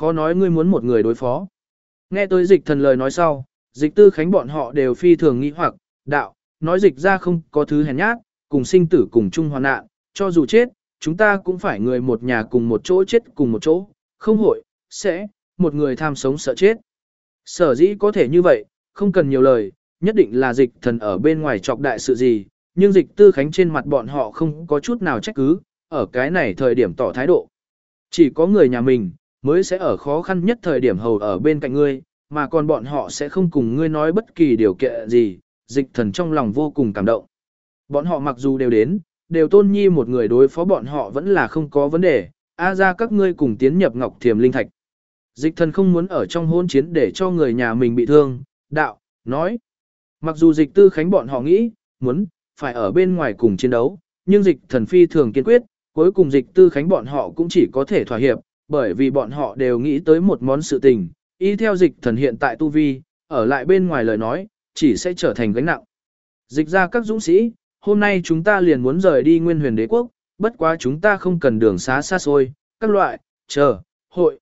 khó nói ngươi muốn một người đối phó. Nghe tới dịch thần lời nói sau, dịch tư khánh bọn họ đều phi thường nghi hoặc, đạo, nói dịch ra không có thứ hèn nhát, cùng sinh tử cùng chung hoàn nạn, cho dù chết, chúng ta cũng phải người một nhà cùng một chỗ chết cùng một chỗ, không hội, sẽ, một người tham sống sợ chết. Sở dĩ có thể như vậy, không cần nhiều lời, nhất định là dịch thần ở bên ngoài trọc đại sự gì, nhưng dịch tư khánh trên mặt bọn họ không có chút nào trách cứ, ở cái này thời điểm tỏ thái độ. Chỉ có người nhà mình, mới sẽ ở khó khăn nhất thời điểm hầu ở bên cạnh ngươi, mà còn bọn họ sẽ không cùng ngươi nói bất kỳ điều kiện gì, dịch thần trong lòng vô cùng cảm động. Bọn họ mặc dù đều đến, đều tôn nhi một người đối phó bọn họ vẫn là không có vấn đề, ra các ngươi cùng tiến nhập Ngọc Thiềm Linh Thạch. Dịch thần không muốn ở trong hôn chiến để cho người nhà mình bị thương, đạo, nói. Mặc dù dịch tư khánh bọn họ nghĩ, muốn, phải ở bên ngoài cùng chiến đấu, nhưng dịch thần phi thường kiên quyết, cuối cùng dịch tư khánh bọn họ cũng chỉ có thể thỏa hiệp, bởi vì bọn họ đều nghĩ tới một món sự tình, y theo dịch thần hiện tại tu vi, ở lại bên ngoài lời nói, chỉ sẽ trở thành gánh nặng. Dịch ra các dũng sĩ, hôm nay chúng ta liền muốn rời đi Nguyên Huyền Đế quốc, bất quá chúng ta không cần đường xá xa xôi, các loại, hội,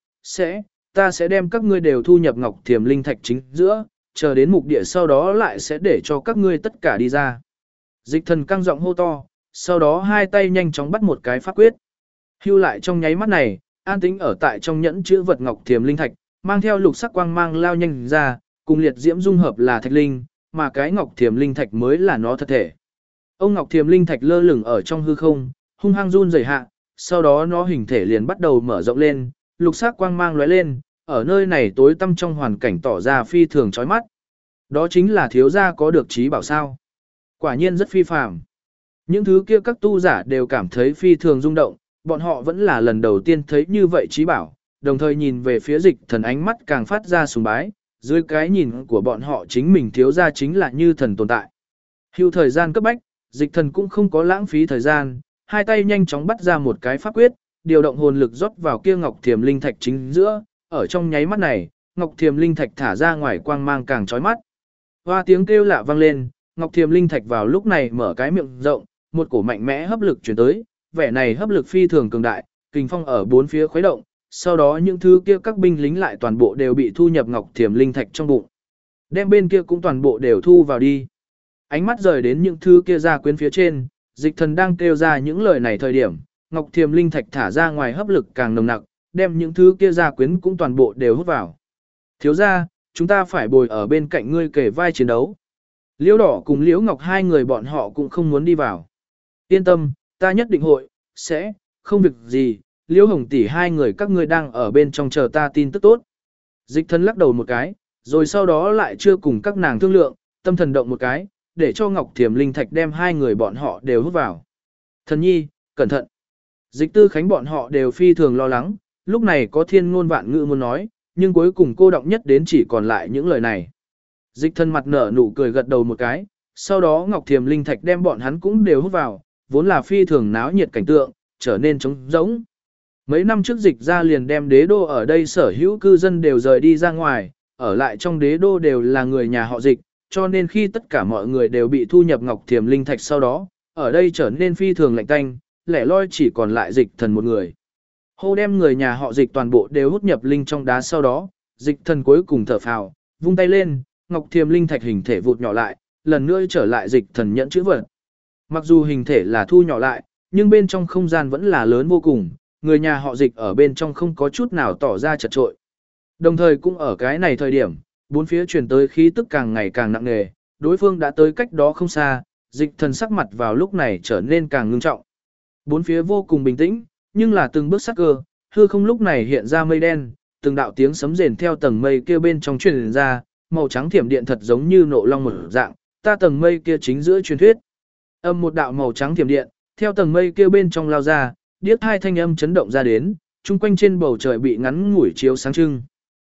ta sẽ đem các ngươi đều thu nhập Ngọc Thiềm Linh Thạch chính giữa, chờ đến mục địa sau đó lại sẽ để cho các ngươi tất cả đi ra. Dịch thần căng giọng hô to, sau đó hai tay nhanh chóng bắt một cái pháp quyết. Hưu lại trong nháy mắt này, an tĩnh ở tại trong nhẫn chữ vật Ngọc Thiềm Linh Thạch, mang theo lục sắc quang mang lao nhanh ra, cùng liệt diễm dung hợp là thạch linh, mà cái Ngọc Thiềm Linh Thạch mới là nó thật thể. Ông Ngọc Thiềm Linh Thạch lơ lửng ở trong hư không, hung hăng run rẩy hạ, sau đó nó hình thể liền bắt đầu mở rộng lên, lục sắc quang mang lóe lên, ở nơi này tối tăm trong hoàn cảnh tỏ ra phi thường chói mắt. Đó chính là thiếu gia có được trí bảo sao. Quả nhiên rất phi phàm. Những thứ kia các tu giả đều cảm thấy phi thường rung động, bọn họ vẫn là lần đầu tiên thấy như vậy trí bảo, đồng thời nhìn về phía dịch thần ánh mắt càng phát ra sùng bái, dưới cái nhìn của bọn họ chính mình thiếu gia chính là như thần tồn tại. Hưu thời gian cấp bách, dịch thần cũng không có lãng phí thời gian, hai tay nhanh chóng bắt ra một cái pháp quyết, điều động hồn lực rót vào kia Ngọc Thiềm Linh Thạch chính giữa, ở trong nháy mắt này, Ngọc Thiềm Linh Thạch thả ra ngoài quang mang càng chói mắt. Hoa tiếng kêu lạ vang lên, Ngọc Thiềm Linh Thạch vào lúc này mở cái miệng rộng, một cổ mạnh mẽ hấp lực truyền tới, vẻ này hấp lực phi thường cường đại, kình phong ở bốn phía khuấy động, sau đó những thứ kia các binh lính lại toàn bộ đều bị thu nhập Ngọc Thiềm Linh Thạch trong bụng. Đem bên kia cũng toàn bộ đều thu vào đi. Ánh mắt rời đến những thứ kia gia quyến phía trên, dịch thần đang kêu ra những lời này thời điểm, Ngọc Thiềm Linh Thạch thả ra ngoài hấp lực càng nồng nặc, đem những thứ kia gia quyến cũng toàn bộ đều hút vào. Thiếu gia, chúng ta phải bồi ở bên cạnh ngươi kể vai chiến đấu. Liễu Đỏ cùng Liễu Ngọc hai người bọn họ cũng không muốn đi vào. Yên tâm, ta nhất định sẽ, không việc gì, Liễu Hồng tỷ hai người các ngươi đang ở bên trong chờ ta tin tức tốt. Dịch thần lắc đầu một cái, rồi sau đó lại chưa cùng các nàng thương lượng, tâm thần động một cái, để cho Ngọc Thiềm Linh Thạch đem hai người bọn họ đều hút vào. Thần nhi, cẩn thận. Dịch tư khánh bọn họ đều phi thường lo lắng, lúc này có thiên ngôn vạn ngữ muốn nói, nhưng cuối cùng cô động nhất đến chỉ còn lại những lời này. Dịch thân mặt nở nụ cười gật đầu một cái, sau đó Ngọc Thiềm Linh Thạch đem bọn hắn cũng đều hút vào, vốn là phi thường náo nhiệt cảnh tượng, trở nên trống rỗng. Mấy năm trước dịch ra liền đem đế đô ở đây sở hữu cư dân đều rời đi ra ngoài, ở lại trong đế đô đều là người nhà họ dịch, cho nên khi tất cả mọi người đều bị thu nhập Ngọc Thiềm Linh Thạch sau đó, ở đây trở nên phi thường lạnh tanh, lẻ loi chỉ còn lại dịch thần một người. Hô đem người nhà họ dịch toàn bộ đều hút nhập linh trong đá sau đó, dịch thần cuối cùng thở phào, vung tay lên, Ngọc Thiềm Linh Thạch hình thể vụt nhỏ lại, lần nữa trở lại dịch thần nhẫn chữ vật. Mặc dù hình thể là thu nhỏ lại, nhưng bên trong không gian vẫn là lớn vô cùng, người nhà họ dịch ở bên trong không có chút nào tỏ ra chật trội. Đồng thời cũng ở cái này thời điểm, bốn phía truyền tới khí tức càng ngày càng nặng nề, đối phương đã tới cách đó không xa, dịch thần sắc mặt vào lúc này trở nên càng ngưng trọng. Bốn phía vô cùng bình tĩnh, nhưng là từng bước sắc cơ, hư không lúc này hiện ra mây đen, từng đạo tiếng sấm rền theo tầng mây kia bên trong truyền ra, màu trắng thiểm điện thật giống như nộ long một dạng, ta tầng mây kia chính giữa truyền thuyết. Âm một đạo màu trắng thiểm điện, theo tầng mây kia bên trong lao ra, điếc hai thanh âm chấn động ra đến, chung quanh trên bầu trời bị ngắn ngủi chiếu sáng trưng.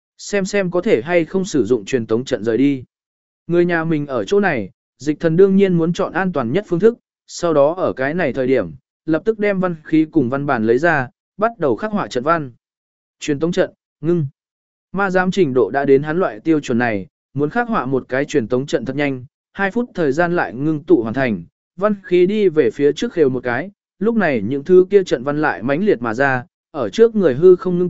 Xem có thể hay không sử dụng truyền tống trận rời đi. Người nhà mình ở chỗ này, dịch thần đương nhiên muốn chọn an toàn nhất phương thức, sau đó ở cái này thời điểm, lập tức đem văn khí cùng văn bản lấy ra, bắt đầu khắc họa trận văn. Truyền tống trận, ngưng. Ma giám trình độ đã đến hắn loại tiêu chuẩn này, muốn khắc họa một cái truyền tống trận thật nhanh, 2 phút thời gian lại ngưng tụ hoàn thành, văn khí đi về phía trước khều một cái, lúc này những thứ kia trận văn lại mãnh liệt mà ra, ở trước người hư không ngưng tụ,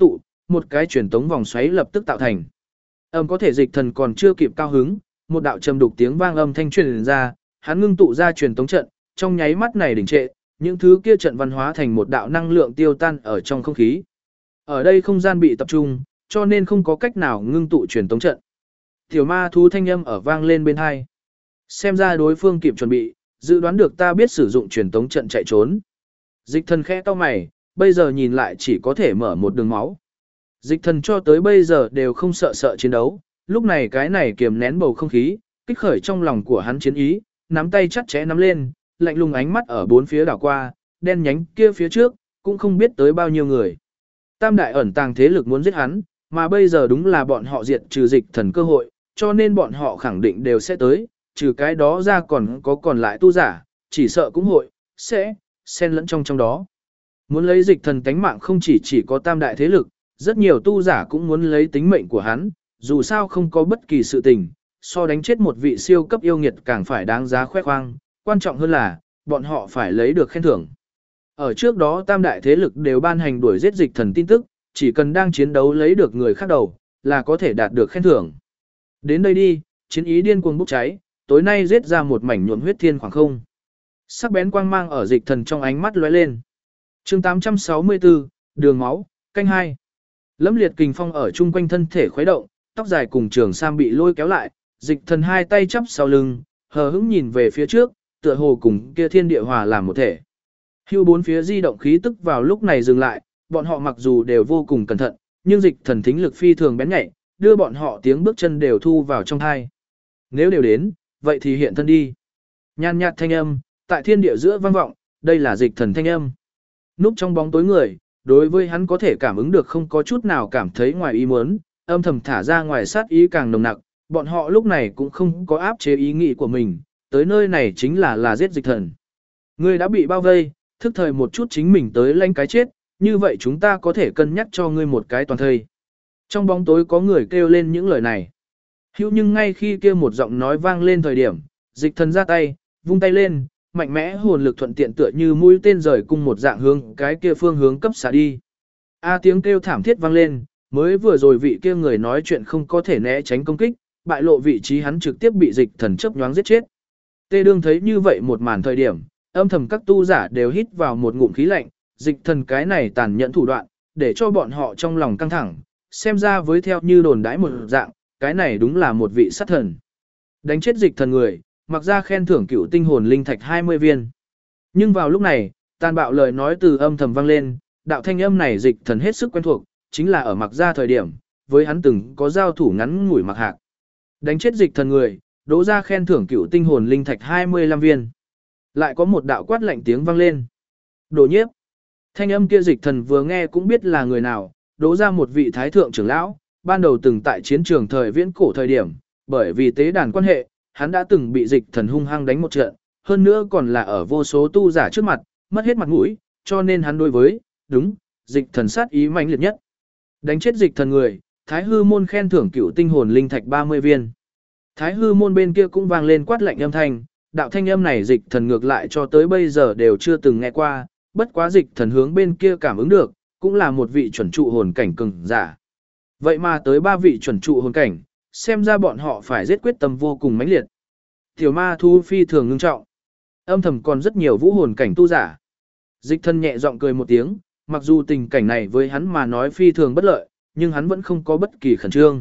một cái truyền tống vòng xoáy lập tức tạo thành. Có thể dịch thần còn chưa kịp cao hứng, một đạo trầm đục tiếng vang âm thanh truyền ra, hắn ngưng tụ ra truyền tống trận, trong nháy mắt này đình trệ, những thứ kia trận văn hóa thành một đạo năng lượng tiêu tan ở trong không khí. Ở đây không gian bị tập trung, cho nên không có cách nào ngưng tụ truyền tống trận. Tiểu ma thú thanh âm ở vang lên bên hai. Xem ra đối phương kịp chuẩn bị, dự đoán được ta biết sử dụng truyền tống trận chạy trốn. Dịch thần khẽ cau mày, bây giờ nhìn lại chỉ có thể mở một đường máu. Dịch thần cho tới bây giờ đều không sợ chiến đấu, lúc này cái này kiềm nén bầu không khí, kích khởi trong lòng của hắn chiến ý, nắm tay chặt chẽ nắm lên, lạnh lùng ánh mắt ở bốn phía đảo qua, đen nhánh kia phía trước, cũng không biết tới bao nhiêu người. Tam đại ẩn tàng thế lực muốn giết hắn, mà bây giờ đúng là bọn họ diệt trừ dịch thần cơ hội, cho nên bọn họ khẳng định đều sẽ tới, trừ cái đó ra còn lại tu giả, chỉ sợ cũng hội, sẽ, xen lẫn trong đó. Muốn lấy dịch thần tánh mạng không chỉ có tam đại thế lực, rất nhiều tu giả cũng muốn lấy tính mệnh của hắn, dù sao không có bất kỳ sự tình, so đánh chết một vị siêu cấp yêu nghiệt càng phải đáng giá khoe khoang, quan trọng hơn là, bọn họ phải lấy được khen thưởng. Ở trước đó tam đại thế lực đều ban hành đuổi giết dịch thần tin tức, chỉ cần đang chiến đấu lấy được người khác đầu, là có thể đạt được khen thưởng. Đến đây đi, chiến ý điên cuồng bốc cháy, tối nay giết ra một mảnh nhuộm huyết thiên khoảng không. Sắc bén quang mang ở dịch thần trong ánh mắt lóe lên. Chương 864, đường máu, canh 2. Lẫm liệt kình phong ở chung quanh thân thể khuấy động, tóc dài cùng trường sam bị lôi kéo lại, dịch thần hai tay chắp sau lưng, hờ hững nhìn về phía trước, tựa hồ cùng kia thiên địa hòa làm một thể. Hưu bốn phía di động khí tức vào lúc này dừng lại, bọn họ mặc dù đều vô cùng cẩn thận, nhưng dịch thần thính lực phi thường bén nhạy, đưa bọn họ tiếng bước chân đều thu vào trong tai. Nếu đều đến, vậy thì hiện thân đi. Nhan nhạt thanh âm, tại thiên địa giữa vang vọng, đây là dịch thần thanh âm. Núp trong bóng tối người, đối với hắn có thể cảm ứng được không có chút nào cảm thấy ngoài ý muốn, âm thầm thả ra ngoài sát ý càng nồng nặc, bọn họ lúc này cũng không có áp chế ý nghĩ của mình, tới nơi này chính là giết dịch thần. Ngươi đã bị bao vây, thức thời một chút chính mình tới lãnh cái chết, như vậy chúng ta có thể cân nhắc cho ngươi một cái toàn thây. Trong bóng tối có người kêu lên những lời này. Hữu nhưng ngay khi kia một giọng nói vang lên thời điểm, dịch thần ra tay, vung tay lên, mạnh mẽ hồn lực thuận tiện tựa như mũi tên rời cung một dạng hướng cái kia phương hướng cấp xả đi. Tiếng kêu thảm thiết vang lên, mới vừa rồi vị kia người nói chuyện không có thể né tránh công kích, bại lộ vị trí hắn trực tiếp bị dịch thần chớp nhoáng giết chết. Tê đương thấy như vậy một màn thời điểm, âm thầm các tu giả đều hít vào một ngụm khí lạnh, dịch thần cái này tàn nhẫn thủ đoạn, để cho bọn họ trong lòng căng thẳng, xem ra với theo như đồn đãi một dạng, cái này đúng là một vị sát thần. Đánh chết dịch thần người, mặc ra khen thưởng cựu tinh hồn linh thạch 20 viên. Nhưng vào lúc này, tàn bạo lời nói từ âm thầm vang lên, đạo thanh âm này dịch thần hết sức quen thuộc, chính là ở mặc ra thời điểm, với hắn từng có giao thủ ngắn ngủi mặc hạc. Đánh chết dịch thần người, đỗ ra khen thưởng cựu tinh hồn linh thạch 25 viên. Lại có một đạo quát lạnh tiếng vang lên. Đồ nhiếp. Thanh âm kia dịch thần vừa nghe cũng biết là người nào, đỗ ra một vị thái thượng trưởng lão, ban đầu từng tại chiến trường thời viễn cổ thời điểm, bởi vì tế đàn quan hệ, hắn đã từng bị dịch thần hung hăng đánh một trận, hơn nữa còn là ở vô số tu giả trước mặt, mất hết mặt mũi, cho nên hắn đối với, đúng, dịch thần sát ý mãnh liệt nhất. Đánh chết dịch thần người, Thái Hư môn khen thưởng cựu tinh hồn linh thạch 30 viên. Thái Hư môn bên kia cũng vang lên quát lạnh âm thanh, đạo thanh âm này dịch thần ngược lại cho tới bây giờ đều chưa từng nghe qua, bất quá dịch thần hướng bên kia cảm ứng được, cũng là một vị chuẩn trụ hồn cảnh cường giả. Vậy mà tới 3 vị chuẩn trụ hồn cảnh, xem ra bọn họ phải giết quyết tâm vô cùng mãnh liệt. Tiểu ma thu phi thường ngưng trọng. Âm thầm còn rất nhiều vũ hồn cảnh tu giả. Dịch thần nhẹ giọng cười một tiếng, mặc dù tình cảnh này với hắn mà nói phi thường bất lợi, nhưng hắn vẫn không có bất kỳ khẩn trương.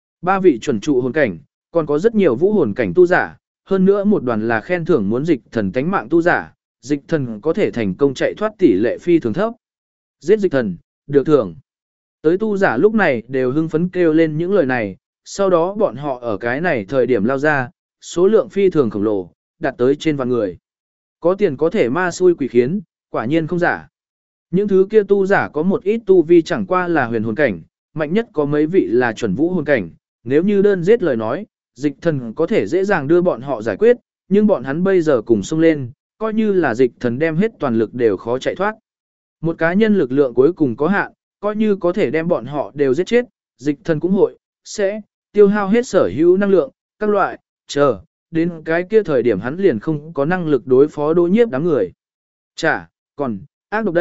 3 vị chuẩn trụ hồn cảnh, còn có rất nhiều vũ hồn cảnh tu giả, hơn nữa một đoàn là khen thưởng muốn dịch thần tánh mạng tu giả, dịch thần có thể thành công chạy thoát tỷ lệ phi thường thấp. Giết dịch thần, được thưởng. Tới tu giả lúc này đều hưng phấn kêu lên những lời này, sau đó bọn họ ở cái này thời điểm lao ra, số lượng phi thường khổng lồ, đạt tới trên vạn người. Có tiền có thể ma xui quỷ khiến, quả nhiên không giả. Những thứ kia tu giả có một ít tu vi chẳng qua là huyền hồn cảnh, mạnh nhất có mấy vị là chuẩn vũ hồn cảnh, nếu như đơn giết lời nói, dịch thần có thể dễ dàng đưa bọn họ giải quyết, nhưng bọn hắn bây giờ cùng xông lên, coi như là dịch thần đem hết toàn lực đều khó chạy thoát. Một cá nhân lực lượng cuối cùng có hạn, coi như có thể đem bọn họ đều giết chết, dịch thần cũng hội, sẽ tiêu hao hết sở hữu năng lượng, các loại, chờ, đến cái kia thời điểm hắn liền không có năng lực đối phó Đỗ Nhiếp đám người. Chả, còn, ác độc đây,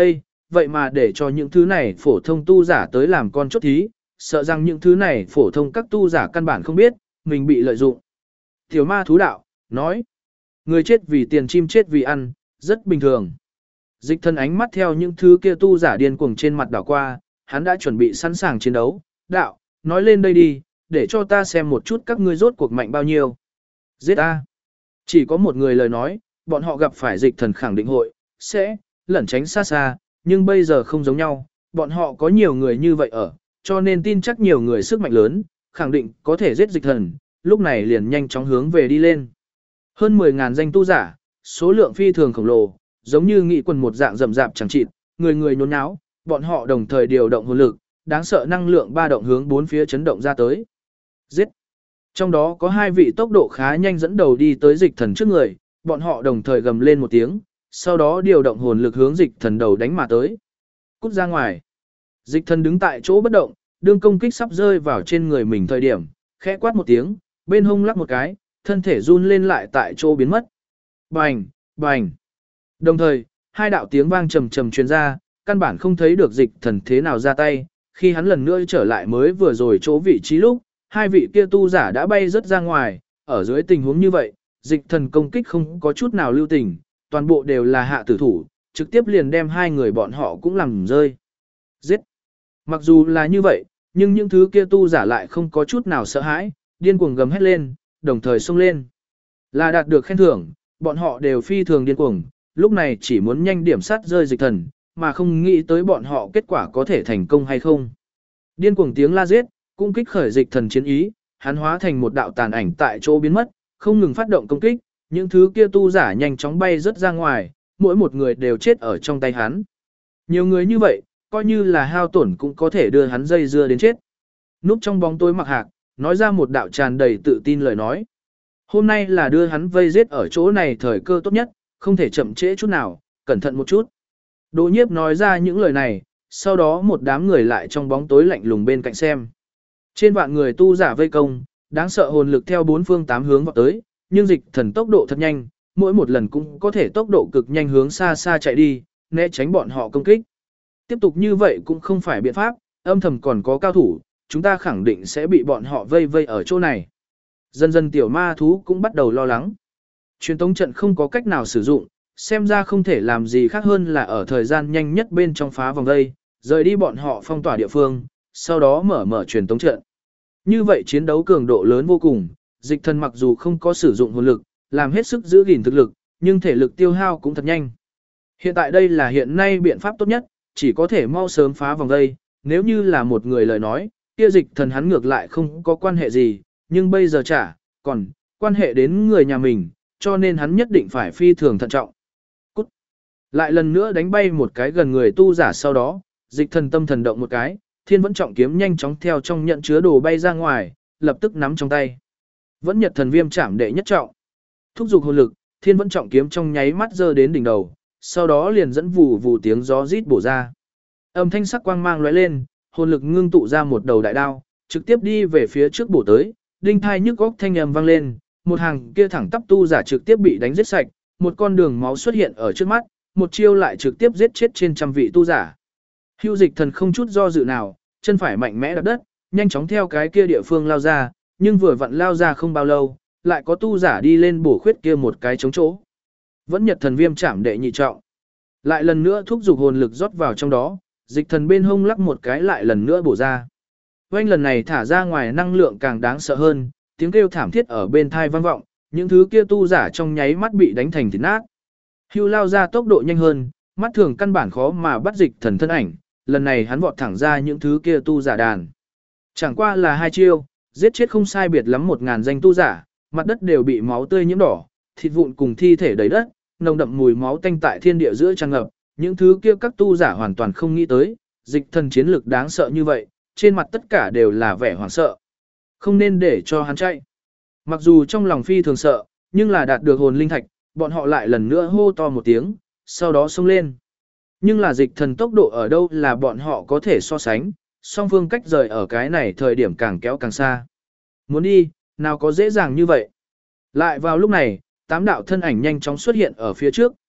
vậy mà để cho những thứ này phổ thông tu giả tới làm con chốt thí, sợ rằng những thứ này phổ thông các tu giả căn bản không biết, mình bị lợi dụng. Tiểu ma thú đạo, nói, người chết vì tiền chim chết vì ăn, rất bình thường. Dịch thần ánh mắt theo những thứ kia tu giả điên cuồng trên mặt đảo qua, hắn đã chuẩn bị sẵn sàng chiến đấu, đạo, nói lên đây đi, để cho ta xem một chút các ngươi rốt cuộc mạnh bao nhiêu. Giết ta. Chỉ có một người lời nói, bọn họ gặp phải dịch thần khẳng định hội, sẽ, lẩn tránh xa xa, nhưng bây giờ không giống nhau, bọn họ có nhiều người như vậy ở, cho nên tin chắc nhiều người sức mạnh lớn, khẳng định có thể giết dịch thần, lúc này liền nhanh chóng hướng về đi lên. Hơn 10.000 danh tu giả, số lượng phi thường khổng lồ, giống như nghị quần một dạng rậm rạp chẳng chịt, người người nhốn nháo, bọn họ đồng thời điều động hồn lực, đáng sợ năng lượng ba động hướng bốn phía chấn động ra tới. Giết! Trong đó có 2 vị tốc độ khá nhanh dẫn đầu đi tới dịch thần trước người, bọn họ đồng thời gầm lên một tiếng, sau đó điều động hồn lực hướng dịch thần đầu đánh mà tới. Cút ra ngoài! Dịch thần đứng tại chỗ bất động, đương công kích sắp rơi vào trên người mình thời điểm, khẽ quát một tiếng, bên hông lắc một cái, thân thể run lên lại tại chỗ biến mất. Bành! Bành! Đồng thời, 2 đạo tiếng vang trầm trầm truyền ra, căn bản không thấy được dịch thần thế nào ra tay, khi hắn lần nữa trở lại mới vừa rồi chỗ vị trí lúc, 2 vị kia tu giả đã bay rất ra ngoài, ở dưới tình huống như vậy, dịch thần công kích không có chút nào lưu tình, toàn bộ đều là hạ tử thủ, trực tiếp liền đem 2 người bọn họ cũng làm rơi. Giết! Mặc dù là như vậy, nhưng những thứ kia tu giả lại không có chút nào sợ hãi, điên cuồng gầm hét lên, đồng thời xông lên. Là đạt được khen thưởng, bọn họ đều phi thường điên cuồng, lúc này chỉ muốn nhanh điểm sát rơi dịch thần, mà không nghĩ tới bọn họ kết quả có thể thành công hay không. Điên cuồng tiếng la giết, cũng kích khởi dịch thần chiến ý, hắn hóa thành một đạo tàn ảnh tại chỗ biến mất, không ngừng phát động công kích, những thứ kia tu giả nhanh chóng bay rất ra ngoài, mỗi một người đều chết ở trong tay hắn. Nhiều người như vậy, coi như là hao tổn cũng có thể đưa hắn dây dưa đến chết. Núp trong bóng tối mặc hạc, nói ra một đạo tràn đầy tự tin lời nói. Hôm nay là đưa hắn vây giết ở chỗ này thời cơ tốt nhất, không thể chậm trễ chút nào, cẩn thận một chút. Đỗ Nhiếp nói ra những lời này, sau đó một đám người lại trong bóng tối lạnh lùng bên cạnh xem. Trên vạn người tu giả vây công, đáng sợ hồn lực theo 4 phương 8 hướng vào tới, nhưng dịch thần tốc độ thật nhanh, mỗi một lần cũng có thể tốc độ cực nhanh hướng xa xa chạy đi, né tránh bọn họ công kích. Tiếp tục như vậy cũng không phải biện pháp, âm thầm còn có cao thủ, chúng ta khẳng định sẽ bị bọn họ vây ở chỗ này. Dần dần tiểu ma thú cũng bắt đầu lo lắng. Truyền tống trận không có cách nào sử dụng, xem ra không thể làm gì khác hơn là ở thời gian nhanh nhất bên trong phá vòng vây, rời đi bọn họ phong tỏa địa phương, sau đó mở truyền tống trận. Như vậy chiến đấu cường độ lớn vô cùng, dịch thần mặc dù không có sử dụng hồn lực, làm hết sức giữ gìn thực lực, nhưng thể lực tiêu hao cũng thật nhanh. Hiện tại đây là hiện nay biện pháp tốt nhất, chỉ có thể mau sớm phá vòng vây, nếu như là một người lời nói, kia dịch thần hắn ngược lại không có quan hệ gì, nhưng bây giờ còn quan hệ đến người nhà mình, cho nên hắn nhất định phải phi thường thận trọng. Cút! Lại lần nữa đánh bay một cái gần người tu giả sau đó, dịch thần tâm thần động một cái, thiên vẫn trọng kiếm nhanh chóng theo trong nhận chứa đồ bay ra ngoài, lập tức nắm trong tay. Vẫn nhật thần viêm chạm đệ nhất trọng. Thúc giục hồn lực, thiên vẫn trọng kiếm trong nháy mắt giơ đến đỉnh đầu, sau đó liền dẫn vù tiếng gió rít bổ ra. Âm thanh sắc quang mang lóe lên, hồn lực ngưng tụ ra một đầu đại đao, trực tiếp đi về phía trước bổ tới, đinh thai nhức góc thanh âm vang lên, một hàng kia thẳng tắp tu giả trực tiếp bị đánh giết sạch, một con đường máu xuất hiện ở trước mắt, một chiêu lại trực tiếp giết chết trên trăm vị tu giả. Hưu dịch thần không chút do dự nào, chân phải mạnh mẽ đạp đất, nhanh chóng theo cái kia địa phương lao ra, nhưng vừa vặn lao ra không bao lâu, lại có tu giả đi lên bổ khuyết kia một cái chống chỗ. Vẫn nhật thần viêm chạm đệ nhị trọng. Lại lần nữa thúc giục hồn lực rót vào trong đó, dịch thần bên hông lắc một cái lại lần nữa bổ ra. Oanh lần này thả ra ngoài năng lượng càng đáng sợ hơn, tiếng kêu thảm thiết ở bên thai vang vọng, những thứ kia tu giả trong nháy mắt bị đánh thành thịt nát. Hưu lao ra tốc độ nhanh hơn, mắt thường căn bản khó mà bắt dịch thần thân ảnh, lần này hắn vọt thẳng ra những thứ kia tu giả đàn. Chẳng qua là 2 chiêu, giết chết không sai biệt lắm 1.000 danh tu giả, mặt đất đều bị máu tươi nhiễm đỏ, thịt vụn cùng thi thể đầy đất, nồng đậm mùi máu tanh tại thiên địa giữa tràn ngập, những thứ kia các tu giả hoàn toàn không nghĩ tới, dịch thần chiến lực đáng sợ như vậy, trên mặt tất cả đều là vẻ hoảng sợ. Không nên để cho hắn chạy. Mặc dù trong lòng phi thường sợ, nhưng là đạt được hồn linh thạch, bọn họ lại lần nữa hô to một tiếng, sau đó xông lên. Nhưng là dịch thần tốc độ ở đâu là bọn họ có thể so sánh, song phương cách rời ở cái này thời điểm càng kéo càng xa. Muốn đi, nào có dễ dàng như vậy. Lại vào lúc này, 8 đạo thân ảnh nhanh chóng xuất hiện ở phía trước,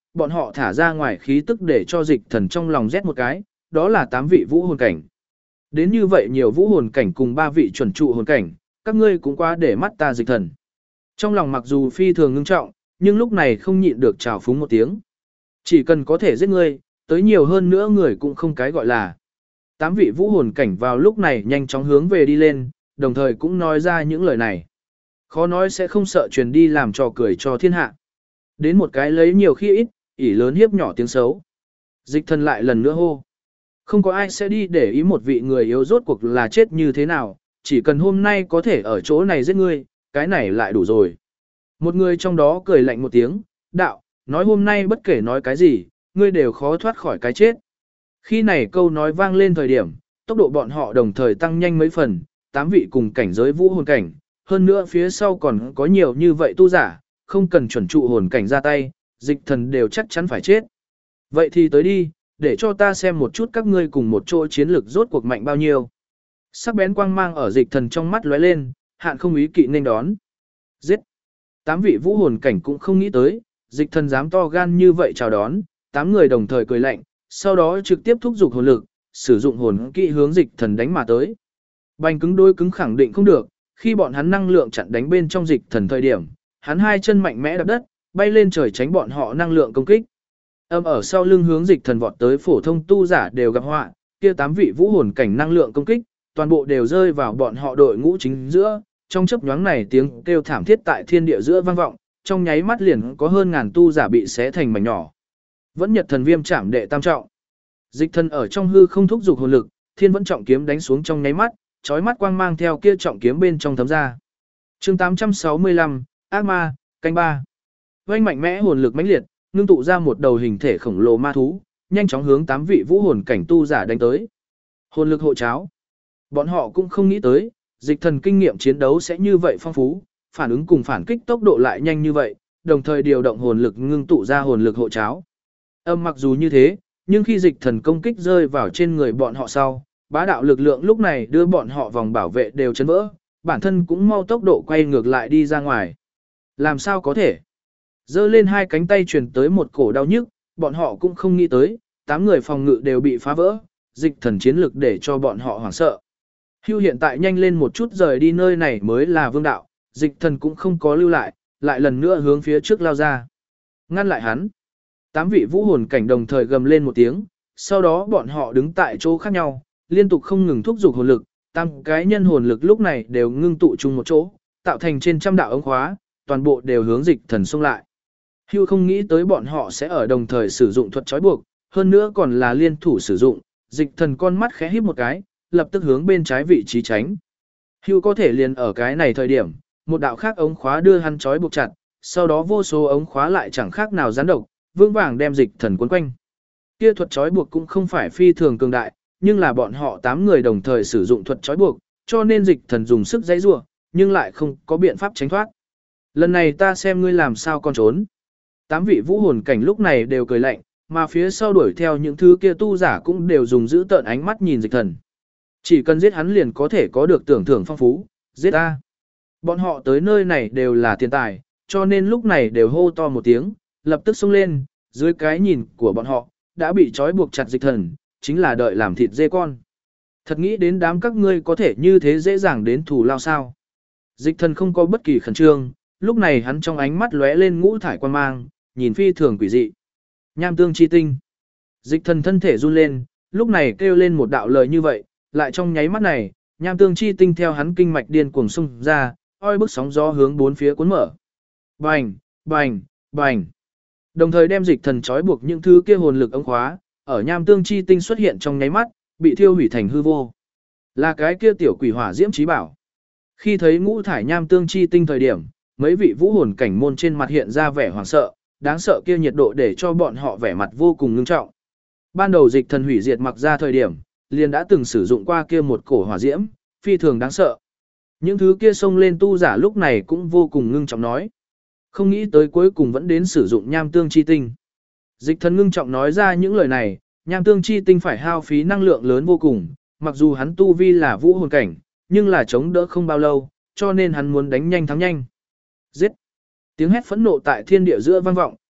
bọn họ thả ra ngoài khí tức để cho dịch thần trong lòng rét một cái, đó là 8 vị vũ hồn cảnh. Đến như vậy nhiều vũ hồn cảnh cùng 3 vị chuẩn trụ hồn cảnh, các ngươi cũng quá để mắt ta dịch thần. Trong lòng mặc dù phi thường ngưng trọng, nhưng lúc này không nhịn được trào phúng một tiếng. Chỉ cần có thể giết ngươi, tới nhiều hơn nữa người cũng không cái gọi là. 8 vị vũ hồn cảnh vào lúc này nhanh chóng hướng về đi lên, đồng thời cũng nói ra những lời này. Khó nói sẽ không sợ truyền đi làm trò cười cho thiên hạ. Đến một cái lấy nhiều khi ít, ỷ lớn hiếp nhỏ tiếng xấu. Dịch thần lại lần nữa hô. Không có ai sẽ đi để ý một vị người yếu rốt cuộc là chết như thế nào, chỉ cần hôm nay có thể ở chỗ này giết ngươi, cái này lại đủ rồi. Một người trong đó cười lạnh một tiếng, đạo, nói hôm nay bất kể nói cái gì, ngươi đều khó thoát khỏi cái chết. Khi này câu nói vang lên thời điểm, tốc độ bọn họ đồng thời tăng nhanh mấy phần, 8 vị cùng cảnh giới vũ hồn cảnh, hơn nữa phía sau còn có nhiều như vậy tu giả, không cần chuẩn trụ hồn cảnh ra tay, dịch thần đều chắc chắn phải chết. Vậy thì tới đi, để cho ta xem một chút các ngươi cùng một chỗ chiến lược rốt cuộc mạnh bao nhiêu. Sắc bén quang mang ở dịch thần trong mắt lóe lên, Hạn không ý kỵ nên đón. Giết! 8 vị vũ hồn cảnh cũng không nghĩ tới, dịch thần dám to gan như vậy chào đón, 8 người đồng thời cười lạnh, sau đó trực tiếp thúc giục hồn lực, sử dụng hồn kỵ hướng dịch thần đánh mà tới. Bành cứng đôi cứng khẳng định không được, khi bọn hắn năng lượng chặn đánh bên trong dịch thần thời điểm, hắn hai chân mạnh mẽ đạp đất, bay lên trời tránh bọn họ năng lượng công kích. Âm ở sau lưng hướng dịch thần vọt tới phổ thông tu giả đều gặp họa, kia 8 vị vũ hồn cảnh năng lượng công kích, toàn bộ đều rơi vào bọn họ đội ngũ chính giữa, trong chớp nhoáng này tiếng kêu thảm thiết tại thiên địa giữa vang vọng, trong nháy mắt liền có hơn ngàn tu giả bị xé thành mảnh nhỏ. Vẫn Nhật thần viêm chạm đệ tam trọng. Dịch thần ở trong hư không thúc giục hồn lực, thiên vẫn trọng kiếm đánh xuống trong nháy mắt, chói mắt quang mang theo kia trọng kiếm bên trong thấm ra. Chương 865, ác ma, canh ba. Oanh mạnh mẽ hồn lực mãnh liệt, ngưng tụ ra một đầu hình thể khổng lồ ma thú, nhanh chóng hướng 8 vị vũ hồn cảnh tu giả đánh tới. Hồn lực hộ cháo. Bọn họ cũng không nghĩ tới, dịch thần kinh nghiệm chiến đấu sẽ như vậy phong phú, phản ứng cùng phản kích tốc độ lại nhanh như vậy, đồng thời điều động hồn lực ngưng tụ ra hồn lực hộ cháo. Mặc dù như thế, nhưng khi dịch thần công kích rơi vào trên người bọn họ sau, bá đạo lực lượng lúc này đưa bọn họ vòng bảo vệ đều chấn vỡ, bản thân cũng mau tốc độ quay ngược lại đi ra ngoài. Làm sao có thể? Giơ lên hai cánh tay truyền tới một cổ đau nhức, bọn họ cũng không nghĩ tới, 8 người phòng ngự đều bị phá vỡ, dịch thần chiến lực để cho bọn họ hoảng sợ. Hưu hiện tại nhanh lên một chút rời đi nơi này mới là vương đạo, dịch thần cũng không có lưu lại, lại lần nữa hướng phía trước lao ra. Ngăn lại hắn. 8 vị vũ hồn cảnh đồng thời gầm lên một tiếng, sau đó bọn họ đứng tại chỗ khác nhau, liên tục không ngừng thúc giục hồn lực, tăng cái nhân hồn lực lúc này đều ngưng tụ chung một chỗ, tạo thành trên trăm đạo ống khóa, toàn bộ đều hướng dịch thần xông lại. Hưu không nghĩ tới bọn họ sẽ ở đồng thời sử dụng thuật trói buộc, hơn nữa còn là liên thủ sử dụng, dịch thần con mắt khẽ híp một cái, lập tức hướng bên trái vị trí tránh. Hưu có thể liền ở cái này thời điểm, một đạo khác ống khóa đưa hắn trói buộc chặt, sau đó vô số ống khóa lại chẳng khác nào gián độc, vững vàng đem dịch thần cuốn quanh. Kia thuật trói buộc cũng không phải phi thường cường đại, nhưng là bọn họ 8 người đồng thời sử dụng thuật trói buộc, cho nên dịch thần dùng sức giãy giụa, nhưng lại không có biện pháp tránh thoát. Lần này ta xem ngươi làm sao còn trốn. 8 vị vũ hồn cảnh lúc này đều cười lạnh, mà phía sau đuổi theo những thứ kia tu giả cũng đều dùng giữ tợn ánh mắt nhìn dịch thần. Chỉ cần giết hắn liền có thể có được tưởng thưởng phong phú, giết ta. Bọn họ tới nơi này đều là tiền tài, cho nên lúc này đều hô to một tiếng, lập tức xông lên, dưới cái nhìn của bọn họ, đã bị trói buộc chặt dịch thần, chính là đợi làm thịt dê con. Thật nghĩ đến đám các ngươi có thể như thế dễ dàng đến thù lao sao. Dịch thần không có bất kỳ khẩn trương, lúc này hắn trong ánh mắt lóe lên ngũ thải quan mang, nhìn phi thường quỷ dị. Nham tương chi tinh. Dịch thần thân thể run lên, lúc này kêu lên một đạo lời như vậy, lại trong nháy mắt này, nham tương chi tinh theo hắn kinh mạch điên cuồng xung ra, oi bức sóng gió hướng bốn phía cuốn mở. Bành, bành, bành. Đồng thời đem dịch thần trói buộc những thứ kia hồn lực ống khóa, ở nham tương chi tinh xuất hiện trong nháy mắt, bị thiêu hủy thành hư vô. Là cái kia tiểu quỷ hỏa diễm chí bảo. Khi thấy ngũ thải nham tương chi tinh thời điểm, mấy vị vũ hồn cảnh môn trên mặt hiện ra vẻ hoảng sợ, đáng sợ kia nhiệt độ để cho bọn họ vẻ mặt vô cùng ngưng trọng. Ban đầu dịch thần hủy diệt mặc ra thời điểm, liền đã từng sử dụng qua kia một cổ hỏa diễm, phi thường đáng sợ. Những thứ kia xông lên tu giả lúc này cũng vô cùng ngưng trọng nói. Không nghĩ tới cuối cùng vẫn đến sử dụng nham tương chi tinh. Dịch thần ngưng trọng nói ra những lời này, nham tương chi tinh phải hao phí năng lượng lớn vô cùng, mặc dù hắn tu vi là vũ hồn cảnh, nhưng là chống đỡ không bao lâu, cho nên hắn muốn đánh nhanh thắng nhanh. Giết! Tiếng hét phẫn nộ tại thiên địa giữa vang vọng,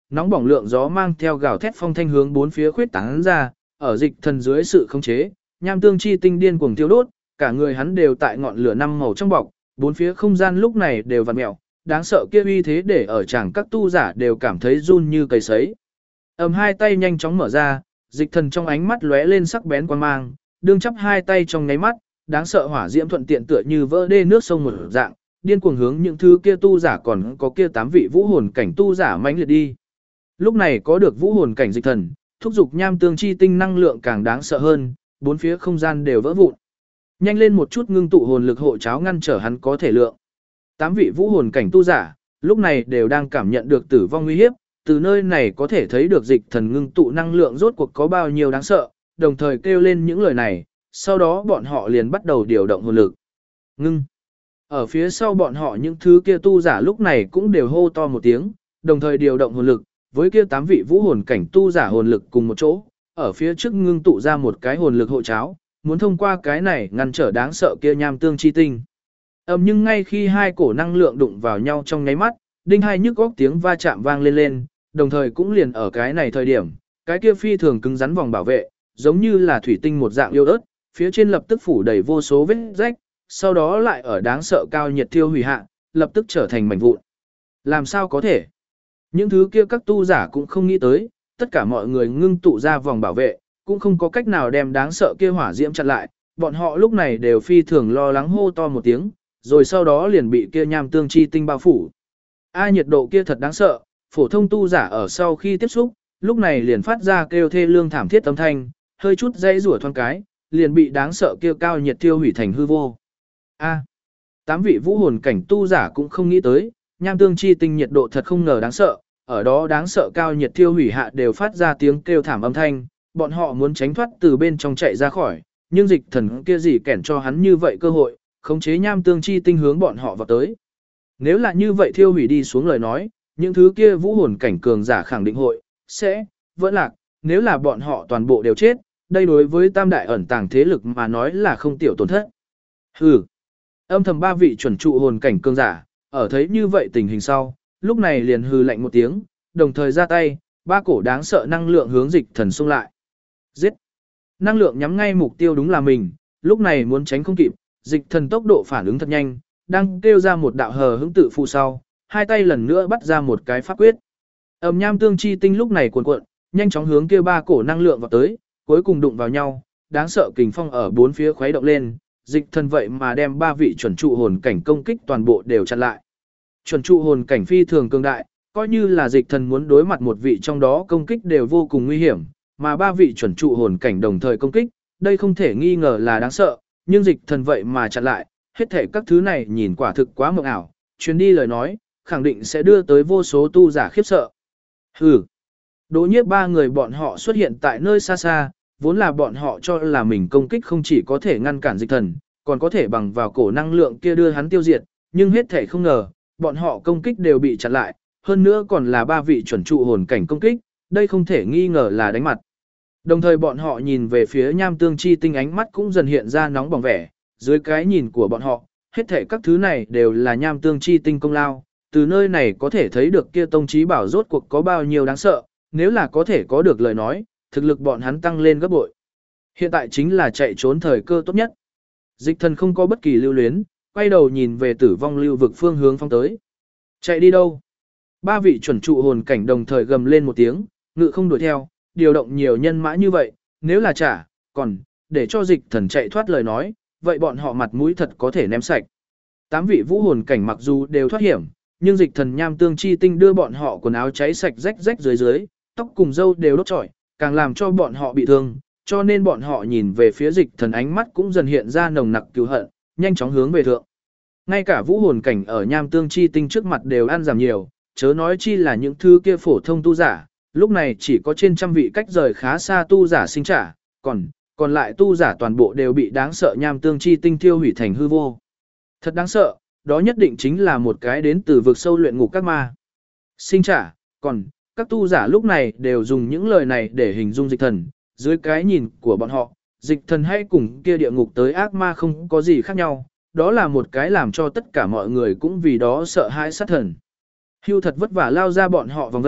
nóng bỏng lượng gió mang theo gào thét phong thanh hướng bốn phía khuyết tán ra, ở dịch thần dưới sự khống chế, nham tương chi tinh điên cuồng tiêu đốt, cả người hắn đều tại ngọn lửa năm màu trong bọc, bốn phía không gian lúc này đều vặn mèo, đáng sợ kia uy thế để ở chẳng các tu giả đều cảm thấy run như cầy sấy. Hai tay nhanh chóng mở ra, dịch thần trong ánh mắt lóe lên sắc bén quan mang, đương chắp hai tay trong nháy mắt, đáng sợ hỏa diễm thuận tiện tựa như vỡ đê nước sông một dạng, điên cuồng hướng những thứ kia tu giả còn có kia 8 vị vũ hồn cảnh tu giả mãnh liệt đi. Lúc này có được vũ hồn cảnh dịch thần, thúc dục nham tương chi tinh năng lượng càng đáng sợ hơn, bốn phía không gian đều vỡ vụn. Nhanh lên một chút ngưng tụ hồn lực hộ cháo ngăn trở hắn có thể lượng. 8 vị vũ hồn cảnh tu giả, lúc này đều đang cảm nhận được tử vong nguy hiếp, từ nơi này có thể thấy được dịch thần ngưng tụ năng lượng rốt cuộc có bao nhiêu đáng sợ, đồng thời kêu lên những lời này, sau đó bọn họ liền bắt đầu điều động hồn lực. Ngưng. Ở phía sau bọn họ những thứ kia tu giả lúc này cũng đều hô to một tiếng, đồng thời điều động hồn lực, với kia 8 vị vũ hồn cảnh tu giả hồn lực cùng một chỗ, ở phía trước ngưng tụ ra một cái hồn lực hộ cháo, muốn thông qua cái này ngăn trở đáng sợ kia nham tương chi tinh. Nhưng ngay khi hai cổ năng lượng đụng vào nhau trong nháy mắt, đinh hai nhức góc tiếng va chạm vang lên, đồng thời cũng liền ở cái này thời điểm, cái kia phi thường cứng rắn vòng bảo vệ, giống như là thủy tinh một dạng yếu ớt, phía trên lập tức phủ đầy vô số vết rách, sau đó lại ở đáng sợ cao nhiệt thiêu hủy hạ, lập tức trở thành mảnh vụn. Làm sao có thể? Những thứ kia các tu giả cũng không nghĩ tới, tất cả mọi người ngưng tụ ra vòng bảo vệ, cũng không có cách nào đem đáng sợ kia hỏa diễm chặn lại, bọn họ lúc này đều phi thường lo lắng hô to một tiếng, rồi sau đó liền bị kia nham tương chi tinh bao phủ. Nhiệt độ kia thật đáng sợ, phổ thông tu giả ở sau khi tiếp xúc, lúc này liền phát ra kêu thê lương thảm thiết âm thanh, hơi chút dây rủa thoáng cái, liền bị đáng sợ kia cao nhiệt thiêu hủy thành hư vô. 8 vị vũ hồn cảnh tu giả cũng không nghĩ tới, nham tương chi tinh nhiệt độ thật không ngờ đáng sợ, ở đó đáng sợ cao nhiệt thiêu hủy hạ đều phát ra tiếng kêu thảm âm thanh, bọn họ muốn tránh thoát từ bên trong chạy ra khỏi, nhưng dịch thần kia gì kẻn cho hắn như vậy cơ hội, khống chế nham tương chi tinh hướng bọn họ vào tới. Nếu là như vậy thiêu hủy đi xuống lời nói, những thứ kia vũ hồn cảnh cường giả khẳng định hội sẽ vẫn lạc, nếu là bọn họ toàn bộ đều chết, đây đối với tam đại ẩn tàng thế lực mà nói là không tiểu tổn thất. Âm thầm 3 vị chuẩn trụ hồn cảnh cường giả, ở thấy như vậy tình hình sau, lúc này liền hừ lạnh một tiếng, đồng thời ra tay, 3 cổ đáng sợ năng lượng hướng dịch thần xung lại. Giết! Năng lượng nhắm ngay mục tiêu đúng là mình, lúc này muốn tránh không kịp, dịch thần tốc độ phản ứng thật nhanh, đang kêu ra một đạo hờ hững tự phụ sau, hai tay lần nữa bắt ra một cái pháp quyết. Nham tương chi tinh lúc này cuồn cuộn, nhanh chóng hướng kia 3 cổ năng lượng vào tới, cuối cùng đụng vào nhau, đáng sợ kình phong ở bốn phía khuấy động lên, dịch thần vậy mà đem 3 vị chuẩn trụ hồn cảnh công kích toàn bộ đều chặn lại. Chuẩn trụ hồn cảnh phi thường cường đại, coi như là dịch thần muốn đối mặt một vị trong đó công kích đều vô cùng nguy hiểm, mà 3 vị chuẩn trụ hồn cảnh đồng thời công kích, đây không thể nghi ngờ là đáng sợ, nhưng dịch thần vậy mà chặn lại, hết thể các thứ này nhìn quả thực quá mộng ảo, truyền đi lời nói, khẳng định sẽ đưa tới vô số tu giả khiếp sợ. Đỗ Nhiếp 3 người bọn họ xuất hiện tại nơi xa xa, vốn là bọn họ cho là mình công kích không chỉ có thể ngăn cản dịch thần, còn có thể bằng vào cổ năng lượng kia đưa hắn tiêu diệt, nhưng hết thể không ngờ, bọn họ công kích đều bị chặn lại, hơn nữa còn là 3 vị chuẩn trụ hồn cảnh công kích, đây không thể nghi ngờ là đánh mặt. Đồng thời bọn họ nhìn về phía nham tương chi tinh ánh mắt cũng dần hiện ra nóng bỏng vẻ, dưới cái nhìn của bọn họ, hết thể các thứ này đều là nham tương chi tinh công lao, từ nơi này có thể thấy được kia tông chí bảo rốt cuộc có bao nhiêu đáng sợ, nếu là có thể có được lời nói, thực lực bọn hắn tăng lên gấp bội. Hiện tại chính là chạy trốn thời cơ tốt nhất. Dịch thần không có bất kỳ lưu luyến, quay đầu nhìn về tử vong lưu vực phương hướng phong tới. Chạy đi đâu? 3 vị chuẩn trụ hồn cảnh đồng thời gầm lên một tiếng, ngự không đuổi theo, điều động nhiều nhân mã như vậy, nếu là trả, còn, để cho dịch thần chạy thoát lời nói, vậy bọn họ mặt mũi thật có thể ném sạch. 8 vị vũ hồn cảnh mặc dù đều thoát hiểm, nhưng dịch thần nham tương chi tinh đưa bọn họ quần áo cháy sạch rách rách dưới, tóc cùng râu đều đốt trọi, càng làm cho bọn họ bị thương, cho nên bọn họ nhìn về phía dịch thần ánh mắt cũng dần hiện ra nồng nặc cứu hận, nhanh chóng hướng về thượng. Ngay cả vũ hồn cảnh ở nham tương chi tinh trước mặt đều ăn giảm nhiều, chớ nói chi là những thứ kia phổ thông tu giả, lúc này chỉ có trên trăm vị cách rời khá xa tu giả sinh trả, còn lại tu giả toàn bộ đều bị đáng sợ nham tương chi tinh tiêu hủy thành hư vô. Thật đáng sợ, đó nhất định chính là một cái đến từ vực sâu luyện ngục các ma. Sinh trả, còn các tu giả lúc này đều dùng những lời này để hình dung dịch thần, dưới cái nhìn của bọn họ, dịch thần hay cùng kia địa ngục tới ác ma không có gì khác nhau, đó là một cái làm cho tất cả mọi người cũng vì đó sợ hãi sát thần. Hưu thật vất vả lao ra bọn họ vòng đây,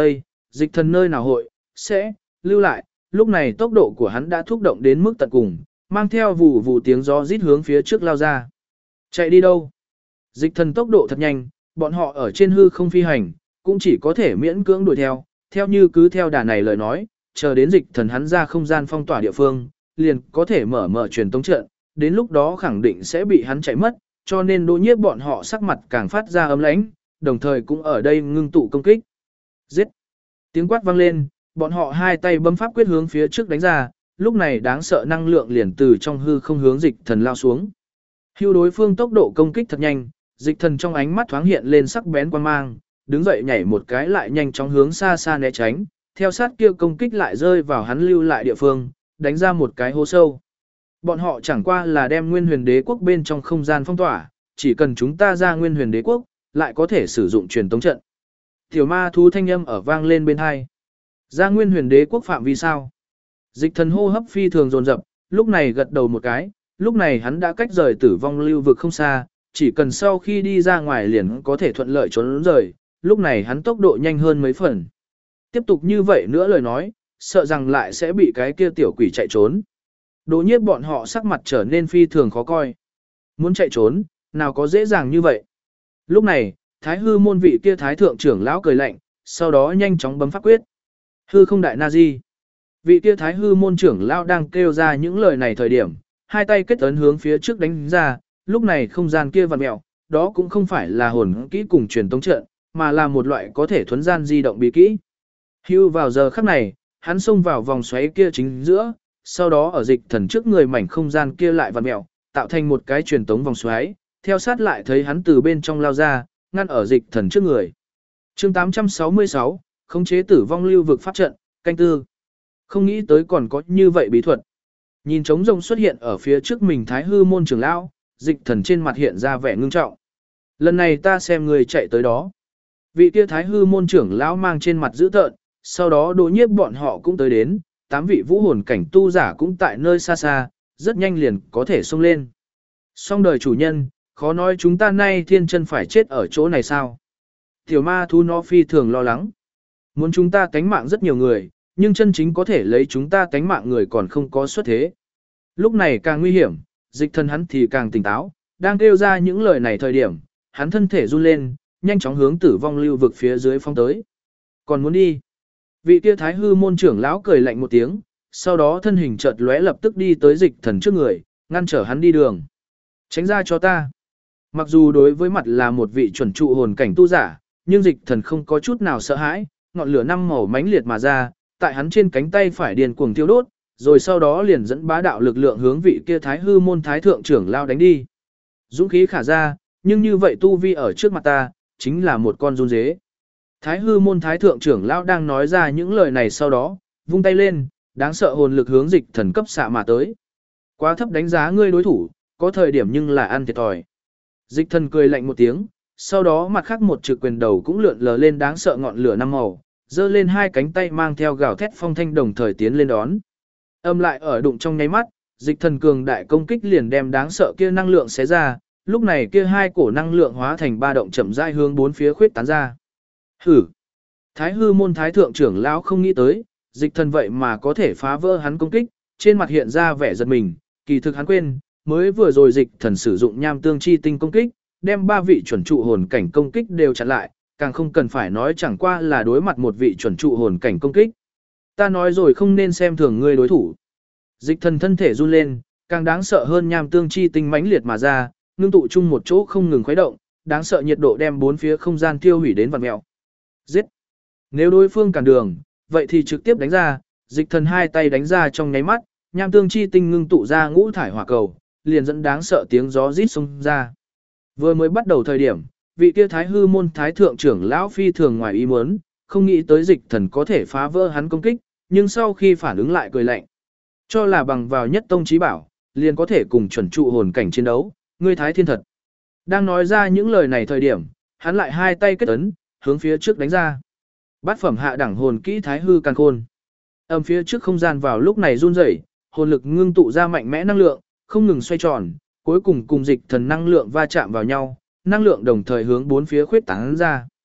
dịch thần nơi nào hội, sẽ, lưu lại, lúc này tốc độ của hắn đã thúc động đến mức tận cùng, mang theo vù vù tiếng gió rít hướng phía trước lao ra. Chạy đi đâu? Dịch thần tốc độ thật nhanh, bọn họ ở trên hư không phi hành, cũng chỉ có thể miễn cưỡng đuổi theo như cứ theo đà này lời nói, chờ đến dịch thần hắn ra không gian phong tỏa địa phương, liền có thể mở truyền tống trận, đến lúc đó khẳng định sẽ bị hắn chạy mất, cho nên Đỗ Nhiếp bọn họ sắc mặt càng phát ra ấm lãnh, đồng thời cũng ở đây ngưng tụ công kích. Giết! Tiếng quát vang lên, bọn họ hai tay bấm pháp quyết hướng phía trước đánh ra, lúc này đáng sợ năng lượng liền từ trong hư không hướng dịch thần lao xuống. Hưu đối phương tốc độ công kích thật nhanh, dịch thần trong ánh mắt thoáng hiện lên sắc bén quan mang, đứng dậy nhảy một cái lại nhanh chóng hướng xa xa né tránh, theo sát kia công kích lại rơi vào hắn lưu lại địa phương, đánh ra một cái hố sâu. Bọn họ chẳng qua là đem Nguyên Huyền Đế quốc bên trong không gian phong tỏa, chỉ cần chúng ta ra Nguyên Huyền Đế quốc, lại có thể sử dụng truyền tống trận. Tiểu ma thú thanh âm ở vang lên bên hai. Ra Nguyên Huyền Đế quốc phạm vi sao? Dịch thần hô hấp phi thường dồn dập, lúc này gật đầu một cái, lúc này hắn đã cách rời tử vong lưu vực không xa, chỉ cần sau khi đi ra ngoài liền có thể thuận lợi trốn rời, lúc này hắn tốc độ nhanh hơn mấy phần. Tiếp tục như vậy nữa lời nói, sợ rằng lại sẽ bị cái kia tiểu quỷ chạy trốn. Đỗ Nhiếp bọn họ sắc mặt trở nên phi thường khó coi. Muốn chạy trốn, nào có dễ dàng như vậy. Lúc này, Thái hư môn vị kia thái thượng trưởng lão cười lạnh, sau đó nhanh chóng bấm pháp quyết. Hư không đại na di. Vị kia thái hư môn trưởng lão đang kêu ra những lời này thời điểm, hai tay kết ấn hướng phía trước đánh ra, lúc này không gian kia vặn mẹo, đó cũng không phải là hồn kỹ cùng truyền tống trận, mà là một loại có thể thuấn gian di động bí kỹ. Hưu vào giờ khắc này, hắn xông vào vòng xoáy kia chính giữa, sau đó ở dịch thần trước người mảnh không gian kia lại vặn mẹo, tạo thành một cái truyền tống vòng xoáy, theo sát lại thấy hắn từ bên trong lao ra, ngăn ở dịch thần trước người. Chương 866, khống chế tử vong lưu vực pháp trận, canh tư. Không nghĩ tới còn có như vậy bí thuật. Nhìn trống rồng xuất hiện ở phía trước mình Thái hư môn trưởng lão, dịch thần trên mặt hiện ra vẻ ngưng trọng. Lần này ta xem người chạy tới đó. Vị kia Thái hư môn trưởng lão mang trên mặt dữ tợn, sau đó Đỗ Nhiếp bọn họ cũng tới đến, 8 vị vũ hồn cảnh tu giả cũng tại nơi xa xa, rất nhanh liền có thể xông lên. Song đời chủ nhân, khó nói chúng ta nay thiên chân phải chết ở chỗ này sao? Tiểu ma thú nó phi thường lo lắng. Muốn chúng ta tánh mạng rất nhiều người, nhưng chân chính có thể lấy chúng ta tánh mạng người còn không có xuất thế. Lúc này càng nguy hiểm, dịch thần hắn thì càng tỉnh táo, đang kêu ra những lời này thời điểm, hắn thân thể run lên, nhanh chóng hướng tử vong lưu vực phía dưới phong tới. Còn muốn đi? Vị kia Thái hư môn trưởng lão cười lạnh một tiếng, sau đó thân hình chợt lóe lập tức đi tới dịch thần trước người, ngăn trở hắn đi đường. Tránh ra cho ta. Mặc dù đối với mặt là một vị chuẩn trụ hồn cảnh tu giả, nhưng dịch thần không có chút nào sợ hãi, ngọn lửa năm màu mãnh liệt mà ra, tại hắn trên cánh tay phải điên cuồng thiêu đốt, rồi sau đó liền dẫn bá đạo lực lượng hướng vị kia Thái hư môn thái thượng trưởng lao đánh đi. Dũng khí khả ra, nhưng như vậy tu vi ở trước mặt ta, chính là một con run dế. Thái hư môn thái thượng trưởng lão đang nói ra những lời này sau đó, vung tay lên, đáng sợ hồn lực hướng dịch thần cấp xạ mà tới. Quá thấp đánh giá ngươi đối thủ, có thời điểm nhưng là ăn thiệt thòi. Dịch thần cười lạnh một tiếng, sau đó mặt khác một trực quyền đầu cũng lượn lờ lên đáng sợ ngọn lửa năm màu, giơ lên hai cánh tay mang theo gào thét phong thanh đồng thời tiến lên đón. Âm lại ở đụng trong nháy mắt, dịch thần cường đại công kích liền đem đáng sợ kia năng lượng xé ra, lúc này kia hai cổ năng lượng hóa thành ba động chậm rãi hướng bốn phía khuyết tán ra. Hử! Thái hư môn thái thượng trưởng lão không nghĩ tới, dịch thần vậy mà có thể phá vỡ hắn công kích, trên mặt hiện ra vẻ giật mình, kỳ thực hắn quên, mới vừa rồi dịch thần sử dụng nham tương chi tinh công kích, đem ba vị chuẩn trụ hồn cảnh công kích đều chặn lại, càng không cần phải nói chẳng qua là đối mặt một vị chuẩn trụ hồn cảnh công kích. Ta nói rồi không nên xem thường ngươi đối thủ. Dịch thần thân thể run lên, càng đáng sợ hơn nham tương chi tinh mãnh liệt mà ra, ngưng tụ chung một chỗ không ngừng khuấy động, đáng sợ nhiệt độ đem bốn phía không gian tiêu hủy đến vặn mèo. Giết! Nếu đối phương cản đường, vậy thì trực tiếp đánh ra, dịch thần hai tay đánh ra trong nháy mắt, nham tương chi tinh ngưng tụ ra ngũ thải hỏa cầu, liền dẫn đáng sợ tiếng gió rít xông ra. Vừa mới bắt đầu thời điểm, vị kia Thái hư môn thái thượng trưởng lão phi thường ngoài ý muốn, không nghĩ tới dịch thần có thể phá vỡ hắn công kích, nhưng sau khi phản ứng lại cười lạnh. Cho là bằng vào nhất tông chí bảo, liền có thể cùng chuẩn trụ hồn cảnh chiến đấu, ngươi thái thiên thật. Đang nói ra những lời này thời điểm, hắn lại hai tay kết ấn, hướng phía trước đánh ra. Bát phẩm hạ đẳng hồn kỹ Thái hư càn khôn. Âm phía trước không gian vào lúc này run rẩy, hồn lực ngưng tụ ra mạnh mẽ năng lượng, không ngừng xoay tròn, cuối cùng cùng dịch thần năng lượng va chạm vào nhau, năng lượng đồng thời hướng bốn phía khuyết tán ra.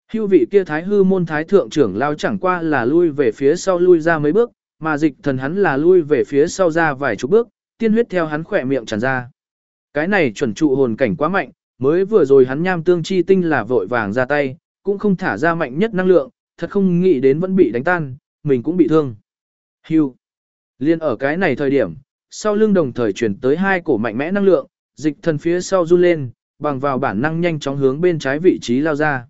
Hưu vị kia thái hư môn thái thượng trưởng lao chẳng qua là lui về phía sau lui ra mấy bước, mà dịch thần hắn là lui về phía sau ra vài chục bước, tiên huyết theo hắn khỏe miệng tràn ra. Cái này chuẩn trụ hồn cảnh quá mạnh, mới vừa rồi hắn nham tương chi tinh là vội vàng ra tay, cũng không thả ra mạnh nhất năng lượng, thật không nghĩ đến vẫn bị đánh tan, mình cũng bị thương. Hưu. Liên ở cái này thời điểm, sau lưng đồng thời chuyển tới hai cổ mạnh mẽ năng lượng, dịch thần phía sau run lên, bằng vào bản năng nhanh chóng hướng bên trái vị trí lao ra.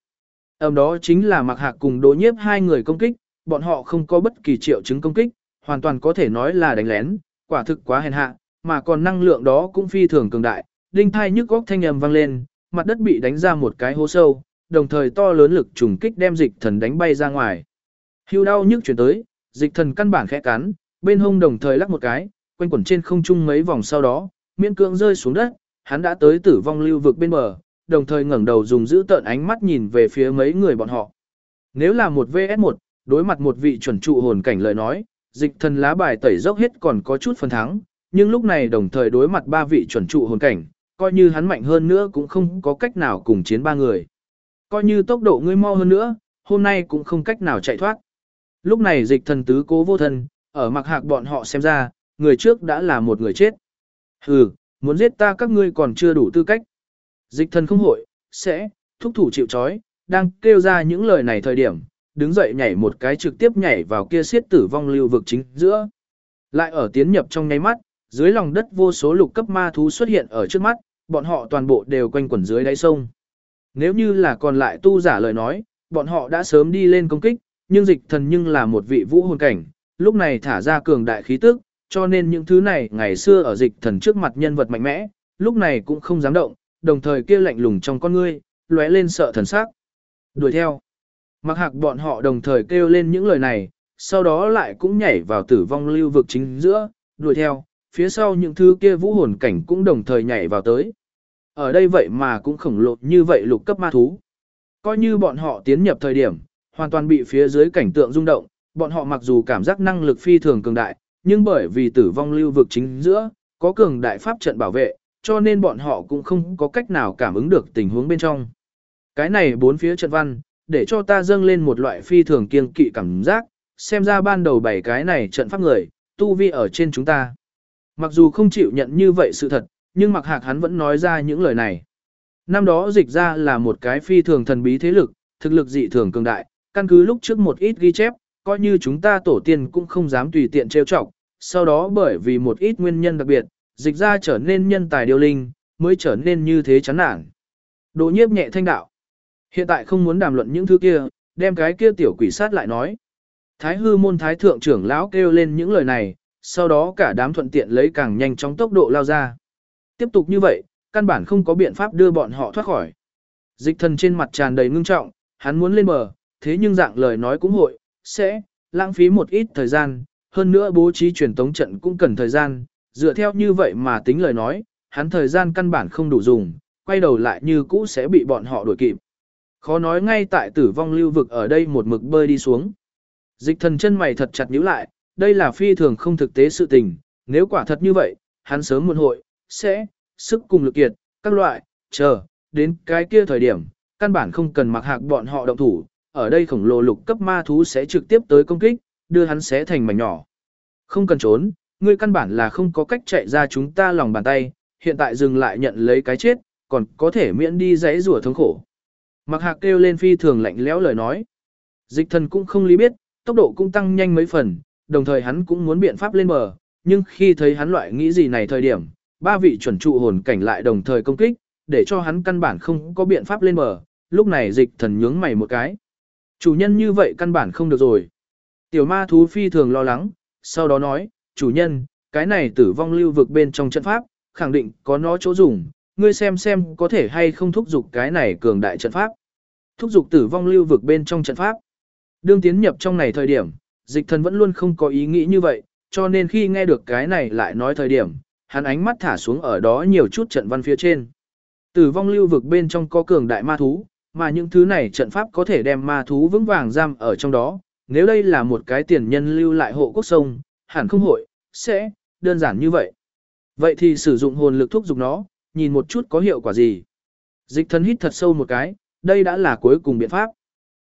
Đó chính là Mạc Hạc cùng Đỗ Nhiếp hai người công kích, bọn họ không có bất kỳ triệu chứng công kích, hoàn toàn có thể nói là đánh lén, quả thực quá hèn hạ, mà còn năng lượng đó cũng phi thường cường đại, đinh thai nhức góc thanh âm vang lên, mặt đất bị đánh ra một cái hố sâu, đồng thời to lớn lực trùng kích đem dịch thần đánh bay ra ngoài. Hưu đau nhức chuyển tới, dịch thần căn bản khẽ cắn, bên hông đồng thời lắc một cái, quanh quẩn trên không trung mấy vòng sau đó, miễn cưỡng rơi xuống đất, hắn đã tới tử vong lưu vực bên bờ, đồng thời ngẩng đầu dùng giữ tợn ánh mắt nhìn về phía mấy người bọn họ. Nếu là một VS1, đối mặt một vị chuẩn trụ hồn cảnh lời nói, dịch thần lá bài tẩy dốc hết còn có chút phần thắng, nhưng lúc này đồng thời đối mặt ba vị chuẩn trụ hồn cảnh, coi như hắn mạnh hơn nữa cũng không có cách nào cùng chiến ba người. Coi như tốc độ ngươi mau hơn nữa, hôm nay cũng không cách nào chạy thoát. Lúc này dịch thần tứ cố vô thân, ở Mạc Hạc bọn họ xem ra, người trước đã là một người chết. Hừ, muốn giết ta các ngươi còn chưa đủ tư cách. Dịch thần không hội, sẽ, thúc thủ chịu trói, đang kêu ra những lời này thời điểm, đứng dậy nhảy một cái trực tiếp nhảy vào kia xiết tử vong lưu vực chính giữa. Lại ở tiến nhập trong nháy mắt, dưới lòng đất vô số lục cấp ma thú xuất hiện ở trước mắt, bọn họ toàn bộ đều quanh quẩn dưới đáy sông. Nếu như là còn lại tu giả lời nói, bọn họ đã sớm đi lên công kích, nhưng dịch thần nhưng là một vị vũ hồn cảnh, lúc này thả ra cường đại khí tức, cho nên những thứ này ngày xưa ở dịch thần trước mặt nhân vật mạnh mẽ, lúc này cũng không dám động, đồng thời kia lạnh lùng trong con ngươi, lóe lên sợ thần sắc. Đuổi theo. Mạc Hạc bọn họ đồng thời kêu lên những lời này, sau đó lại cũng nhảy vào tử vong lưu vực chính giữa, đuổi theo, phía sau những thứ kia vũ hồn cảnh cũng đồng thời nhảy vào tới. Ở đây vậy mà cũng khổng lồ như vậy lục cấp ma thú. Coi như bọn họ tiến nhập thời điểm, hoàn toàn bị phía dưới cảnh tượng rung động, bọn họ mặc dù cảm giác năng lực phi thường cường đại, nhưng bởi vì tử vong lưu vực chính giữa, có cường đại pháp trận bảo vệ, cho nên bọn họ cũng không có cách nào cảm ứng được tình huống bên trong. Cái này bốn phía trận văn, để cho ta dâng lên một loại phi thường kiêng kỵ cảm giác, xem ra ban đầu bảy cái này trận pháp người, tu vi ở trên chúng ta. Mặc dù không chịu nhận như vậy sự thật, nhưng Mạc Hạc hắn vẫn nói ra những lời này. Năm đó dịch ra là một cái phi thường thần bí thế lực, thực lực dị thường cường đại, căn cứ lúc trước một ít ghi chép, coi như chúng ta tổ tiên cũng không dám tùy tiện trêu chọc, sau đó bởi vì một ít nguyên nhân đặc biệt, dịch ra trở nên nhân tài điêu linh, mới trở nên như thế chán nản. Đỗ Nhiếp nhẹ thanh đạo. Hiện tại không muốn đàm luận những thứ kia, đem cái kia tiểu quỷ sát lại nói. Thái hư môn thái thượng trưởng lão kêu lên những lời này, sau đó cả đám thuận tiện lấy càng nhanh chóng tốc độ lao ra. Tiếp tục như vậy, căn bản không có biện pháp đưa bọn họ thoát khỏi. Dịch thần trên mặt tràn đầy ngưng trọng, hắn muốn lên bờ, thế nhưng dạng lời nói cũng hội, sẽ, lãng phí một ít thời gian, hơn nữa bố trí truyền tống trận cũng cần thời gian, dựa theo như vậy mà tính lời nói, hắn thời gian căn bản không đủ dùng, quay đầu lại như cũ sẽ bị bọn họ đuổi kịp. Khó nói ngay tại tử vong lưu vực ở đây một mực bơi đi xuống. Dịch thần chân mày thật chặt nhíu lại, đây là phi thường không thực tế sự tình, nếu quả thật như vậy, hắn sớm muộn hội, sẽ, sức cùng lực kiệt, các loại, chờ, đến cái kia thời điểm, căn bản không cần Mạc Hạc bọn họ động thủ, ở đây khổng lồ lục cấp ma thú sẽ trực tiếp tới công kích, đưa hắn xé thành mảnh nhỏ. Không cần trốn, ngươi căn bản là không có cách chạy ra chúng ta lòng bàn tay, hiện tại dừng lại nhận lấy cái chết, còn có thể miễn đi giấy rủa thống khổ. Mạc Hạc kêu lên phi thường lạnh lẽo lời nói. Dịch thần cũng không lý biết, tốc độ cũng tăng nhanh mấy phần, đồng thời hắn cũng muốn biện pháp lên bờ, nhưng khi thấy hắn loại nghĩ gì này thời điểm, ba vị chuẩn trụ hồn cảnh lại đồng thời công kích, để cho hắn căn bản không có biện pháp lên bờ, lúc này dịch thần nhướng mày một cái. Chủ nhân như vậy căn bản không được rồi. Tiểu ma thú phi thường lo lắng, sau đó nói, chủ nhân, cái này tử vong lưu vực bên trong trận pháp, khẳng định có nó chỗ dùng, ngươi xem có thể hay không thúc giục cái này cường đại trận pháp. Thúc giục tử vong lưu vực bên trong trận pháp. Đương tiến nhập trong này thời điểm, dịch thần vẫn luôn không có ý nghĩ như vậy, cho nên khi nghe được cái này lại nói thời điểm, hắn ánh mắt thả xuống ở đó nhiều chút trận văn phía trên. Tử vong lưu vực bên trong có cường đại ma thú, mà những thứ này trận pháp có thể đem ma thú vững vàng giam ở trong đó. Nếu đây là một cái tiền nhân lưu lại hộ quốc sông, hẳn không hội, sẽ, đơn giản như vậy. Vậy thì sử dụng hồn lực thúc giục nó, nhìn một chút có hiệu quả gì. Dịch thần hít thật sâu một cái, đây đã là cuối cùng biện pháp.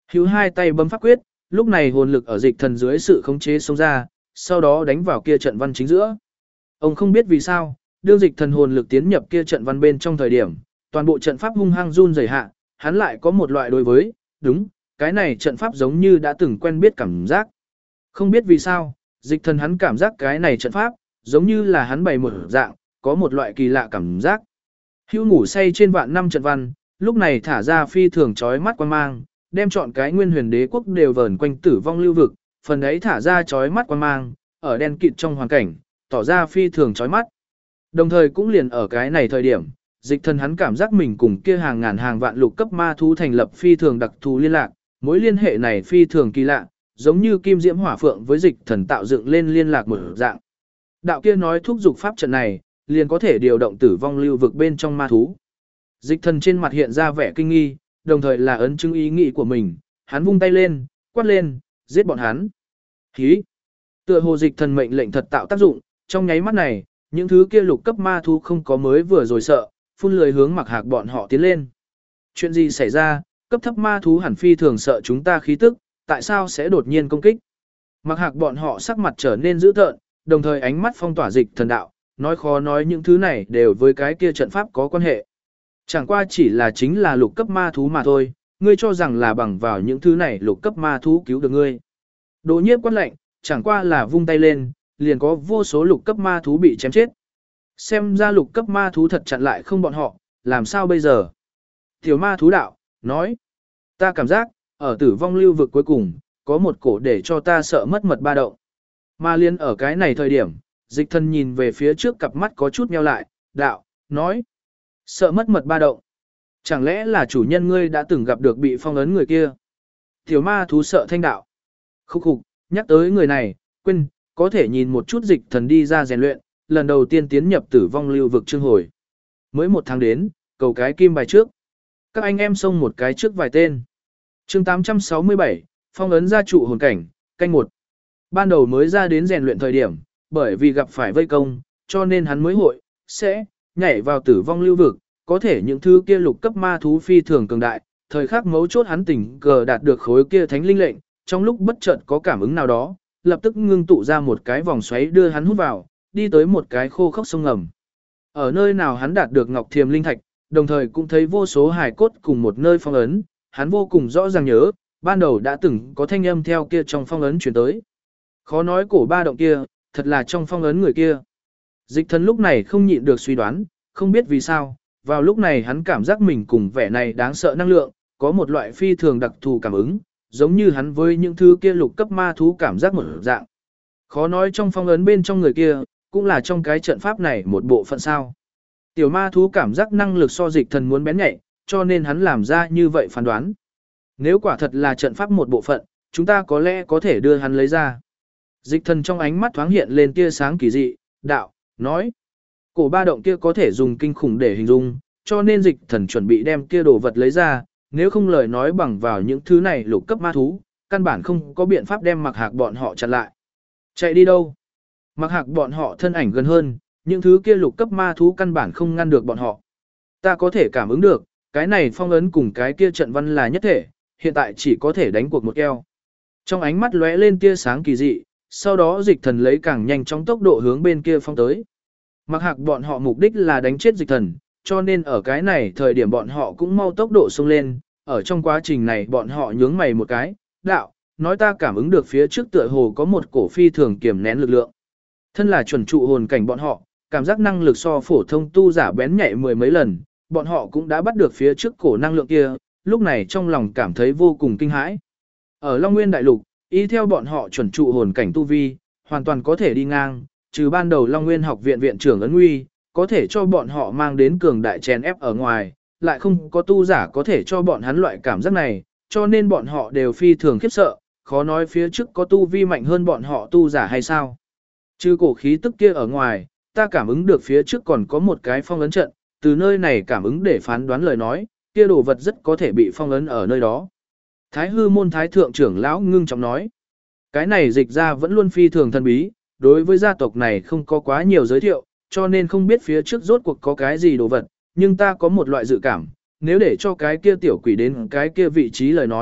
Hữu hai tay bấm pháp quyết, lúc này hồn lực ở dịch thần dưới sự khống chế xông ra, sau đó đánh vào kia trận văn chính giữa. Ông không biết vì sao, đương dịch thần hồn lực tiến nhập kia trận văn bên trong thời điểm, toàn bộ trận pháp hung hăng run rẩy hạ, hắn lại có một loại đối với, đúng, cái này trận pháp giống như đã từng quen biết cảm giác. Không biết vì sao, dịch thần hắn cảm giác cái này trận pháp, giống như là hắn bày một dạng, có một loại kỳ lạ cảm giác. Hữu ngủ say trên vạn năm trận văn, lúc này thả ra phi thường chói mắt quang mang, đem chọn cái nguyên huyền đế quốc đều vờn quanh tử vong lưu vực, phần ấy thả ra chói mắt quang mang, ở đen kịt trong hoàn cảnh, tỏ ra phi thường chói mắt. Đồng thời cũng liền ở cái này thời điểm, dịch thần hắn cảm giác mình cùng kia hàng ngàn hàng vạn lục cấp ma thú thành lập phi thường đặc thù liên lạc, mối liên hệ này phi thường kỳ lạ, giống như kim diễm hỏa phượng với dịch thần tạo dựng lên liên lạc một dạng. Đạo kia nói thúc dục pháp trận này, liền có thể điều động tử vong lưu vực bên trong ma thú. Dịch thần trên mặt hiện ra vẻ kinh nghi, đồng thời là ấn chứng ý nghĩ của mình, hắn vung tay lên, quát lên, giết bọn hắn. Hí! Tựa hồ dịch thần mệnh lệnh thật tạo tác dụng, trong nháy mắt này, những thứ kia lục cấp ma thú không có mới vừa rồi sợ, phun lười hướng Mặc Hạc bọn họ tiến lên. Chuyện gì xảy ra, cấp thấp ma thú hẳn phi thường sợ chúng ta khí tức, tại sao sẽ đột nhiên công kích? Mặc Hạc bọn họ sắc mặt trở nên dữ tợn, đồng thời ánh mắt phong tỏa dịch thần đạo, nói khó nói những thứ này đều với cái kia trận pháp có quan hệ. Chẳng qua chỉ là chính là lục cấp ma thú mà thôi, ngươi cho rằng là bằng vào những thứ này lục cấp ma thú cứu được ngươi. Đỗ Nhiếp quát lệnh, chẳng qua là vung tay lên, liền có vô số lục cấp ma thú bị chém chết. Xem ra lục cấp ma thú thật chặn lại không bọn họ, làm sao bây giờ? Tiểu ma thú đạo, nói, ta cảm giác, ở tử vong lưu vực cuối cùng, có một cổ để cho ta sợ mất mật ba động. Mà liên ở cái này thời điểm, dịch thần nhìn về phía trước cặp mắt có chút nheo lại, đạo, nói, sợ mất mật ba động. Chẳng lẽ là chủ nhân ngươi đã từng gặp được bị phong ấn người kia? Tiểu ma thú sợ thanh đạo. Khúc khục, nhắc tới người này, quên, có thể nhìn một chút dịch thần đi ra rèn luyện, lần đầu tiên tiến nhập tử vong lưu vực chương hồi. Mới một tháng đến, cầu cái kim bài trước. Các anh em xông một cái trước vài tên. chương 867, phong ấn gia trụ hồn cảnh, canh một. Ban đầu mới ra đến rèn luyện thời điểm, bởi vì gặp phải vây công, cho nên hắn mới sẽ nhảy vào tử vong lưu vực, có thể những thứ kia lục cấp ma thú phi thường cường đại, thời khắc mấu chốt hắn tình cờ đạt được khối kia thánh linh lệnh, trong lúc bất chợt có cảm ứng nào đó, lập tức ngưng tụ ra một cái vòng xoáy đưa hắn hút vào, đi tới một cái khô khốc sông ngầm. Ở nơi nào hắn đạt được ngọc thiềm linh thạch, đồng thời cũng thấy vô số hài cốt cùng một nơi phong ấn, hắn vô cùng rõ ràng nhớ, ban đầu đã từng có thanh âm theo kia trong phong ấn chuyển tới. Khó nói cổ ba động kia, thật là trong phong ấn người kia. Dịch thần lúc này không nhịn được suy đoán, không biết vì sao, vào lúc này hắn cảm giác mình cùng vẻ này đáng sợ năng lượng, có một loại phi thường đặc thù cảm ứng, giống như hắn với những thứ kia lục cấp ma thú cảm giác một dạng. Khó nói trong phong ấn bên trong người kia, cũng là trong cái trận pháp này một bộ phận sao. Tiểu ma thú cảm giác năng lực so dịch thần muốn bén nhạy, cho nên hắn làm ra như vậy phán đoán. Nếu quả thật là trận pháp một bộ phận, chúng ta có lẽ có thể đưa hắn lấy ra. Dịch thần trong ánh mắt thoáng hiện lên tia sáng kỳ dị, đạo, nói. Cổ ba động kia có thể dùng kinh khủng để hình dung, cho nên dịch thần chuẩn bị đem kia đồ vật lấy ra, nếu không lời nói bằng vào những thứ này lục cấp ma thú, căn bản không có biện pháp đem Mặc Hạc bọn họ chặn lại. Chạy đi đâu? Mặc Hạc bọn họ thân ảnh gần hơn, những thứ kia lục cấp ma thú căn bản không ngăn được bọn họ. Ta có thể cảm ứng được, cái này phong ấn cùng cái kia trận văn là nhất thể, hiện tại chỉ có thể đánh cuộc một keo. Trong ánh mắt lóe lên tia sáng kỳ dị, sau đó dịch thần lấy càng nhanh chóng tốc độ hướng bên kia phong tới. Mặc Hạc bọn họ mục đích là đánh chết dịch thần, cho nên ở cái này thời điểm bọn họ cũng mau tốc độ xông lên, ở trong quá trình này bọn họ nhướng mày một cái, đạo, nói ta cảm ứng được phía trước tựa hồ có một cổ phi thường kiềm nén lực lượng. Thân là chuẩn trụ hồn cảnh bọn họ, cảm giác năng lực so phổ thông tu giả bén nhạy mười mấy lần, bọn họ cũng đã bắt được phía trước cổ năng lượng kia, lúc này trong lòng cảm thấy vô cùng kinh hãi. Ở Long Nguyên Đại Lục, ý theo bọn họ chuẩn trụ hồn cảnh tu vi, hoàn toàn có thể đi ngang, trừ ban đầu Long Nguyên học viện viện trưởng Ấn Nguy, có thể cho bọn họ mang đến cường đại chèn ép ở ngoài, lại không có tu giả có thể cho bọn hắn loại cảm giác này, cho nên bọn họ đều phi thường khiếp sợ, khó nói phía trước có tu vi mạnh hơn bọn họ tu giả hay sao. Trừ cổ khí tức kia ở ngoài, ta cảm ứng được phía trước còn có một cái phong ấn trận, từ nơi này cảm ứng để phán đoán lời nói, kia đồ vật rất có thể bị phong ấn ở nơi đó. Thái hư môn thái thượng trưởng lão ngưng trọng nói, cái này dịch ra vẫn luôn phi thường thần bí, đối với gia tộc này không có quá nhiều giới thiệu, cho nên không biết phía trước rốt cuộc có cái gì đồ vật, nhưng ta có một loại dự cảm, nếu để cho cái kia tiểu quỷ đến cái kia vị trí lời nói,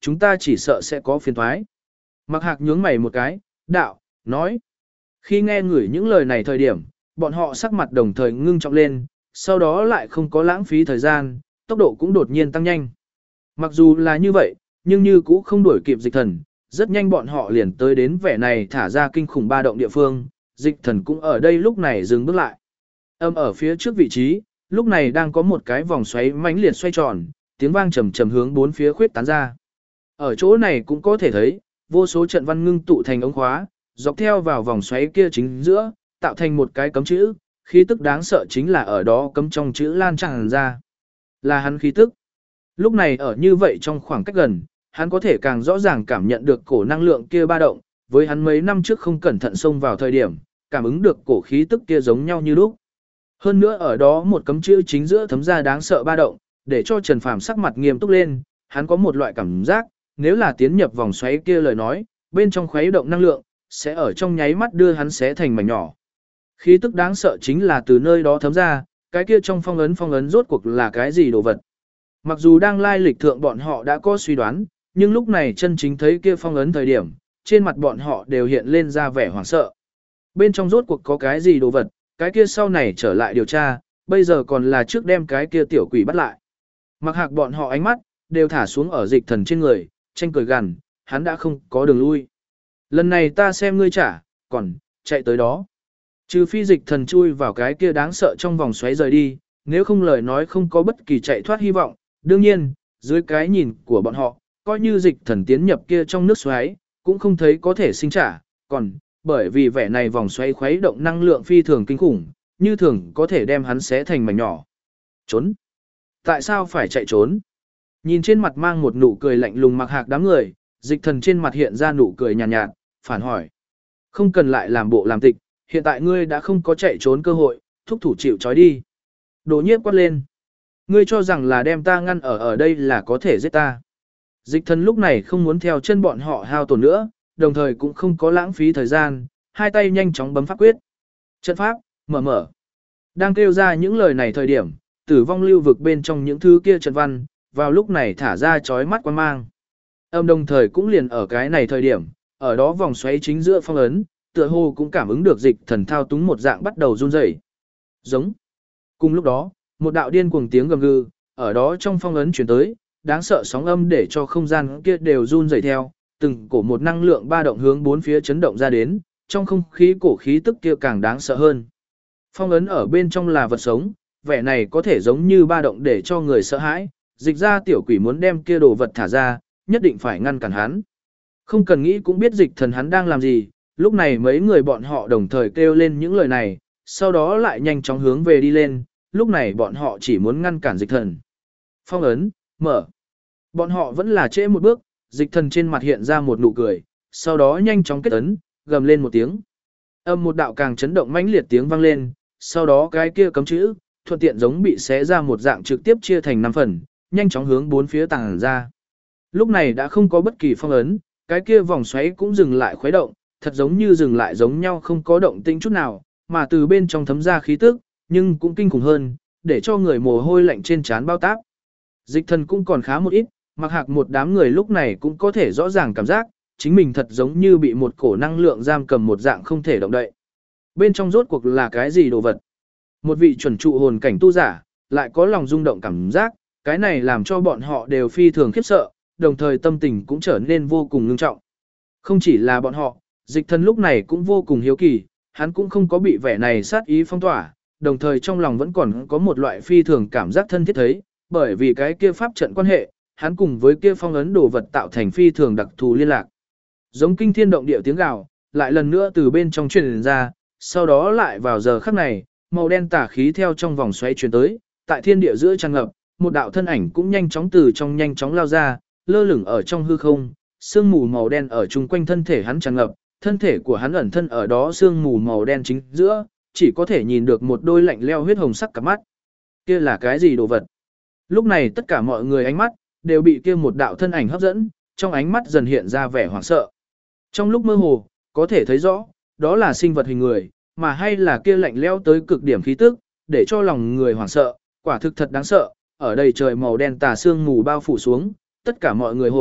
chúng ta chỉ sợ sẽ có phiền thoái. Mặc Hạc nhướng mày một cái, đạo, nói. Khi nghe ngửi những lời này thời điểm, bọn họ sắc mặt đồng thời ngưng trọng lên, sau đó lại không có lãng phí thời gian, tốc độ cũng đột nhiên tăng nhanh. Mặc dù là như vậy, nhưng như cũ không đuổi kịp dịch thần, rất nhanh bọn họ liền tới đến vẻ này thả ra kinh khủng ba động địa phương, dịch thần cũng ở đây lúc này dừng bước lại. Ở phía trước vị trí, lúc này đang có một cái vòng xoáy mãnh liệt xoay tròn, tiếng vang trầm trầm hướng bốn phía khuyết tán ra. Ở chỗ này cũng có thể thấy, vô số trận văn ngưng tụ thành ống khóa, dọc theo vào vòng xoáy kia chính giữa, tạo thành một cái cấm chữ, khí tức đáng sợ chính là ở đó cấm trong chữ lan tràn ra. Là hắn khí tức. Lúc này ở như vậy trong khoảng cách gần, hắn có thể càng rõ ràng cảm nhận được cổ năng lượng kia ba động, với hắn mấy năm trước không cẩn thận xông vào thời điểm, cảm ứng được cổ khí tức kia giống nhau như lúc. Hơn nữa ở đó một cấm chữ chính giữa thấm ra đáng sợ ba động, để cho Trần Phàm sắc mặt nghiêm túc lên, hắn có một loại cảm giác, nếu là tiến nhập vòng xoáy kia lời nói, bên trong khuấy động năng lượng, sẽ ở trong nháy mắt đưa hắn xé thành mảnh nhỏ. Khí tức đáng sợ chính là từ nơi đó thấm ra, cái kia trong phong ấn rốt cuộc là cái gì đồ vật. Mặc dù đang lai lịch thượng bọn họ đã có suy đoán, nhưng lúc này chân chính thấy kia phong ấn thời điểm, trên mặt bọn họ đều hiện lên ra vẻ hoảng sợ. Bên trong rốt cuộc có cái gì đồ vật, cái kia sau này trở lại điều tra, bây giờ còn là trước đem cái kia tiểu quỷ bắt lại. Mặc Hạc bọn họ ánh mắt, đều thả xuống ở dịch thần trên người, tranh cười gằn, hắn đã không có đường lui. Lần này ta xem ngươi trả, còn, chạy tới đó. Trừ phi dịch thần chui vào cái kia đáng sợ trong vòng xoáy rời đi, nếu không lời nói không có bất kỳ chạy thoát hy vọng. Đương nhiên, dưới cái nhìn của bọn họ, coi như dịch thần tiến nhập kia trong nước xoáy, cũng không thấy có thể sinh trả, còn, bởi vì vẻ này vòng xoáy khuấy động năng lượng phi thường kinh khủng, như thường có thể đem hắn xé thành mảnh nhỏ. Trốn. Tại sao phải chạy trốn? Nhìn trên mặt mang một nụ cười lạnh lùng Mặc Hạc đám người, dịch thần trên mặt hiện ra nụ cười nhàn nhạt, phản hỏi. Không cần lại làm bộ làm tịch, hiện tại ngươi đã không có chạy trốn cơ hội, thúc thủ chịu trói đi. Đồ Nhiếp quát lên. Ngươi cho rằng là đem ta ngăn ở đây là có thể giết ta. Dịch thần lúc này không muốn theo chân bọn họ hao tổn nữa, đồng thời cũng không có lãng phí thời gian, hai tay nhanh chóng bấm pháp quyết. Trận pháp, mở. Đang kêu ra những lời này thời điểm, tử vong lưu vực bên trong những thứ kia trận văn, vào lúc này thả ra chói mắt quan mang. Đồng thời cũng liền ở cái này thời điểm, ở đó vòng xoáy chính giữa phong ấn, tựa hồ cũng cảm ứng được dịch thần thao túng một dạng bắt đầu run rẩy. Giống. Cùng lúc đó, một đạo điên cuồng tiếng gầm gừ, ở đó trong phong ấn truyền tới, đáng sợ sóng âm để cho không gian kia đều run rẩy theo, từng cổ một năng lượng ba động hướng bốn phía chấn động ra đến, trong không khí cổ khí tức kia càng đáng sợ hơn. Phong ấn ở bên trong là vật sống, vẻ này có thể giống như ba động để cho người sợ hãi, dịch ra tiểu quỷ muốn đem kia đồ vật thả ra, nhất định phải ngăn cản hắn. Không cần nghĩ cũng biết dịch thần hắn đang làm gì, lúc này mấy người bọn họ đồng thời kêu lên những lời này, sau đó lại nhanh chóng hướng về đi lên, lúc này bọn họ chỉ muốn ngăn cản dịch thần. Phong ấn, mở. Bọn họ vẫn là trễ một bước, dịch thần trên mặt hiện ra một nụ cười, sau đó nhanh chóng kết ấn, gầm lên một tiếng. Một đạo càng chấn động mãnh liệt tiếng vang lên, sau đó cái kia cấm chữ, thuận tiện giống bị xé ra một dạng trực tiếp chia thành 5 phần, nhanh chóng hướng bốn phía tàng ra. Lúc này đã không có bất kỳ phong ấn, cái kia vòng xoáy cũng dừng lại khuấy động, thật giống như dừng lại giống nhau không có động tĩnh chút nào, mà từ bên trong thấm ra khí tức, nhưng cũng kinh khủng hơn, để cho người mồ hôi lạnh trên trán bao táp. Dịch thần cũng còn khá một ít, Mặc Hạc một đám người lúc này cũng có thể rõ ràng cảm giác, chính mình thật giống như bị một cổ năng lượng giam cầm một dạng không thể động đậy. Bên trong rốt cuộc là cái gì đồ vật? Một vị chuẩn trụ hồn cảnh tu giả, lại có lòng rung động cảm giác, cái này làm cho bọn họ đều phi thường khiếp sợ, đồng thời tâm tình cũng trở nên vô cùng ngưng trọng. Không chỉ là bọn họ, dịch thần lúc này cũng vô cùng hiếu kỳ, hắn cũng không có bị vẻ này sát ý phong tỏa, đồng thời trong lòng vẫn còn có một loại phi thường cảm giác thân thiết thấy, bởi vì cái kia pháp trận quan hệ, hắn cùng với kia phong ấn đồ vật tạo thành phi thường đặc thù liên lạc. Giống kinh thiên động địa tiếng gào, lại lần nữa từ bên trong truyền ra, sau đó lại vào giờ khắc này, màu đen tà khí theo trong vòng xoáy truyền tới, tại thiên địa giữa tràn ngập, một đạo thân ảnh cũng nhanh chóng từ trong nhanh chóng lao ra, lơ lửng ở trong hư không, sương mù màu đen ở chung quanh thân thể hắn tràn ngập, thân thể của hắn ẩn thân ở đó sương mù màu đen chính giữa, chỉ có thể nhìn được một đôi lạnh leo huyết hồng sắc cặp mắt. Kia là cái gì đồ vật? Lúc này tất cả mọi người ánh mắt đều bị kia một đạo thân ảnh hấp dẫn, trong ánh mắt dần hiện ra vẻ hoảng sợ. Trong lúc mơ hồ, có thể thấy rõ, đó là sinh vật hình người, mà hay là kia lạnh lẽo tới cực điểm khí tức, để cho lòng người hoảng sợ, quả thực thật đáng sợ, ở đây trời màu đen tà sương mù bao phủ xuống, tất cả mọi người hội,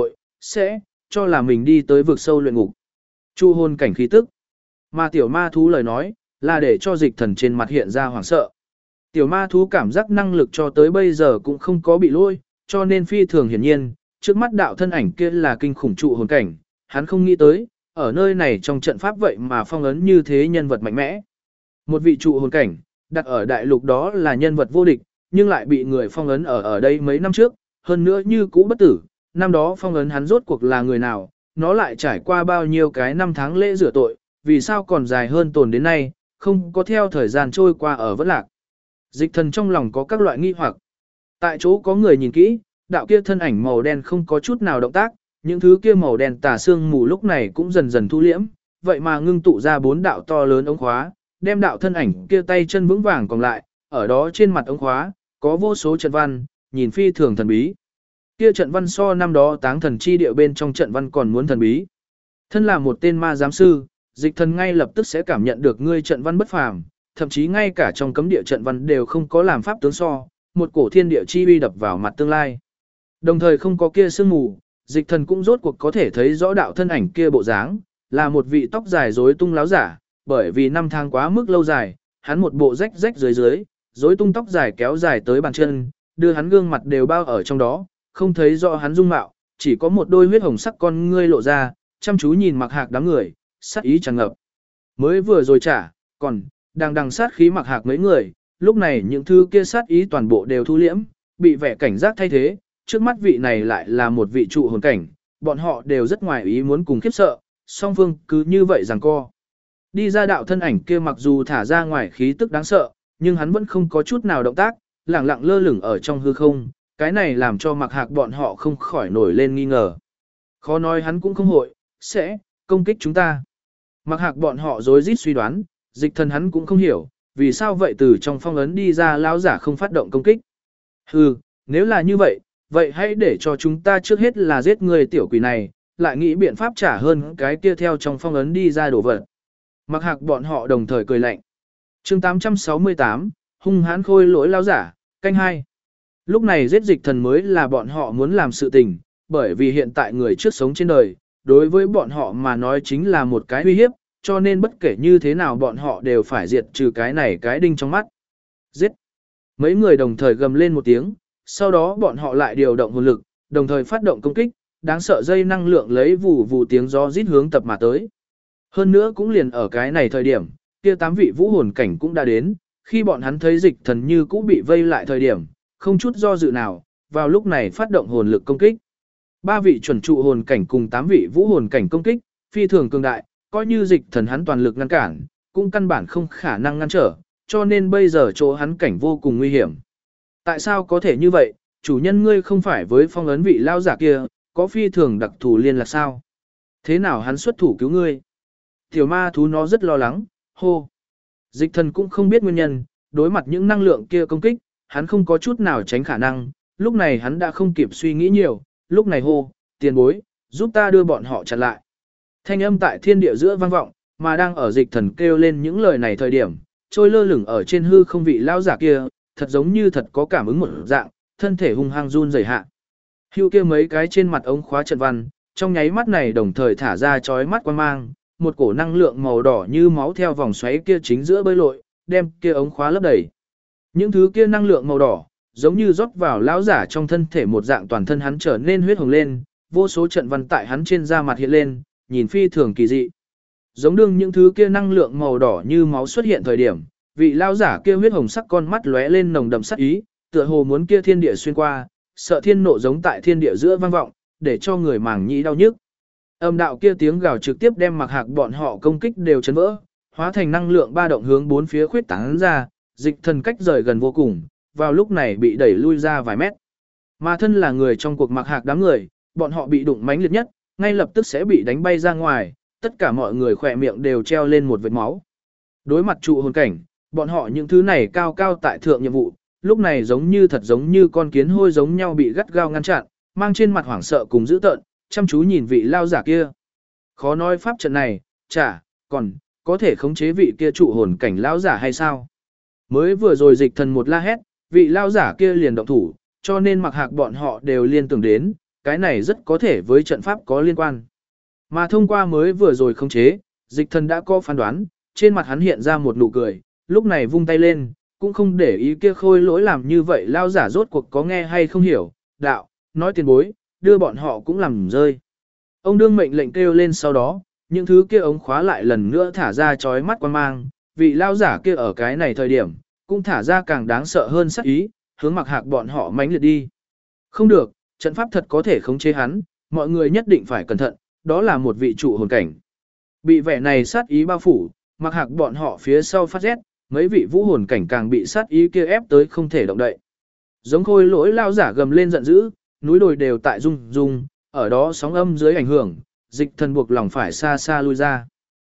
sẽ cho là mình đi tới vực sâu luyện ngục. Trụ hồn cảnh khí tức. Mà tiểu ma thú lời nói, là để cho dịch thần trên mặt hiện ra hoảng sợ. Tiểu ma thú cảm giác năng lực cho tới bây giờ cũng không có bị lôi, cho nên phi thường hiển nhiên, trước mắt đạo thân ảnh kia là kinh khủng trụ hồn cảnh, hắn không nghĩ tới, ở nơi này trong trận pháp vậy mà phong ấn như thế nhân vật mạnh mẽ. Một vị trụ hồn cảnh, đặt ở đại lục đó là nhân vật vô địch, nhưng lại bị người phong ấn ở đây mấy năm trước, hơn nữa như cũ bất tử, năm đó phong ấn hắn rốt cuộc là người nào, nó lại trải qua bao nhiêu cái năm tháng lễ rửa tội, vì sao còn dài hơn tồn đến nay, không có theo thời gian trôi qua ở vẫn lạc. Dịch thần trong lòng có các loại nghi hoặc. Tại chỗ có người nhìn kỹ, đạo kia thân ảnh màu đen không có chút nào động tác, những thứ kia màu đen tà xương mù lúc này cũng dần dần thu liễm, vậy mà ngưng tụ ra 4 đạo to lớn ống khóa, đem đạo thân ảnh kia tay chân vững vàng còn lại, ở đó trên mặt ống khóa, có vô số trận văn, nhìn phi thường thần bí. Kia trận văn so năm đó Táng Thần Chi Địa bên trong trận văn còn muốn thần bí. Thân là một tên ma giám sư, dịch thần ngay lập tức sẽ cảm nhận được ngươi trận văn bất phàm, thậm chí ngay cả trong cấm địa trận văn đều không có làm pháp tướng so, một cổ thiên địa chi uy đập vào mặt tương lai. Đồng thời không có kia sương mù, dịch thần cũng rốt cuộc có thể thấy rõ đạo thân ảnh kia bộ dáng, là một vị tóc dài rối tung láo giả, bởi vì năm tháng quá mức lâu dài, hắn một bộ rách rách dưới, rối tung tóc dài kéo dài tới bàn chân, đưa hắn gương mặt đều bao ở trong đó, không thấy rõ hắn dung mạo, chỉ có một đôi huyết hồng sắc con ngươi lộ ra, chăm chú nhìn Mặc Hạc đám người, sát ý tràn ngập. Mới vừa rồi còn đang sát khí Mặc Hạc mấy người, lúc này những thứ kia sát ý toàn bộ đều thu liễm, bị vẻ cảnh giác thay thế, trước mắt vị này lại là một vị trụ hồn cảnh, bọn họ đều rất ngoài ý muốn cùng khiếp sợ, song phương cứ như vậy giằng co. Đi ra đạo thân ảnh kia mặc dù thả ra ngoài khí tức đáng sợ, nhưng hắn vẫn không có chút nào động tác, lẳng lặng lơ lửng ở trong hư không, cái này làm cho Mặc Hạc bọn họ không khỏi nổi lên nghi ngờ. Khó nói hắn cũng không sẽ công kích chúng ta. Mặc Hạc bọn họ rối rít suy đoán, dịch thần hắn cũng không hiểu, vì sao vậy từ trong phong ấn đi ra lão giả không phát động công kích. Hừ, nếu là như vậy, vậy hãy để cho chúng ta trước hết là giết người tiểu quỷ này, lại nghĩ biện pháp trả hơn cái kia theo trong phong ấn đi ra đồ vật. Mặc Hạc bọn họ đồng thời cười lạnh. Chương 868, hung hãn khôi lỗi lão giả, canh 2. Lúc này giết dịch thần mới là bọn họ muốn làm sự tình, bởi vì hiện tại người trước sống trên đời, đối với bọn họ mà nói chính là một cái uy hiếp, cho nên bất kể như thế nào bọn họ đều phải diệt trừ cái này cái đinh trong mắt. Giết! Mấy người đồng thời gầm lên một tiếng, sau đó bọn họ lại điều động hồn lực, đồng thời phát động công kích, đáng sợ dây năng lượng lấy vù vù tiếng gió rít hướng tập mà tới. Hơn nữa cũng liền ở cái này thời điểm, kia 8 vị vũ hồn cảnh cũng đã đến, khi bọn hắn thấy dịch thần như cũ bị vây lại thời điểm, không chút do dự nào, vào lúc này phát động hồn lực công kích. 3 vị chuẩn trụ hồn cảnh cùng 8 vị vũ hồn cảnh công kích, phi thường cường đại, coi như dịch thần hắn toàn lực ngăn cản, cũng căn bản không khả năng ngăn trở, cho nên bây giờ chỗ hắn cảnh vô cùng nguy hiểm. Tại sao có thể như vậy, chủ nhân ngươi không phải với phong ấn vị lao giả kia, có phi thường đặc thù liên lạc sao? Thế nào hắn xuất thủ cứu ngươi? Tiểu ma thú nó rất lo lắng, hô. Dịch thần cũng không biết nguyên nhân, đối mặt những năng lượng kia công kích, hắn không có chút nào tránh khả năng, lúc này hắn đã không kịp suy nghĩ nhiều, lúc này hô, tiền bối, giúp ta đưa bọn họ chặn lại. Thanh âm tại thiên địa giữa vang vọng, mà đang ở dịch thần kêu lên những lời này thời điểm, trôi lơ lửng ở trên hư không vị lao giả kia, thật giống như thật có cảm ứng một dạng, thân thể hung hăng run rẩy hạ. Hưu kia mấy cái trên mặt ống khóa trận văn, trong nháy mắt này đồng thời thả ra chói mắt quang mang, một cổ năng lượng màu đỏ như máu theo vòng xoáy kia chính giữa bơi lội, đem kia ống khóa lấp đầy. Những thứ kia năng lượng màu đỏ, giống như rót vào lão giả trong thân thể một dạng, toàn thân hắn trở nên huyết hồng lên, vô số trận văn tại hắn trên da mặt hiện lên, nhìn phi thường kỳ dị. Giống đương những thứ kia năng lượng màu đỏ như máu xuất hiện thời điểm, vị lão giả kia huyết hồng sắc con mắt lóe lên nồng đậm sát ý, tựa hồ muốn kia thiên địa xuyên qua, sợ thiên nộ giống tại thiên địa giữa vang vọng, để cho người màng nhĩ đau nhức. Âm đạo kia tiếng gào trực tiếp đem Mặc Hạc bọn họ công kích đều chấn vỡ, hóa thành năng lượng ba động hướng bốn phía khuyết tán ra, dịch thần cách rời gần vô cùng, vào lúc này bị đẩy lui ra vài mét. Mà thân là người trong cuộc Mặc Hạc đám người, bọn họ bị đụng mãnh liệt nhất, ngay lập tức sẽ bị đánh bay ra ngoài, tất cả mọi người khỏe miệng đều treo lên một vệt máu. Đối mặt trụ hồn cảnh, bọn họ những thứ này cao cao tại thượng nhiệm vụ, lúc này giống như thật giống như con kiến hôi giống nhau bị gắt gao ngăn chặn, mang trên mặt hoảng sợ cùng dữ tợn, chăm chú nhìn vị lao giả kia. Khó nói pháp trận này, còn có thể khống chế vị kia trụ hồn cảnh lao giả hay sao? Mới vừa rồi dịch thần một la hét, vị lao giả kia liền động thủ, cho nên Mặc Hạc bọn họ đều liên tưởng đến, cái này rất có thể với trận pháp có liên quan. Mà thông qua mới vừa rồi khống chế, dịch thần đã có phán đoán, trên mặt hắn hiện ra một nụ cười, lúc này vung tay lên, cũng không để ý kia khôi lỗi làm như vậy lao giả rốt cuộc có nghe hay không hiểu, đạo, nói tiền bối, đưa bọn họ cũng làm rơi. Ông đương mệnh lệnh kêu lên sau đó, những thứ kia ống khóa lại lần nữa thả ra chói mắt quan mang, vị lao giả kia ở cái này thời điểm, cũng thả ra càng đáng sợ hơn sát ý, hướng Mặc Hạc bọn họ mãnh liệt đi. Không được, trận pháp thật có thể khống chế hắn, mọi người nhất định phải cẩn thận, đó là một vị trụ hồn cảnh. Bị vẻ này sát ý bao phủ, Mặc Hạc bọn họ phía sau phát rét, mấy vị vũ hồn cảnh càng bị sát ý kia ép tới không thể động đậy. Giống khôi lỗi lao giả gầm lên giận dữ, núi đồi đều tại rung rung, ở đó sóng âm dưới ảnh hưởng, dịch thần buộc lòng phải xa xa lui ra.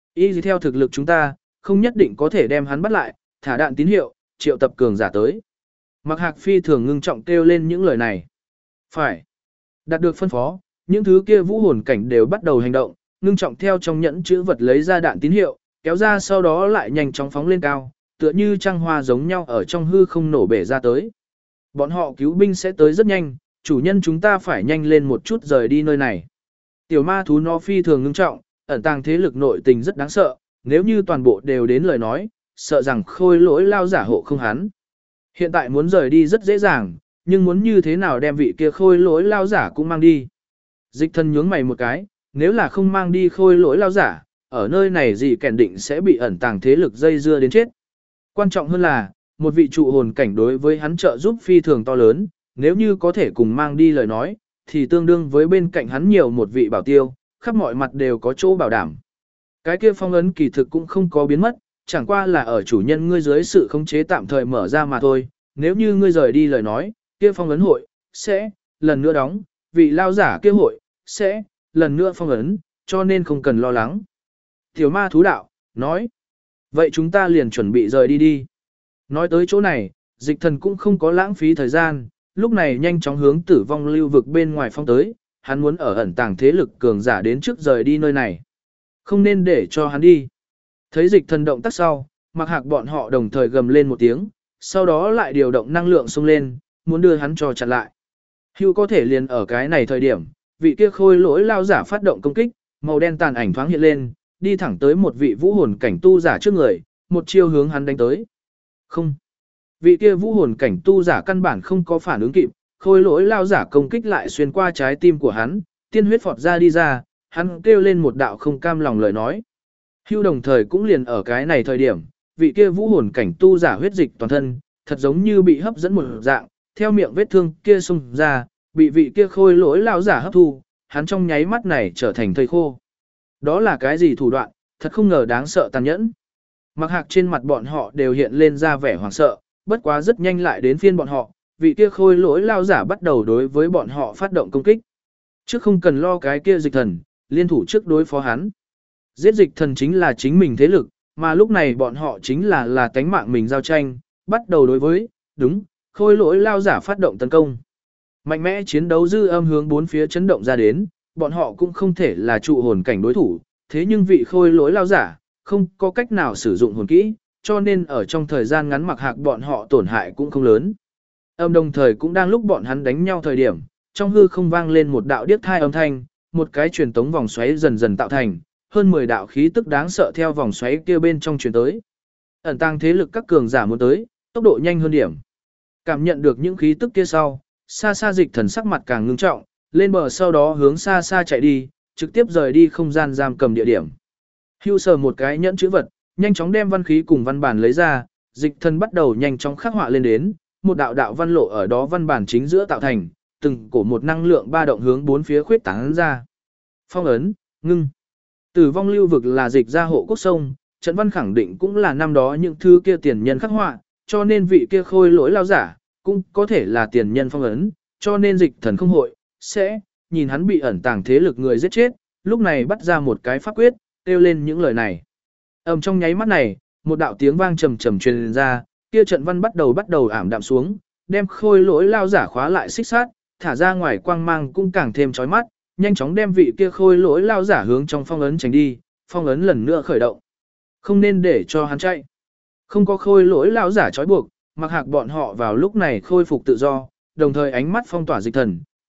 Y theo thực lực chúng ta, không nhất định có thể đem hắn bắt lại, thả đạn tín hiệu, triệu tập cường giả tới. Mặc Hạc phi thường ngưng trọng kêu lên những lời này. Phải. Đạt được phân phó, những thứ kia vũ hồn cảnh đều bắt đầu hành động, ngưng trọng theo trong nhẫn chữ vật lấy ra đạn tín hiệu, kéo ra sau đó lại nhanh chóng phóng lên cao, tựa như trăng hoa giống nhau ở trong hư không nổ bể ra tới. Bọn họ cứu binh sẽ tới rất nhanh, chủ nhân chúng ta phải nhanh lên một chút rời đi nơi này. Tiểu ma thú nó phi thường ngưng trọng, ẩn tàng thế lực nội tình rất đáng sợ, nếu như toàn bộ đều đến lời nói, sợ rằng khôi lỗi lao giả hộ không hắn. Hiện tại muốn rời đi rất dễ dàng, nhưng muốn như thế nào đem vị kia khôi lỗi lao giả cũng mang đi. Dịch thần nhướng mày một cái, nếu là không mang đi khôi lỗi lao giả, ở nơi này gì kẻn định sẽ bị ẩn tàng thế lực dây dưa đến chết. Quan trọng hơn là, một vị trụ hồn cảnh đối với hắn trợ giúp phi thường to lớn, nếu như có thể cùng mang đi lời nói, thì tương đương với bên cạnh hắn nhiều một vị bảo tiêu, khắp mọi mặt đều có chỗ bảo đảm. Cái kia phong ấn kỳ thực cũng không có biến mất, chẳng qua là ở chủ nhân ngươi dưới sự khống chế tạm thời mở ra mà thôi, nếu như ngươi rời đi lời nói, kia phong ấn hội, sẽ, lần nữa đóng, vị lao giả kia hội, sẽ, lần nữa phong ấn, cho nên không cần lo lắng. Tiểu ma thú đạo, nói, vậy chúng ta liền chuẩn bị rời đi đi. Nói tới chỗ này, dịch thần cũng không có lãng phí thời gian, lúc này nhanh chóng hướng tử vong lưu vực bên ngoài phong tới, hắn muốn ở ẩn tàng thế lực cường giả đến trước rời đi nơi này. Không nên để cho hắn đi. Thấy dịch thần động tác sau, Mặc Hạc bọn họ đồng thời gầm lên một tiếng, sau đó lại điều động năng lượng xông lên, muốn đưa hắn cho chặn lại. Hưu có thể liền ở cái này thời điểm, vị kia khôi lỗi lao giả phát động công kích, màu đen tàn ảnh thoáng hiện lên, đi thẳng tới một vị vũ hồn cảnh tu giả trước người, một chiêu hướng hắn đánh tới. Không. Vị kia vũ hồn cảnh tu giả căn bản không có phản ứng kịp, khôi lỗi lao giả công kích lại xuyên qua trái tim của hắn, tiên huyết phọt ra đi ra, hắn kêu lên một đạo không cam lòng lời nói. Hưu đồng thời cũng liền ở cái này thời điểm, vị kia vũ hồn cảnh tu giả huyết dịch toàn thân, thật giống như bị hấp dẫn một dạng, theo miệng vết thương kia xung ra, bị vị kia khôi lỗi lao giả hấp thu, hắn trong nháy mắt này trở thành thây khô. Đó là cái gì thủ đoạn, thật không ngờ đáng sợ tàn nhẫn. Mặc Hạc trên mặt bọn họ đều hiện lên ra vẻ hoảng sợ, bất quá rất nhanh lại đến phiên bọn họ, vị kia khôi lỗi lao giả bắt đầu đối với bọn họ phát động công kích. Trước không cần lo cái kia dịch thần, liên thủ trước đối phó hắn. Giết dịch thần chính là chính mình thế lực, mà lúc này bọn họ chính là tánh mạng mình giao tranh, bắt đầu đối với, đúng, khôi lỗi lao giả phát động tấn công. Mạnh mẽ chiến đấu dư âm hướng bốn phía chấn động ra đến, bọn họ cũng không thể là trụ hồn cảnh đối thủ, thế nhưng vị khôi lỗi lao giả, không có cách nào sử dụng hồn kỹ, cho nên ở trong thời gian ngắn Mặc Hạc bọn họ tổn hại cũng không lớn. Đồng thời cũng đang lúc bọn hắn đánh nhau thời điểm, trong hư không vang lên một đạo điếc thai âm thanh, một cái truyền tống vòng xoáy dần dần tạo thành, hơn 10 đạo khí tức đáng sợ theo vòng xoáy kia bên trong truyền tới. Ẩn tàng thế lực các cường giả muốn tới, tốc độ nhanh hơn điểm. Cảm nhận được những khí tức kia sau, xa xa dịch thần sắc mặt càng ngưng trọng, lên bờ sau đó hướng xa xa chạy đi, trực tiếp rời đi không gian giam cầm địa điểm. Hưu sờ một cái nhẫn chữ vật, nhanh chóng đem văn khí cùng văn bản lấy ra, dịch thần bắt đầu nhanh chóng khắc họa lên đến, một đạo đạo văn lộ ở đó văn bản chính giữa tạo thành, từng cổ một năng lượng ba động hướng bốn phía khuyết tán ra. Phong ấn, ngưng. Tử vong lưu vực là dịch ra hộ quốc sông, trận văn khẳng định cũng là năm đó những thứ kia tiền nhân khắc họa, cho nên vị kia khôi lỗi lao giả, cũng có thể là tiền nhân phong ấn, cho nên dịch thần không hội, sẽ, nhìn hắn bị ẩn tàng thế lực người giết chết, lúc này bắt ra một cái pháp quyết, kêu lên những lời này. Trong nháy mắt này, một đạo tiếng vang trầm trầm truyền ra, kia trận văn bắt đầu ảm đạm xuống, đem khôi lỗi lao giả khóa lại xích sát, thả ra ngoài quang mang cũng càng thêm chói mắt, nhanh chóng đem vị kia khôi lỗi lao giả hướng trong phong ấn tránh đi, phong ấn lần nữa khởi động. Không nên để cho hắn chạy. Không có khôi lỗi lao giả trói buộc, Mặc Hạc bọn họ vào lúc này khôi phục tự do, đồng thời ánh mắt phong tỏa dịch thần,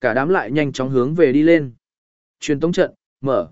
cả đám lại nhanh chóng hướng về đi lên. Truyền tống trận, mở.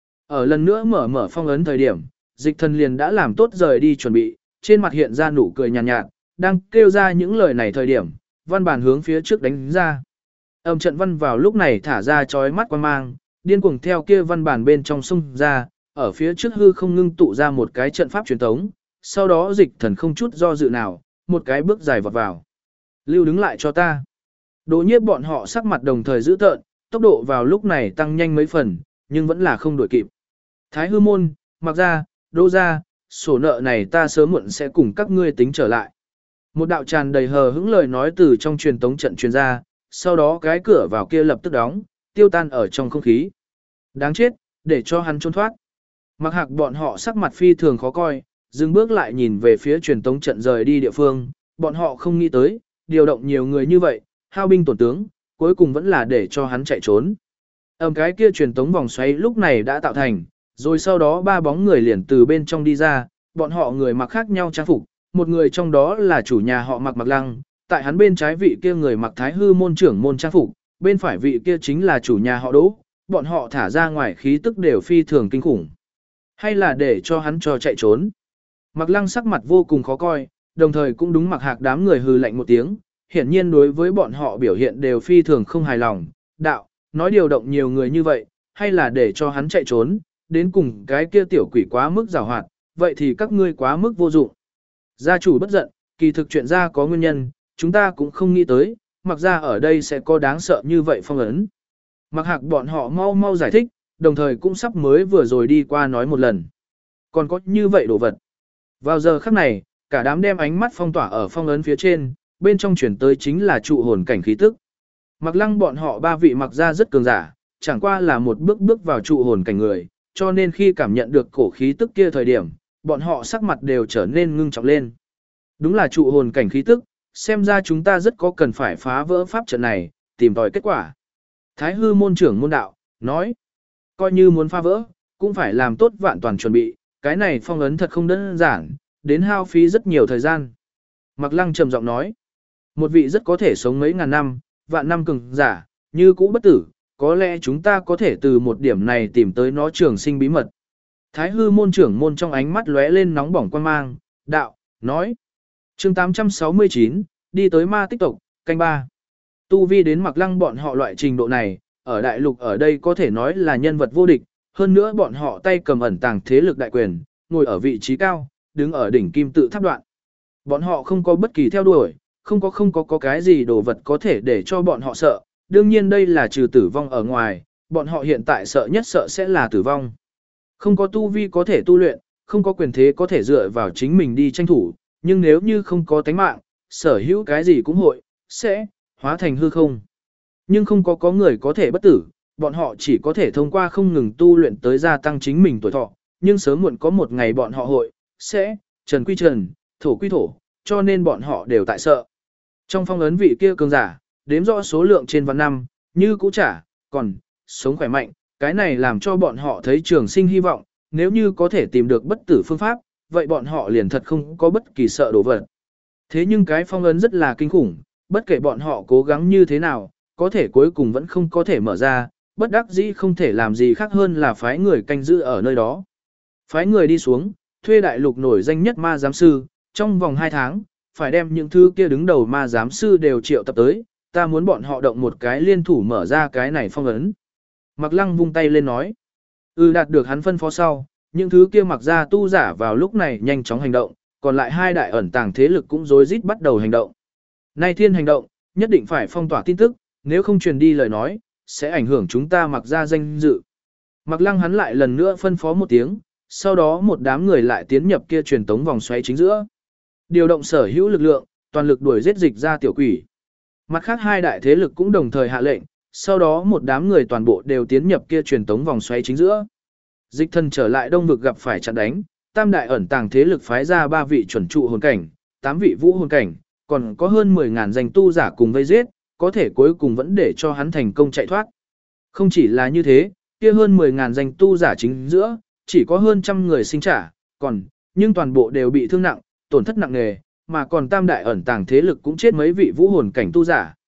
Ở lần nữa mở phong ấn thời điểm, Dịch Thần liền đã làm tốt rời đi chuẩn bị, trên mặt hiện ra nụ cười nhàn nhạt, đang kêu ra những lời này thời điểm, văn bản hướng phía trước đánh ra. Âm trận văn vào lúc này thả ra chói mắt quang mang, điên cuồng theo kia văn bản bên trong xung ra, ở phía trước hư không ngưng tụ ra một cái trận pháp truyền tống, sau đó Dịch Thần không chút do dự nào, một cái bước dài vọt vào. Lưu đứng lại cho ta. Đỗ Nhiếp bọn họ sắc mặt đồng thời giữ tợn, tốc độ vào lúc này tăng nhanh mấy phần, nhưng vẫn là không đuổi kịp. Thái Hư Môn, Mặc Gia, Đỗ Gia, sổ nợ này ta sớm muộn sẽ cùng các ngươi tính trở lại. Một đạo tràn đầy hờ hững lời nói từ trong truyền tống trận truyền ra, sau đó cái cửa vào kia lập tức đóng, tiêu tan ở trong không khí. Đáng chết, để cho hắn trốn thoát. Mặc Hạc bọn họ sắc mặt phi thường khó coi, dừng bước lại nhìn về phía truyền tống trận rời đi địa phương, bọn họ không nghĩ tới, điều động nhiều người như vậy, hao binh tổn tướng, cuối cùng vẫn là để cho hắn chạy trốn. Cái kia truyền tống vòng xoáy lúc này đã tạo thành, rồi sau đó ba bóng người liền từ bên trong đi ra, bọn họ người mặc khác nhau trang phục, một người trong đó là chủ nhà họ Mặc Mặc Lăng, tại hắn bên trái vị kia người mặc Thái Hư môn trưởng môn trang phục, bên phải vị kia chính là chủ nhà họ Đỗ, bọn họ thả ra ngoài khí tức đều phi thường kinh khủng. Hay là để cho hắn cho chạy trốn. Mặc Lăng sắc mặt vô cùng khó coi, đồng thời cũng đúng Mặc Hạc đám người hừ lạnh một tiếng, hiển nhiên đối với bọn họ biểu hiện đều phi thường không hài lòng. Đạo, nói điều động nhiều người như vậy, hay là để cho hắn chạy trốn, đến cùng cái kia tiểu quỷ quá mức giàu hoạt, vậy thì các ngươi quá mức vô dụng. Gia chủ bất giận, kỳ thực chuyện ra có nguyên nhân, chúng ta cũng không nghĩ tới, Mặc ra ở đây sẽ có đáng sợ như vậy phong ấn. Mặc Hạc bọn họ mau mau giải thích, đồng thời cũng sắp mới vừa rồi đi qua nói một lần. Còn có như vậy đồ vật. Vào giờ khắc này, cả đám đem ánh mắt phong tỏa ở phong ấn phía trên, bên trong chuyển tới chính là trụ hồn cảnh khí tức. Mặc Lăng bọn họ ba vị Mặc ra rất cường giả, chẳng qua là một bước vào trụ hồn cảnh người, cho nên khi cảm nhận được cổ khí tức kia thời điểm, bọn họ sắc mặt đều trở nên ngưng trọng lên. Đúng là trụ hồn cảnh khí tức, xem ra chúng ta rất có cần phải phá vỡ pháp trận này, tìm tòi kết quả. Thái Hư môn trưởng môn đạo, nói, coi như muốn phá vỡ, cũng phải làm tốt vạn toàn chuẩn bị, cái này phong ấn thật không đơn giản, đến hao phí rất nhiều thời gian. Mặc Lăng trầm giọng nói, một vị rất có thể sống mấy ngàn năm, vạn năm cường giả, như cũ bất tử, có lẽ chúng ta có thể từ một điểm này tìm tới nó trường sinh bí mật. Thái Hư môn trưởng môn trong ánh mắt lóe lên nóng bỏng quan mang, đạo, nói. Chương 869, đi tới ma tích tộc, canh ba. Tu vi đến Mặc Lăng bọn họ loại trình độ này, ở đại lục ở đây có thể nói là nhân vật vô địch, hơn nữa bọn họ tay cầm ẩn tàng thế lực đại quyền, ngồi ở vị trí cao, đứng ở đỉnh kim tự tháp đoạn. Bọn họ không có bất kỳ theo đuổi, không có cái gì đồ vật có thể để cho bọn họ sợ, đương nhiên đây là trừ tử vong ở ngoài, bọn họ hiện tại sợ nhất sợ sẽ là tử vong. Không có tu vi có thể tu luyện, không có quyền thế có thể dựa vào chính mình đi tranh thủ, nhưng nếu như không có tánh mạng, sở hữu cái gì cũng sẽ hóa thành hư không. Nhưng không có người có thể bất tử, bọn họ chỉ có thể thông qua không ngừng tu luyện tới gia tăng chính mình tuổi thọ, nhưng sớm muộn có một ngày bọn họ sẽ trần quy trần, thổ quy thổ, cho nên bọn họ đều tại sợ. Trong phong ấn vị kia cường giả, đếm rõ số lượng trên vạn năm, như cũ trả, còn sống khỏe mạnh, cái này làm cho bọn họ thấy trường sinh hy vọng, nếu như có thể tìm được bất tử phương pháp, vậy bọn họ liền thật không có bất kỳ sợ đồ vật. Thế nhưng cái phong ấn rất là kinh khủng, bất kể bọn họ cố gắng như thế nào, có thể cuối cùng vẫn không có thể mở ra, bất đắc dĩ không thể làm gì khác hơn là phái người canh giữ ở nơi đó. Phái người đi xuống, thuê đại lục nổi danh nhất ma giám sư, trong vòng 2 tháng, phải đem những thứ kia đứng đầu ma giám sư đều triệu tập tới, ta muốn bọn họ động một cái liên thủ mở ra cái này phong ấn. Mặc Lăng vung tay lên nói, đạt được hắn phân phó sau, những thứ kia Mặc ra tu giả vào lúc này nhanh chóng hành động, còn lại 2 đại ẩn tàng thế lực cũng rối rít bắt đầu hành động. Nay thiên hành động, nhất định phải phong tỏa tin tức, nếu không truyền đi lời nói, sẽ ảnh hưởng chúng ta Mặc ra danh dự. Mặc Lăng hắn lại lần nữa phân phó một tiếng, sau đó một đám người lại tiến nhập kia truyền tống vòng xoáy chính giữa. Điều động sở hữu lực lượng, toàn lực đuổi giết Dịch ra tiểu quỷ. Mặt khác 2 đại thế lực cũng đồng thời hạ lệnh, sau đó một đám người toàn bộ đều tiến nhập kia truyền tống vòng xoáy chính giữa. Dịch Thần trở lại Đông vực gặp phải chặn đánh, tam đại ẩn tàng thế lực phái ra 3 vị chuẩn trụ hồn cảnh, 8 vị vũ hồn cảnh, còn có hơn 10.000 danh tu giả cùng vây giết, có thể cuối cùng vẫn để cho hắn thành công chạy thoát. Không chỉ là như thế, kia hơn 10.000 danh tu giả chính giữa, chỉ có hơn trăm người sinh trả, nhưng toàn bộ đều bị thương nặng, tổn thất nặng nề, mà còn tam đại ẩn tàng thế lực cũng chết mấy vị vũ hồn cảnh tu giả.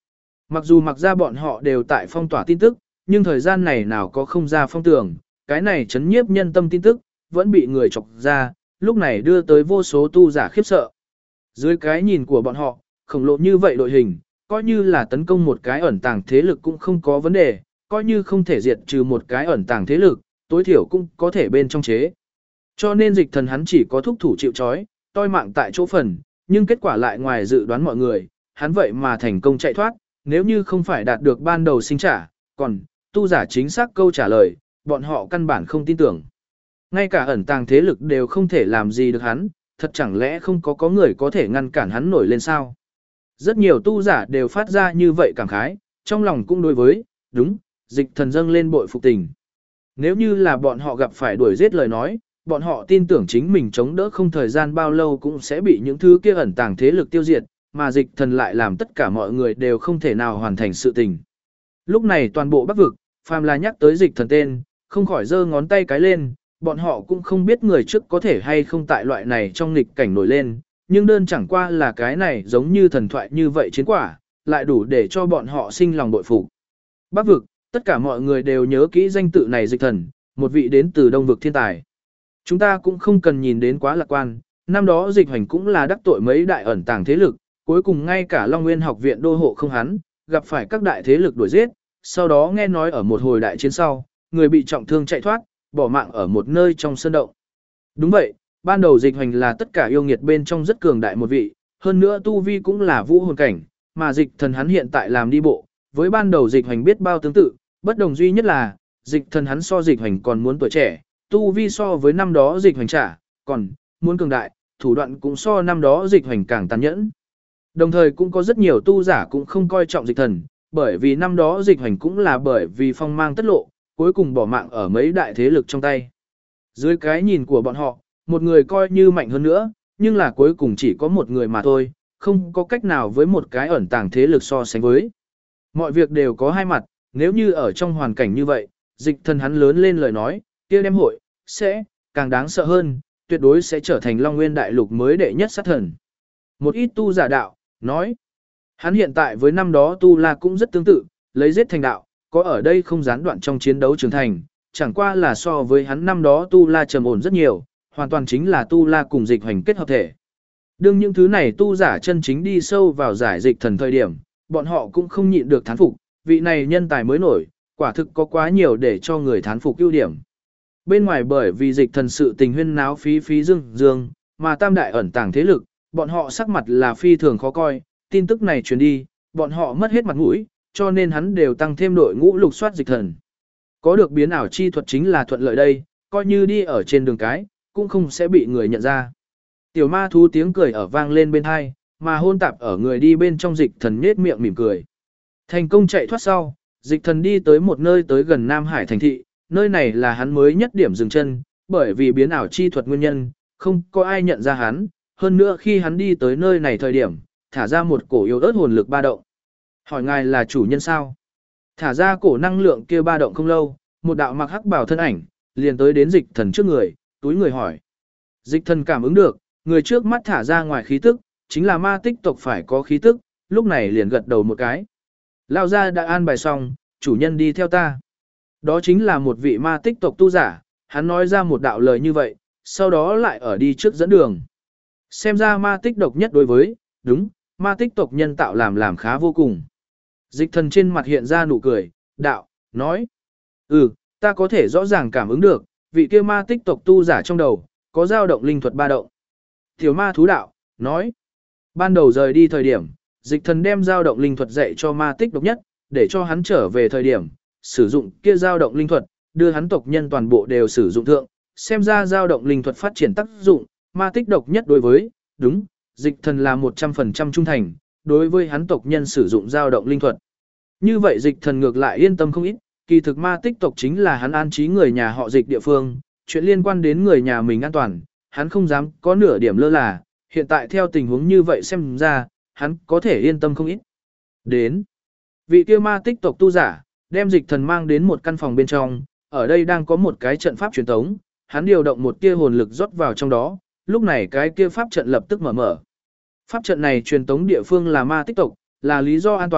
Mặc dù mặc ra bọn họ đều tại phong tỏa tin tức, nhưng thời gian này nào có không ra phong tường, cái này chấn nhiếp nhân tâm tin tức, vẫn bị người chọc ra, lúc này đưa tới vô số tu giả khiếp sợ. Dưới cái nhìn của bọn họ, khổng lồ như vậy đội hình, coi như là tấn công một cái ẩn tàng thế lực cũng không có vấn đề, coi như không thể diệt trừ một cái ẩn tàng thế lực, tối thiểu cũng có thể bên trong chế. Cho nên dịch thần hắn chỉ có thúc thủ chịu trói, toi mạng tại chỗ phần, nhưng kết quả lại ngoài dự đoán mọi người, hắn vậy mà thành công chạy thoát, nếu như không phải đạt được ban đầu sinh trả, còn tu giả chính xác câu trả lời, bọn họ căn bản không tin tưởng. Ngay cả ẩn tàng thế lực đều không thể làm gì được hắn, thật chẳng lẽ không có người có thể ngăn cản hắn nổi lên sao? Rất nhiều tu giả đều phát ra như vậy cảm khái, trong lòng cũng đối với, đúng, dịch thần dâng lên bội phục tình. Nếu như là bọn họ gặp phải đuổi giết lời nói, bọn họ tin tưởng chính mình chống đỡ không thời gian bao lâu cũng sẽ bị những thứ kia ẩn tàng thế lực tiêu diệt, mà dịch thần lại làm tất cả mọi người đều không thể nào hoàn thành sự tình. Lúc này toàn bộ Bắc vực, phàm là nhắc tới dịch thần tên, không khỏi giơ ngón tay cái lên, bọn họ cũng không biết người trước có thể hay không tại loại này trong nghịch cảnh nổi lên, nhưng đơn chẳng qua là cái này giống như thần thoại như vậy chiến quả, lại đủ để cho bọn họ sinh lòng bội phục. Bắc vực, tất cả mọi người đều nhớ kỹ danh tự này dịch thần, một vị đến từ Đông vực thiên tài. Chúng ta cũng không cần nhìn đến quá lạc quan, năm đó dịch hành cũng là đắc tội mấy đại ẩn tàng thế lực, cuối cùng ngay cả Long Nguyên học viện đô hộ không hắn, gặp phải các đại thế lực đuổi giết, sau đó nghe nói ở một hồi đại chiến sau, người bị trọng thương chạy thoát, bỏ mạng ở một nơi trong sơn động. Đúng vậy, ban đầu dịch hành là tất cả yêu nghiệt bên trong rất cường đại một vị, hơn nữa tu vi cũng là vũ hồn cảnh, mà dịch thần hắn hiện tại làm đi bộ, với ban đầu dịch hành biết bao tương tự, bất đồng duy nhất là, dịch thần hắn so dịch hành còn muốn tuổi trẻ, tu vi so với năm đó dịch hành trả, còn muốn cường đại, thủ đoạn cũng so năm đó dịch hành càng tàn nhẫn. Đồng thời cũng có rất nhiều tu giả cũng không coi trọng dịch thần, bởi vì năm đó dịch hành cũng là bởi vì phong mang tất lộ, cuối cùng bỏ mạng ở mấy đại thế lực trong tay. Dưới cái nhìn của bọn họ, một người coi như mạnh hơn nữa, nhưng là cuối cùng chỉ có một người mà thôi, không có cách nào với một cái ẩn tàng thế lực so sánh với. Mọi việc đều có hai mặt, nếu như ở trong hoàn cảnh như vậy, dịch thần hắn lớn lên lời nói, kia đem hội, sẽ, càng đáng sợ hơn, tuyệt đối sẽ trở thành Long Nguyên Đại Lục mới đệ nhất sát thần. Một ít tu giả đạo, nói, hắn hiện tại với năm đó tu la cũng rất tương tự, lấy giết thành đạo, có ở đây không gián đoạn trong chiến đấu trưởng thành, chẳng qua là so với hắn năm đó tu la trầm ổn rất nhiều, hoàn toàn chính là tu la cùng dịch hành kết hợp thể. Đương những thứ này tu giả chân chính đi sâu vào giải dịch thần thời điểm, bọn họ cũng không nhịn được thán phục, vị này nhân tài mới nổi, quả thực có quá nhiều để cho người thán phục ưu điểm. Bên ngoài bởi vì dịch thần sự tình huyên náo phí phí dương, mà tam đại ẩn tàng thế lực, bọn họ sắc mặt là phi thường khó coi, tin tức này truyền đi, bọn họ mất hết mặt mũi, cho nên hắn đều tăng thêm đội ngũ lục soát dịch thần. Có được biến ảo chi thuật chính là thuận lợi đây, coi như đi ở trên đường cái, cũng không sẽ bị người nhận ra. Tiểu ma thú tiếng cười ở vang lên bên hai, mà hôn tạp ở người đi bên trong dịch thần nhết miệng mỉm cười. Thành công chạy thoát sau, dịch thần đi tới một nơi tới gần Nam Hải thành thị, nơi này là hắn mới nhất điểm dừng chân, bởi vì biến ảo chi thuật nguyên nhân, không có ai nhận ra hắn, hơn nữa khi hắn đi tới nơi này thời điểm, thả ra một cổ yếu ớt hồn lực ba động. Hỏi ngài là chủ nhân sao? Thả ra cổ năng lượng kia ba động không lâu, một đạo mặc hắc bào thân ảnh, liền tới đến dịch thần trước người, túi người hỏi. Dịch thần cảm ứng được, người trước mắt thả ra ngoài khí tức, chính là ma tích tộc phải có khí tức, lúc này liền gật đầu một cái. Lao ra đã an bài xong, chủ nhân đi theo ta. Đó chính là một vị ma tích tộc tu giả, hắn nói ra một đạo lời như vậy, sau đó lại ở đi trước dẫn đường. Xem ra ma tích độc nhất đối với, đúng, ma tích tộc nhân tạo làm khá vô cùng. Dịch thần trên mặt hiện ra nụ cười, đạo, nói. Ta có thể rõ ràng cảm ứng được, vị kia ma tích tộc tu giả trong đầu, có dao động linh thuật ba động. Tiểu ma thú đạo, nói. Ban đầu rời đi thời điểm, dịch thần đem dao động linh thuật dạy cho ma tích độc nhất, để cho hắn trở về thời điểm, sử dụng kia dao động linh thuật, đưa hắn tộc nhân toàn bộ đều sử dụng thượng, xem ra dao động linh thuật phát triển tác dụng, ma tích độc nhất đối với, đúng, dịch thần là 100% trung thành, đối với hắn tộc nhân sử dụng dao động linh thuật. Như vậy dịch thần ngược lại yên tâm không ít, kỳ thực ma tích tộc chính là hắn an trí người nhà họ dịch địa phương, chuyện liên quan đến người nhà mình an toàn, hắn không dám có nửa điểm lơ là, hiện tại theo tình huống như vậy xem ra, hắn có thể yên tâm không ít. Đến, vị kia ma tích tộc tu giả, đem dịch thần mang đến một căn phòng bên trong, ở đây đang có một cái trận pháp truyền tống, hắn điều động một tia hồn lực rót vào trong đó, lúc này cái kia pháp trận lập tức mở. Pháp trận này truyền tống địa phương là ma tích tộc, là lý do an toàn,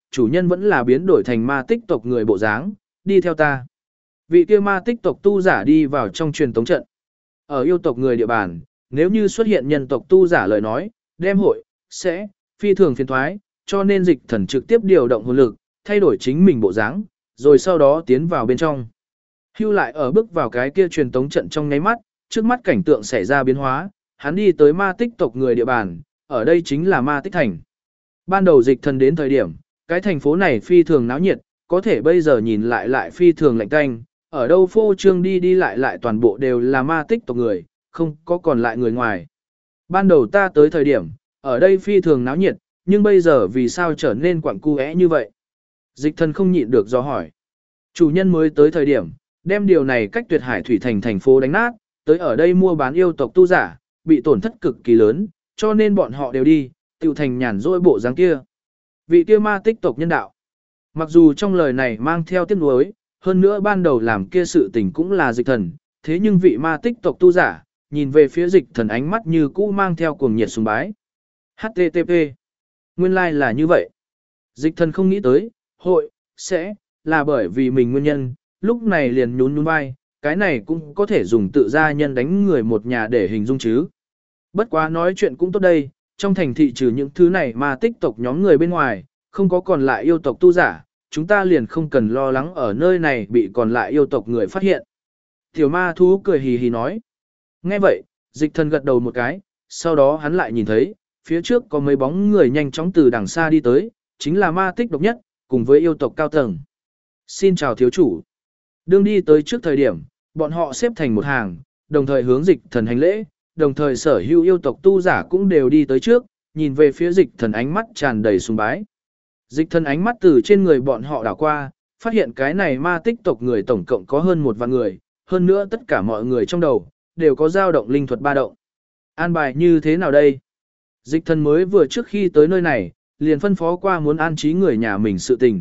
chủ nhân vẫn là biến đổi thành ma tích tộc người bộ dáng, đi theo ta. Vị kia ma tích tộc tu giả đi vào trong truyền tống trận. Ở yêu tộc người địa bàn, nếu như xuất hiện nhân tộc tu giả lời nói, đem hội, sẽ, phi thường phiền thoái, cho nên dịch thần trực tiếp điều động hồn lực, thay đổi chính mình bộ dáng, rồi sau đó tiến vào bên trong. Hưu lại ở bước vào cái kia truyền tống trận trong nháy mắt, trước mắt cảnh tượng xảy ra biến hóa, hắn đi tới ma tích tộc người địa bàn, ở đây chính là ma tích thành. Ban đầu dịch thần đến thời điểm, cái thành phố này phi thường náo nhiệt, có thể bây giờ nhìn lại phi thường lạnh tanh, ở đâu phô trương đi đi lại toàn bộ đều là ma tích tộc người, không có còn lại người ngoài. Ban đầu ta tới thời điểm, ở đây phi thường náo nhiệt, nhưng bây giờ vì sao trở nên quặng cu é như vậy? Dịch thần không nhịn được do hỏi. Chủ nhân mới tới thời điểm, đem điều này cách tuyệt hải thủy thành thành phố đánh nát, tới ở đây mua bán yêu tộc tu giả, bị tổn thất cực kỳ lớn, cho nên bọn họ đều đi, tiểu thành nhàn rỗi bộ dáng kia. Vị kia ma tích tộc nhân đạo. Mặc dù trong lời này mang theo tiếc nuối, hơn nữa ban đầu làm kia sự tình cũng là dịch thần, thế nhưng vị ma tích tộc tu giả, nhìn về phía dịch thần ánh mắt như cũ mang theo cuồng nhiệt sùng bái. HTTP. Nguyên lai like là như vậy. Dịch thần không nghĩ tới, hội, sẽ, là bởi vì mình nguyên nhân, lúc này liền nhún vai, cái này cũng có thể dùng tự gia nhân đánh người một nhà để hình dung chứ. Bất quá nói chuyện cũng tốt đây, trong thành thị trừ những thứ này mà tích tộc nhóm người bên ngoài, không có còn lại yêu tộc tu giả, chúng ta liền không cần lo lắng ở nơi này bị còn lại yêu tộc người phát hiện. Tiểu ma thú cười hì hì nói. Nghe vậy, dịch thần gật đầu một cái, sau đó hắn lại nhìn thấy, phía trước có mấy bóng người nhanh chóng từ đằng xa đi tới, chính là ma tích độc nhất, cùng với yêu tộc cao tầng. Xin chào thiếu chủ. Đương đi tới trước thời điểm, bọn họ xếp thành một hàng, đồng thời hướng dịch thần hành lễ, đồng thời sở hữu yêu tộc tu giả cũng đều đi tới trước, nhìn về phía dịch thần ánh mắt tràn đầy sùng bái. Dịch thần ánh mắt từ trên người bọn họ đảo qua, phát hiện cái này ma tích tộc người tổng cộng có hơn 1 vạn người, hơn nữa tất cả mọi người trong đầu, đều có dao động linh thuật ba động. An bài như thế nào đây? Dịch thần mới vừa trước khi tới nơi này, liền phân phó qua muốn an trí người nhà mình sự tình.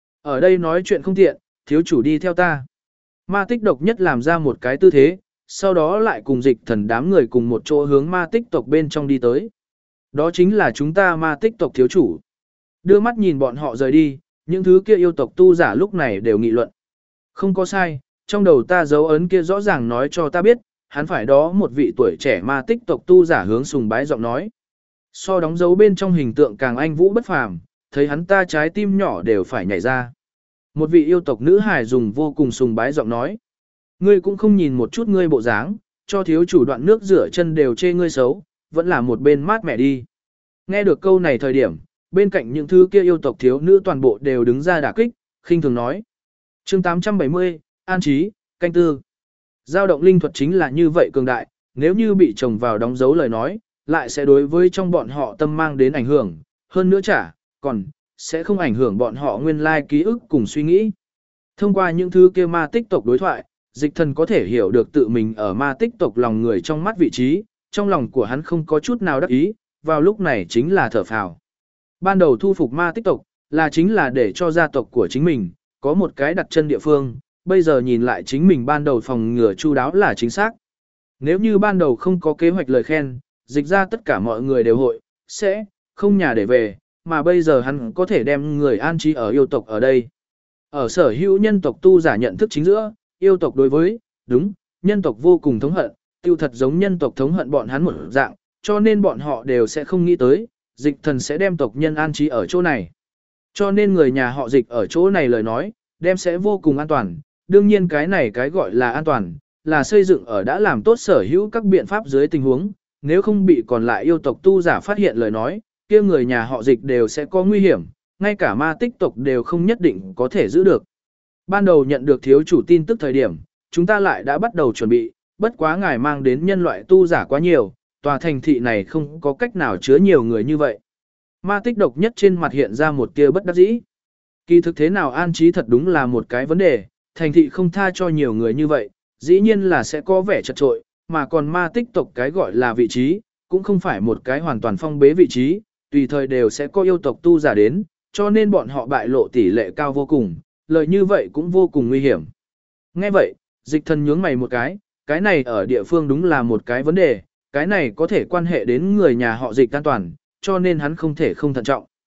Ở đây nói chuyện không tiện, thiếu chủ đi theo ta. Ma tích độc nhất làm ra một cái tư thế, sau đó lại cùng dịch thần đám người cùng một chỗ hướng ma tích tộc bên trong đi tới. Đó chính là chúng ta ma tích tộc thiếu chủ. Đưa mắt nhìn bọn họ rời đi, những thứ kia yêu tộc tu giả lúc này đều nghị luận. Không có sai, trong đầu ta dấu ấn kia rõ ràng nói cho ta biết, hắn phải đó một vị tuổi trẻ ma tích tộc tu giả hướng sùng bái giọng nói. So đóng dấu bên trong hình tượng càng anh vũ bất phàm, thấy hắn ta trái tim nhỏ đều phải nhảy ra. Một vị yêu tộc nữ hài dùng vô cùng sùng bái giọng nói. Ngươi cũng không nhìn một chút ngươi bộ dáng, cho thiếu chủ đoạn nước rửa chân đều chê ngươi xấu, vẫn là một bên mát mẹ đi. Nghe được câu này thời điểm, bên cạnh những thứ kia yêu tộc thiếu nữ toàn bộ đều đứng ra đả kích, khinh thường nói. Chương 870, An Trí, canh tư. Giao động linh thuật chính là như vậy cường đại, nếu như bị trồng vào đóng dấu lời nói, lại sẽ đối với trong bọn họ tâm mang đến ảnh hưởng, hơn nữa còn sẽ không ảnh hưởng bọn họ nguyên lai ký ức cùng suy nghĩ. Thông qua những thứ kia ma tích tộc đối thoại, dịch thần có thể hiểu được tự mình ở ma tích tộc lòng người trong mắt vị trí, trong lòng của hắn không có chút nào đắc ý, vào lúc này chính là thở phào. Ban đầu thu phục ma tích tộc, là chính là để cho gia tộc của chính mình, có một cái đặt chân địa phương, bây giờ nhìn lại chính mình ban đầu phòng ngừa chu đáo là chính xác. Nếu như ban đầu không có kế hoạch lời khen, dịch ra tất cả mọi người đều hội, sẽ, không nhà để về, mà bây giờ hắn có thể đem người an trí ở yêu tộc ở đây. Ở sở hữu nhân tộc tu giả nhận thức chính giữa, yêu tộc đối với, đúng, nhân tộc vô cùng thống hận, tiêu thật giống nhân tộc thống hận bọn hắn một dạng, cho nên bọn họ đều sẽ không nghĩ tới, dịch thần sẽ đem tộc nhân an trí ở chỗ này. Cho nên người nhà họ dịch ở chỗ này lời nói, đem sẽ vô cùng an toàn, đương nhiên cái này cái gọi là an toàn, là xây dựng ở đã làm tốt sở hữu các biện pháp dưới tình huống, nếu không bị còn lại yêu tộc tu giả phát hiện lời nói, kia người nhà họ dịch đều sẽ có nguy hiểm, ngay cả ma tích tộc đều không nhất định có thể giữ được. Ban đầu nhận được thiếu chủ tin tức thời điểm, chúng ta lại đã bắt đầu chuẩn bị, bất quá ngài mang đến nhân loại tu giả quá nhiều, tòa thành thị này không có cách nào chứa nhiều người như vậy. Ma tích độc nhất trên mặt hiện ra một tia bất đắc dĩ. Kỳ thực thế nào an trí thật đúng là một cái vấn đề, thành thị không tha cho nhiều người như vậy, dĩ nhiên là sẽ có vẻ chật trội, mà còn ma tích tộc cái gọi là vị trí, cũng không phải một cái hoàn toàn phong bế vị trí, tùy thời đều sẽ có yêu tộc tu giả đến, cho nên bọn họ bại lộ tỷ lệ cao vô cùng, lời như vậy cũng vô cùng nguy hiểm. Nghe vậy, dịch thần nhướng mày một cái này ở địa phương đúng là một cái vấn đề, cái này có thể quan hệ đến người nhà họ dịch an toàn, cho nên hắn không thể không thận trọng.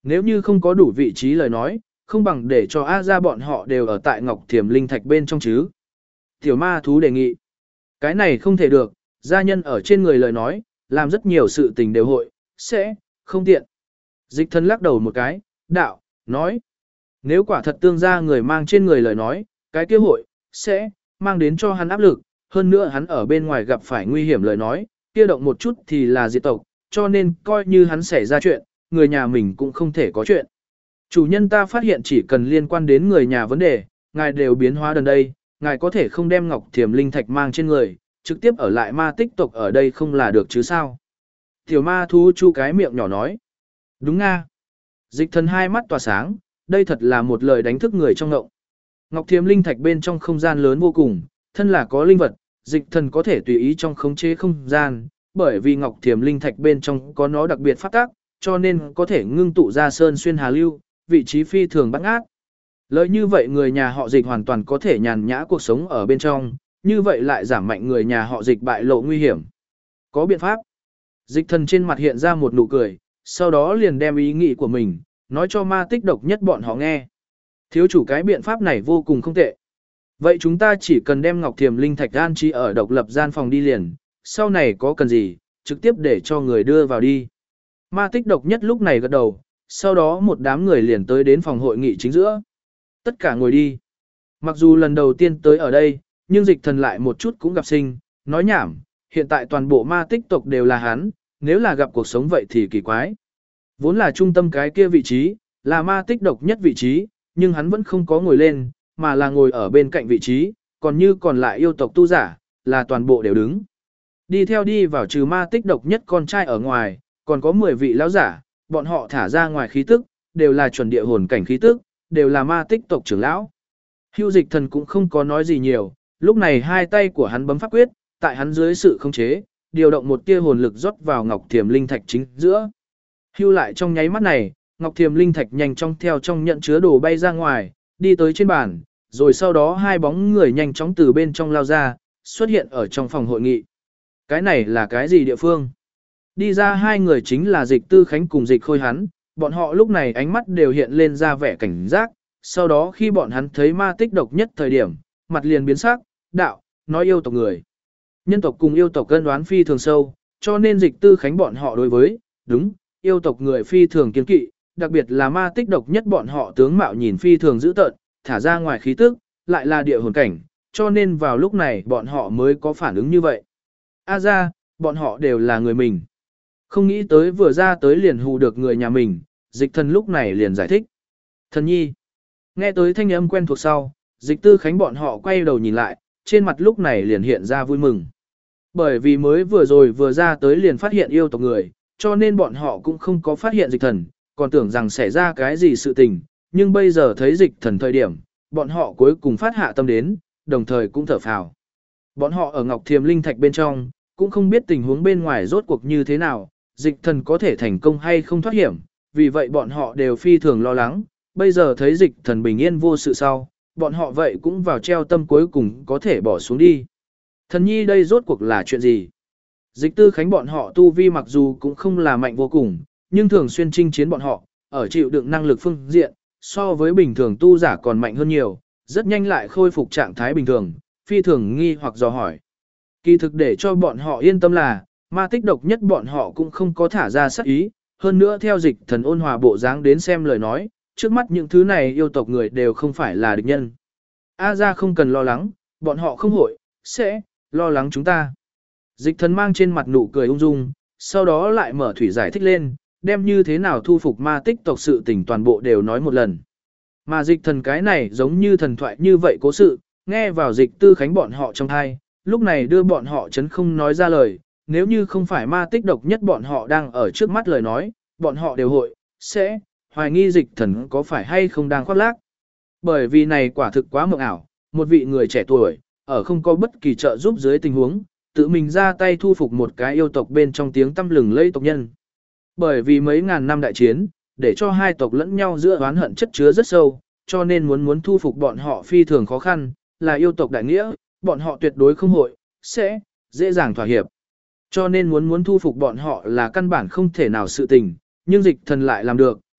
Nếu như không có đủ vị trí lời nói, không bằng để cho A ra bọn họ đều ở tại Ngọc Thiềm Linh Thạch bên trong chứ. Tiểu ma thú đề nghị. Cái này không thể được, gia nhân ở trên người lời nói, làm rất nhiều sự tình đều hội, sẽ, không tiện. Dịch thần lắc đầu một cái, đạo, nói. Nếu quả thật tương gia người mang trên người lời nói, cái kia hội, sẽ, mang đến cho hắn áp lực, hơn nữa hắn ở bên ngoài gặp phải nguy hiểm lời nói, kia động một chút thì là diệt tộc, cho nên coi như hắn xảy ra chuyện, người nhà mình cũng không thể có chuyện. Chủ nhân ta phát hiện chỉ cần liên quan đến người nhà vấn đề, ngài đều biến hóa gần đây, ngài có thể không đem Ngọc Thiềm Linh Thạch mang trên người, trực tiếp ở lại ma tích tộc ở đây không là được chứ sao. Tiểu ma thú chu cái miệng nhỏ nói. Đúng nga. Dịch thần hai mắt tỏa sáng, đây thật là một lời đánh thức người trong ngộng. Ngọc Thiềm Linh Thạch bên trong không gian lớn vô cùng, thân là có linh vật, dịch thần có thể tùy ý trong khống chế không gian, bởi vì Ngọc Thiềm Linh Thạch bên trong có nó đặc biệt phát tác, cho nên có thể ngưng tụ ra sơn xuyên hà lưu, vị trí phi thường bắt ngát. Lợi như vậy người nhà họ dịch hoàn toàn có thể nhàn nhã cuộc sống ở bên trong, như vậy lại giảm mạnh người nhà họ dịch bại lộ nguy hiểm. Có biện pháp. Dịch thần trên mặt hiện ra một nụ cười, sau đó liền đem ý nghĩ của mình, nói cho ma tích độc nhất bọn họ nghe. Thiếu chủ cái biện pháp này vô cùng không tệ. Vậy chúng ta chỉ cần đem Ngọc Thiềm Linh Thạch an trí ở độc lập gian phòng đi liền, sau này có cần gì, trực tiếp để cho người đưa vào đi. Ma tích độc nhất lúc này gật đầu, sau đó một đám người liền tới đến phòng hội nghị chính giữa. Tất cả ngồi đi. Mặc dù lần đầu tiên tới ở đây, nhưng dịch thần lại một chút cũng gặp sinh, nói nhảm, hiện tại toàn bộ ma tích tộc đều là hắn, nếu là gặp cuộc sống vậy thì kỳ quái. Vốn là trung tâm cái kia vị trí, là ma tích độc nhất vị trí, nhưng hắn vẫn không có ngồi lên, mà là ngồi ở bên cạnh vị trí, còn như còn lại yêu tộc tu giả, là toàn bộ đều đứng. Đi theo đi vào trừ ma tích độc nhất con trai ở ngoài, còn có 10 vị lão giả, bọn họ thả ra ngoài khí tức, đều là chuẩn địa hồn cảnh khí tức, đều là ma tích tộc trưởng lão. Hưu dịch thần cũng không có nói gì nhiều, lúc này hai tay của hắn bấm pháp quyết, tại hắn dưới sự khống chế, điều động một tia hồn lực rót vào Ngọc Thiềm Linh Thạch chính giữa. Hưu lại trong nháy mắt này, Ngọc Thiềm Linh Thạch nhanh chóng theo trong nhận chứa đồ bay ra ngoài, đi tới trên bàn, rồi sau đó hai bóng người nhanh chóng từ bên trong lao ra, xuất hiện ở trong phòng hội nghị. Cái này là cái gì địa phương? Đi ra hai người chính là Dịch Tư Khánh cùng Dịch Khôi hắn, bọn họ lúc này ánh mắt đều hiện lên ra vẻ cảnh giác, sau đó khi bọn hắn thấy ma tích độc nhất thời điểm, mặt liền biến sắc, đạo, nói yêu tộc người. Nhân tộc cùng yêu tộc cân đoán phi thường sâu, cho nên Dịch Tư Khánh bọn họ đối với, đúng, yêu tộc người phi thường kiên kỵ, đặc biệt là ma tích độc nhất bọn họ tướng mạo nhìn phi thường dữ tợn, thả ra ngoài khí tức, lại là địa hồn cảnh, cho nên vào lúc này bọn họ mới có phản ứng như vậy. A ra, bọn họ đều là người mình. Không nghĩ tới vừa ra tới liền hù được người nhà mình, dịch thần lúc này liền giải thích. Thần nhi. Nghe tới thanh âm quen thuộc sau, Dịch Tư Khánh bọn họ quay đầu nhìn lại, trên mặt lúc này liền hiện ra vui mừng. Bởi vì mới vừa rồi vừa ra tới liền phát hiện yêu tộc người, cho nên bọn họ cũng không có phát hiện dịch thần, còn tưởng rằng xảy ra cái gì sự tình, nhưng bây giờ thấy dịch thần thời điểm, bọn họ cuối cùng phát hạ tâm đến, đồng thời cũng thở phào. Bọn họ ở Ngọc Thiềm Linh Thạch bên trong, cũng không biết tình huống bên ngoài rốt cuộc như thế nào, dịch thần có thể thành công hay không thoát hiểm, vì vậy bọn họ đều phi thường lo lắng, bây giờ thấy dịch thần bình yên vô sự sau, bọn họ vậy cũng vào treo tâm cuối cùng có thể bỏ xuống đi. Thần nhi đây rốt cuộc là chuyện gì? Dịch Tư Khánh bọn họ tu vi mặc dù cũng không là mạnh vô cùng, nhưng thường xuyên chinh chiến bọn họ, ở chịu đựng năng lực phương diện, so với bình thường tu giả còn mạnh hơn nhiều, rất nhanh lại khôi phục trạng thái bình thường, phi thường nghi hoặc dò hỏi. Kỳ thực để cho bọn họ yên tâm là, ma tích độc nhất bọn họ cũng không có thả ra sát ý, hơn nữa theo dịch thần ôn hòa bộ dáng đến xem lời nói, trước mắt những thứ này yêu tộc người đều không phải là địch nhân. A ra không cần lo lắng, bọn họ không hội, sẽ, lo lắng chúng ta. Dịch thần mang trên mặt nụ cười ung dung, sau đó lại mở thủy giải thích lên, đem như thế nào thu phục ma tích tộc sự tình toàn bộ đều nói một lần. Mà dịch thần cái này giống như thần thoại như vậy cố sự, nghe vào Dịch Tư Khánh bọn họ trong thai, lúc này đưa bọn họ chấn không nói ra lời, nếu như không phải ma tích độc nhất bọn họ đang ở trước mắt lời nói, bọn họ đều hội, sẽ, hoài nghi dịch thần có phải hay không đang khoác lác. Bởi vì này quả thực quá mộng ảo, một vị người trẻ tuổi, ở không có bất kỳ trợ giúp dưới tình huống, tự mình ra tay thu phục một cái yêu tộc bên trong tiếng tăm lừng lây tộc nhân. Bởi vì mấy ngàn năm đại chiến, để cho hai tộc lẫn nhau giữa oán hận chất chứa rất sâu, cho nên muốn thu phục bọn họ phi thường khó khăn, là yêu tộc đại nghĩa, bọn họ tuyệt đối không hội, sẽ, dễ dàng thỏa hiệp. Cho nên muốn thu phục bọn họ là căn bản không thể nào sự tình, nhưng dịch thần lại làm được,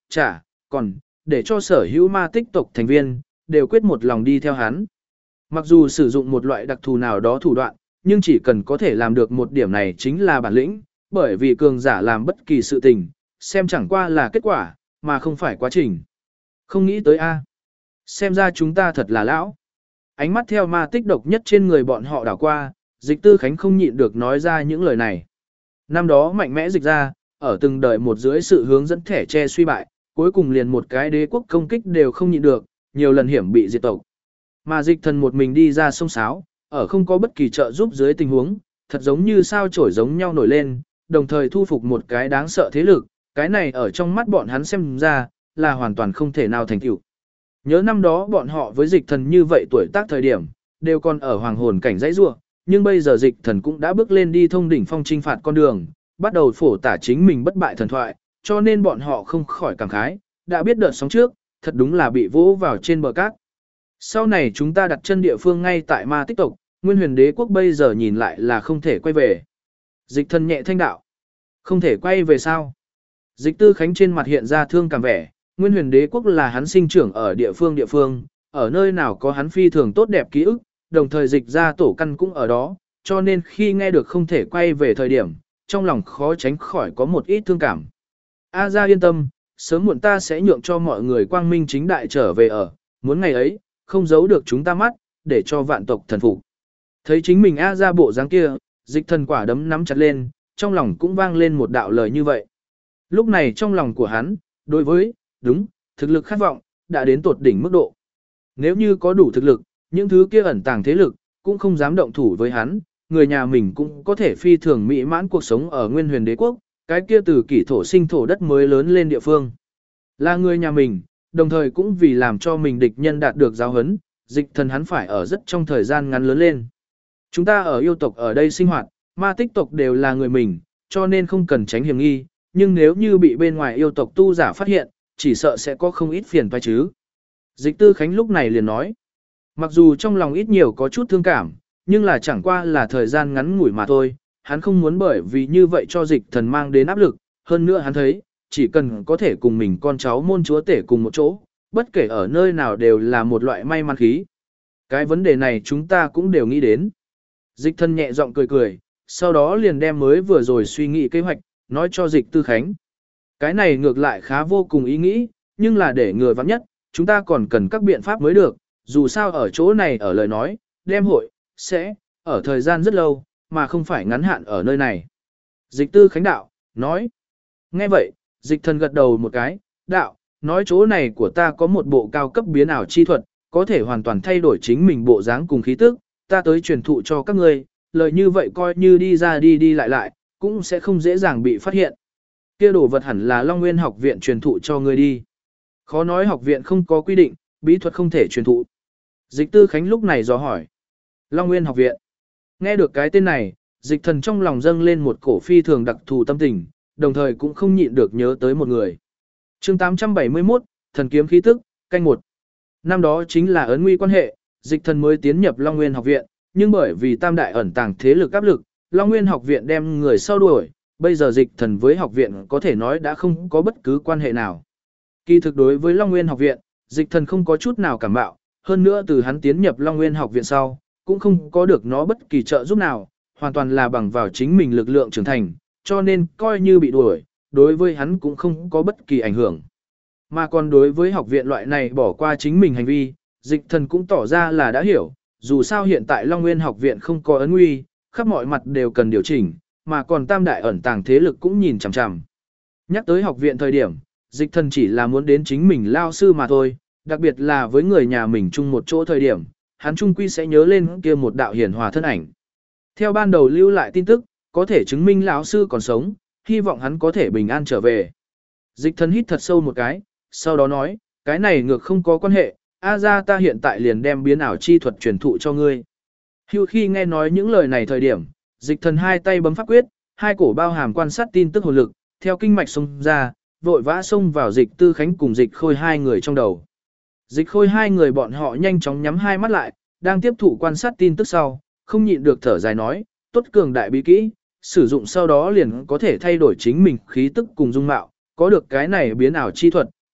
còn, để cho sở hữu ma tích tộc thành viên, đều quyết một lòng đi theo hắn. Mặc dù sử dụng một loại đặc thù nào đó thủ đoạn, nhưng chỉ cần có thể làm được một điểm này chính là bản lĩnh, bởi vì cường giả làm bất kỳ sự tình, xem chẳng qua là kết quả, mà không phải quá trình. Không nghĩ tới a, xem ra chúng ta thật là lão. Ánh mắt theo ma tích độc nhất trên người bọn họ đảo qua, Dịch Tư Khánh không nhịn được nói ra những lời này. Năm đó mạnh mẽ dịch ra, ở từng đời một dưới sự hướng dẫn thẻ che suy bại, cuối cùng liền một cái đế quốc công kích đều không nhịn được, nhiều lần hiểm bị diệt tộc. Mà Dịch Thần một mình đi ra sông sáo, ở không có bất kỳ trợ giúp dưới tình huống, thật giống như sao chổi giống nhau nổi lên, đồng thời thu phục một cái đáng sợ thế lực, cái này ở trong mắt bọn hắn xem ra, là hoàn toàn không thể nào thành tựu. Nhớ năm đó bọn họ với Dịch Thần như vậy tuổi tác thời điểm, đều còn ở hoàng hồn cảnh dãy rua, nhưng bây giờ Dịch Thần cũng đã bước lên đi thông đỉnh phong chinh phạt con đường, bắt đầu phổ tả chính mình bất bại thần thoại, cho nên bọn họ không khỏi cảm khái, đã biết đợt sóng trước, thật đúng là bị vỗ vào trên bờ cát. Sau này chúng ta đặt chân địa phương ngay tại ma tích tộc, Nguyên Huyền Đế quốc bây giờ nhìn lại là không thể quay về. Dịch Thần nhẹ thanh đạo. Không thể quay về sao? Dịch Tư Khánh trên mặt hiện ra thương cảm vẻ, Nguyên Huyền Đế quốc là hắn sinh trưởng ở địa phương, ở nơi nào có hắn phi thường tốt đẹp ký ức, đồng thời dịch ra tổ căn cũng ở đó, cho nên khi nghe được không thể quay về thời điểm, trong lòng khó tránh khỏi có một ít thương cảm. A Gia yên tâm, sớm muộn ta sẽ nhượng cho mọi người quang minh chính đại trở về ở, muốn ngày ấy, không giấu được chúng ta mắt, để cho vạn tộc thần phục. Thấy chính mình A Gia bộ dáng kia, Dịch Thần quả đấm nắm chặt lên, trong lòng cũng vang lên một đạo lời như vậy. Lúc này trong lòng của hắn, đối với, thực lực khát vọng, đã đến tột đỉnh mức độ. Nếu như có đủ thực lực, những thứ kia ẩn tàng thế lực, cũng không dám động thủ với hắn, người nhà mình cũng có thể phi thường mỹ mãn cuộc sống ở Nguyên Huyền Đế quốc, cái kia từ kỷ thổ sinh thổ đất mới lớn lên địa phương. Là người nhà mình, đồng thời cũng vì làm cho mình địch nhân đạt được giáo huấn, Dịch Thần hắn phải ở rất trong thời gian ngắn lớn lên. Chúng ta ở yêu tộc ở đây sinh hoạt, ma tích tộc đều là người mình, cho nên không cần tránh hiểm nghi, nhưng nếu như bị bên ngoài yêu tộc tu giả phát hiện, chỉ sợ sẽ có không ít phiền toái chứ. Dịch Tư Khánh lúc này liền nói, mặc dù trong lòng ít nhiều có chút thương cảm, nhưng là chẳng qua là thời gian ngắn ngủi mà thôi, hắn không muốn bởi vì như vậy cho Dịch Thần mang đến áp lực, hơn nữa hắn thấy, chỉ cần có thể cùng mình con cháu môn chúa tể cùng một chỗ, bất kể ở nơi nào đều là một loại may mắn khí. Cái vấn đề này chúng ta cũng đều nghĩ đến. Dịch Thần nhẹ giọng cười cười, sau đó liền đem mới vừa rồi suy nghĩ kế hoạch, nói cho Dịch Tư Khánh. Cái này ngược lại khá vô cùng ý nghĩ, nhưng là để ngừa vắng nhất, chúng ta còn cần các biện pháp mới được, dù sao ở chỗ này ở lời nói, đem hội, sẽ, ở thời gian rất lâu, mà không phải ngắn hạn ở nơi này. Dịch Tư Khánh đạo, nói. Nghe vậy, Dịch Thần gật đầu một cái, đạo, nói chỗ này của ta có một bộ cao cấp biến ảo chi thuật, có thể hoàn toàn thay đổi chính mình bộ dáng cùng khí tức, ta tới truyền thụ cho các ngươi, lời như vậy coi như đi ra đi lại, cũng sẽ không dễ dàng bị phát hiện. Kia đồ vật hẳn là Long Nguyên học viện truyền thụ cho ngươi đi. Khó nói học viện không có quy định, bí thuật không thể truyền thụ. Dịch Tư Khánh lúc này dò hỏi. Long Nguyên học viện. Nghe được cái tên này, Dịch Thần trong lòng dâng lên một cổ phi thường đặc thù tâm tình, đồng thời cũng không nhịn được nhớ tới một người. Chương 871, Thần kiếm khí tức, canh 1. Năm đó chính là ấn nguy quan hệ, Dịch Thần mới tiến nhập Long Nguyên học viện, nhưng bởi vì tam đại ẩn tàng thế lực áp lực, Long Nguyên học viện đem người sau đuổi, bây giờ Dịch Thần với học viện có thể nói đã không có bất cứ quan hệ nào. Kỳ thực đối với Long Nguyên học viện, Dịch Thần không có chút nào cảm bạo, hơn nữa từ hắn tiến nhập Long Nguyên học viện sau, cũng không có được nó bất kỳ trợ giúp nào, hoàn toàn là bằng vào chính mình lực lượng trưởng thành, cho nên coi như bị đuổi, đối với hắn cũng không có bất kỳ ảnh hưởng. Mà còn đối với học viện loại này bỏ qua chính mình hành vi, Dịch Thần cũng tỏ ra là đã hiểu, dù sao hiện tại Long Nguyên học viện không có ấn nguy, khắp mọi mặt đều cần điều chỉnh, mà còn tam đại ẩn tàng thế lực cũng nhìn chằm chằm. Nhắc tới học viện thời điểm, Dịch Thần chỉ là muốn đến chính mình lao sư mà thôi, đặc biệt là với người nhà mình chung một chỗ thời điểm, hắn chung quy sẽ nhớ lên kia một đạo hiển hòa thân ảnh. Theo ban đầu lưu lại tin tức, có thể chứng minh lão sư còn sống, hy vọng hắn có thể bình an trở về. Dịch Thần hít thật sâu một cái, sau đó nói, cái này ngược không có quan hệ, A Gia ta hiện tại liền đem biến ảo chi thuật truyền thụ cho ngươi. Hưu khi nghe nói những lời này thời điểm, Dịch Thần hai tay bấm pháp quyết, hai cổ bao hàm quan sát tin tức hồn lực, theo kinh mạch xông ra, vội vã xông vào Dịch Tư Khánh cùng Dịch Khôi hai người trong đầu. Dịch Khôi hai người bọn họ nhanh chóng nhắm hai mắt lại, đang tiếp thụ quan sát tin tức sau, không nhịn được thở dài nói, tốt cường đại bí kỹ, sử dụng sau đó liền có thể thay đổi chính mình khí tức cùng dung mạo, có được cái này biến ảo chi thuật,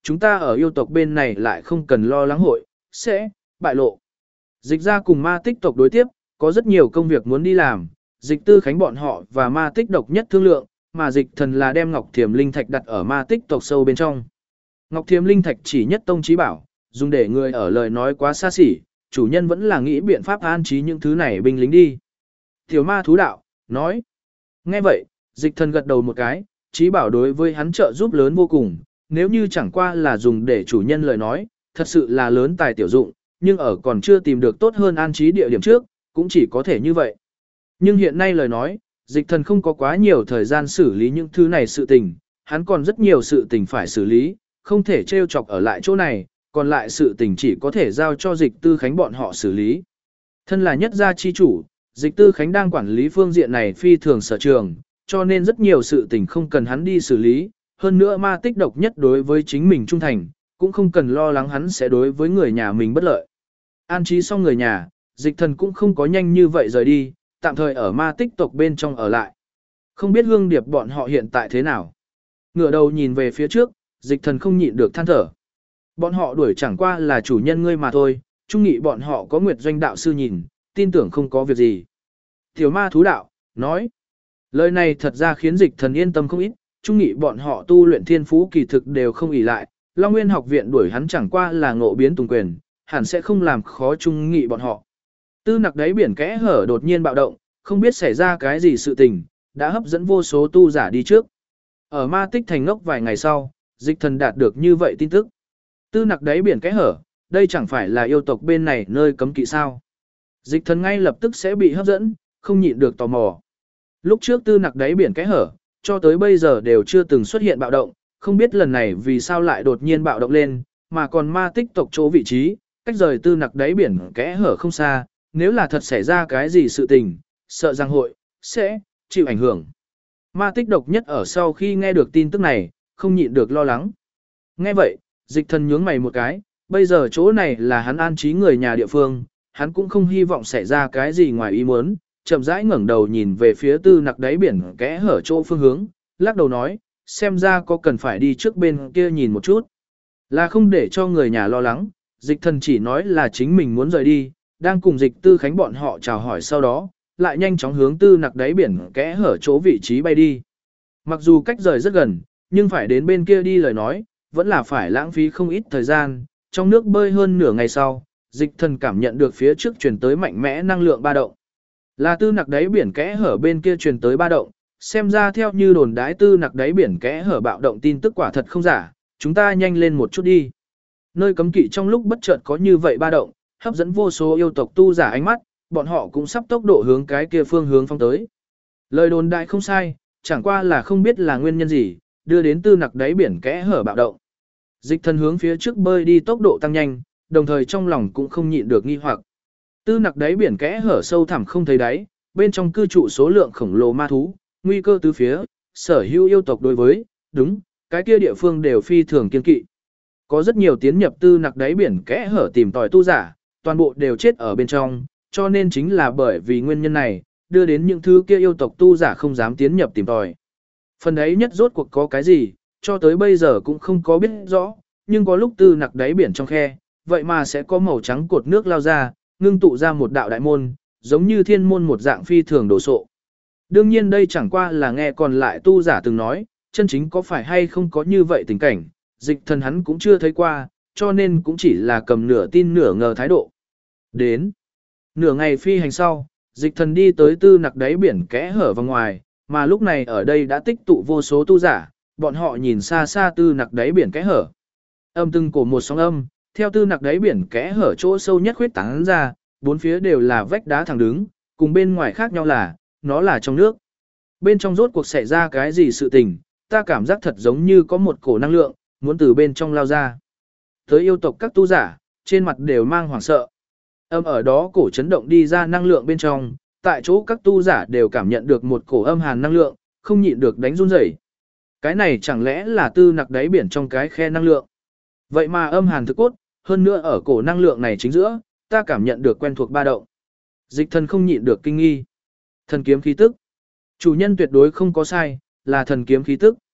chúng ta ở yêu tộc bên này lại không cần lo lắng hội, sẽ bại lộ. Dịch ra cùng ma tích tộc đối tiếp, có rất nhiều công việc muốn đi làm, dịch tư khánh bọn họ và ma tích độc nhất thương lượng, mà dịch thần là đem Ngọc Thiềm Linh Thạch đặt ở ma tích tộc sâu bên trong. Ngọc Thiềm Linh Thạch chỉ nhất tông trí bảo, dùng để người ở lời nói quá xa xỉ, chủ nhân vẫn là nghĩ biện pháp an trí những thứ này binh lính đi. Tiểu ma thú đạo, nói. Nghe vậy, dịch thần gật đầu một cái, trí bảo đối với hắn trợ giúp lớn vô cùng, nếu như chẳng qua là dùng để chủ nhân lời nói, thật sự là lớn tài tiểu dụng, nhưng ở còn chưa tìm được tốt hơn an trí địa điểm trước, cũng chỉ có thể như vậy. Nhưng hiện nay lời nói, dịch thần không có quá nhiều thời gian xử lý những thứ này sự tình, hắn còn rất nhiều sự tình phải xử lý, không thể trêu chọc ở lại chỗ này, còn lại sự tình chỉ có thể giao cho dịch tư khánh bọn họ xử lý. Thân là nhất gia chi chủ, dịch tư khánh đang quản lý phương diện này phi thường sở trường, cho nên rất nhiều sự tình không cần hắn đi xử lý, hơn nữa ma tích độc nhất đối với chính mình trung thành, cũng không cần lo lắng hắn sẽ đối với người nhà mình bất lợi. An trí xong người nhà, dịch thần cũng không có nhanh như vậy rời đi, tạm thời ở ma tích tộc bên trong ở lại. Không biết Hương Điệp bọn họ hiện tại thế nào. Ngửa đầu nhìn về phía trước, dịch thần không nhịn được than thở. Bọn họ đuổi chẳng qua là chủ nhân ngươi mà thôi, trung nghị bọn họ có Nguyệt Doanh đạo sư nhìn, tin tưởng không có việc gì. Tiểu ma thú đạo, nói. Lời này thật ra khiến dịch thần yên tâm không ít, trung nghị bọn họ tu luyện thiên phú kỳ thực đều không ỷ lại, Long Nguyên học viện đuổi hắn chẳng qua là ngộ biến tùng quyền, hẳn sẽ không làm khó trung nghị bọn họ. Tư nặc đáy biển kẽ hở đột nhiên bạo động, không biết xảy ra cái gì sự tình, đã hấp dẫn vô số tu giả đi trước. Ở ma tích thành ngốc vài ngày sau, dịch thần đạt được như vậy tin tức. Tư nặc đáy biển kẽ hở, đây chẳng phải là yêu tộc bên này nơi cấm kỵ sao. Dịch thần ngay lập tức sẽ bị hấp dẫn, không nhịn được tò mò. Lúc trước tư nặc đáy biển kẽ hở, cho tới bây giờ đều chưa từng xuất hiện bạo động, không biết lần này vì sao lại đột nhiên bạo động lên, mà còn ma tích tộc chỗ vị trí, cách rời tư nặc đáy biển kẽ hở không xa, nếu là thật xảy ra cái gì sự tình, sợ rằng hội, sẽ, chịu ảnh hưởng. Ma tích độc nhất ở sau khi nghe được tin tức này, không nhịn được lo lắng. Nghe vậy, dịch thần nhướng mày một cái, bây giờ chỗ này là hắn an trí người nhà địa phương, hắn cũng không hy vọng xảy ra cái gì ngoài ý muốn, chậm rãi ngẩng đầu nhìn về phía tư nặc đáy biển kẽ hở chỗ phương hướng, lắc đầu nói, xem ra có cần phải đi trước bên kia nhìn một chút. Là không để cho người nhà lo lắng, dịch thần chỉ nói là chính mình muốn rời đi, đang cùng dịch tư khánh bọn họ chào hỏi sau đó, lại nhanh chóng hướng tư nặc đáy biển kẽ hở chỗ vị trí bay đi. Mặc dù cách rời rất gần, nhưng phải đến bên kia đi lời nói, vẫn là phải lãng phí không ít thời gian, trong nước bơi hơn nửa ngày sau, dịch thần cảm nhận được phía trước truyền tới mạnh mẽ năng lượng ba động. Là tư nặc đáy biển kẽ hở bên kia truyền tới ba động, xem ra theo như đồn đái tư nặc đáy biển kẽ hở bạo động tin tức quả thật không giả, chúng ta nhanh lên một chút đi. Nơi cấm kỵ trong lúc bất chợt có như vậy ba động, hấp dẫn vô số yêu tộc tu giả ánh mắt, bọn họ cũng sắp tốc độ hướng cái kia phương hướng phong tới. Lời đồn đại không sai, chẳng qua là không biết là nguyên nhân gì, đưa đến tư nặc đáy biển kẽ hở bạo động. Dịch thần hướng phía trước bơi đi tốc độ tăng nhanh, đồng thời trong lòng cũng không nhịn được nghi hoặc. Tư nặc đáy biển kẽ hở sâu thẳm không thấy đáy, bên trong cư trụ số lượng khổng lồ ma thú, nguy cơ tứ phía, sở hữu yêu tộc đối với, đúng, cái kia địa phương đều phi thường kiên kỵ. Có rất nhiều tiến nhập tư nặc đáy biển kẽ hở tìm tòi tu giả, toàn bộ đều chết ở bên trong, cho nên chính là bởi vì nguyên nhân này, đưa đến những thứ kia yêu tộc tu giả không dám tiến nhập tìm tòi. Phần ấy nhất rốt cuộc có cái gì, cho tới bây giờ cũng không có biết rõ, nhưng có lúc tư nặc đáy biển trong khe, vậy mà sẽ có màu trắng cột nước lao ra, ngưng tụ ra một đạo đại môn, giống như thiên môn một dạng phi thường đồ sộ. Đương nhiên đây chẳng qua là nghe còn lại tu giả từng nói, chân chính có phải hay không có như vậy tình cảnh, dịch thần hắn cũng chưa thấy qua, cho nên cũng chỉ là cầm nửa tin nửa ngờ thái độ. Đến nửa ngày phi hành sau, dịch thần đi tới tư nặc đáy biển kẽ hở vào ngoài, mà lúc này ở đây đã tích tụ vô số tu giả, bọn họ nhìn xa xa tư nặc đáy biển kẽ hở. Âm từng cổ một sóng âm, theo tư nặc đáy biển kẽ hở chỗ sâu nhất khuyết tán ra, bốn phía đều là vách đá thẳng đứng, cùng bên ngoài khác nhau là, nó là trong nước. Bên trong rốt cuộc xảy ra cái gì sự tình, ta cảm giác thật giống như có một cổ năng lượng, muốn từ bên trong lao ra. Tới yêu tộc các tu giả, trên mặt đều mang hoảng sợ. Âm ở đó cổ chấn động đi ra năng lượng bên trong, tại chỗ các tu giả đều cảm nhận được một cổ âm hàn năng lượng, không nhịn được đánh run rẩy. Cái này chẳng lẽ là tư nặc đáy biển trong cái khe năng lượng. Vậy mà âm hàn thực cốt, hơn nữa ở cổ năng lượng này chính giữa, ta cảm nhận được quen thuộc ba động. Dịch thần không nhịn được kinh nghi. Thần kiếm khí tức. Chủ nhân tuyệt đối không có sai, là thần kiếm khí tức.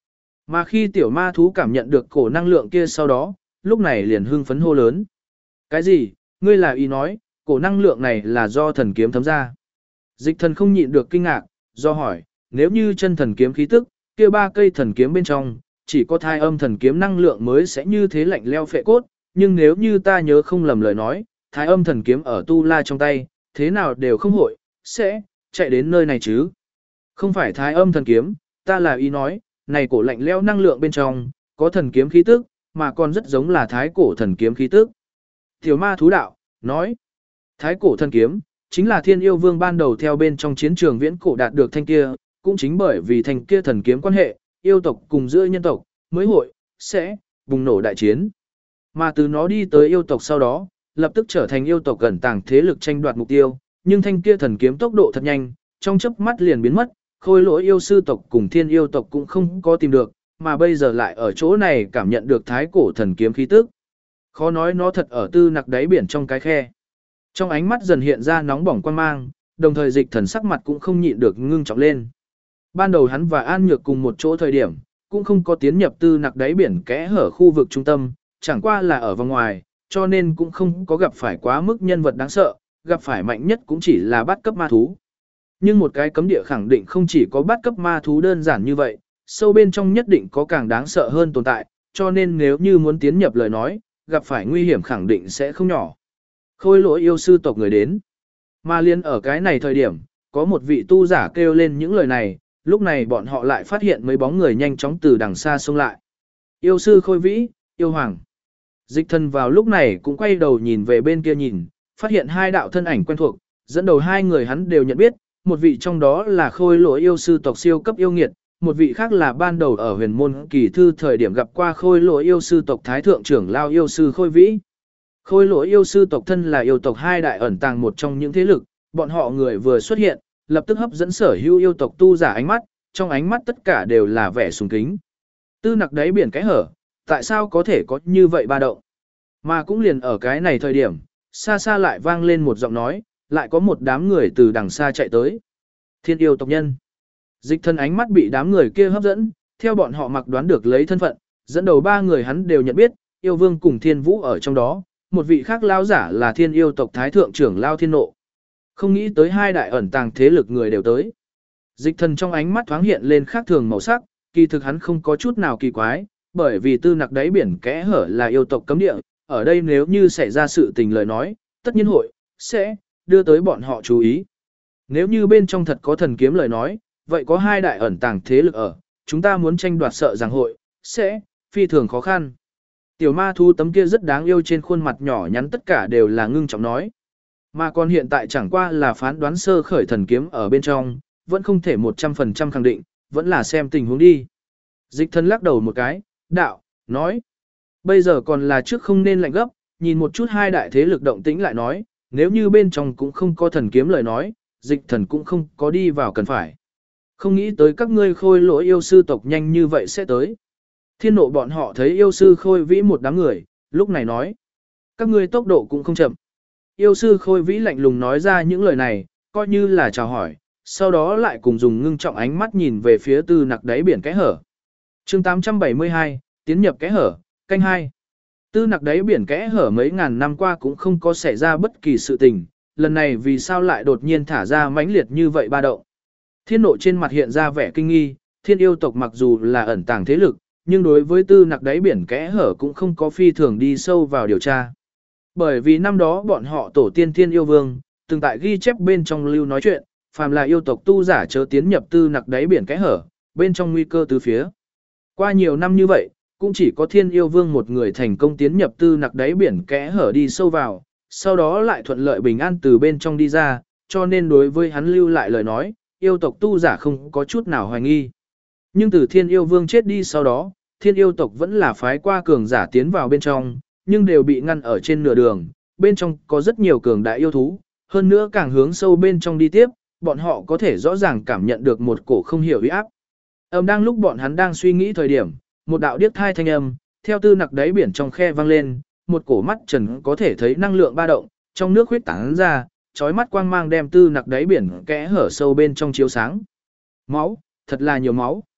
Mà khi tiểu ma thú cảm nhận được cổ năng lượng kia sau đó, lúc này liền hưng phấn hô lớn. Cái gì, ngươi là ý nói, cổ năng lượng này là do thần kiếm thấm ra. Dịch thần không nhịn được kinh ngạc, do hỏi, nếu như chân thần kiếm khí tức, kia 3 cây thần kiếm bên trong, chỉ có thai âm thần kiếm năng lượng mới sẽ như thế lạnh leo phệ cốt, nhưng nếu như ta nhớ không lầm lời nói, thái âm thần kiếm ở Tu La trong tay, thế nào đều không hội, sẽ chạy đến nơi này chứ. Không phải thái âm thần kiếm, ta là ý nói, này cổ lạnh leo năng lượng bên trong, có thần kiếm khí tức, mà còn rất giống là thái cổ thần kiếm khí tức. Tiểu ma thú đạo, nói, thái cổ thần kiếm, chính là thiên yêu vương ban đầu theo bên trong chiến trường viễn cổ đạt được thanh kia, cũng chính bởi vì thanh kia thần kiếm quan hệ, yêu tộc cùng giữa nhân tộc, mới hội, sẽ, bùng nổ đại chiến. Mà từ nó đi tới yêu tộc sau đó, lập tức trở thành yêu tộc gần tàng thế lực tranh đoạt mục tiêu, nhưng thanh kia thần kiếm tốc độ thật nhanh, trong chớp mắt liền biến mất, khôi lỗi yêu sư tộc cùng thiên yêu tộc cũng không có tìm được, mà bây giờ lại ở chỗ này cảm nhận được thái cổ thần kiếm khí tức. Khó nói nó thật ở tư nặc đáy biển trong cái khe. Trong ánh mắt dần hiện ra nóng bỏng quan mang, đồng thời dịch thần sắc mặt cũng không nhịn được ngưng trọng lên. Ban đầu hắn và An Nhược cùng một chỗ thời điểm, cũng không có tiến nhập tư nặc đáy biển kẽ hở khu vực trung tâm, chẳng qua là ở vòng ngoài, cho nên cũng không có gặp phải quá mức nhân vật đáng sợ, gặp phải mạnh nhất cũng chỉ là bắt cấp ma thú. Nhưng một cái cấm địa khẳng định không chỉ có bắt cấp ma thú đơn giản như vậy, sâu bên trong nhất định có càng đáng sợ hơn tồn tại, cho nên nếu như muốn tiến nhập lời nói, gặp phải nguy hiểm khẳng định sẽ không nhỏ. Khôi lỗi yêu sư tộc người đến. Mà liên ở cái này thời điểm, có một vị tu giả kêu lên những lời này, lúc này bọn họ lại phát hiện mấy bóng người nhanh chóng từ đằng xa xông lại. Yêu sư Khôi Vĩ, yêu hoàng. Dịch thần vào lúc này cũng quay đầu nhìn về bên kia nhìn, phát hiện 2 đạo thân ảnh quen thuộc, dẫn đầu 2 người hắn đều nhận biết, một vị trong đó là khôi lỗi yêu sư tộc siêu cấp yêu nghiệt, một vị khác là ban đầu ở huyền môn kỳ thư thời điểm gặp qua khôi lỗi yêu sư tộc thái thượng trưởng lao yêu sư Khôi Vĩ. Khôi lỗi yêu sư tộc thân là yêu tộc 2 đại ẩn tàng một trong những thế lực, bọn họ người vừa xuất hiện, lập tức hấp dẫn sở hữu yêu tộc tu giả ánh mắt, trong ánh mắt tất cả đều là vẻ sùng kính. Tư nặc đáy biển cái hở, tại sao có thể có như vậy ba động? Mà cũng liền ở cái này thời điểm, xa xa lại vang lên một giọng nói, lại có một đám người từ đằng xa chạy tới. Thiên yêu tộc nhân. Dịch thân ánh mắt bị đám người kia hấp dẫn, theo bọn họ mặc đoán được lấy thân phận, dẫn đầu 3 người hắn đều nhận biết, yêu vương cùng thiên vũ ở trong đó, một vị khác lao giả là thiên yêu tộc thái thượng trưởng lao thiên nộ. Không nghĩ tới 2 đại ẩn tàng thế lực người đều tới. Dịch thần trong ánh mắt thoáng hiện lên khác thường màu sắc, kỳ thực hắn không có chút nào kỳ quái, bởi vì tư nặc đáy biển kẽ hở là yêu tộc cấm địa, ở đây nếu như xảy ra sự tình lời nói, tất nhiên hội, sẽ, đưa tới bọn họ chú ý. Nếu như bên trong thật có thần kiếm lời nói, vậy có 2 đại ẩn tàng thế lực ở, chúng ta muốn tranh đoạt sợ rằng hội, sẽ, phi thường khó khăn. Tiểu ma thú tấm kia rất đáng yêu trên khuôn mặt nhỏ nhắn tất cả đều là ngưng trọng nói. Mà còn hiện tại chẳng qua là phán đoán sơ khởi thần kiếm ở bên trong, vẫn không thể 100% khẳng định, vẫn là xem tình huống đi. Dịch thân lắc đầu một cái, đạo, nói. Bây giờ còn là trước không nên lạnh gấp, nhìn một chút 2 đại thế lực động tĩnh lại nói, nếu như bên trong cũng không có thần kiếm lời nói, dịch thần cũng không có đi vào cần phải. Không nghĩ tới các ngươi khôi lỗi yêu sư tộc nhanh như vậy sẽ tới. Thiên nộ bọn họ thấy yêu sư Khôi Vĩ một đám người, lúc này nói. Các ngươi tốc độ cũng không chậm. Yêu sư Khôi Vĩ lạnh lùng nói ra những lời này, coi như là chào hỏi, sau đó lại cùng dùng ngưng trọng ánh mắt nhìn về phía tư nặc đáy biển kẽ hở. chương 872, tiến nhập kẽ hở, canh 2. Tư nặc đáy biển kẽ hở mấy ngàn năm qua cũng không có xảy ra bất kỳ sự tình, lần này vì sao lại đột nhiên thả ra mãnh liệt như vậy ba động. Thiên nộ trên mặt hiện ra vẻ kinh nghi, thiên yêu tộc mặc dù là ẩn tàng thế lực, nhưng đối với tư nặc đáy biển kẽ hở cũng không có phi thường đi sâu vào điều tra. Bởi vì năm đó bọn họ tổ tiên thiên yêu vương, từng tại ghi chép bên trong lưu nói chuyện, phàm là yêu tộc tu giả chớ tiến nhập tư nặc đáy biển kẽ hở, bên trong nguy cơ tứ phía. Qua nhiều năm như vậy, cũng chỉ có thiên yêu vương một người thành công tiến nhập tư nặc đáy biển kẽ hở đi sâu vào, sau đó lại thuận lợi bình an từ bên trong đi ra, cho nên đối với hắn lưu lại lời nói, yêu tộc tu giả không có chút nào hoài nghi. Nhưng từ thiên yêu vương chết đi sau đó, thiên yêu tộc vẫn là phái qua cường giả tiến vào bên trong, nhưng đều bị ngăn ở trên nửa đường, bên trong có rất nhiều cường đại yêu thú, hơn nữa càng hướng sâu bên trong đi tiếp, bọn họ có thể rõ ràng cảm nhận được một cổ không hiểu uy áp. Đang lúc bọn hắn đang suy nghĩ thời điểm, một đạo điếc thai thanh âm, theo tư nặc đáy biển trong khe vang lên, một cổ mắt trần có thể thấy năng lượng ba động, trong nước huyết tán ra, chói mắt quang mang đem tư nặc đáy biển kẽ hở sâu bên trong chiếu sáng. Máu, thật là nhiều máu.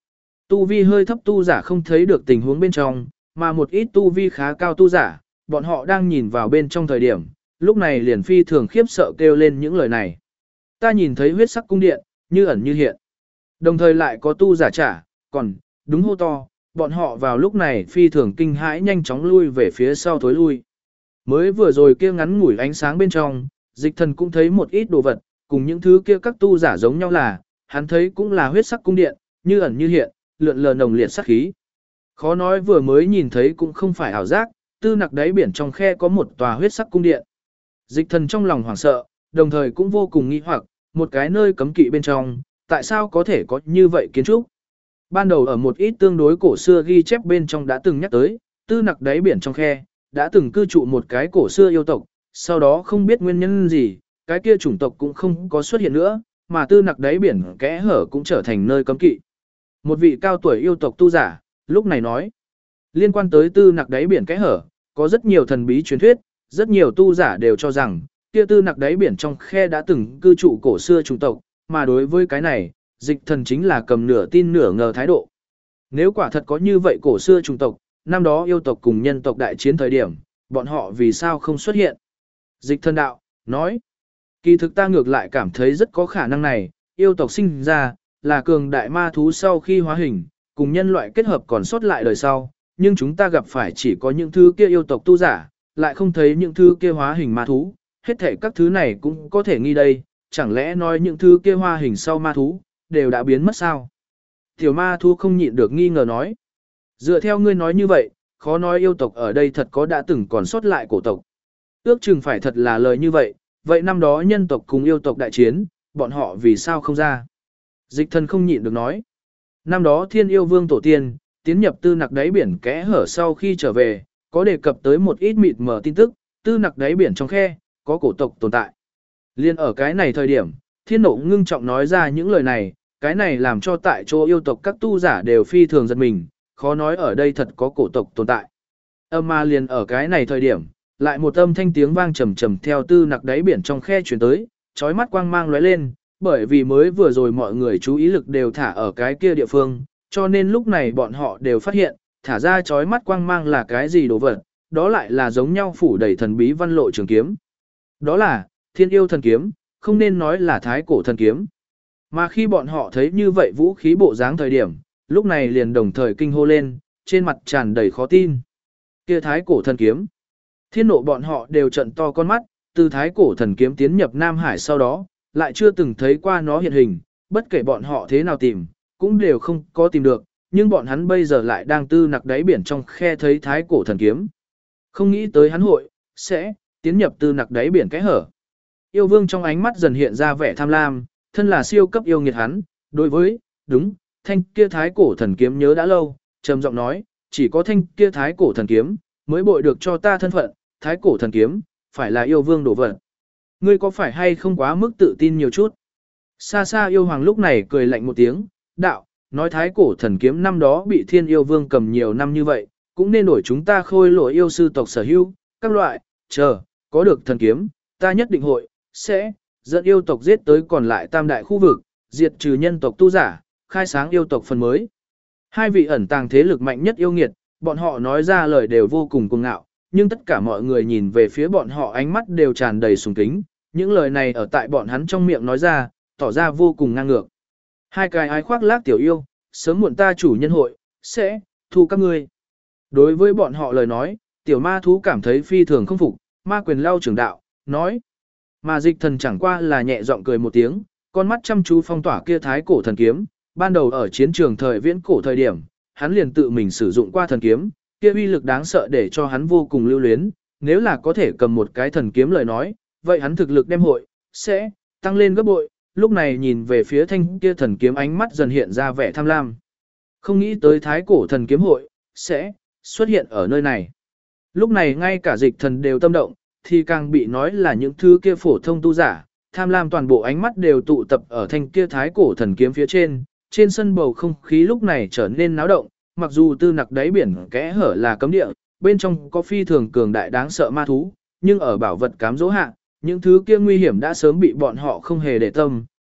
Tu vi hơi thấp tu giả không thấy được tình huống bên trong, mà một ít tu vi khá cao tu giả, bọn họ đang nhìn vào bên trong thời điểm, lúc này liền phi thường khiếp sợ kêu lên những lời này. Ta nhìn thấy huyết sắc cung điện, như ẩn như hiện. Đồng thời lại có tu giả trả, còn, đúng hô to, bọn họ vào lúc này phi thường kinh hãi nhanh chóng lui về phía sau thối lui. Mới vừa rồi kia ngắn ngủi ánh sáng bên trong, dịch thần cũng thấy một ít đồ vật, cùng những thứ kia các tu giả giống nhau là, hắn thấy cũng là huyết sắc cung điện, như ẩn như hiện, lượn lờ nồng liệt sắc khí. Khó nói vừa mới nhìn thấy cũng không phải ảo giác, tư nặc đáy biển trong khe có một tòa huyết sắc cung điện. Dịch thần trong lòng hoảng sợ, đồng thời cũng vô cùng nghi hoặc, một cái nơi cấm kỵ bên trong, tại sao có thể có như vậy kiến trúc. Ban đầu ở một ít tương đối cổ xưa ghi chép bên trong đã từng nhắc tới, tư nặc đáy biển trong khe, đã từng cư trụ một cái cổ xưa yêu tộc, sau đó không biết nguyên nhân gì, cái kia chủng tộc cũng không có xuất hiện nữa, mà tư nặc đáy biển kẽ hở cũng trở thành nơi cấm kỵ. Một vị cao tuổi yêu tộc tu giả, lúc này nói, liên quan tới tư nặc đáy biển kẽ hở, có rất nhiều thần bí truyền thuyết, rất nhiều tu giả đều cho rằng, kia tư nặc đáy biển trong khe đã từng cư trụ cổ xưa chủng tộc, mà đối với cái này, dịch thần chính là cầm nửa tin nửa ngờ thái độ. Nếu quả thật có như vậy cổ xưa chủng tộc, năm đó yêu tộc cùng nhân tộc đại chiến thời điểm, bọn họ vì sao không xuất hiện? Dịch thần đạo, nói, kỳ thực ta ngược lại cảm thấy rất có khả năng này, yêu tộc sinh ra, là cường đại ma thú sau khi hóa hình, cùng nhân loại kết hợp còn sót lại đời sau, nhưng chúng ta gặp phải chỉ có những thứ kia yêu tộc tu giả, lại không thấy những thứ kia hóa hình ma thú, hết thể các thứ này cũng có thể nghi đây, chẳng lẽ nói những thứ kia hóa hình sau ma thú, đều đã biến mất sao? Tiểu ma thú không nhịn được nghi ngờ nói. Dựa theo ngươi nói như vậy, khó nói yêu tộc ở đây thật có đã từng còn sót lại cổ tộc. Ước chừng phải thật là lời như vậy, vậy năm đó nhân tộc cùng yêu tộc đại chiến, bọn họ vì sao không ra? Dịch thần không nhịn được nói. Năm đó thiên yêu vương tổ tiên, tiến nhập tư nặc đáy biển kẽ hở sau khi trở về, có đề cập tới một ít mịt mờ tin tức, tư nặc đáy biển trong khe, có cổ tộc tồn tại. Liên ở cái này thời điểm, thiên nộ ngưng trọng nói ra những lời này, cái này làm cho tại chỗ yêu tộc các tu giả đều phi thường giật mình, khó nói ở đây thật có cổ tộc tồn tại. Mà liền ở cái này thời điểm, lại một âm thanh tiếng vang trầm trầm theo tư nặc đáy biển trong khe chuyển tới, chói mắt quang mang lóe lên, bởi vì mới vừa rồi mọi người chú ý lực đều thả ở cái kia địa phương, cho nên lúc này bọn họ đều phát hiện, thả ra chói mắt quang mang là cái gì đồ vật, đó lại là giống nhau phủ đầy thần bí văn lộ trường kiếm. Đó là thiên yêu thần kiếm, không nên nói là thái cổ thần kiếm. Mà khi bọn họ thấy như vậy vũ khí bộ dáng thời điểm, lúc này liền đồng thời kinh hô lên, trên mặt tràn đầy khó tin. Kia thái cổ thần kiếm. Thiên nộ bọn họ đều trận to con mắt, từ thái cổ thần kiếm tiến nhập Nam Hải sau đó, lại chưa từng thấy qua nó hiện hình, bất kể bọn họ thế nào tìm, cũng đều không có tìm được, nhưng bọn hắn bây giờ lại đang tư nặc đáy biển trong khe thấy thái cổ thần kiếm. Không nghĩ tới hắn hội, sẽ, tiến nhập tư nặc đáy biển kẽ hở. Yêu vương trong ánh mắt dần hiện ra vẻ tham lam, thân là siêu cấp yêu nghiệt hắn, đối với, đúng, thanh kia thái cổ thần kiếm nhớ đã lâu, trầm giọng nói, chỉ có thanh kia thái cổ thần kiếm, mới bội được cho ta thân phận, thái cổ thần kiếm, phải là yêu vương đổ vật. Ngươi có phải hay không quá mức tự tin nhiều chút? Xa xa yêu hoàng lúc này cười lạnh một tiếng, đạo, nói thái cổ thần kiếm năm đó bị thiên yêu vương cầm nhiều năm như vậy, cũng nên đổi chúng ta khôi lỗi yêu sư tộc sở hữu, các loại, chờ, có được thần kiếm, ta nhất định hội, sẽ, dẫn yêu tộc giết tới còn lại tam đại khu vực, diệt trừ nhân tộc tu giả, khai sáng yêu tộc phần mới. Hai vị ẩn tàng thế lực mạnh nhất yêu nghiệt, bọn họ nói ra lời đều vô cùng cuồng ngạo, nhưng tất cả mọi người nhìn về phía bọn họ ánh mắt đều tràn đầy sùng kính, những lời này ở tại bọn hắn trong miệng nói ra, tỏ ra vô cùng ngang ngược. Hai cái ái khoác lác tiểu yêu, sớm muộn ta chủ nhân hội, sẽ, thu các ngươi. Đối với bọn họ lời nói, tiểu ma thú cảm thấy phi thường không phục, ma quyền lao trưởng đạo, nói. Mà dịch thần chẳng qua là nhẹ giọng cười một tiếng, con mắt chăm chú phong tỏa kia thái cổ thần kiếm, ban đầu ở chiến trường thời viễn cổ thời điểm, hắn liền tự mình sử dụng qua thần kiếm, kia uy lực đáng sợ để cho hắn vô cùng lưu luyến, nếu là có thể cầm một cái thần kiếm lời nói, vậy hắn thực lực đem hội, sẽ, tăng lên gấp bội, lúc này nhìn về phía thanh kia thần kiếm ánh mắt dần hiện ra vẻ tham lam. Không nghĩ tới thái cổ thần kiếm hội, sẽ, xuất hiện ở nơi này. Lúc này ngay cả dịch thần đều tâm động, thì càng bị nói là những thứ kia phổ thông tu giả, tham lam toàn bộ ánh mắt đều tụ tập ở thanh kia thái cổ thần kiếm phía trên sân bầu không khí lúc này trở nên náo động, mặc dù tư nặc đáy biển kẽ hở là cấm địa, bên trong có phi thường cường đại đáng sợ ma thú, nhưng ở bảo vật cám dỗ hạ, những thứ kia nguy hiểm đã sớm bị bọn họ không hề để tâm,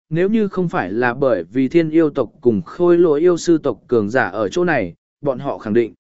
nếu như không phải là bởi vì thiên yêu tộc cùng khôi lỗi yêu sư tộc cường giả ở chỗ này, bọn họ khẳng định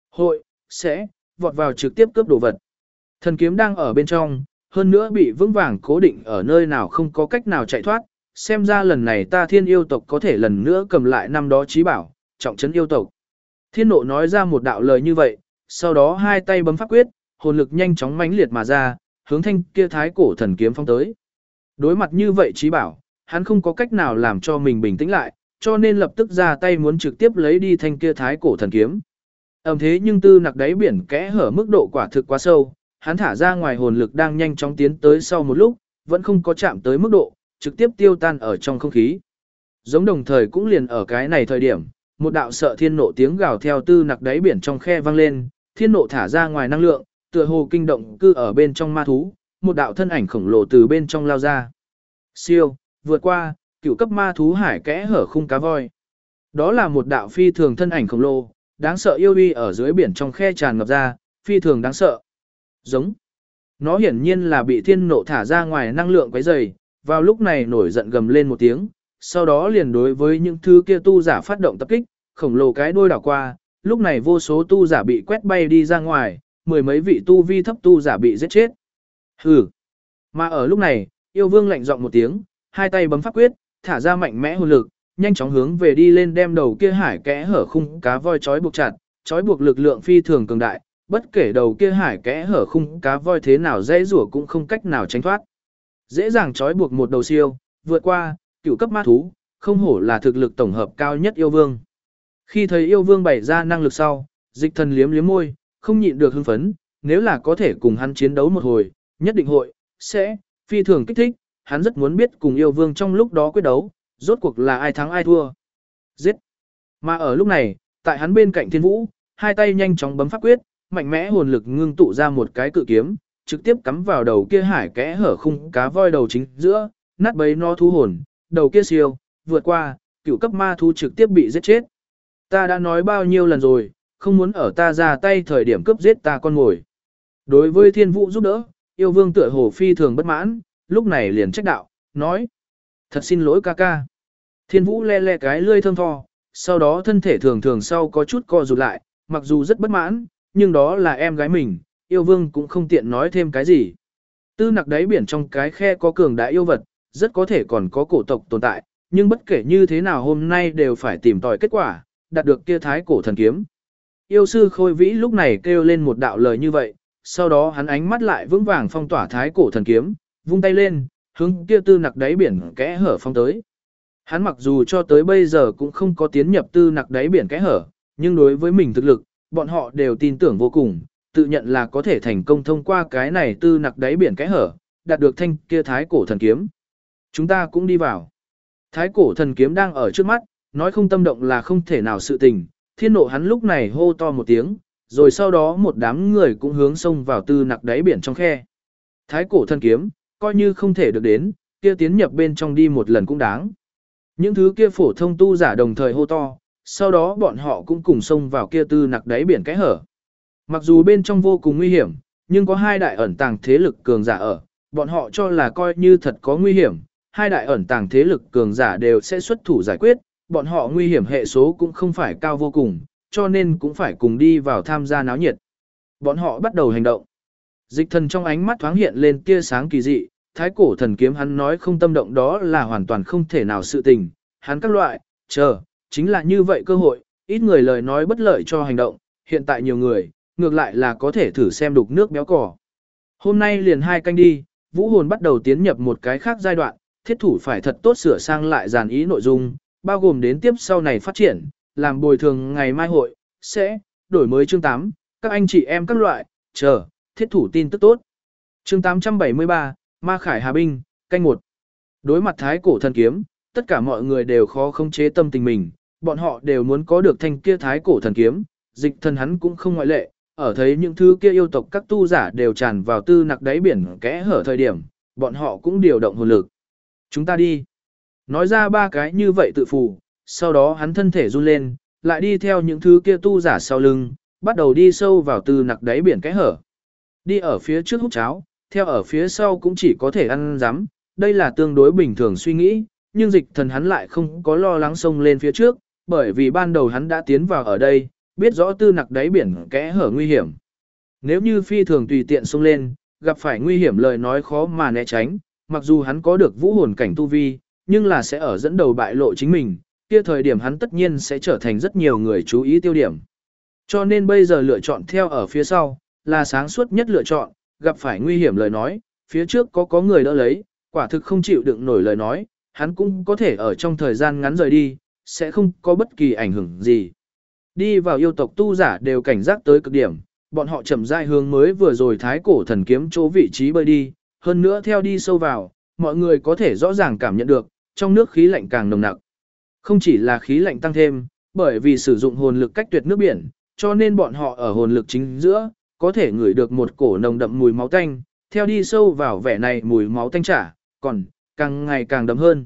sẽ vọt vào trực tiếp cướp đồ vật. Thần kiếm đang ở bên trong, hơn nữa bị vững vàng cố định ở nơi nào không có cách nào chạy thoát, xem ra lần này ta thiên yêu tộc có thể lần nữa cầm lại năm đó chí bảo, trọng trấn yêu tộc. Thiên nộ nói ra một đạo lời như vậy, sau đó hai tay bấm pháp quyết, hồn lực nhanh chóng mãnh liệt mà ra, hướng thanh kia thái cổ thần kiếm phong tới. Đối mặt như vậy chí bảo, hắn không có cách nào làm cho mình bình tĩnh lại, cho nên lập tức ra tay muốn trực tiếp lấy đi thanh kia thái cổ thần kiếm. Thế nhưng Tư Nặc đáy biển kẽ hở mức độ quả thực quá sâu, hắn thả ra ngoài hồn lực đang nhanh chóng tiến tới sau một lúc, vẫn không có chạm tới mức độ, trực tiếp tiêu tan ở trong không khí. Giống đồng thời cũng liền ở cái này thời điểm, một đạo sợ thiên nộ tiếng gào theo Tư Nặc đáy biển trong khe vang lên, thiên nộ thả ra ngoài năng lượng, tựa hồ kinh động cư ở bên trong ma thú, một đạo thân ảnh khổng lồ từ bên trong lao ra. Siêu, vượt qua, cửu cấp ma thú hải kẽ hở khung cá voi. Đó là một đạo phi thường thân ảnh khổng lồ, đáng sợ yêu uy ở dưới biển trong khe tràn ngập ra, phi thường đáng sợ. Giống. Nó hiển nhiên là bị thiên nộ thả ra ngoài năng lượng quấy rầy, vào lúc này nổi giận gầm lên một tiếng, sau đó liền đối với những thứ kia tu giả phát động tập kích, khổng lồ cái đuôi đảo qua, lúc này vô số tu giả bị quét bay đi ra ngoài, mười mấy vị tu vi thấp tu giả bị giết chết. Hừ. Mà ở lúc này, yêu vương lạnh giọng một tiếng, hai tay bấm pháp quyết, thả ra mạnh mẽ hồn lực, nhanh chóng hướng về đi lên đem đầu kia hải kẽ hở khung cá voi trói buộc chặt, trói buộc lực lượng phi thường cường đại, bất kể đầu kia hải kẽ hở khung cá voi thế nào dễ rủa cũng không cách nào tránh thoát. Dễ dàng trói buộc một đầu siêu, vượt qua, cửu cấp ma thú, không hổ là thực lực tổng hợp cao nhất yêu vương. Khi thấy yêu vương bày ra năng lực sau, Dịch Thần liếm liếm môi, không nhịn được hưng phấn, nếu là có thể cùng hắn chiến đấu một hồi, nhất định sẽ phi thường kích thích, hắn rất muốn biết cùng yêu vương trong lúc đó quyết đấu, rốt cuộc là ai thắng ai thua. Giết! Mà ở lúc này, tại hắn bên cạnh Thiên Vũ, hai tay nhanh chóng bấm pháp quyết, mạnh mẽ hồn lực ngưng tụ ra một cái cự kiếm, trực tiếp cắm vào đầu kia hải kẽ hở khung cá voi đầu chính giữa, nát bấy nó thu hồn, đầu kia siêu, vượt qua, cửu cấp ma thú trực tiếp bị giết chết. Ta đã nói bao nhiêu lần rồi, không muốn ở ta ra tay thời điểm cướp giết ta con mồi. Đối với Thiên Vũ giúp đỡ, yêu vương tựa hồ phi thường bất mãn, lúc này liền trách đạo, nói: thật xin lỗi ca ca. Thiên Vũ le le cái lươi thơm tho, sau đó thân thể thường thường sau có chút co rụt lại, mặc dù rất bất mãn, nhưng đó là em gái mình, yêu vương cũng không tiện nói thêm cái gì. Tư Nặc đáy biển trong cái khe có cường đại yêu vật, rất có thể còn có cổ tộc tồn tại, nhưng bất kể như thế nào hôm nay đều phải tìm tòi kết quả, đạt được kia thái cổ thần kiếm. Yêu sư Khôi Vĩ lúc này kêu lên một đạo lời như vậy, sau đó hắn ánh mắt lại vững vàng phong tỏa thái cổ thần kiếm, vung tay lên, hướng kia Tư Nặc đáy biển kẽ hở phong tới. Hắn mặc dù cho tới bây giờ cũng không có tiến nhập Tư Nặc đáy biển kẽ hở, nhưng đối với mình thực lực, bọn họ đều tin tưởng vô cùng, tự nhận là có thể thành công thông qua cái này Tư Nặc đáy biển kẽ hở, đạt được thanh kia thái cổ thần kiếm. Chúng ta cũng đi vào. Thái cổ thần kiếm đang ở trước mắt, nói không tâm động là không thể nào sự tình, Thiên nộ hắn lúc này hô to một tiếng, rồi sau đó một đám người cũng hướng xông vào Tư Nặc đáy biển trong khe. Thái cổ thần kiếm, coi như không thể được đến, kia tiến nhập bên trong đi một lần cũng đáng. Những thứ kia phổ thông tu giả đồng thời hô to, sau đó bọn họ cũng cùng xông vào kia Tư Nặc đáy biển kẽ hở. Mặc dù bên trong vô cùng nguy hiểm, nhưng có hai đại ẩn tàng thế lực cường giả ở, bọn họ cho là coi như thật có nguy hiểm, hai đại ẩn tàng thế lực cường giả đều sẽ xuất thủ giải quyết, bọn họ nguy hiểm hệ số cũng không phải cao vô cùng, cho nên cũng phải cùng đi vào tham gia náo nhiệt. Bọn họ bắt đầu hành động. Dịch Thần trong ánh mắt thoáng hiện lên tia sáng kỳ dị, thái cổ thần kiếm hắn nói không tâm động đó là hoàn toàn không thể nào sự tình, hắn các loại, chính là như vậy cơ hội, ít người lời nói bất lợi cho hành động, hiện tại nhiều người, ngược lại là có thể thử xem đục nước béo cỏ. Hôm nay liền 2 canh đi, vũ hồn bắt đầu tiến nhập một cái khác giai đoạn, thiết thủ phải thật tốt sửa sang lại dàn ý nội dung, bao gồm đến tiếp sau này phát triển, làm bồi thường ngày mai hội, sẽ đổi mới chương 8, các anh chị em các loại, thiết thủ tin tức tốt. Chương 873, Ma Khải Hà Binh, canh 1. Đối mặt thái cổ thần kiếm, tất cả mọi người đều khó khống chế tâm tình mình, bọn họ đều muốn có được thanh kia thái cổ thần kiếm, Dịch Thần hắn cũng không ngoại lệ, ở thấy những thứ kia yêu tộc các tu giả đều tràn vào Tư Nặc đáy biển kẽ hở thời điểm, bọn họ cũng điều động hồn lực. Chúng ta đi. Nói ra 3 cái như vậy tự phù, sau đó hắn thân thể run lên, lại đi theo những thứ kia tu giả sau lưng, bắt đầu đi sâu vào Tư Nặc đáy biển kẽ hở. Đi ở phía trước hút cháo, theo ở phía sau cũng chỉ có thể ăn rắm, đây là tương đối bình thường suy nghĩ, nhưng dịch thần hắn lại không có lo lắng xông lên phía trước, bởi vì ban đầu hắn đã tiến vào ở đây, biết rõ tư nặc đáy biển kẽ hở nguy hiểm. Nếu như phi thường tùy tiện xông lên, gặp phải nguy hiểm lời nói khó mà né tránh, mặc dù hắn có được vũ hồn cảnh tu vi, nhưng là sẽ ở dẫn đầu bại lộ chính mình, kia thời điểm hắn tất nhiên sẽ trở thành rất nhiều người chú ý tiêu điểm. Cho nên bây giờ lựa chọn theo ở phía sau, là sáng suốt nhất lựa chọn, gặp phải nguy hiểm lời nói, phía trước có người đỡ lấy, quả thực không chịu đựng nổi lời nói, hắn cũng có thể ở trong thời gian ngắn rời đi, sẽ không có bất kỳ ảnh hưởng gì. Đi vào yêu tộc tu giả đều cảnh giác tới cực điểm, bọn họ chậm rãi hướng mới vừa rồi thái cổ thần kiếm chỗ vị trí bơi đi, hơn nữa theo đi sâu vào, mọi người có thể rõ ràng cảm nhận được, trong nước khí lạnh càng nồng nặc. Không chỉ là khí lạnh tăng thêm, bởi vì sử dụng hồn lực cách tuyệt nước biển, cho nên bọn họ ở hồn lực chính giữa, có thể ngửi được một cổ nồng đậm mùi máu tanh, theo đi sâu vào vẻ này mùi máu tanh trả, còn càng ngày càng đậm hơn.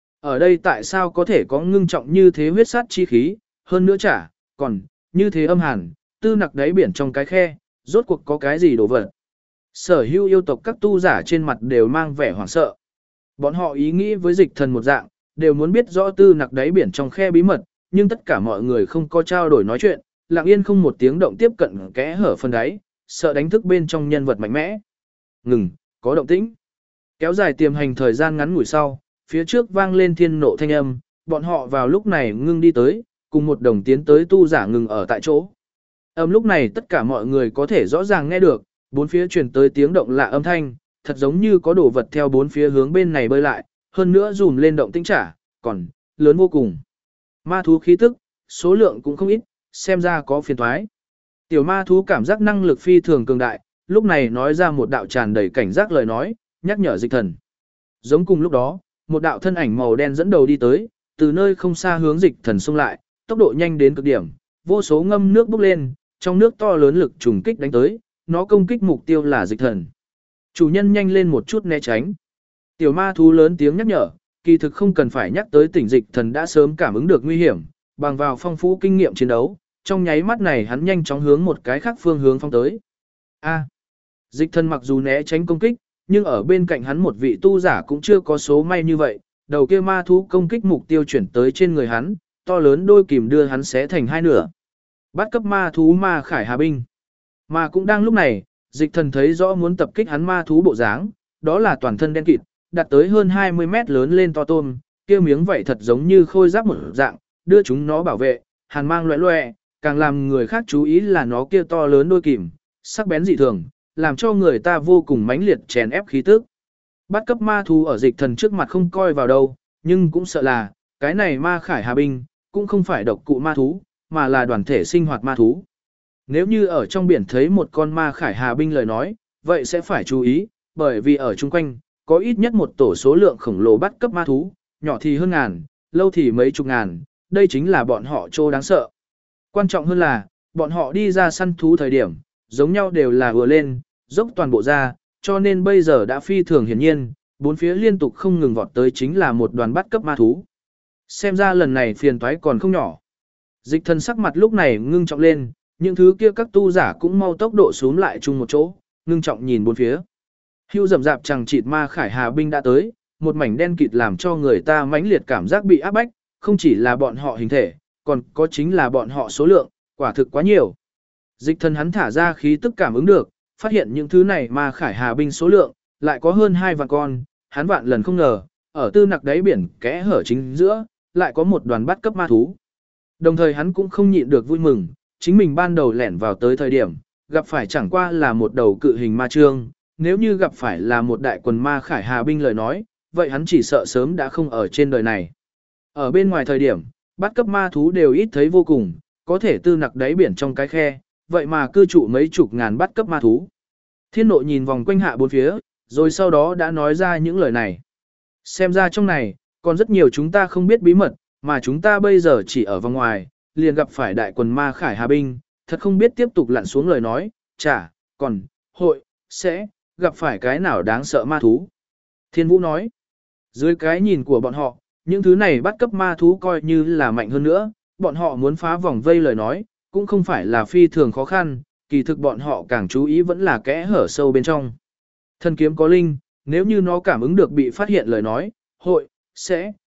Ở đây tại sao có thể có ngưng trọng như thế huyết sát chi khí, hơn nữa trả, còn như thế âm hàn, tư nặc đáy biển trong cái khe, rốt cuộc có cái gì đổ vật. Sở hữu yêu tộc các tu giả trên mặt đều mang vẻ hoảng sợ. Bọn họ ý nghĩ với dịch thần một dạng, đều muốn biết rõ tư nặc đáy biển trong khe bí mật, nhưng tất cả mọi người không có trao đổi nói chuyện, lặng yên không một tiếng động tiếp cận kẽ hở phần đáy, sợ đánh thức bên trong nhân vật mạnh mẽ. Ngừng, có động tĩnh. Kéo dài tiềm hành thời gian ngắn ngủi sau, phía trước vang lên thiên nộ thanh âm, bọn họ vào lúc này ngưng đi tới, cùng một đồng tiến tới tu giả ngừng ở tại chỗ. Lúc này tất cả mọi người có thể rõ ràng nghe được, bốn phía truyền tới tiếng động lạ âm thanh, thật giống như có đồ vật theo bốn phía hướng bên này bơi lại, hơn nữa dùm lên động tĩnh trả, còn lớn vô cùng. Ma thú khí tức, số lượng cũng không ít, xem ra có phiền thoái. Tiểu ma thú cảm giác năng lực phi thường cường đại, lúc này nói ra một đạo tràn đầy cảnh giác lời nói, nhắc nhở dịch thần. Giống cùng lúc đó, một đạo thân ảnh màu đen dẫn đầu đi tới, từ nơi không xa hướng dịch thần xông lại, tốc độ nhanh đến cực điểm, vô số ngâm nước bốc lên, trong nước to lớn lực trùng kích đánh tới, nó công kích mục tiêu là dịch thần. Chủ nhân nhanh lên một chút né tránh. Tiểu ma thú lớn tiếng nhắc nhở, kỳ thực không cần phải nhắc tới tỉnh dịch thần đã sớm cảm ứng được nguy hiểm, bằng vào phong phú kinh nghiệm chiến đấu, trong nháy mắt này hắn nhanh chóng hướng một cái khác phương hướng phong tới. Dịch thần mặc dù né tránh công kích, nhưng ở bên cạnh hắn một vị tu giả cũng chưa có số may như vậy, đầu kia ma thú công kích mục tiêu chuyển tới trên người hắn, to lớn đôi kìm đưa hắn xé thành hai nửa. Bắt cấp ma thú ma khải hà binh. Mà cũng đang lúc này, dịch thần thấy rõ muốn tập kích hắn ma thú bộ dáng, đó là toàn thân đen kịt, đạt tới hơn 20 mét lớn lên to tôm, kia miếng vảy thật giống như khôi giáp một dạng, đưa chúng nó bảo vệ, hàn mang loẹ loẹ, càng làm người khác chú ý là nó kia to lớn đôi kìm, sắc bén dị thường, làm cho người ta vô cùng mãnh liệt chèn ép khí tức. Bắt cấp ma thú ở dịch thần trước mặt không coi vào đâu, nhưng cũng sợ là, cái này ma khải hà binh, cũng không phải độc cụ ma thú, mà là đoàn thể sinh hoạt ma thú. Nếu như ở trong biển thấy một con ma khải hà binh lời nói, vậy sẽ phải chú ý, bởi vì ở chung quanh, có ít nhất một tổ số lượng khổng lồ bắt cấp ma thú, nhỏ thì hơn ngàn, lâu thì mấy chục ngàn, đây chính là bọn họ trô đáng sợ. Quan trọng hơn là, bọn họ đi ra săn thú thời điểm, giống nhau đều là vừa lên, dốc toàn bộ ra, cho nên bây giờ đã phi thường hiển nhiên, bốn phía liên tục không ngừng vọt tới chính là một đoàn bắt cấp ma thú. Xem ra lần này phiền toái còn không nhỏ. Dịch thần sắc mặt lúc này ngưng trọng lên, những thứ kia các tu giả cũng mau tốc độ xuống lại chung một chỗ, ngưng trọng nhìn bốn phía. Hưu rậm rạp chẳng chịt ma khải hà binh đã tới, một mảnh đen kịt làm cho người ta mãnh liệt cảm giác bị áp bách, không chỉ là bọn họ hình thể, còn có chính là bọn họ số lượng, quả thực quá nhiều. Dịch thần hắn thả ra khí tức cảm ứng được, phát hiện những thứ này ma khải hà binh số lượng, lại có hơn 2 vạn con, hắn vạn lần không ngờ, ở tư nặc đáy biển kẽ hở chính giữa, lại có một đoàn bắt cấp ma thú. Đồng thời hắn cũng không nhịn được vui mừng, chính mình ban đầu lẻn vào tới thời điểm, gặp phải chẳng qua là một đầu cự hình ma trương, nếu như gặp phải là một đại quần ma khải hà binh lời nói, vậy hắn chỉ sợ sớm đã không ở trên đời này. Ở bên ngoài thời điểm, bắt cấp ma thú đều ít thấy vô cùng, có thể tư nặc đáy biển trong cái khe, vậy mà cư trụ mấy chục ngàn bắt cấp ma thú. Thiên nộ nhìn vòng quanh hạ bốn phía, rồi sau đó đã nói ra những lời này. Xem ra trong này, còn rất nhiều chúng ta không biết bí mật, mà chúng ta bây giờ chỉ ở vòng ngoài, liền gặp phải đại quần ma khải hà binh, thật không biết tiếp tục lặn xuống lời nói, còn, sẽ, gặp phải cái nào đáng sợ ma thú. Thiên Vũ nói, dưới cái nhìn của bọn họ, những thứ này bắt cấp ma thú coi như là mạnh hơn nữa, bọn họ muốn phá vòng vây lời nói, cũng không phải là phi thường khó khăn, kỳ thực bọn họ càng chú ý vẫn là kẽ hở sâu bên trong. Thần kiếm có linh, nếu như nó cảm ứng được bị phát hiện lời nói, sẽ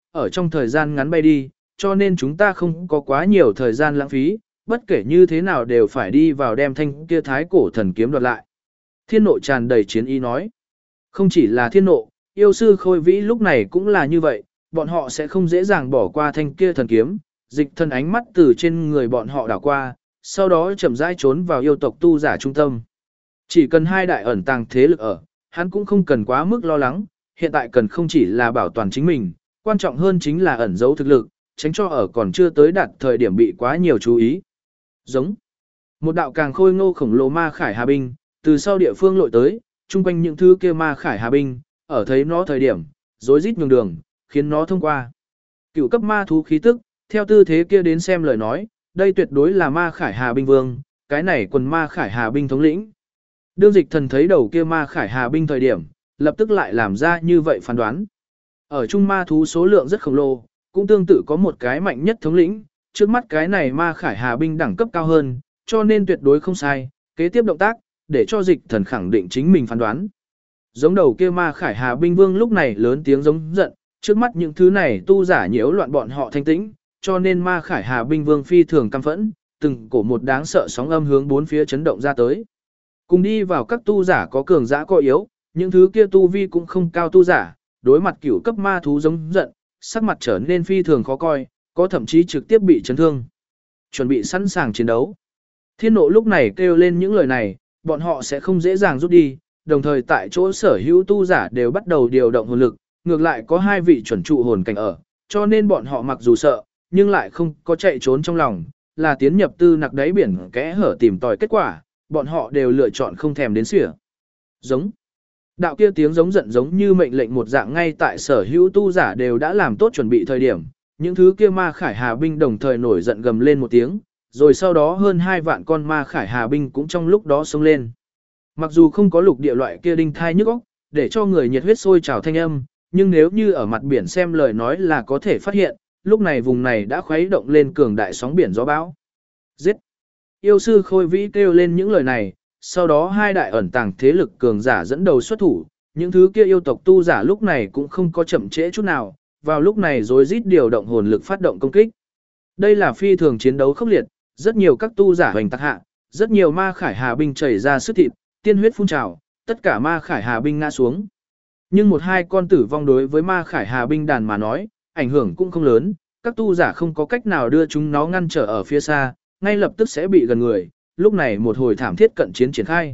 ở trong thời gian ngắn bay đi, cho nên chúng ta không có quá nhiều thời gian lãng phí, bất kể như thế nào đều phải đi vào đem thanh kia thái cổ thần kiếm đoạt lại. Thiên nộ tràn đầy chiến ý nói. Không chỉ là thiên nộ, yêu sư khôi vĩ lúc này cũng là như vậy, bọn họ sẽ không dễ dàng bỏ qua thanh kia thần kiếm, dịch thần ánh mắt từ trên người bọn họ đảo qua, sau đó chậm rãi trốn vào yêu tộc tu giả trung tâm. Chỉ cần hai đại ẩn tàng thế lực ở, hắn cũng không cần quá mức lo lắng, hiện tại cần không chỉ là bảo toàn chính mình, quan trọng hơn chính là ẩn giấu thực lực, tránh cho ở còn chưa tới đạt thời điểm bị quá nhiều chú ý. Giống một đạo càng khôi ngô khổng lồ ma khải hà binh, từ sau địa phương lội tới, chung quanh những thứ kia ma khải hà binh, ở thấy nó thời điểm, rối rít nhường đường, khiến nó thông qua. Cựu cấp ma thú khí tức, theo tư thế kia đến xem lời nói, đây tuyệt đối là ma khải hà binh vương, cái này quần ma khải hà binh thống lĩnh. Đương dịch thần thấy đầu kia ma khải hà binh thời điểm, lập tức lại làm ra như vậy phán đoán. Ở trung ma thú số lượng rất khổng lồ, cũng tương tự có một cái mạnh nhất thống lĩnh, trước mắt cái này ma khải hà binh đẳng cấp cao hơn, cho nên tuyệt đối không sai, kế tiếp động tác, để cho dịch thần khẳng định chính mình phán đoán. Giống đầu kia ma khải hà binh vương lúc này lớn tiếng giống giận, trước mắt những thứ này tu giả nhiễu loạn bọn họ thanh tĩnh, cho nên ma khải hà binh vương phi thường căm phẫn, từng cổ một đáng sợ sóng âm hướng bốn phía chấn động ra tới. Cùng đi vào các tu giả có cường giả có yếu, những thứ kia tu vi cũng không cao tu giả, đối mặt cửu cấp ma thú giống giận, sắc mặt trở nên phi thường khó coi, có thậm chí trực tiếp bị chấn thương. Chuẩn bị sẵn sàng chiến đấu. Thiên nộ lúc này kêu lên những lời này, bọn họ sẽ không dễ dàng rút đi, đồng thời tại chỗ sở hữu tu giả đều bắt đầu điều động hồn lực, ngược lại có hai vị chuẩn trụ hồn cảnh ở, cho nên bọn họ mặc dù sợ, nhưng lại không có chạy trốn trong lòng, là tiến nhập tư nặc đáy biển kẽ hở tìm tòi kết quả, bọn họ đều lựa chọn không thèm đến xỉa. Giống. Đạo kia tiếng giống giận giống như mệnh lệnh một dạng ngay tại sở hữu tu giả đều đã làm tốt chuẩn bị thời điểm, những thứ kia ma khải hà binh đồng thời nổi giận gầm lên một tiếng, rồi sau đó hơn 2 vạn con ma khải hà binh cũng trong lúc đó xông lên. Mặc dù không có lục địa loại kia đinh thai nhức óc, để cho người nhiệt huyết sôi trào thanh âm, nhưng nếu như ở mặt biển xem lời nói là có thể phát hiện, lúc này vùng này đã khuấy động lên cường đại sóng biển gió bão. Giết! Yêu sư khôi vĩ kêu lên những lời này, sau đó hai đại ẩn tàng thế lực cường giả dẫn đầu xuất thủ, những thứ kia yêu tộc tu giả lúc này cũng không có chậm trễ chút nào, vào lúc này rối rít điều động hồn lực phát động công kích. Đây là phi thường chiến đấu khốc liệt, rất nhiều các tu giả hoành tạc hạ, rất nhiều ma khải hà binh chảy ra sức thịt, tiên huyết phun trào, tất cả ma khải hà binh ngã xuống. Nhưng một hai con tử vong đối với ma khải hà binh đàn mà nói, ảnh hưởng cũng không lớn, các tu giả không có cách nào đưa chúng nó ngăn trở ở phía xa, ngay lập tức sẽ bị gần người, lúc này một hồi thảm thiết cận chiến triển khai.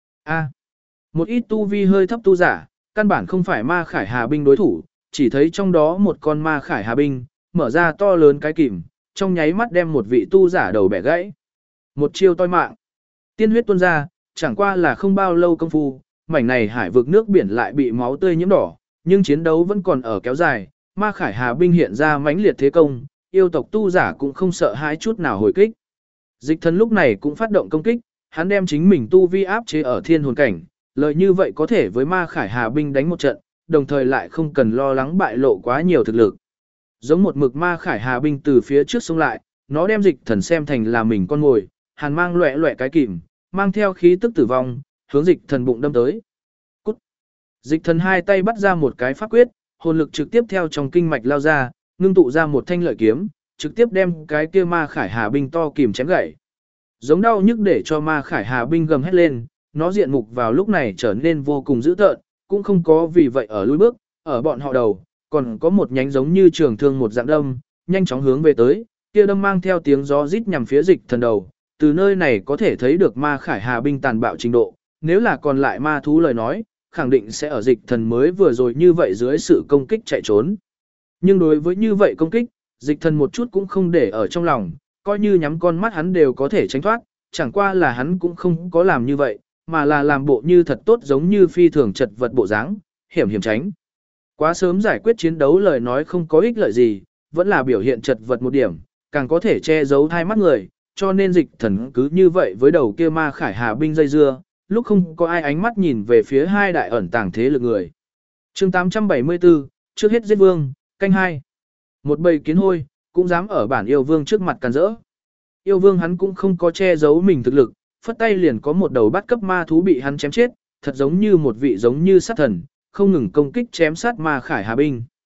Một ít tu vi hơi thấp tu giả, căn bản không phải ma khải hà binh đối thủ, chỉ thấy trong đó một con ma khải hà binh, mở ra to lớn cái kìm, trong nháy mắt đem một vị tu giả đầu bẻ gãy. Một chiêu toi mạng, tiên huyết tuôn ra, chẳng qua là không bao lâu công phu, mảnh này hải vực nước biển lại bị máu tươi nhiễm đỏ, nhưng chiến đấu vẫn còn ở kéo dài, ma khải hà binh hiện ra mãnh liệt thế công, yêu tộc tu giả cũng không sợ hãi chút nào hồi kích. Dịch thần lúc này cũng phát động công kích, hắn đem chính mình tu vi áp chế ở thiên hồn cảnh, lợi như vậy có thể với ma khải hà binh đánh một trận, đồng thời lại không cần lo lắng bại lộ quá nhiều thực lực. Giống một mực ma khải hà binh từ phía trước xông lại, nó đem dịch thần xem thành là mình con mồi, hàn mang loẹ loẹ cái kìm, mang theo khí tức tử vong, hướng dịch thần bụng đâm tới. Cút! Dịch thần hai tay bắt ra một cái pháp quyết, hồn lực trực tiếp theo trong kinh mạch lao ra, ngưng tụ ra một thanh lợi kiếm, trực tiếp đem cái kia ma khải hà binh to kìm chém gãy. Giống đau nhức để cho ma khải hà binh gầm hét lên, nó diện mục vào lúc này trở nên vô cùng dữ tợn, cũng không có vì vậy ở lùi bước, ở bọn họ đầu, còn có một nhánh giống như trường thương một dạng đâm, nhanh chóng hướng về tới, kia đâm mang theo tiếng gió rít nhằm phía dịch thần đầu, từ nơi này có thể thấy được ma khải hà binh tàn bạo trình độ, nếu là còn lại ma thú lời nói, khẳng định sẽ ở dịch thần mới vừa rồi như vậy dưới sự công kích chạy trốn. Nhưng đối với như vậy công kích, dịch thần một chút cũng không để ở trong lòng, coi như nhắm con mắt hắn đều có thể tránh thoát, chẳng qua là hắn cũng không có làm như vậy, mà là làm bộ như thật tốt giống như phi thường chật vật bộ dáng, hiểm hiểm tránh. Quá sớm giải quyết chiến đấu lời nói không có ích lợi gì, vẫn là biểu hiện chật vật một điểm, càng có thể che giấu hai mắt người, cho nên dịch thần cứ như vậy với đầu kia ma khải hà binh dây dưa, lúc không có ai ánh mắt nhìn về phía hai đại ẩn tàng thế lực người. Chương 874, trước hết giết vương, canh 2. Một bầy kiến hôi, cũng dám ở bản yêu vương trước mặt càn rỡ. Yêu vương hắn cũng không có che giấu mình thực lực, phất tay liền có một đầu bắt cấp ma thú bị hắn chém chết, thật giống như một vị giống như sát thần, không ngừng công kích chém sát ma khải hà binh.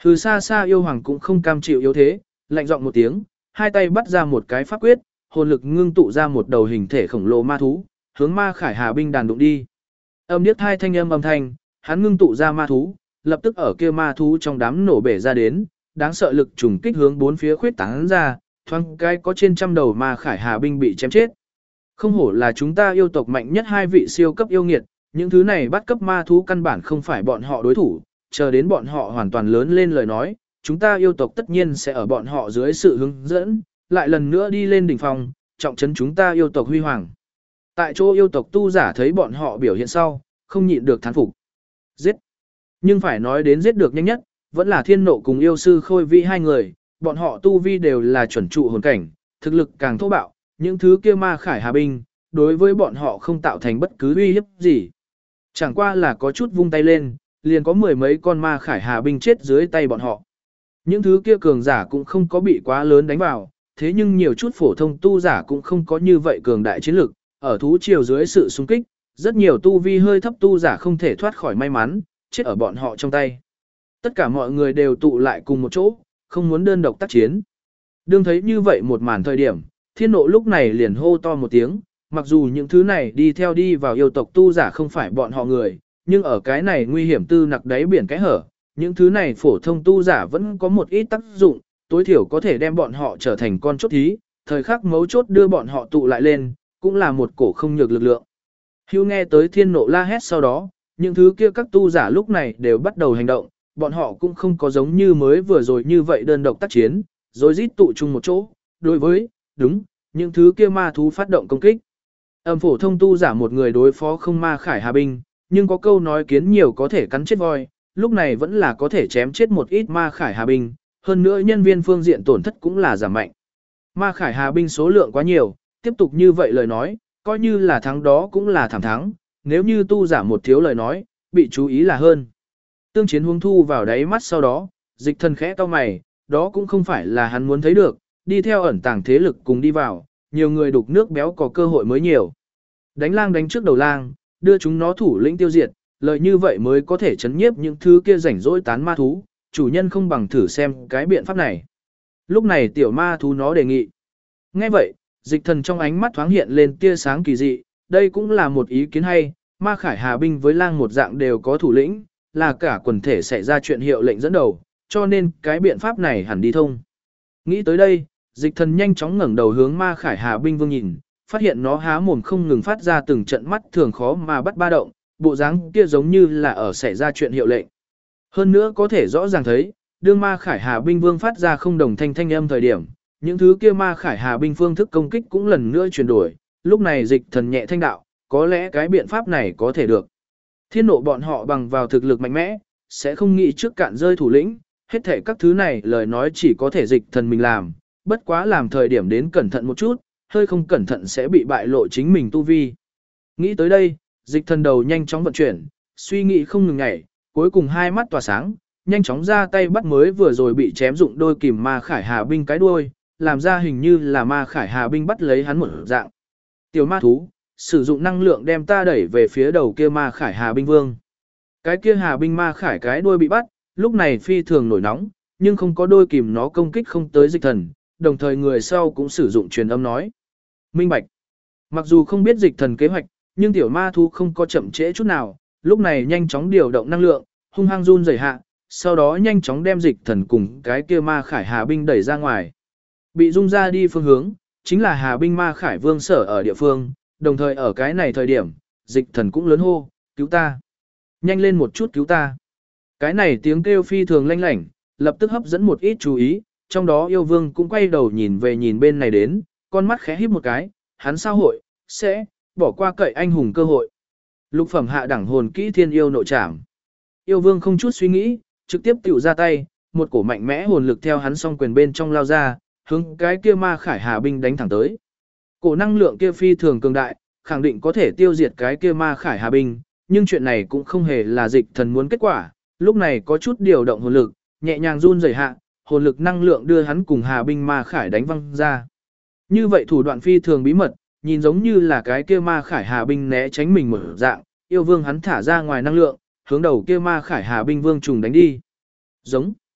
Hừ, xa xa yêu hoàng cũng không cam chịu yếu thế, lạnh giọng một tiếng, hai tay bắt ra một cái pháp quyết, hồn lực ngưng tụ ra một đầu hình thể khổng lồ ma thú, hướng Ma Khải Hà binh đàn đụng đi. Âm điếc hai thanh âm thanh, hắn ngưng tụ ra ma thú, lập tức ở kia ma thú trong đám nổ bể ra đến, đáng sợ lực trùng kích hướng bốn phía khuyết tán ra, thoáng cái có trên trăm đầu Ma Khải Hà binh bị chém chết. Không hổ là chúng ta yêu tộc mạnh nhất hai vị siêu cấp yêu nghiệt, những thứ này bắt cấp ma thú căn bản không phải bọn họ đối thủ, chờ đến bọn họ hoàn toàn lớn lên lời nói, chúng ta yêu tộc tất nhiên sẽ ở bọn họ dưới sự hướng dẫn, lại lần nữa đi lên đỉnh phong, trọng trấn chúng ta yêu tộc huy hoàng. Tại chỗ yêu tộc tu giả thấy bọn họ biểu hiện sau, không nhịn được thán phục. Giết! Nhưng phải nói đến giết được nhanh nhất, vẫn là thiên nộ cùng yêu sư khôi vi hai người, bọn họ tu vi đều là chuẩn trụ hồn cảnh, thực lực càng thô bạo, những thứ kia Ma Khải Hà binh, đối với bọn họ không tạo thành bất cứ uy hiếp gì. Chẳng qua là có chút vung tay lên, liền có mười mấy con Ma Khải Hà binh chết dưới tay bọn họ. Những thứ kia cường giả cũng không có bị quá lớn đánh vào, thế nhưng nhiều chút phổ thông tu giả cũng không có như vậy cường đại chiến lực, ở thú triều dưới sự xung kích, rất nhiều tu vi hơi thấp tu giả không thể thoát khỏi may mắn, chết ở bọn họ trong tay. Tất cả mọi người đều tụ lại cùng một chỗ, không muốn đơn độc tác chiến. Đương thấy như vậy một màn thời điểm, thiên nộ lúc này liền hô to một tiếng, mặc dù những thứ này đi theo đi vào yêu tộc tu giả không phải bọn họ người, nhưng ở cái này nguy hiểm tư nặc đáy biển cái hở, những thứ này phổ thông tu giả vẫn có một ít tác dụng, tối thiểu có thể đem bọn họ trở thành con chốt thí, thời khắc mấu chốt đưa bọn họ tụ lại lên, cũng là một cổ không nhược lực lượng. Hưu nghe tới thiên nộ la hét sau đó, những thứ kia các tu giả lúc này đều bắt đầu hành động, bọn họ cũng không có giống như mới vừa rồi như vậy đơn độc tác chiến, rồi rít tụ chung một chỗ, đối với, đúng, những thứ kia ma thú phát động công kích. Phổ thông tu giả một người đối phó không Ma Khải Hà binh, nhưng có câu nói kiến nhiều có thể cắn chết voi, lúc này vẫn là có thể chém chết một ít Ma Khải Hà binh, hơn nữa nhân viên phương diện tổn thất cũng là giảm mạnh. Ma Khải Hà binh số lượng quá nhiều, tiếp tục như vậy lời nói, coi như là thắng đó cũng là thảm thắng, nếu như tu giả một thiếu lời nói, bị chú ý là hơn. Tương chiến huống thu vào đáy mắt sau đó, dịch thần khẽ cau mày, đó cũng không phải là hắn muốn thấy được, đi theo ẩn tàng thế lực cùng đi vào, nhiều người đục nước béo có cơ hội mới nhiều. Đánh lang đánh trước đầu lang, đưa chúng nó thủ lĩnh tiêu diệt, lời như vậy mới có thể chấn nhiếp những thứ kia rảnh rỗi tán ma thú, chủ nhân không bằng thử xem cái biện pháp này. Lúc này tiểu ma thú nó đề nghị. Nghe vậy, dịch thần trong ánh mắt thoáng hiện lên tia sáng kỳ dị, đây cũng là một ý kiến hay, Ma Khải Hà binh với lang một dạng đều có thủ lĩnh, là cả quần thể xảy ra chuyện hiệu lệnh dẫn đầu, cho nên cái biện pháp này hẳn đi thông. Nghĩ tới đây, dịch thần nhanh chóng ngẩng đầu hướng Ma Khải Hà binh vương nhìn, phát hiện nó há mồm không ngừng phát ra từng trận mắt thường khó mà bắt ba động, bộ dáng kia giống như là ở xảy ra chuyện hiệu lệnh. Hơn nữa có thể rõ ràng thấy, đương Ma Khải Hà binh vương phát ra không đồng thanh âm thời điểm, những thứ kia Ma Khải Hà binh phương thức công kích cũng lần nữa chuyển đổi, lúc này dịch thần nhẹ thanh đạo, có lẽ cái biện pháp này có thể được. Thiên nộ bọn họ bằng vào thực lực mạnh mẽ, sẽ không nghĩ trước cạn rơi thủ lĩnh, hết thể các thứ này lời nói chỉ có thể dịch thần mình làm, bất quá làm thời điểm đến cẩn thận một chút, hơi không cẩn thận sẽ bị bại lộ chính mình tu vi. Nghĩ tới đây, dịch thần đầu nhanh chóng vận chuyển, suy nghĩ không ngừng ngày, cuối cùng hai mắt tỏa sáng, nhanh chóng ra tay bắt mới vừa rồi bị chém dụng đôi kìm Ma Khải Hà binh cái đuôi, làm ra hình như là Ma Khải Hà binh bắt lấy hắn một dạng. Tiểu ma thú, sử dụng năng lượng đem ta đẩy về phía đầu kia Ma Khải Hà binh vương. Cái kia Hà binh Ma Khải cái đuôi bị bắt, lúc này phi thường nổi nóng, nhưng không có đôi kìm nó công kích không tới dịch thần, đồng thời người sau cũng sử dụng truyền âm nói. Minh bạch. Mặc dù không biết dịch thần kế hoạch, nhưng tiểu ma thú không có chậm trễ chút nào, lúc này nhanh chóng điều động năng lượng, hung hăng run rẩy hạ, sau đó nhanh chóng đem dịch thần cùng cái kia Ma Khải Hà binh đẩy ra ngoài. Bị rung ra đi phương hướng, chính là Hà binh Ma Khải vương sở ở địa phương, đồng thời ở cái này thời điểm, dịch thần cũng lớn hô, cứu ta. Nhanh lên một chút cứu ta. Cái này tiếng kêu phi thường lanh lảnh, lập tức hấp dẫn một ít chú ý, trong đó yêu vương cũng quay đầu nhìn về nhìn bên này đến, con mắt khẽ híp một cái, hắn sao hội, sẽ, bỏ qua cậy anh hùng cơ hội. Lục phẩm hạ đẳng hồn kỹ thiên yêu nội trảm. Yêu vương không chút suy nghĩ, trực tiếp tiểu ra tay, một cổ mạnh mẽ hồn lực theo hắn song quyền bên trong lao ra, hướng cái kia Ma Khải Hà binh đánh thẳng tới. Cổ năng lượng kia phi thường cường đại, khẳng định có thể tiêu diệt cái kia Ma Khải Hà binh, nhưng chuyện này cũng không hề là dịch thần muốn kết quả, lúc này có chút điều động hồn lực, nhẹ nhàng run rẩy hạ, hồn lực năng lượng đưa hắn cùng Hà binh Ma Khải đánh văng ra. Như vậy thủ đoạn phi thường bí mật, nhìn giống như là cái kia Ma Khải Hà binh né tránh mình một dạng, yêu vương hắn thả ra ngoài năng lượng, hướng đầu kia Ma Khải Hà binh vương trùng đánh đi. Giống.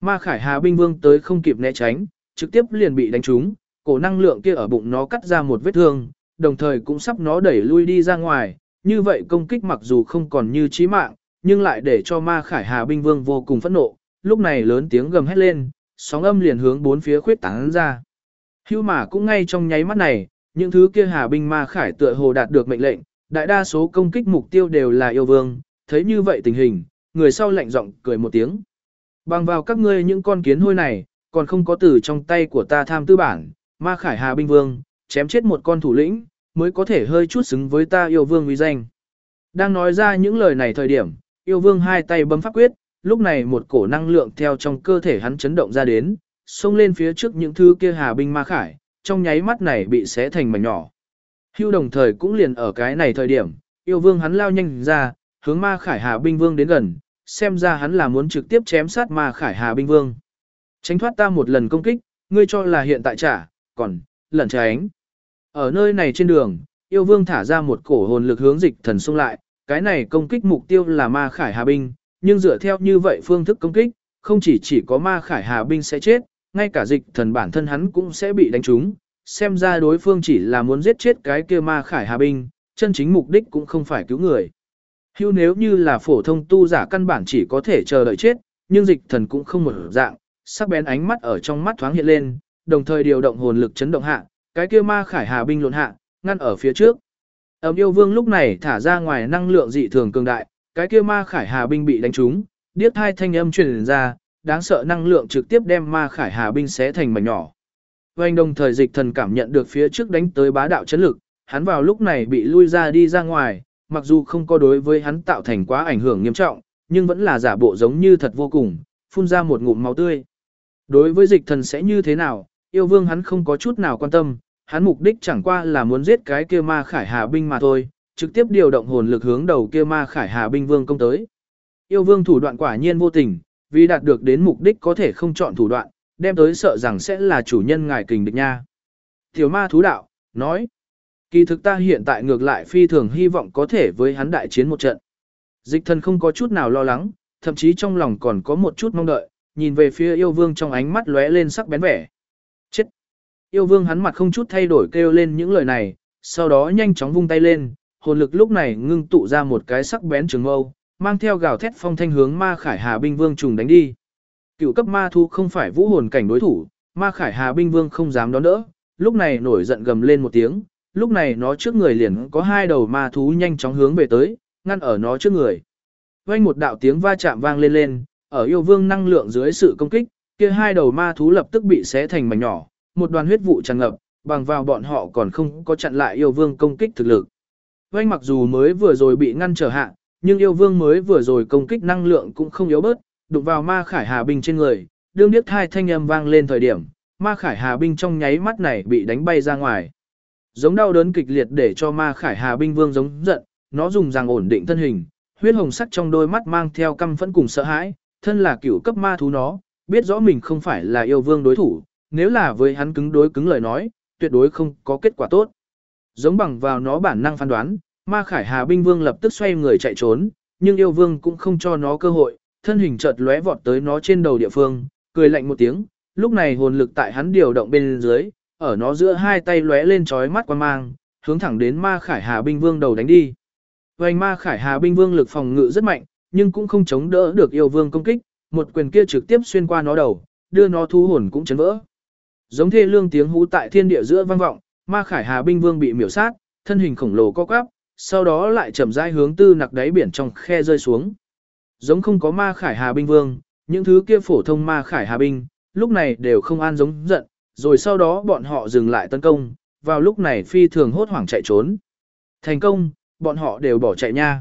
Ma Khải Hà binh vương tới không kịp né tránh, trực tiếp liền bị đánh trúng, cổ năng lượng kia ở bụng nó cắt ra một vết thương, đồng thời cũng sắp nó đẩy lui đi ra ngoài, như vậy công kích mặc dù không còn như chí mạng, nhưng lại để cho Ma Khải Hà binh vương vô cùng phẫn nộ, lúc này lớn tiếng gầm hét lên, sóng âm liền hướng bốn phía khuyết tán ra. Hưu mà cũng ngay trong nháy mắt này, những thứ kia Hà binh Ma Khải tựa hồ đạt được mệnh lệnh, đại đa số công kích mục tiêu đều là yêu vương, thấy như vậy tình hình, người sau lạnh giọng cười một tiếng. Bằng vào các ngươi những con kiến hôi này, còn không có từ trong tay của ta tham tư bản, Ma Khải Hà binh vương, chém chết một con thủ lĩnh, mới có thể hơi chút xứng với ta yêu vương uy danh. Đang nói ra những lời này thời điểm, yêu vương hai tay bấm pháp quyết, lúc này một cổ năng lượng theo trong cơ thể hắn chấn động ra đến, xông lên phía trước những thứ kia Hà binh Ma Khải, trong nháy mắt này bị xé thành mảnh nhỏ. Hưu đồng thời cũng liền ở cái này thời điểm, yêu vương hắn lao nhanh ra, hướng Ma Khải Hà binh vương đến gần, xem ra hắn là muốn trực tiếp chém sát Ma Khải Hà binh vương. Tránh thoát ta một lần công kích, ngươi cho là hiện tại trả, còn lẩn tránh. Ở nơi này trên đường, yêu vương thả ra một cổ hồn lực hướng Dịch Thần xung lại, cái này công kích mục tiêu là Ma Khải Hà binh, nhưng dựa theo như vậy phương thức công kích, không chỉ có Ma Khải Hà binh sẽ chết, ngay cả Dịch Thần bản thân hắn cũng sẽ bị đánh trúng. Xem ra đối phương chỉ là muốn giết chết cái kia Ma Khải Hà binh, chân chính mục đích cũng không phải cứu người. Hưu nếu như là phổ thông tu giả căn bản chỉ có thể chờ đợi chết, nhưng Dịch Thần cũng không một dạng, sắc bén ánh mắt ở trong mắt thoáng hiện lên, đồng thời điều động hồn lực chấn động hạ, cái kia Ma Khải Hà binh lộn hạ, ngăn ở phía trước. Yêu vương lúc này thả ra ngoài năng lượng dị thường cường đại, cái kia Ma Khải Hà binh bị đánh trúng, điếc hai thanh âm truyền ra, đáng sợ năng lượng trực tiếp đem Ma Khải Hà binh xé thành mảnh nhỏ. Oanh đồng thời Dịch Thần cảm nhận được phía trước đánh tới bá đạo chấn lực, hắn vào lúc này bị lui ra đi ra ngoài, mặc dù không có đối với hắn tạo thành quá ảnh hưởng nghiêm trọng, nhưng vẫn là giả bộ giống như thật vô cùng, phun ra một ngụm máu tươi. Đối với Dịch Thần sẽ như thế nào, yêu vương hắn không có chút nào quan tâm, hắn mục đích chẳng qua là muốn giết cái kia Ma Khải Hà binh mà thôi, trực tiếp điều động hồn lực hướng đầu kia Ma Khải Hà binh vương công tới. Yêu vương thủ đoạn quả nhiên vô tình, vì đạt được đến mục đích có thể không chọn thủ đoạn, đem tới sợ rằng sẽ là chủ nhân ngài kình địch nha. Tiểu ma thú đạo, nói, kỳ thực ta hiện tại ngược lại phi thường hy vọng có thể với hắn đại chiến một trận. Dịch Thần không có chút nào lo lắng, thậm chí trong lòng còn có một chút mong đợi, nhìn về phía yêu vương trong ánh mắt lóe lên sắc bén vẻ. Chết! Yêu vương hắn mặt không chút thay đổi kêu lên những lời này, sau đó nhanh chóng vung tay lên, hồn lực lúc này ngưng tụ ra một cái sắc bén trường mâu, mang theo gào thét phong thanh hướng Ma Khải Hà binh vương trùng đánh đi. Cựu cấp ma thú không phải vũ hồn cảnh đối thủ, Ma Khải Hà binh vương không dám đón đỡ, lúc này nổi giận gầm lên một tiếng, lúc này nó trước người liền có hai đầu ma thú nhanh chóng hướng về tới, ngăn ở nó trước người. Vang một đạo tiếng va chạm vang lên lên, ở yêu vương năng lượng dưới sự công kích, kia hai đầu ma thú lập tức bị xé thành mảnh nhỏ, một đoàn huyết vụ tràn ngập, bằng vào bọn họ còn không có chặn lại yêu vương công kích thực lực. Vang mặc dù mới vừa rồi bị ngăn trở hạ, nhưng yêu vương mới vừa rồi công kích năng lượng cũng không yếu bớt, đụng vào Ma Khải Hà binh trên người, đương điếc hai thanh âm vang lên thời điểm, Ma Khải Hà binh trong nháy mắt này bị đánh bay ra ngoài. Giống đau đớn kịch liệt để cho Ma Khải Hà binh vương giống giận, nó dùng răng ổn định thân hình, huyết hồng sắc trong đôi mắt mang theo căm phẫn cùng sợ hãi, thân là cửu cấp ma thú nó, biết rõ mình không phải là yêu vương đối thủ, nếu là với hắn cứng đối cứng lời nói, tuyệt đối không có kết quả tốt. Giống bằng vào nó bản năng phán đoán, Ma Khải Hà binh vương lập tức xoay người chạy trốn, nhưng yêu vương cũng không cho nó cơ hội, thân hình chợt lóe vọt tới nó trên đầu địa phương, cười lạnh một tiếng, lúc này hồn lực tại hắn điều động bên dưới, ở nó giữa hai tay lóe lên chói mắt quan mang, hướng thẳng đến Ma Khải Hà binh vương đầu đánh đi. Vành Ma Khải Hà binh vương lực phòng ngự rất mạnh, nhưng cũng không chống đỡ được yêu vương công kích, một quyền kia trực tiếp xuyên qua nó đầu, đưa nó thu hồn cũng chấn vỡ. Giống thê lương tiếng hú tại thiên địa giữa vang vọng, Ma Khải Hà binh vương bị miểu sát, thân hình khổng lồ co quắp, sau đó lại chậm rãi hướng tư nặc đáy biển trong khe rơi xuống. Giống không có Ma Khải Hà binh vương, những thứ kia phổ thông Ma Khải Hà binh, lúc này đều không an giống giận, rồi sau đó bọn họ dừng lại tấn công, vào lúc này phi thường hốt hoảng chạy trốn. Thành công, bọn họ đều bỏ chạy nha.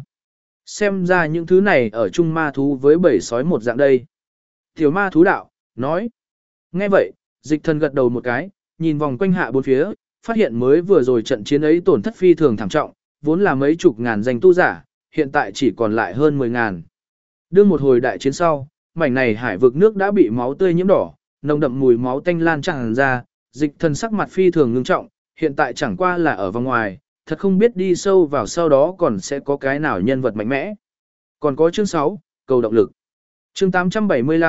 Xem ra những thứ này ở chung ma thú với bầy sói một dạng đây. Tiểu ma thú đạo, nói. Nghe vậy, Dịch Thần gật đầu một cái, nhìn vòng quanh hạ bốn phía, phát hiện mới vừa rồi trận chiến ấy tổn thất phi thường thảm trọng, vốn là mấy chục ngàn danh tu giả, hiện tại chỉ còn lại hơn 10.000. Đương một hồi đại chiến sau, mảnh này hải vực nước đã bị máu tươi nhiễm đỏ, nồng đậm mùi máu tanh lan tràn ra, Dịch Thần sắc mặt phi thường ngưng trọng, hiện tại chẳng qua là ở vòng ngoài, thật không biết đi sâu vào sau đó còn sẽ có cái nào nhân vật mạnh mẽ. Còn có chương 6, cầu động lực. Chương 875,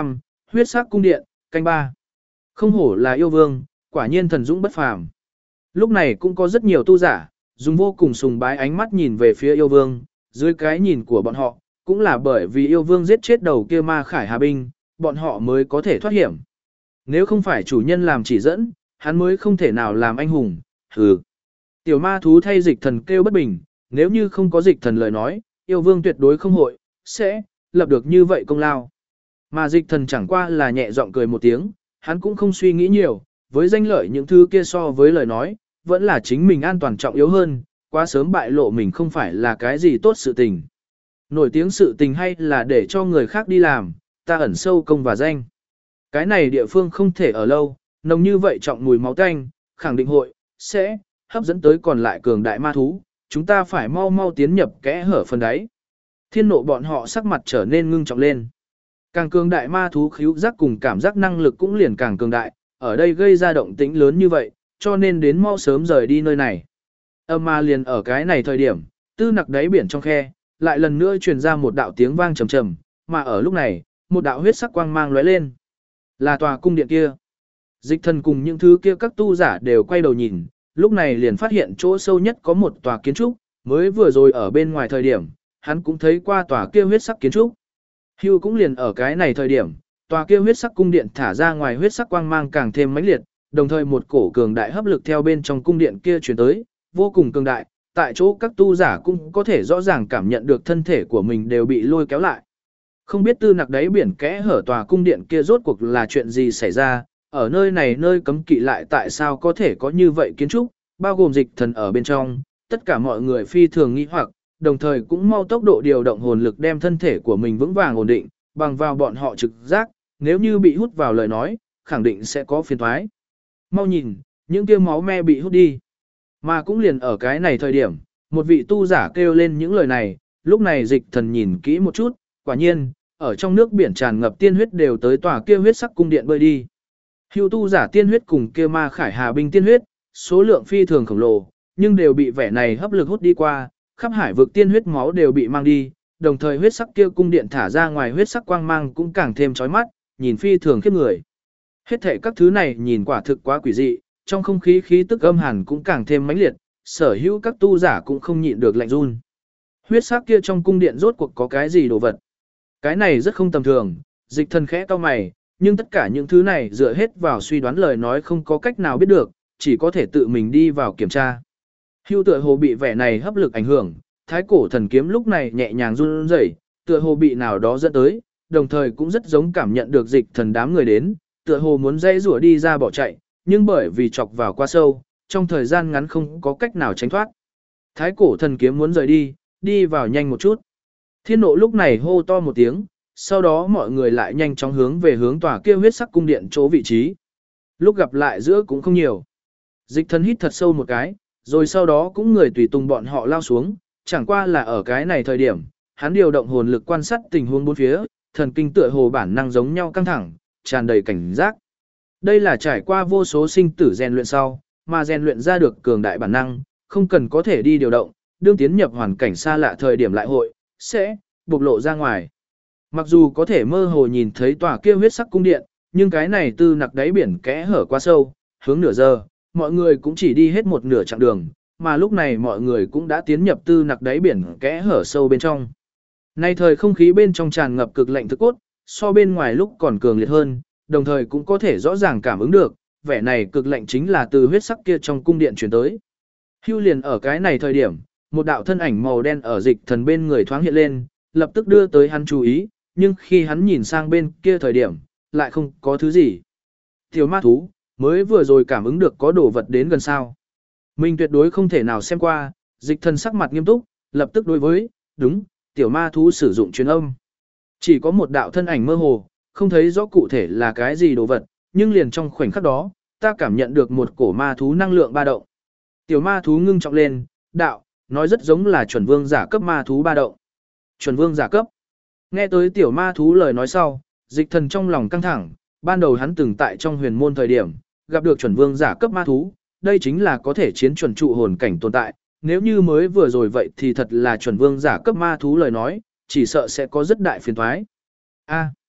huyết sắc cung điện, canh ba. Không hổ là yêu vương, quả nhiên thần dũng bất phàm. Lúc này cũng có rất nhiều tu giả, dùng vô cùng sùng bái ánh mắt nhìn về phía yêu vương, dưới cái nhìn của bọn họ, cũng là bởi vì yêu vương giết chết đầu kia ma khải hà binh, bọn họ mới có thể thoát hiểm. Nếu không phải chủ nhân làm chỉ dẫn, hắn mới không thể nào làm anh hùng, hừ. Tiểu ma thú thay dịch thần kêu bất bình, nếu như không có dịch thần lời nói, yêu vương tuyệt đối không hội, sẽ lập được như vậy công lao. Mà dịch thần chẳng qua là nhẹ giọng cười một tiếng, hắn cũng không suy nghĩ nhiều, với danh lợi những thứ kia so với lời nói, vẫn là chính mình an toàn trọng yếu hơn, quá sớm bại lộ mình không phải là cái gì tốt sự tình. Nổi tiếng sự tình hay là để cho người khác đi làm, ta ẩn sâu công và danh. Cái này địa phương không thể ở lâu, nồng như vậy trọng mùi máu tanh, khẳng định hội, sẽ hấp dẫn tới còn lại cường đại ma thú, chúng ta phải mau mau tiến nhập kẽ hở phần đáy. Thiên nộ bọn họ sắc mặt trở nên ngưng trọng lên. Càng cường đại ma thú khíu giác cùng cảm giác năng lực cũng liền càng cường đại, ở đây gây ra động tĩnh lớn như vậy, cho nên đến mau sớm rời đi nơi này. Ma liền ở cái này thời điểm, tư nặc đáy biển trong khe, lại lần nữa truyền ra một đạo tiếng vang trầm trầm, mà ở lúc này, một đạo huyết sắc quang mang lóe lên. Là tòa cung điện kia. Dịch thần cùng những thứ kia các tu giả đều quay đầu nhìn, lúc này liền phát hiện chỗ sâu nhất có một tòa kiến trúc, mới vừa rồi ở bên ngoài thời điểm, hắn cũng thấy qua tòa kia huyết sắc kiến trúc. Hưu cũng liền ở cái này thời điểm, tòa kia huyết sắc cung điện thả ra ngoài huyết sắc quang mang càng thêm mãnh liệt, đồng thời một cổ cường đại hấp lực theo bên trong cung điện kia truyền tới, vô cùng cường đại, tại chỗ các tu giả cũng có thể rõ ràng cảm nhận được thân thể của mình đều bị lôi kéo lại. Không biết tư nặc đáy biển kẽ hở tòa cung điện kia rốt cuộc là chuyện gì xảy ra, ở nơi này nơi cấm kỵ lại tại sao có thể có như vậy kiến trúc, bao gồm dịch thần ở bên trong, tất cả mọi người phi thường nghi hoặc, đồng thời cũng mau tốc độ điều động hồn lực đem thân thể của mình vững vàng ổn định, bằng vào bọn họ trực giác, nếu như bị hút vào lời nói, khẳng định sẽ có phiền toái. Mau nhìn, những kia máu me bị hút đi. Mà cũng liền ở cái này thời điểm, một vị tu giả kêu lên những lời này, lúc này dịch thần nhìn kỹ một chút, quả nhiên, ở trong nước biển tràn ngập tiên huyết đều tới tòa kia huyết sắc cung điện bơi đi. Hưu tu giả tiên huyết cùng kia ma khải hà binh tiên huyết, số lượng phi thường khổng lồ, nhưng đều bị vẻ này hấp lực hút đi qua, khắp hải vực tiên huyết máu đều bị mang đi, đồng thời huyết sắc kia cung điện thả ra ngoài huyết sắc quang mang cũng càng thêm chói mắt, nhìn phi thường khiếp người. Hết thảy các thứ này nhìn quả thực quá quỷ dị, trong không khí khí tức âm hàn cũng càng thêm mãnh liệt, sở hữu các tu giả cũng không nhịn được lạnh run. Huyết sắc kia trong cung điện rốt cuộc có cái gì đồ vật? Cái này rất không tầm thường, dịch thần khẽ cau mày, nhưng tất cả những thứ này dựa hết vào suy đoán lời nói không có cách nào biết được, chỉ có thể tự mình đi vào kiểm tra. Hưu tựa hồ bị vẻ này hấp lực ảnh hưởng, thái cổ thần kiếm lúc này nhẹ nhàng run rẩy, tựa hồ bị nào đó dẫn tới, đồng thời cũng rất giống cảm nhận được dịch thần đám người đến, tựa hồ muốn dây rủa đi ra bỏ chạy, nhưng bởi vì chọc vào quá sâu, trong thời gian ngắn không có cách nào tránh thoát. Thái cổ thần kiếm muốn rời đi, đi vào nhanh một chút. Thiên nộ lúc này hô to một tiếng, sau đó mọi người lại nhanh chóng hướng về hướng tòa kia huyết sắc cung điện chỗ vị trí. Lúc gặp lại giữa cũng không nhiều. Dịch thần hít thật sâu một cái, rồi sau đó cũng người tùy tùng bọn họ lao xuống, chẳng qua là ở cái này thời điểm, hắn điều động hồn lực quan sát tình huống bốn phía, thần kinh tựa hồ bản năng giống nhau căng thẳng, tràn đầy cảnh giác. Đây là trải qua vô số sinh tử rèn luyện sau, mà rèn luyện ra được cường đại bản năng, không cần có thể đi điều động, đương tiến nhập hoàn cảnh xa lạ thời điểm lại hội, sẽ bộc lộ ra ngoài. Mặc dù có thể mơ hồ nhìn thấy tòa kia huyết sắc cung điện, nhưng cái này tư nặc đáy biển kẽ hở quá sâu, hướng nửa giờ, mọi người cũng chỉ đi hết một nửa chặng đường, mà lúc này mọi người cũng đã tiến nhập tư nặc đáy biển kẽ hở sâu bên trong. Nay thời không khí bên trong tràn ngập cực lạnh thực cốt, so bên ngoài lúc còn cường liệt hơn, đồng thời cũng có thể rõ ràng cảm ứng được, vẻ này cực lạnh chính là từ huyết sắc kia trong cung điện chuyển tới. Hưu liền ở cái này thời điểm, một đạo thân ảnh màu đen ở dịch thần bên người thoáng hiện lên, lập tức đưa tới hắn chú ý, nhưng khi hắn nhìn sang bên kia thời điểm, lại không có thứ gì. Tiểu ma thú, mới vừa rồi cảm ứng được có đồ vật đến gần sao. Mình tuyệt đối không thể nào xem qua, dịch thần sắc mặt nghiêm túc, lập tức đối với, đúng, tiểu ma thú sử dụng truyền âm. Chỉ có một đạo thân ảnh mơ hồ, không thấy rõ cụ thể là cái gì đồ vật, nhưng liền trong khoảnh khắc đó, ta cảm nhận được một cổ ma thú năng lượng ba động. Tiểu ma thú ngưng trọng lên, đạo, nói rất giống là chuẩn vương giả cấp ma thú ba động. Chuẩn vương giả cấp. Nghe tới tiểu ma thú lời nói sau, dịch thần trong lòng căng thẳng, ban đầu hắn từng tại trong huyền môn thời điểm, gặp được chuẩn vương giả cấp ma thú, đây chính là có thể chiến chuẩn trụ hồn cảnh tồn tại, nếu như mới vừa rồi vậy thì thật là chuẩn vương giả cấp ma thú lời nói, chỉ sợ sẽ có rất đại phiền toái. A.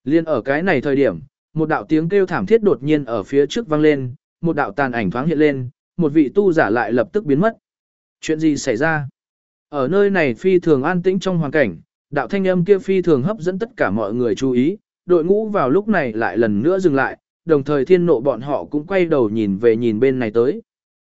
Liên ở cái này thời điểm, một đạo tiếng kêu thảm thiết đột nhiên ở phía trước vang lên, một đạo tàn ảnh thoáng hiện lên, một vị tu giả lại lập tức biến mất. Chuyện gì xảy ra? Ở nơi này phi thường an tĩnh trong hoàn cảnh, đạo thanh âm kia phi thường hấp dẫn tất cả mọi người chú ý, đội ngũ vào lúc này lại lần nữa dừng lại, đồng thời thiên nộ bọn họ cũng quay đầu nhìn về nhìn bên này tới.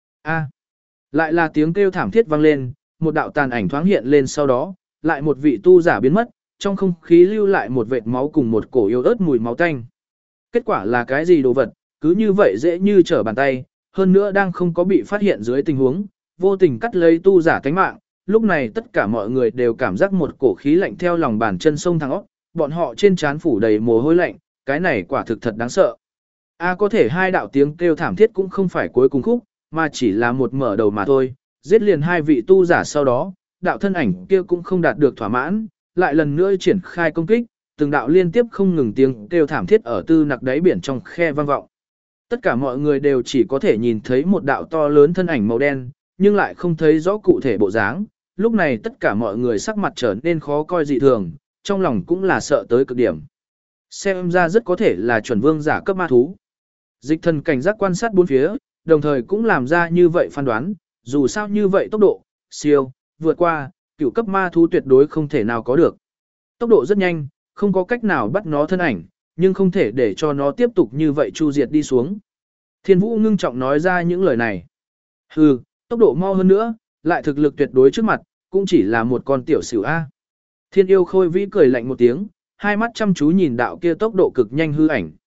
Lại là tiếng kêu thảm thiết vang lên, một đạo tàn ảnh thoáng hiện lên sau đó, lại một vị tu giả biến mất, trong không khí lưu lại một vệt máu cùng một cổ yếu ớt mùi máu tanh. Kết quả là cái gì đồ vật, cứ như vậy dễ như trở bàn tay, hơn nữa đang không có bị phát hiện dưới tình huống, vô tình cắt lấy tu giả tánh mạng, lúc này tất cả mọi người đều cảm giác một cổ khí lạnh theo lòng bàn chân sông thẳng óc, bọn họ trên trán phủ đầy mồ hôi lạnh, cái này quả thực thật đáng sợ. Có thể hai đạo tiếng kêu thảm thiết cũng không phải cuối cùng khúc, mà chỉ là một mở đầu mà thôi, giết liền hai vị tu giả sau đó, đạo thân ảnh kia cũng không đạt được thỏa mãn, lại lần nữa triển khai công kích, từng đạo liên tiếp không ngừng tiếng kêu thảm thiết ở tư nặc đáy biển trong khe vang vọng. Tất cả mọi người đều chỉ có thể nhìn thấy một đạo to lớn thân ảnh màu đen, nhưng lại không thấy rõ cụ thể bộ dáng. Lúc này tất cả mọi người sắc mặt trở nên khó coi dị thường, trong lòng cũng là sợ tới cực điểm. Xem ra rất có thể là chuẩn vương giả cấp ma thú. Dịch thần cảnh giác quan sát bốn phía, đồng thời cũng làm ra như vậy phán đoán, dù sao như vậy tốc độ, siêu, vượt qua, cửu cấp ma thú tuyệt đối không thể nào có được. Tốc độ rất nhanh, không có cách nào bắt nó thân ảnh, nhưng không thể để cho nó tiếp tục như vậy chu diệt đi xuống. Thiên Vũ ngưng trọng nói ra những lời này. Hừ, tốc độ mau hơn nữa, lại thực lực tuyệt đối trước mặt, cũng chỉ là một con tiểu xỉu A. Thiên yêu khôi vĩ cười lạnh một tiếng, hai mắt chăm chú nhìn đạo kia tốc độ cực nhanh hư ảnh.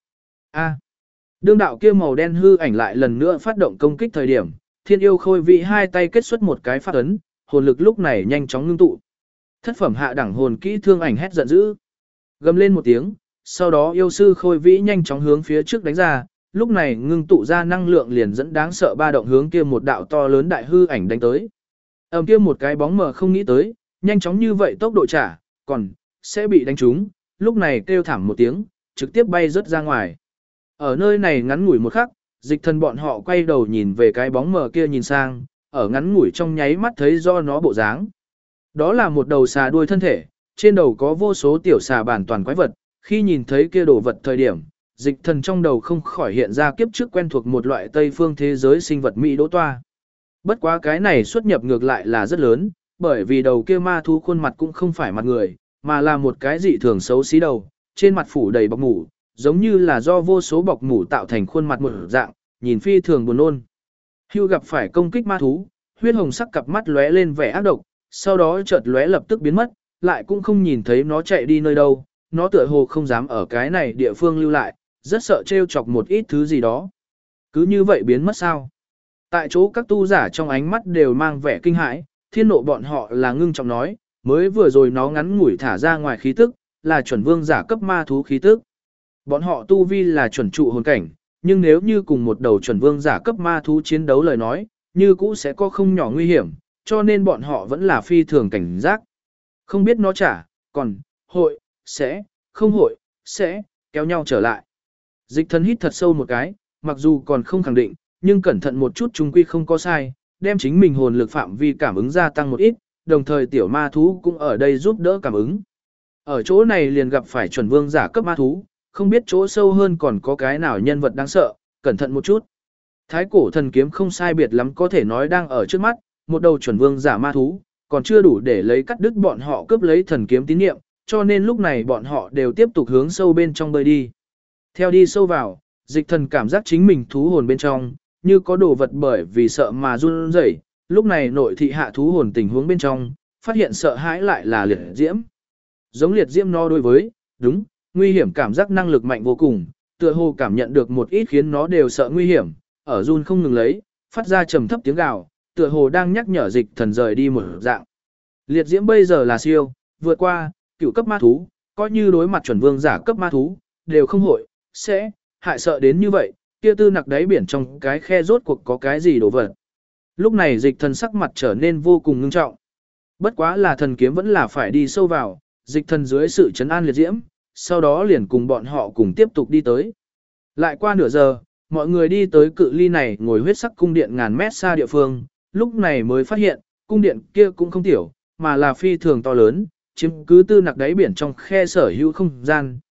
Đương đạo kia màu đen hư ảnh lại lần nữa phát động công kích thời điểm, thiên yêu khôi vĩ hai tay kết xuất một cái phát ấn, hồn lực lúc này nhanh chóng ngưng tụ. Thất phẩm hạ đẳng hồn kỹ thương ảnh hét giận dữ. Gầm lên một tiếng, sau đó yêu sư khôi vĩ nhanh chóng hướng phía trước đánh ra, lúc này ngưng tụ ra năng lượng liền dẫn đáng sợ ba động hướng kia một đạo to lớn đại hư ảnh đánh tới. Kia một cái bóng mờ không nghĩ tới, nhanh chóng như vậy tốc độ trả, còn sẽ bị đánh trúng, lúc này kêu thảm một tiếng, trực tiếp bay rớt ra ngoài. Ở nơi này ngắn ngủi một khắc, dịch thần bọn họ quay đầu nhìn về cái bóng mờ kia nhìn sang, ở ngắn ngủi trong nháy mắt thấy do nó bộ dáng. Đó là một đầu xà đuôi thân thể, trên đầu có vô số tiểu xà bản toàn quái vật, khi nhìn thấy kia đồ vật thời điểm, dịch thần trong đầu không khỏi hiện ra kiếp trước quen thuộc một loại Tây phương thế giới sinh vật Mỹ đỗ toa. Bất quá cái này xuất nhập ngược lại là rất lớn, bởi vì đầu kia ma thú khuôn mặt cũng không phải mặt người, mà là một cái dị thường xấu xí đầu, trên mặt phủ đầy bọc mủ, giống như là do vô số bọc mủ tạo thành khuôn mặt một dạng, nhìn phi thường buồn nôn. Hưu gặp phải công kích ma thú, huyết hồng sắc cặp mắt lóe lên vẻ ác độc, sau đó chợt lóe lập tức biến mất, lại cũng không nhìn thấy nó chạy đi nơi đâu, nó tựa hồ không dám ở cái này địa phương lưu lại, rất sợ trêu chọc một ít thứ gì đó. Cứ như vậy biến mất sao? Tại chỗ các tu giả trong ánh mắt đều mang vẻ kinh hãi, thiên nộ bọn họ là ngưng trọng nói, mới vừa rồi nó ngắn ngủi thả ra ngoài khí tức, là chuẩn vương giả cấp ma thú khí tức. Bọn họ tu vi là chuẩn trụ hồn cảnh, nhưng nếu như cùng một đầu chuẩn vương giả cấp ma thú chiến đấu lời nói, như cũ sẽ có không nhỏ nguy hiểm, cho nên bọn họ vẫn là phi thường cảnh giác. Không biết nó trả, còn, hội, sẽ, không hội, sẽ, kéo nhau trở lại. Dịch thần hít thật sâu một cái, mặc dù còn không khẳng định, nhưng cẩn thận một chút chung quy không có sai, đem chính mình hồn lực phạm vi cảm ứng gia tăng một ít, đồng thời tiểu ma thú cũng ở đây giúp đỡ cảm ứng. Ở chỗ này liền gặp phải chuẩn vương giả cấp ma thú, không biết chỗ sâu hơn còn có cái nào nhân vật đáng sợ, cẩn thận một chút. Thái cổ thần kiếm không sai biệt lắm có thể nói đang ở trước mắt, một đầu chuẩn vương giả ma thú, còn chưa đủ để lấy cắt đứt bọn họ cướp lấy thần kiếm tín niệm, cho nên lúc này bọn họ đều tiếp tục hướng sâu bên trong bơi đi. Theo đi sâu vào, dịch thần cảm giác chính mình thú hồn bên trong, như có đồ vật bởi vì sợ mà run rẩy. Lúc này nội thị hạ thú hồn tình huống bên trong, phát hiện sợ hãi lại là liệt diễm. Giống liệt diễm no đối với, đúng, nguy hiểm cảm giác năng lực mạnh vô cùng, tựa hồ cảm nhận được một ít khiến nó đều sợ nguy hiểm, ở run không ngừng lấy, phát ra trầm thấp tiếng gào, tựa hồ đang nhắc nhở dịch thần rời đi một dạng. Liệt diễm bây giờ là siêu, vượt qua, cửu cấp ma thú, coi như đối mặt chuẩn vương giả cấp ma thú, đều không hội, sẽ, hại sợ đến như vậy, kia tư nặc đáy biển trong cái khe rốt cuộc có cái gì đổ vật. Lúc này dịch thần sắc mặt trở nên vô cùng ngưng trọng. Bất quá là thần kiếm vẫn là phải đi sâu vào, dịch thần dưới sự trấn an liệt diễm, sau đó liền cùng bọn họ cùng tiếp tục đi tới. Lại qua nửa giờ, mọi người đi tới cự ly này ngồi huyết sắc cung điện ngàn mét xa địa phương, lúc này mới phát hiện, cung điện kia cũng không tiểu, mà là phi thường to lớn, chiếm cứ tư nặc đáy biển trong khe sở hữu không gian,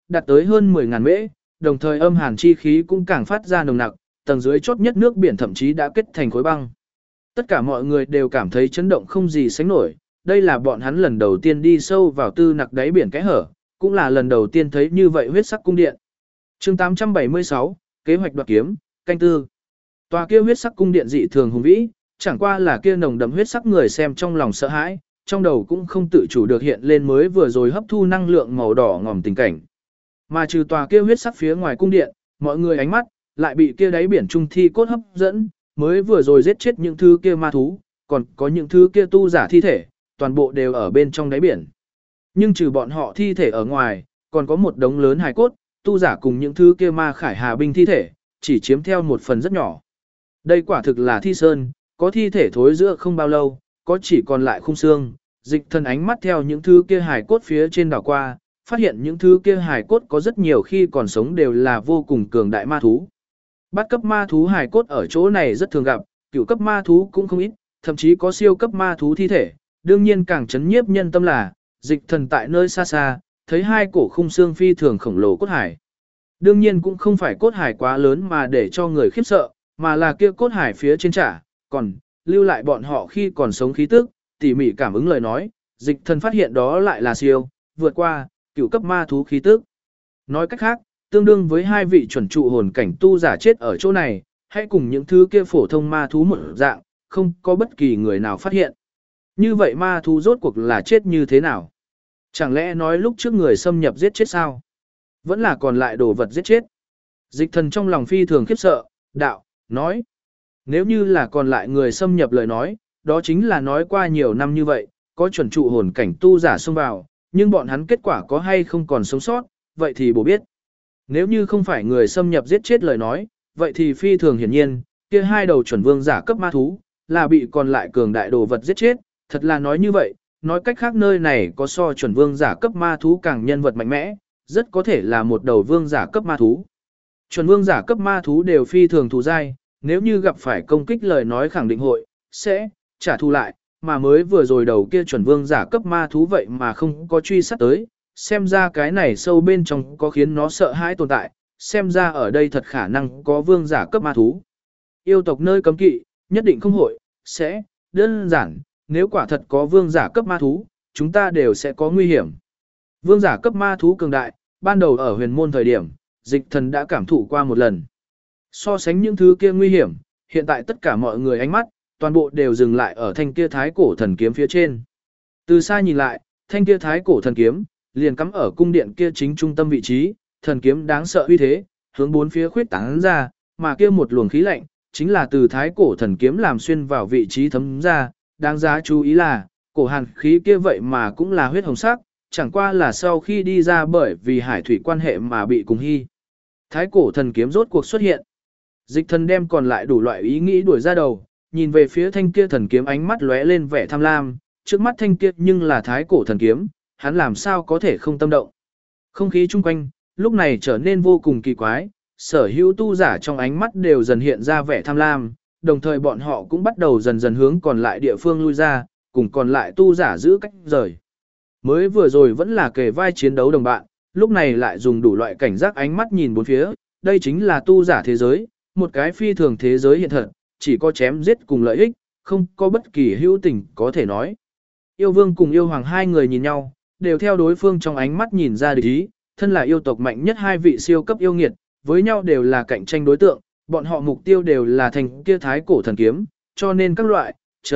đạt tới hơn 10.000 mễ, đồng thời âm hàn chi khí cũng càng phát ra nồng nặc, tầng dưới chốt nhất nước biển thậm chí đã kết thành khối băng. Tất cả mọi người đều cảm thấy chấn động không gì sánh nổi, đây là bọn hắn lần đầu tiên đi sâu vào tư nặc đáy biển kẽ hở, cũng là lần đầu tiên thấy như vậy huyết sắc cung điện. Chương 876, kế hoạch đoạt kiếm, canh tư. Tòa kia huyết sắc cung điện dị thường hùng vĩ, chẳng qua là kia nồng đậm huyết sắc người xem trong lòng sợ hãi, trong đầu cũng không tự chủ được hiện lên mới vừa rồi hấp thu năng lượng màu đỏ ngòm tình cảnh. Mà trừ tòa kia huyết sắc phía ngoài cung điện, mọi người ánh mắt lại bị kia đáy biển trung thi cốt hấp dẫn, mới vừa rồi giết chết những thứ kia ma thú, còn có những thứ kia tu giả thi thể, toàn bộ đều ở bên trong đáy biển. Nhưng trừ bọn họ thi thể ở ngoài, còn có một đống lớn hài cốt, tu giả cùng những thứ kia ma khải hà binh thi thể, chỉ chiếm theo một phần rất nhỏ. Đây quả thực là thi sơn, có thi thể thối giữa không bao lâu, có chỉ còn lại khung xương, dịch thân ánh mắt theo những thứ kia hài cốt phía trên đảo qua, phát hiện những thứ kia hài cốt có rất nhiều khi còn sống đều là vô cùng cường đại ma thú. Bát cấp ma thú hài cốt ở chỗ này rất thường gặp, cửu cấp ma thú cũng không ít, thậm chí có siêu cấp ma thú thi thể, đương nhiên càng chấn nhiếp nhân tâm là, dịch thần tại nơi xa xa, thấy hai cổ khung xương phi thường khổng lồ cốt hải. Đương nhiên cũng không phải cốt hải quá lớn mà để cho người khiếp sợ, mà là kia cốt hải phía trên trả, còn lưu lại bọn họ khi còn sống khí tức, tỉ mỉ cảm ứng lời nói, dịch thần phát hiện đó lại là siêu, vượt qua, cửu cấp ma thú khí tức. Nói cách khác, tương đương với hai vị chuẩn trụ hồn cảnh tu giả chết ở chỗ này, hay cùng những thứ kia phổ thông ma thú một dạng, không có bất kỳ người nào phát hiện. Như vậy ma thú rốt cuộc là chết như thế nào? Chẳng lẽ nói lúc trước người xâm nhập giết chết sao? Vẫn là còn lại đồ vật giết chết. Dịch thần trong lòng phi thường khiếp sợ, đạo, nói. Nếu như là còn lại người xâm nhập lời nói, đó chính là nói qua nhiều năm như vậy, có chuẩn trụ hồn cảnh tu giả xông vào, nhưng bọn hắn kết quả có hay không còn sống sót, vậy thì bổ biết. Nếu như không phải người xâm nhập giết chết lời nói, vậy thì phi thường hiển nhiên, kia hai đầu chuẩn vương giả cấp ma thú, là bị còn lại cường đại đồ vật giết chết, thật là nói như vậy, nói cách khác nơi này có so chuẩn vương giả cấp ma thú càng nhân vật mạnh mẽ, rất có thể là một đầu vương giả cấp ma thú. Chuẩn vương giả cấp ma thú đều phi thường thù dai, nếu như gặp phải công kích lời nói khẳng định hội, sẽ trả thù lại, mà mới vừa rồi đầu kia chuẩn vương giả cấp ma thú vậy mà không có truy sát tới, xem ra cái này sâu bên trong có khiến nó sợ hãi tồn tại, xem ra ở đây thật khả năng có vương giả cấp ma thú. Yêu tộc nơi cấm kỵ, nhất định không hội, sẽ, đơn giản, nếu quả thật có vương giả cấp ma thú, chúng ta đều sẽ có nguy hiểm. Vương giả cấp ma thú cường đại, ban đầu ở huyền môn thời điểm, dịch thần đã cảm thụ qua một lần. So sánh những thứ kia nguy hiểm, hiện tại tất cả mọi người ánh mắt, toàn bộ đều dừng lại ở thanh kia thái cổ thần kiếm phía trên. Từ xa nhìn lại, thanh kia thái cổ thần kiếm, liền cắm ở cung điện kia chính trung tâm vị trí, thần kiếm đáng sợ uy thế, hướng bốn phía khuyết tán ra, mà kia một luồng khí lạnh, chính là từ thái cổ thần kiếm làm xuyên vào vị trí thấm ra, đáng giá chú ý là, cổ hàn khí kia vậy mà cũng là huyết hồng sắc, chẳng qua là sau khi đi ra bởi vì hải thủy quan hệ mà bị cùng hy. Thái cổ thần kiếm rốt cuộc xuất hiện. Dịch thần đem còn lại đủ loại ý nghĩ đuổi ra đầu, nhìn về phía thanh kia thần kiếm ánh mắt lóe lên vẻ tham lam, trước mắt thanh kia nhưng là thái cổ thần kiếm, hắn làm sao có thể không tâm động. Không khí chung quanh, lúc này trở nên vô cùng kỳ quái, sở hữu tu giả trong ánh mắt đều dần hiện ra vẻ tham lam, đồng thời bọn họ cũng bắt đầu dần dần hướng còn lại địa phương lui ra, cùng còn lại tu giả giữ cách rời. Mới vừa rồi vẫn là kề vai chiến đấu đồng bạn, lúc này lại dùng đủ loại cảnh giác ánh mắt nhìn bốn phía, đây chính là tu giả thế giới, một cái phi thường thế giới hiện thật, chỉ có chém giết cùng lợi ích, không có bất kỳ hữu tình có thể nói. Yêu vương cùng yêu hoàng hai người nhìn nhau, đều theo đối phương trong ánh mắt nhìn ra địch ý, thân là yêu tộc mạnh nhất hai vị siêu cấp yêu nghiệt, với nhau đều là cạnh tranh đối tượng, bọn họ mục tiêu đều là thành kia thái cổ thần kiếm, cho nên các loại,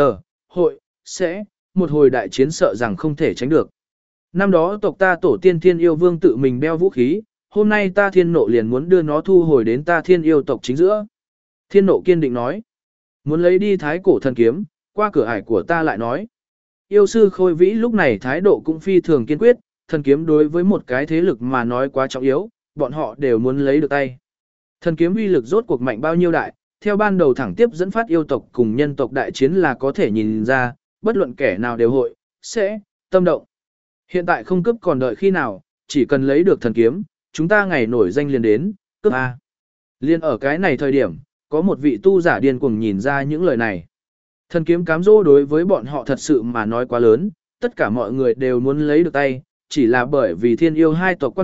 hội, sẽ, một hồi đại chiến sợ rằng không thể tránh được. Năm đó tộc ta tổ tiên thiên yêu vương tự mình đeo vũ khí, hôm nay ta thiên nộ liền muốn đưa nó thu hồi đến ta thiên yêu tộc chính giữa. Thiên nộ kiên định nói, muốn lấy đi thái cổ thần kiếm, qua cửa ải của ta lại nói. Yêu sư Khôi Vĩ lúc này thái độ cũng phi thường kiên quyết, thần kiếm đối với một cái thế lực mà nói quá trọng yếu, bọn họ đều muốn lấy được tay. Thần kiếm uy lực rốt cuộc mạnh bao nhiêu đại, theo ban đầu thẳng tiếp dẫn phát yêu tộc cùng nhân tộc đại chiến là có thể nhìn ra, bất luận kẻ nào đều hội, sẽ, tâm động. Hiện tại không cướp còn đợi khi nào, chỉ cần lấy được thần kiếm, chúng ta ngày nổi danh liền đến, cướp A. Liên ở cái này thời điểm, có một vị tu giả điên cuồng nhìn ra những lời này. Thần kiếm cám dỗ đối với bọn họ thật sự mà nói quá lớn, tất cả mọi người đều muốn lấy được tay, chỉ là bởi vì thiên yêu hai tộc quan hệ,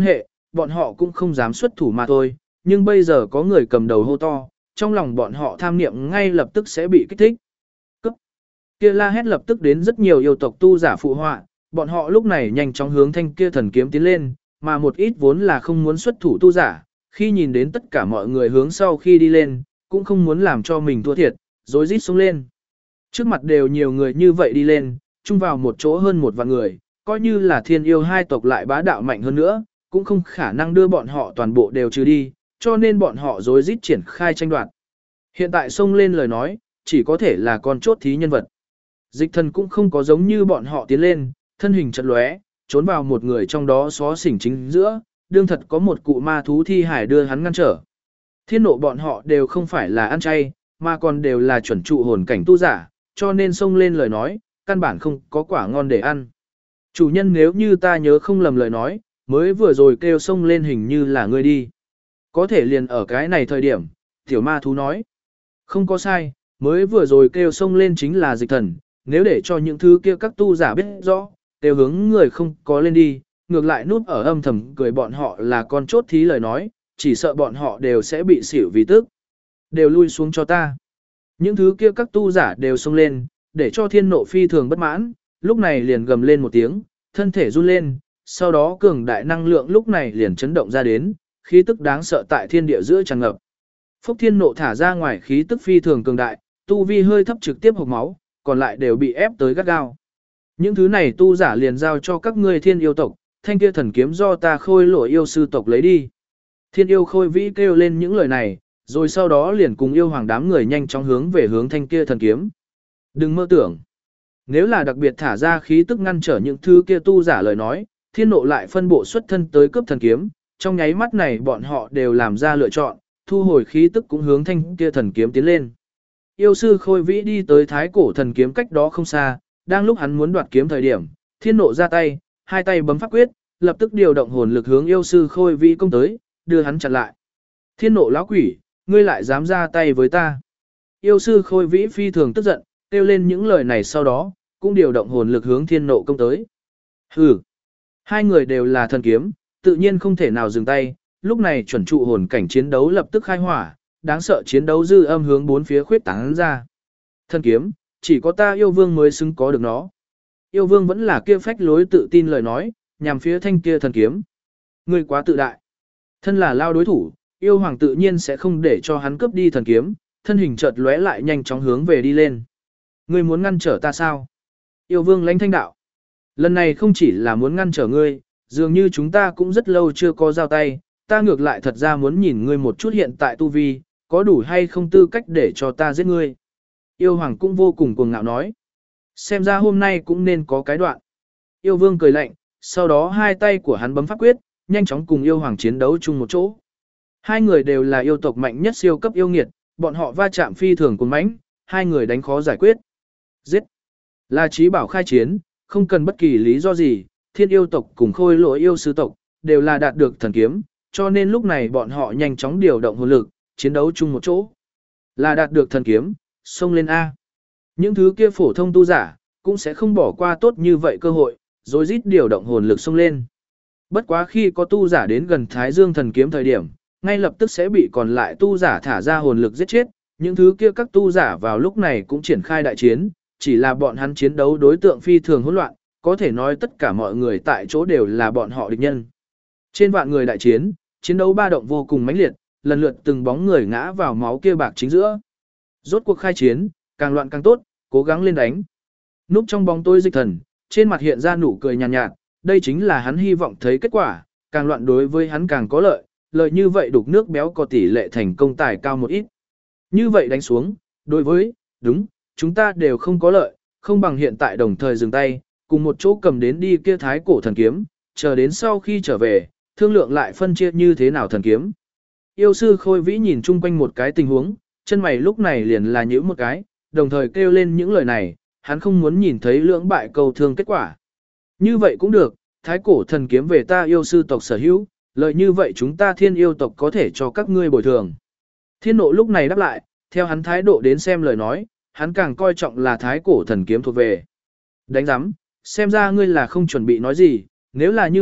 bọn họ cũng không dám xuất thủ mà thôi, nhưng bây giờ có người cầm đầu hô to, trong lòng bọn họ tham niệm ngay lập tức sẽ bị kích thích. Cấp! Kia la hét lập tức đến rất nhiều yêu tộc tu giả phụ họa, bọn họ lúc này nhanh chóng hướng thanh kia thần kiếm tiến lên, mà một ít vốn là không muốn xuất thủ tu giả, khi nhìn đến tất cả mọi người hướng sau khi đi lên, cũng không muốn làm cho mình thua thiệt, rối rít xuống lên. Trước mặt đều nhiều người như vậy đi lên, chung vào một chỗ hơn một vạn người, coi như là thiên yêu hai tộc lại bá đạo mạnh hơn nữa, cũng không khả năng đưa bọn họ toàn bộ đều trừ đi, cho nên bọn họ rối rít triển khai tranh đoạt. Hiện tại xông lên lời nói, chỉ có thể là con chốt thí nhân vật. Dịch thần cũng không có giống như bọn họ tiến lên, thân hình chật lóe, trốn vào một người trong đó xó xỉnh chính giữa, đương thật có một cụ ma thú thi hải đưa hắn ngăn trở. Thiên nộ bọn họ đều không phải là ăn chay, mà còn đều là chuẩn trụ hồn cảnh tu giả, cho nên xông lên lời nói, căn bản không có quả ngon để ăn. Chủ nhân nếu như ta nhớ không lầm lời nói, mới vừa rồi kêu xông lên hình như là ngươi đi. Có thể liền ở cái này thời điểm, tiểu ma thú nói. Không có sai, mới vừa rồi kêu xông lên chính là dịch thần, nếu để cho những thứ kia các tu giả biết rõ, đều hướng người không có lên đi, ngược lại núp ở âm thầm cười bọn họ là con chốt thí lời nói, chỉ sợ bọn họ đều sẽ bị xỉu vì tức. Đều lui xuống cho ta. Những thứ kia các tu giả đều xông lên, để cho thiên nộ phi thường bất mãn, lúc này liền gầm lên một tiếng, thân thể run lên, sau đó cường đại năng lượng lúc này liền chấn động ra đến, khí tức đáng sợ tại thiên địa giữa tràn ngập. Phúc thiên nộ thả ra ngoài khí tức phi thường cường đại, tu vi hơi thấp trực tiếp hộc máu, còn lại đều bị ép tới gắt gao. Những thứ này tu giả liền giao cho các ngươi thiên yêu tộc, thanh kia thần kiếm do ta khôi lỗi yêu sư tộc lấy đi. Thiên yêu khôi vĩ kêu lên những lời này, rồi sau đó liền cùng yêu hoàng đám người nhanh chóng hướng về hướng thanh kia thần kiếm. Đừng mơ tưởng. Nếu là đặc biệt thả ra khí tức ngăn trở những thứ kia tu giả lời nói, thiên nộ lại phân bộ xuất thân tới cướp thần kiếm, trong nháy mắt này bọn họ đều làm ra lựa chọn, thu hồi khí tức cũng hướng thanh kia thần kiếm tiến lên. Yêu sư khôi vĩ đi tới thái cổ thần kiếm cách đó không xa, đang lúc hắn muốn đoạt kiếm thời điểm, thiên nộ ra tay, hai tay bấm pháp quyết, lập tức điều động hồn lực hướng yêu sư khôi vĩ công tới, đưa hắn chặn lại. Thiên nộ lão quỷ, ngươi lại dám ra tay với ta. Yêu sư khôi vĩ phi thường tức giận, kêu lên những lời này sau đó, cũng điều động hồn lực hướng thiên nộ công tới. Hừ, hai người đều là thần kiếm, tự nhiên không thể nào dừng tay, lúc này chuẩn trụ hồn cảnh chiến đấu lập tức khai hỏa, đáng sợ chiến đấu dư âm hướng bốn phía khuyết tán ra. Thần kiếm, chỉ có ta yêu vương mới xứng có được nó. Yêu vương vẫn là kia phách lối tự tin lời nói, nhằm phía thanh kia thần kiếm. Ngươi quá tự đại. Thân là lao đối thủ, yêu hoàng tự nhiên sẽ không để cho hắn cướp đi thần kiếm, thân hình chợt lóe lại nhanh chóng hướng về đi lên. Ngươi muốn ngăn trở ta sao? Yêu vương lãnh thanh đạo. Lần này không chỉ là muốn ngăn trở ngươi, dường như chúng ta cũng rất lâu chưa có giao tay, ta ngược lại thật ra muốn nhìn ngươi một chút hiện tại tu vi, có đủ hay không tư cách để cho ta giết ngươi. Yêu hoàng cũng vô cùng cuồng ngạo nói. Xem ra hôm nay cũng nên có cái đoạn. Yêu vương cười lạnh, sau đó hai tay của hắn bấm pháp quyết, nhanh chóng cùng yêu hoàng chiến đấu chung một chỗ. Hai người đều là yêu tộc mạnh nhất siêu cấp yêu nghiệt, bọn họ va chạm phi thường cuồng mãnh, hai người đánh khó giải quyết. Giết! Là chí bảo khai chiến, không cần bất kỳ lý do gì, thiên yêu tộc cùng khôi lỗi yêu sư tộc, đều là đạt được thần kiếm, cho nên lúc này bọn họ nhanh chóng điều động hồn lực, chiến đấu chung một chỗ. Là đạt được thần kiếm, xông lên A. Những thứ kia phổ thông tu giả, cũng sẽ không bỏ qua tốt như vậy cơ hội, rồi rít điều động hồn lực xông lên. Bất quá khi có tu giả đến gần Thái Dương thần kiếm thời điểm, ngay lập tức sẽ bị còn lại tu giả thả ra hồn lực giết chết, những thứ kia các tu giả vào lúc này cũng triển khai đại chiến, chỉ là bọn hắn chiến đấu đối tượng phi thường hỗn loạn, có thể nói tất cả mọi người tại chỗ đều là bọn họ địch nhân. Trên vạn người đại chiến, chiến đấu ba động vô cùng mãnh liệt, lần lượt từng bóng người ngã vào máu kia bạc chính giữa. Rốt cuộc khai chiến, càng loạn càng tốt, cố gắng lên đánh. Núp trong bóng tối dịch thần, trên mặt hiện ra nụ cười nhàn nhạt, đây chính là hắn hy vọng thấy kết quả, càng loạn đối với hắn càng có lợi, lợi như vậy đục nước béo có tỷ lệ thành công tài cao một ít. Như vậy đánh xuống, đối với, đúng, chúng ta đều không có lợi, không bằng hiện tại đồng thời dừng tay, cùng một chỗ cầm đến đi kia thái cổ thần kiếm, chờ đến sau khi trở về, thương lượng lại phân chia như thế nào thần kiếm. Yêu sư khôi vĩ nhìn chung quanh một cái tình huống, chân mày lúc này liền là nhíu một cái, đồng thời kêu lên những lời này, hắn không muốn nhìn thấy lưỡng bại cầu thương kết quả. Như vậy cũng được, thái cổ thần kiếm về ta yêu sư tộc sở hữu, lợi như vậy chúng ta thiên yêu tộc có thể cho các ngươi bồi thường. Thiên nộ lúc này đáp lại, theo hắn thái độ đến xem lời nói, hắn càng coi trọng là thái cổ thần kiếm thuộc về. Đánh giám, xem ra ngươi là không chuẩn bị nói gì, nếu là như vậy,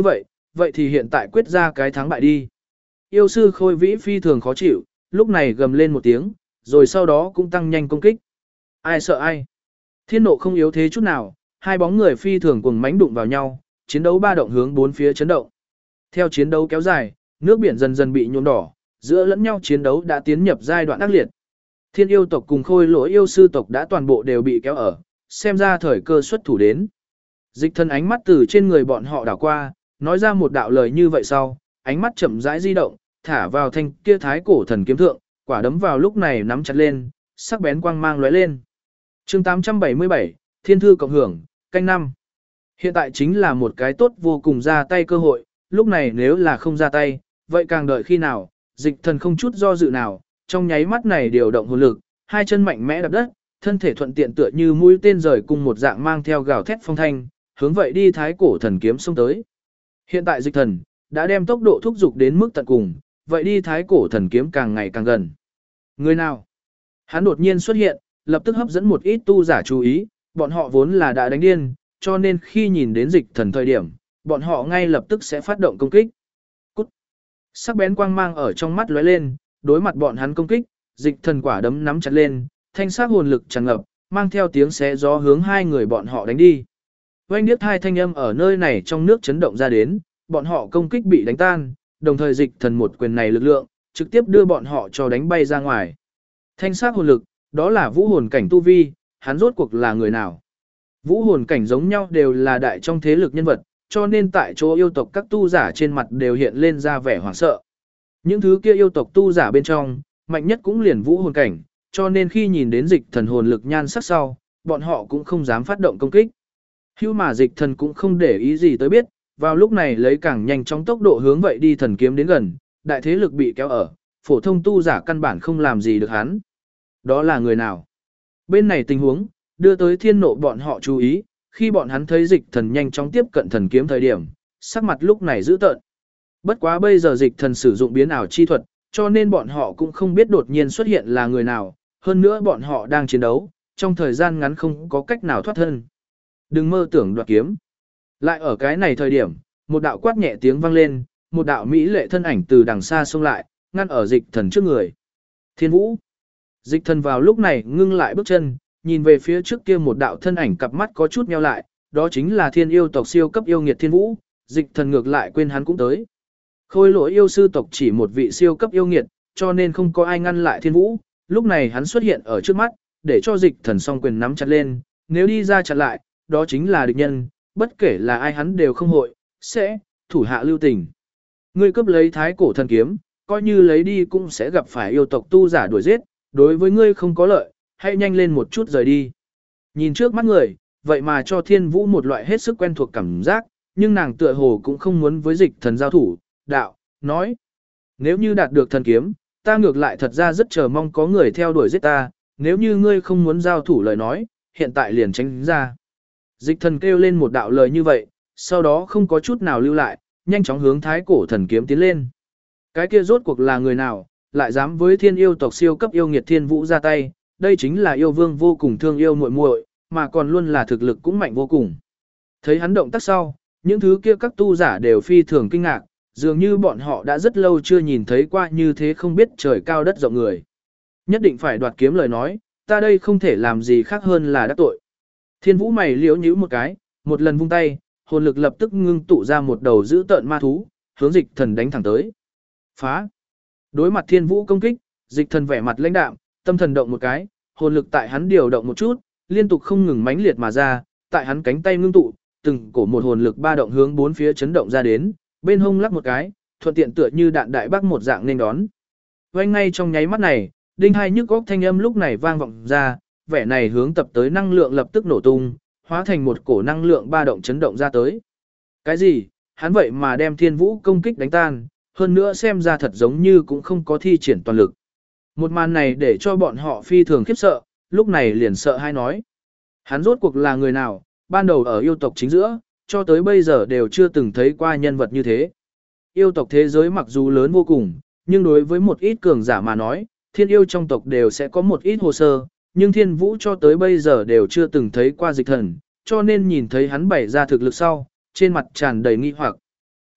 vậy thì hiện tại quyết ra cái thắng bại đi. Yêu sư Khôi Vĩ phi thường khó chịu, lúc này gầm lên một tiếng, rồi sau đó cũng tăng nhanh công kích. Ai sợ ai? Thiên nộ không yếu thế chút nào, hai bóng người phi thường cùng mãnh đụng vào nhau, chiến đấu ba động hướng bốn phía chấn động. Theo chiến đấu kéo dài, nước biển dần dần bị nhuộm đỏ, giữa lẫn nhau chiến đấu đã tiến nhập giai đoạn ác liệt. Thiên yêu tộc cùng Khôi Lỗi yêu sư tộc đã toàn bộ đều bị kéo ở, xem ra thời cơ xuất thủ đến. Dịch Thần ánh mắt từ trên người bọn họ đảo qua, nói ra một đạo lời như vậy sau, ánh mắt chậm rãi di động, thả vào thanh kia thái cổ thần kiếm thượng, quả đấm vào lúc này nắm chặt lên, sắc bén quang mang lóe lên. Chương 877, Thiên thư cộng hưởng, canh 5. Hiện tại chính là một cái tốt vô cùng ra tay cơ hội, lúc này nếu là không ra tay, vậy càng đợi khi nào? Dịch Thần không chút do dự nào, trong nháy mắt này điều động hồn lực, hai chân mạnh mẽ đạp đất, thân thể thuận tiện tựa như mũi tên rời cung một dạng mang theo gào thét phong thanh, hướng vậy đi thái cổ thần kiếm xông tới. Hiện tại Dịch Thần đã đem tốc độ thúc dục đến mức tận cùng, vậy đi thái cổ thần kiếm càng ngày càng gần. Người nào? Hắn đột nhiên xuất hiện, lập tức hấp dẫn một ít tu giả chú ý, bọn họ vốn là đã đánh điên, cho nên khi nhìn đến Dịch Thần thời điểm, bọn họ ngay lập tức sẽ phát động công kích. Cút! Sắc bén quang mang ở trong mắt lóe lên, đối mặt bọn hắn công kích, Dịch Thần quả đấm nắm chặt lên, thanh sắc hồn lực tràn ngập, mang theo tiếng xé gió hướng hai người bọn họ đánh đi. Oanh điếc hai thanh âm ở nơi này trong nước chấn động ra đến, bọn họ công kích bị đánh tan, đồng thời Dịch Thần một quyền này lực lượng, trực tiếp đưa bọn họ cho đánh bay ra ngoài. Thanh sắc hồn lực, đó là vũ hồn cảnh tu vi, hắn rốt cuộc là người nào? Vũ hồn cảnh giống nhau đều là đại trong thế lực nhân vật, cho nên tại chỗ yêu tộc các tu giả trên mặt đều hiện lên ra vẻ hoảng sợ. Những thứ kia yêu tộc tu giả bên trong, mạnh nhất cũng liền vũ hồn cảnh, cho nên khi nhìn đến Dịch Thần hồn lực nhan sắc sau, bọn họ cũng không dám phát động công kích. Hưu mà Dịch Thần cũng không để ý gì tới biết, vào lúc này lấy càng nhanh chóng tốc độ hướng vậy đi thần kiếm đến gần, đại thế lực bị kéo ở, phổ thông tu giả căn bản không làm gì được hắn. Đó là người nào? Bên này tình huống, đưa tới Thiên nộ bọn họ chú ý, khi bọn hắn thấy Dịch Thần nhanh chóng tiếp cận thần kiếm thời điểm, sắc mặt lúc này dữ tợn. Bất quá bây giờ Dịch Thần sử dụng biến ảo chi thuật, cho nên bọn họ cũng không biết đột nhiên xuất hiện là người nào, hơn nữa bọn họ đang chiến đấu, trong thời gian ngắn không có cách nào thoát thân. Đừng mơ tưởng đoạt kiếm. Lại ở cái này thời điểm, một đạo quát nhẹ tiếng vang lên, một đạo mỹ lệ thân ảnh từ đằng xa xông lại, ngăn ở Dịch Thần trước người. Thiên Vũ. Dịch Thần vào lúc này ngưng lại bước chân, nhìn về phía trước kia một đạo thân ảnh cặp mắt có chút nheo lại, đó chính là Thiên yêu tộc siêu cấp yêu nghiệt Thiên Vũ, Dịch Thần ngược lại quên hắn cũng tới. Khôi Lỗi yêu sư tộc chỉ một vị siêu cấp yêu nghiệt, cho nên không có ai ngăn lại Thiên Vũ, lúc này hắn xuất hiện ở trước mắt, để cho Dịch Thần song quyền nắm chặt lên, nếu đi ra chặn lại, đó chính là địch nhân, bất kể là ai hắn đều không hội, sẽ thủ hạ lưu tình. Ngươi cướp lấy thái cổ thần kiếm, coi như lấy đi cũng sẽ gặp phải yêu tộc tu giả đuổi giết, đối với ngươi không có lợi, hãy nhanh lên một chút rời đi. Nhìn trước mắt người, vậy mà cho Thiên Vũ một loại hết sức quen thuộc cảm giác, nhưng nàng tựa hồ cũng không muốn với Dịch Thần giao thủ, đạo, nói. Nếu như đạt được thần kiếm, ta ngược lại thật ra rất chờ mong có người theo đuổi giết ta, nếu như ngươi không muốn giao thủ lời nói, hiện tại liền tránh ra. Dịch Thần kêu lên một đạo lời như vậy, sau đó không có chút nào lưu lại, nhanh chóng hướng thái cổ thần kiếm tiến lên. Cái kia rốt cuộc là người nào, lại dám với Thiên yêu tộc siêu cấp yêu nghiệt Thiên Vũ ra tay, đây chính là yêu vương vô cùng thương yêu muội muội, mà còn luôn là thực lực cũng mạnh vô cùng. Thấy hắn động tác sau, những thứ kia các tu giả đều phi thường kinh ngạc, dường như bọn họ đã rất lâu chưa nhìn thấy qua như thế không biết trời cao đất rộng người. Nhất định phải đoạt kiếm lời nói, ta đây không thể làm gì khác hơn là đắc tội. Thiên Vũ mày liếu nhíu một cái, một lần vung tay, hồn lực lập tức ngưng tụ ra một đầu dữ tợn ma thú, hướng Dịch Thần đánh thẳng tới. Phá! Đối mặt Thiên Vũ công kích, Dịch Thần vẻ mặt lãnh đạm, tâm thần động một cái, hồn lực tại hắn điều động một chút, liên tục không ngừng mãnh liệt mà ra, tại hắn cánh tay ngưng tụ, từng cổ một hồn lực ba động hướng bốn phía chấn động ra đến, bên hông lắc một cái, thuận tiện tựa như đạn đại bác một dạng nên đón. Vang ngay trong nháy mắt này, đinh hai nhức góc thanh âm lúc này vang vọng ra, vẻ này hướng tập tới năng lượng lập tức nổ tung, hóa thành một cổ năng lượng ba động chấn động ra tới. Cái gì? Hắn vậy mà đem Thiên Vũ công kích đánh tan, hơn nữa xem ra thật giống như cũng không có thi triển toàn lực. Một màn này để cho bọn họ phi thường khiếp sợ, lúc này liền sợ hai nói. Hắn rốt cuộc là người nào, ban đầu ở yêu tộc chính giữa, cho tới bây giờ đều chưa từng thấy qua nhân vật như thế. Yêu tộc thế giới mặc dù lớn vô cùng, nhưng đối với một ít cường giả mà nói, thiên yêu trong tộc đều sẽ có một ít hồ sơ, nhưng Thiên Vũ cho tới bây giờ đều chưa từng thấy qua Dịch Thần, cho nên nhìn thấy hắn bày ra thực lực sau, trên mặt tràn đầy nghi hoặc.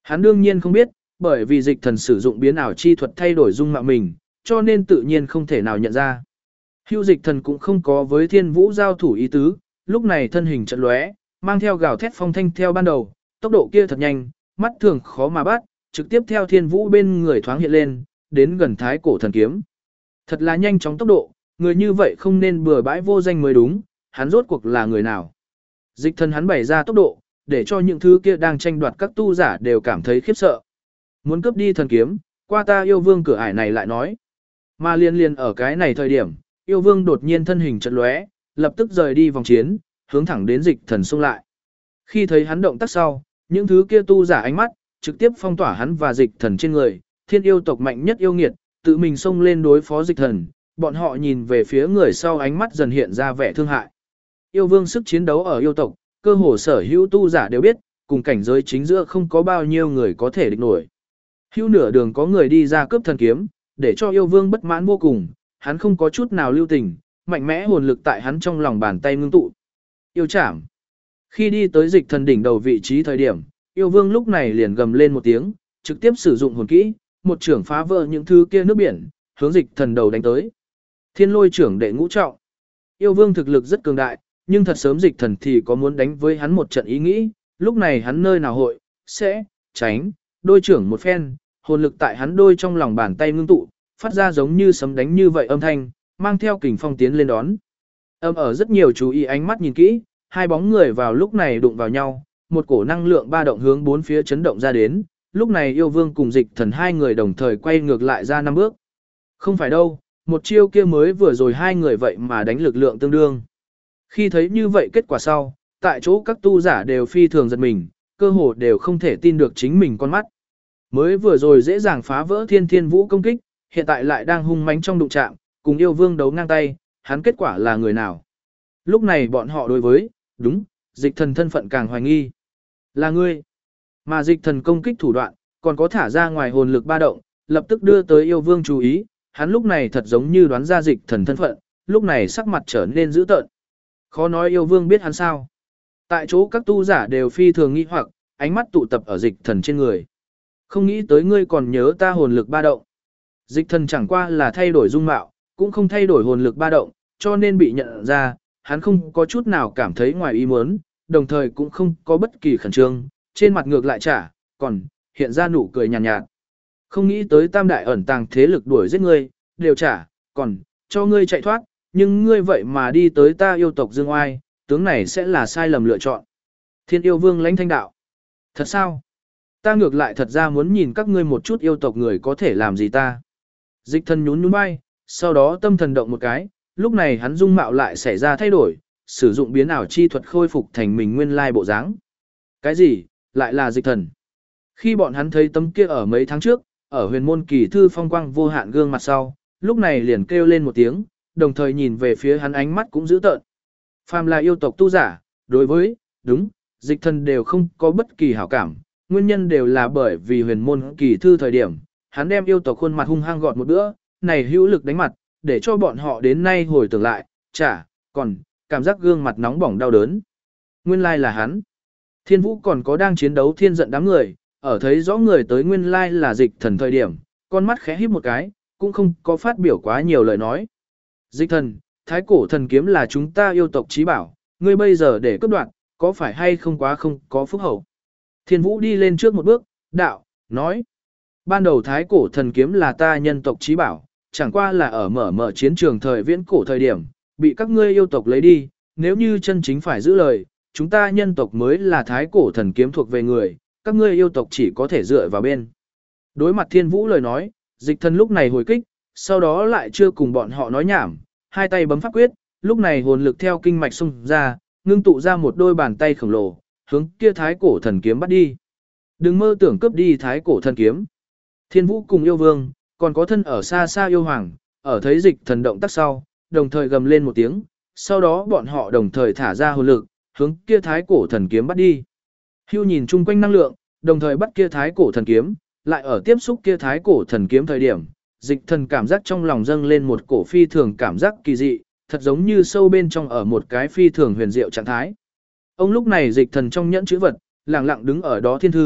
Hắn đương nhiên không biết, bởi vì dịch thần sử dụng biến ảo chi thuật thay đổi dung mạo mình, cho nên tự nhiên không thể nào nhận ra. Hưu dịch thần cũng không có với thiên vũ giao thủ ý tứ, lúc này thân hình chợt lóe, mang theo gào thét phong thanh theo ban đầu, tốc độ kia thật nhanh, mắt thường khó mà bắt, trực tiếp theo thiên vũ bên người thoáng hiện lên, đến gần thái cổ thần kiếm. Thật là nhanh chóng tốc độ, người như vậy không nên bừa bãi vô danh mới đúng, hắn rốt cuộc là người nào. Dịch thần hắn bày ra tốc độ, để cho những thứ kia đang tranh đoạt các tu giả đều cảm thấy khiếp sợ. Muốn cướp đi thần kiếm, qua ta yêu vương cửa ải này lại nói. Mà liên liên ở cái này thời điểm, yêu vương đột nhiên thân hình chợt lóe, lập tức rời đi vòng chiến, hướng thẳng đến dịch thần xông lại. Khi thấy hắn động tác sau, những thứ kia tu giả ánh mắt, trực tiếp phong tỏa hắn và dịch thần trên người, thiên yêu tộc mạnh nhất yêu nghiệt, tự mình xông lên đối phó dịch thần, bọn họ nhìn về phía người sau ánh mắt dần hiện ra vẻ thương hại. Yêu vương sức chiến đấu ở yêu tộc, cơ hồ sở hữu tu giả đều biết, cùng cảnh giới chính giữa không có bao nhiêu người có thể địch nổi. Hữu nửa đường có người đi ra cướp thần kiếm, để cho yêu vương bất mãn vô cùng, hắn không có chút nào lưu tình, mạnh mẽ hồn lực tại hắn trong lòng bàn tay ngưng tụ. Yêu chảm. Khi đi tới dịch thần đỉnh đầu vị trí thời điểm, yêu vương lúc này liền gầm lên một tiếng, trực tiếp sử dụng hồn kỹ, một trưởng phá vỡ những thứ kia nước biển, hướng dịch thần đầu đánh tới. Thiên lôi trưởng đệ ngũ trọng. Yêu vương thực lực rất cường đại, nhưng thật sớm dịch thần thì có muốn đánh với hắn một trận ý nghĩ, lúc này hắn nơi nào hội, sẽ, tránh, đôi trưởng một phen, hồn lực tại hắn đôi trong lòng bàn tay ngưng tụ, phát ra giống như sấm đánh như vậy âm thanh, mang theo kình phong tiến lên đón. Ở rất nhiều chú ý ánh mắt nhìn kỹ, hai bóng người vào lúc này đụng vào nhau, một cổ năng lượng ba động hướng bốn phía chấn động ra đến, lúc này yêu vương cùng dịch thần hai người đồng thời quay ngược lại ra 5 bước. Không phải đâu, một chiêu kia mới vừa rồi hai người vậy mà đánh lực lượng tương đương. Khi thấy như vậy kết quả sau, tại chỗ các tu giả đều phi thường giật mình, cơ hồ đều không thể tin được chính mình con mắt. Mới vừa rồi dễ dàng phá vỡ thiên thiên vũ công kích, hiện tại lại đang hung mãnh trong đụng chạm, cùng yêu vương đấu ngang tay, hắn kết quả là người nào? Lúc này bọn họ đối với, đúng, dịch thần thân phận càng hoài nghi. Là ngươi. Mà dịch thần công kích thủ đoạn, còn có thả ra ngoài hồn lực ba động, lập tức đưa tới yêu vương chú ý, hắn lúc này thật giống như đoán ra dịch thần thân phận, lúc này sắc mặt trở nên dữ tợn. Khó nói yêu vương biết hắn sao. Tại chỗ các tu giả đều phi thường nghi hoặc, ánh mắt tụ tập ở dịch thần trên người. Không nghĩ tới ngươi còn nhớ ta hồn lực ba động. Dịch thần chẳng qua là thay đổi dung mạo, cũng không thay đổi hồn lực ba động, cho nên bị nhận ra, hắn không có chút nào cảm thấy ngoài ý muốn, đồng thời cũng không có bất kỳ khẩn trương, trên mặt ngược lại còn hiện ra nụ cười nhàn nhạt. Không nghĩ tới tam đại ẩn tàng thế lực đuổi giết ngươi, đều còn cho ngươi chạy thoát, nhưng ngươi vậy mà đi tới ta yêu tộc Dương Oai, tướng này sẽ là sai lầm lựa chọn. Thiên yêu vương lãnh thanh đạo. Thật sao? Ta ngược lại thật ra muốn nhìn các ngươi một chút yêu tộc người có thể làm gì ta. Dịch thần nhún nhún vai, sau đó tâm thần động một cái, lúc này hắn dung mạo lại xảy ra thay đổi, sử dụng biến ảo chi thuật khôi phục thành mình nguyên lai bộ dáng. Cái gì? Lại là dịch thần. Khi bọn hắn thấy tấm kia ở mấy tháng trước, ở huyền môn kỳ thư phong quang vô hạn gương mặt sau, lúc này liền kêu lên một tiếng, đồng thời nhìn về phía hắn ánh mắt cũng dữ tợn. Phàm là yêu tộc tu giả, đối với, đúng, dịch thần đều không có bất kỳ hảo cảm, nguyên nhân đều là bởi vì huyền môn kỳ thư thời điểm, hắn đem yêu tộc khuôn mặt hung hăng gọt một bữa, này hữu lực đánh mặt, để cho bọn họ đến nay hồi tưởng lại, còn cảm giác gương mặt nóng bỏng đau đớn. Nguyên lai là hắn. Thiên Vũ còn có đang chiến đấu thiên giận đám người, ở thấy rõ người tới nguyên lai là dịch thần thời điểm, con mắt khẽ híp một cái, cũng không có phát biểu quá nhiều lời nói. Dịch thần, thái cổ thần kiếm là chúng ta yêu tộc chí bảo, ngươi bây giờ để cướp đoạt, có phải hay không quá không có phúc hậu. Thiên Vũ đi lên trước một bước, đạo, nói. Ban đầu thái cổ thần kiếm là ta nhân tộc chí bảo, chẳng qua là ở mở chiến trường thời viễn cổ thời điểm, bị các ngươi yêu tộc lấy đi, nếu như chân chính phải giữ lời, chúng ta nhân tộc mới là thái cổ thần kiếm thuộc về người, các ngươi yêu tộc chỉ có thể dựa vào bên. Đối mặt Thiên Vũ lời nói, dịch thần lúc này hồi kích, sau đó lại chưa cùng bọn họ nói nhảm, hai tay bấm pháp quyết, lúc này hồn lực theo kinh mạch xung ra, ngưng tụ ra một đôi bàn tay khổng lồ, hướng kia thái cổ thần kiếm bắt đi. Đừng mơ tưởng cướp đi thái cổ thần kiếm. Thiên Vũ cùng yêu vương, còn có thân ở xa xa yêu hoàng, ở thấy dịch thần động tác sau, đồng thời gầm lên một tiếng, sau đó bọn họ đồng thời thả ra hồn lực, hướng kia thái cổ thần kiếm bắt đi. Hưu nhìn chung quanh năng lượng, đồng thời bắt kia thái cổ thần kiếm, lại ở tiếp xúc kia thái cổ thần kiếm thời điểm, dịch thần cảm giác trong lòng dâng lên một cổ phi thường cảm giác kỳ dị, thật giống như sâu bên trong ở một cái phi thường huyền diệu trạng thái. Ông lúc này dịch thần trong nhẫn chữ vật, lặng lặng đứng ở đó thiên thư,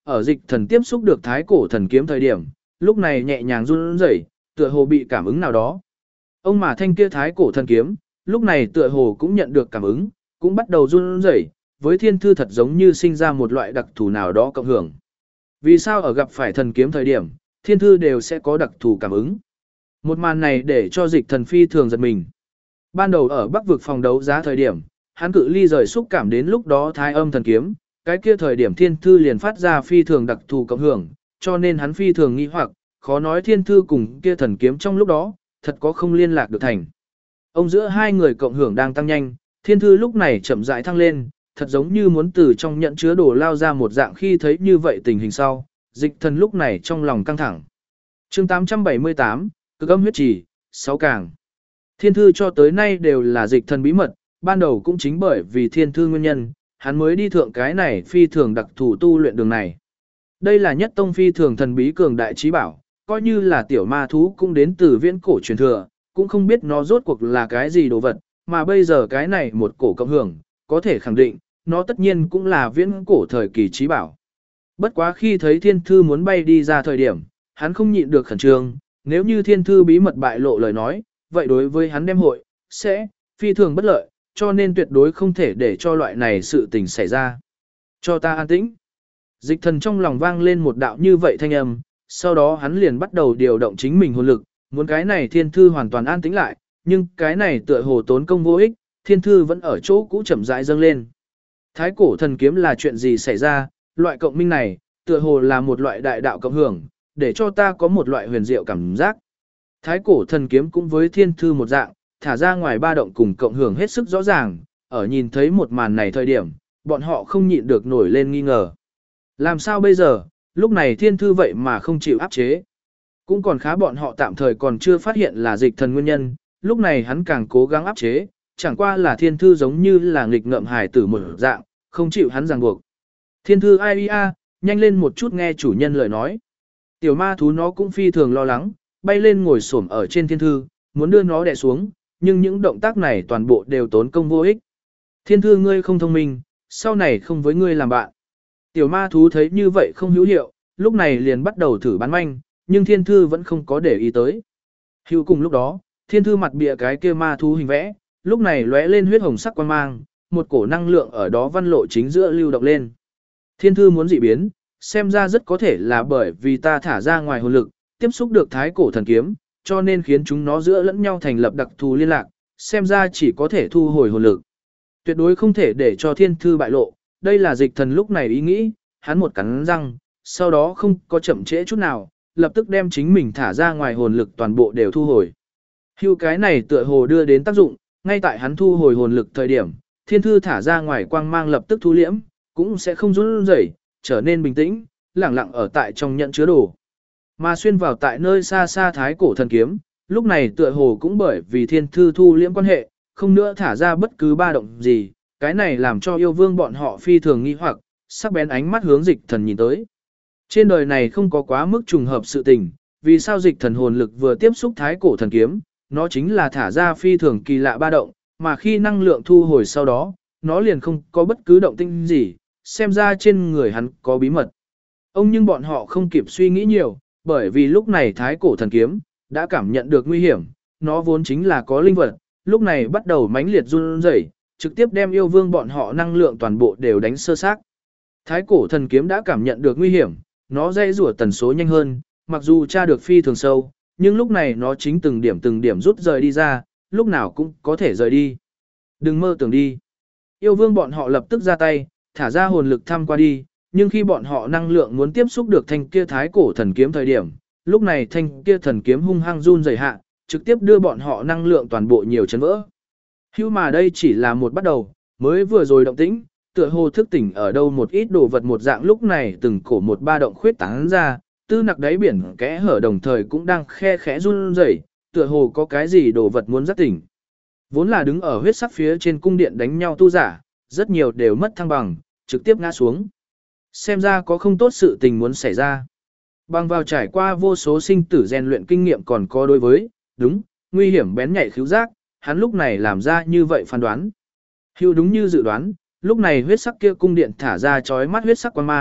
ở dịch thần tiếp xúc được thái cổ thần kiếm thời điểm, lúc này nhẹ nhàng run rẩy, tựa hồ bị cảm ứng nào đó. Ông mà thanh kia thái cổ thần kiếm, lúc này tựa hồ cũng nhận được cảm ứng, cũng bắt đầu run rẩy, với thiên thư thật giống như sinh ra một loại đặc thù nào đó cộng hưởng. Vì sao ở gặp phải thần kiếm thời điểm, thiên thư đều sẽ có đặc thù cảm ứng? Một màn này để cho dịch thần phi thường giật mình. Ban đầu ở Bắc vực phòng đấu giá thời điểm, hắn cự ly rời xúc cảm đến lúc đó thái âm thần kiếm, cái kia thời điểm thiên thư liền phát ra phi thường đặc thù cộng hưởng, cho nên hắn phi thường nghi hoặc, khó nói thiên thư cùng kia thần kiếm trong lúc đó, thật có không liên lạc được thành. Ông giữa hai người cộng hưởng đang tăng nhanh, thiên thư lúc này chậm rãi thăng lên, thật giống như muốn từ trong nhận chứa đồ lao ra một dạng. Khi thấy như vậy tình hình sau, dịch thần lúc này trong lòng căng thẳng. Chương 878, Cực âm huyết trì, 6 càng. Thiên thư cho tới nay đều là dịch thần bí mật, ban đầu cũng chính bởi vì thiên thư nguyên nhân, hắn mới đi thượng cái này phi thường đặc thù tu luyện đường này. Đây là nhất tông phi thường thần bí cường đại trí bảo, coi như là tiểu ma thú cũng đến từ viễn cổ truyền thừa, cũng không biết nó rốt cuộc là cái gì đồ vật, mà bây giờ cái này một cổ cộng hưởng, có thể khẳng định, nó tất nhiên cũng là viễn cổ thời kỳ trí bảo. Bất quá khi thấy thiên thư muốn bay đi ra thời điểm, hắn không nhịn được khẩn trương, nếu như thiên thư bí mật bại lộ lời nói, vậy đối với hắn đem hội, sẽ, phi thường bất lợi, cho nên tuyệt đối không thể để cho loại này sự tình xảy ra. Cho ta an tĩnh. Dịch thần trong lòng vang lên một đạo như vậy thanh âm, sau đó hắn liền bắt đầu điều động chính mình hồn lực, muốn cái này thiên thư hoàn toàn an tĩnh lại, nhưng cái này tựa hồ tốn công vô ích, thiên thư vẫn ở chỗ cũ chậm rãi dâng lên. Thái cổ thần kiếm là chuyện gì xảy ra, loại cộng minh này, tựa hồ là một loại đại đạo cộng hưởng, để cho ta có một loại huyền diệu cảm giác. Thái cổ thần kiếm cũng với thiên thư một dạng, thả ra ngoài ba động cùng cộng hưởng hết sức rõ ràng, ở nhìn thấy một màn này thời điểm, bọn họ không nhịn được nổi lên nghi ngờ. Làm sao bây giờ, lúc này thiên thư vậy mà không chịu áp chế. Cũng còn khá bọn họ tạm thời còn chưa phát hiện là dịch thần nguyên nhân, lúc này hắn càng cố gắng áp chế, chẳng qua là thiên thư giống như là nghịch ngợm hài tử một dạng, không chịu hắn ràng buộc. Thiên thư ai a, nhanh lên một chút nghe chủ nhân lời nói. Tiểu ma thú nó cũng phi thường lo lắng, bay lên ngồi xổm ở trên thiên thư, muốn đưa nó đè xuống, nhưng những động tác này toàn bộ đều tốn công vô ích. Thiên thư ngươi không thông minh, sau này không với ngươi làm bạn. Tiểu ma thú thấy như vậy không hữu hiệu, lúc này liền bắt đầu thử bán manh, nhưng thiên thư vẫn không có để ý tới. Hữu cùng lúc đó, thiên thư mặt bịa cái kia ma thú hình vẽ, lúc này lóe lên huyết hồng sắc quang mang, một cổ năng lượng ở đó văn lộ chính giữa lưu động lên. Thiên thư muốn dị biến, xem ra rất có thể là bởi vì ta thả ra ngoài hồn lực, tiếp xúc được thái cổ thần kiếm, cho nên khiến chúng nó giữa lẫn nhau thành lập đặc thù liên lạc, xem ra chỉ có thể thu hồi hồn lực. Tuyệt đối không thể để cho thiên thư bại lộ, đây là dịch thần lúc này ý nghĩ, hắn một cắn răng, sau đó không có chậm trễ chút nào, lập tức đem chính mình thả ra ngoài hồn lực toàn bộ đều thu hồi. Hưu cái này tựa hồ đưa đến tác dụng, ngay tại hắn thu hồi hồn lực thời điểm, thiên thư thả ra ngoài quang mang lập tức thu liễm, cũng sẽ không run rẩy, trở nên bình tĩnh, lặng lặng ở tại trong nhận chứa đồ. Mà xuyên vào tại nơi xa xa thái cổ thần kiếm, lúc này tựa hồ cũng bởi vì thiên thư thu liễm quan hệ, không nữa thả ra bất cứ ba động gì, cái này làm cho yêu vương bọn họ phi thường nghi hoặc, sắc bén ánh mắt hướng dịch thần nhìn tới. Trên đời này không có quá mức trùng hợp sự tình, vì sao dịch thần hồn lực vừa tiếp xúc thái cổ thần kiếm, nó chính là thả ra phi thường kỳ lạ ba động, mà khi năng lượng thu hồi sau đó, nó liền không có bất cứ động tĩnh gì, xem ra trên người hắn có bí mật. Ông nhưng bọn họ không kịp suy nghĩ nhiều, bởi vì lúc này thái cổ thần kiếm đã cảm nhận được nguy hiểm, nó vốn chính là có linh vật, lúc này bắt đầu mãnh liệt run rẩy, trực tiếp đem yêu vương bọn họ năng lượng toàn bộ đều đánh sơ xác. Thái cổ thần kiếm đã cảm nhận được nguy hiểm, nó dây rủa tần số nhanh hơn, mặc dù tra được phi thường sâu, nhưng lúc này nó chính từng điểm rút rời đi ra, lúc nào cũng có thể rời đi. Đừng mơ tưởng đi. Yêu vương bọn họ lập tức ra tay, thả ra hồn lực thăm qua đi, nhưng khi bọn họ năng lượng muốn tiếp xúc được thanh kia thái cổ thần kiếm thời điểm, lúc này thanh kia thần kiếm hung hăng run rẩy hạ, trực tiếp đưa bọn họ năng lượng toàn bộ nhiều chấn vỡ. Hưu mà đây chỉ là một bắt đầu, mới vừa rồi động tĩnh, tựa hồ thức tỉnh ở đâu một ít đồ vật một dạng lúc này từng cổ một ba động khuyết tán ra, tư nặc đáy biển kẽ hở đồng thời cũng đang khe khẽ run rẩy, tựa hồ có cái gì đồ vật muốn giác tỉnh. Vốn là đứng ở huyết sắc phía trên cung điện đánh nhau tu giả, rất nhiều đều mất thăng bằng, trực tiếp ngã xuống. Xem ra có không tốt sự tình muốn xảy ra. Bằng vào trải qua vô số sinh tử rèn luyện kinh nghiệm còn có đối với, đúng, nguy hiểm bén nhạy khứu giác, hắn lúc này làm ra như vậy phán đoán. Hưu đúng như dự đoán, lúc này huyết sắc kia cung điện thả ra chói mắt huyết sắc quang mang,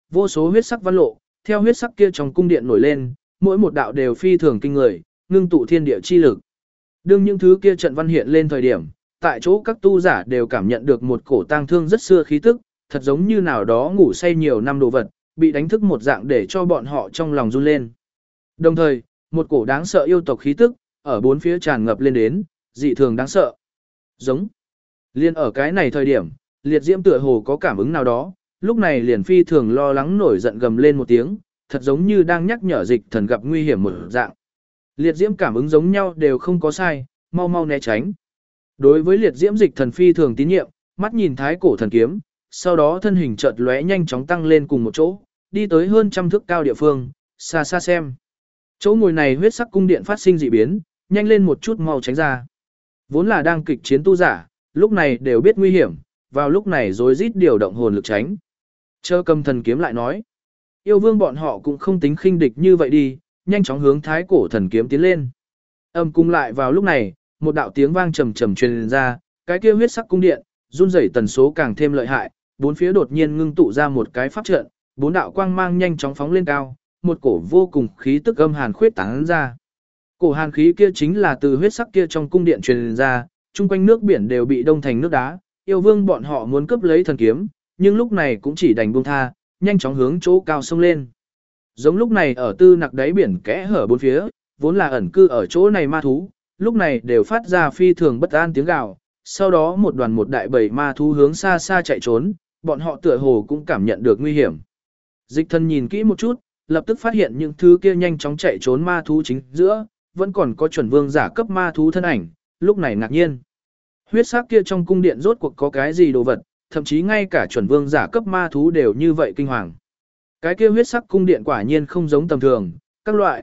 vô số huyết sắc văn lộ, theo huyết sắc kia trong cung điện nổi lên, mỗi một đạo đều phi thường kinh người, ngưng tụ thiên địa chi lực. Đương những thứ kia trận văn hiện lên thời điểm, tại chỗ các tu giả đều cảm nhận được một cổ tang thương rất xưa khí tức, thật giống như nào đó ngủ say nhiều năm đồ vật, bị đánh thức một dạng để cho bọn họ trong lòng run lên. Đồng thời, một cổ đáng sợ yêu tộc khí tức, ở bốn phía tràn ngập lên đến, dị thường đáng sợ. Giống. Liên ở cái này thời điểm, liệt diễm tựa hồ có cảm ứng nào đó, lúc này liền phi thường lo lắng nổi giận gầm lên một tiếng, thật giống như đang nhắc nhở dịch thần gặp nguy hiểm một dạng. Liệt diễm cảm ứng giống nhau đều không có sai, mau mau né tránh. Đối với liệt diễm dịch thần phi thường tín nhiệm, mắt nhìn thái cổ thần kiếm, sau đó thân hình chợt lóe nhanh chóng tăng lên cùng một chỗ, đi tới hơn trăm thước cao địa phương, xa xa xem. Chỗ ngồi này huyết sắc cung điện phát sinh dị biến, nhanh lên một chút mau tránh ra. Vốn là đang kịch chiến tu giả, lúc này đều biết nguy hiểm, vào lúc này rối rít điều động hồn lực tránh. Chờ cầm thần kiếm lại nói, yêu vương bọn họ cũng không tính khinh địch như vậy đi, nhanh chóng hướng thái cổ thần kiếm tiến lên. Âm cung lại vào lúc này, một đạo tiếng vang trầm trầm truyền ra, cái kia huyết sắc cung điện, run rẩy tần số càng thêm lợi hại, bốn phía đột nhiên ngưng tụ ra một cái pháp trận, bốn đạo quang mang nhanh chóng phóng lên cao, một cổ vô cùng khí tức âm hàn khuyết tán ra. Cổ hàn khí kia chính là từ huyết sắc kia trong cung điện truyền ra, chung quanh nước biển đều bị đông thành nước đá, yêu vương bọn họ muốn cướp lấy thần kiếm, nhưng lúc này cũng chỉ đành buông tha, nhanh chóng hướng chỗ cao sông lên. Giống lúc này ở tư nặc đáy biển kẽ hở bốn phía, vốn là ẩn cư ở chỗ này ma thú, lúc này đều phát ra phi thường bất an tiếng gào, sau đó một đoàn một đại bầy ma thú hướng xa xa chạy trốn, bọn họ tựa hồ cũng cảm nhận được nguy hiểm. Dịch thần nhìn kỹ một chút, lập tức phát hiện những thứ kia nhanh chóng chạy trốn ma thú chính giữa, vẫn còn có chuẩn vương giả cấp ma thú thân ảnh, lúc này ngạc nhiên. Huyết sắc kia trong cung điện rốt cuộc có cái gì đồ vật, thậm chí ngay cả chuẩn vương giả cấp ma thú đều như vậy kinh hoàng. Cái kia huyết sắc cung điện quả nhiên không giống tầm thường, các loại,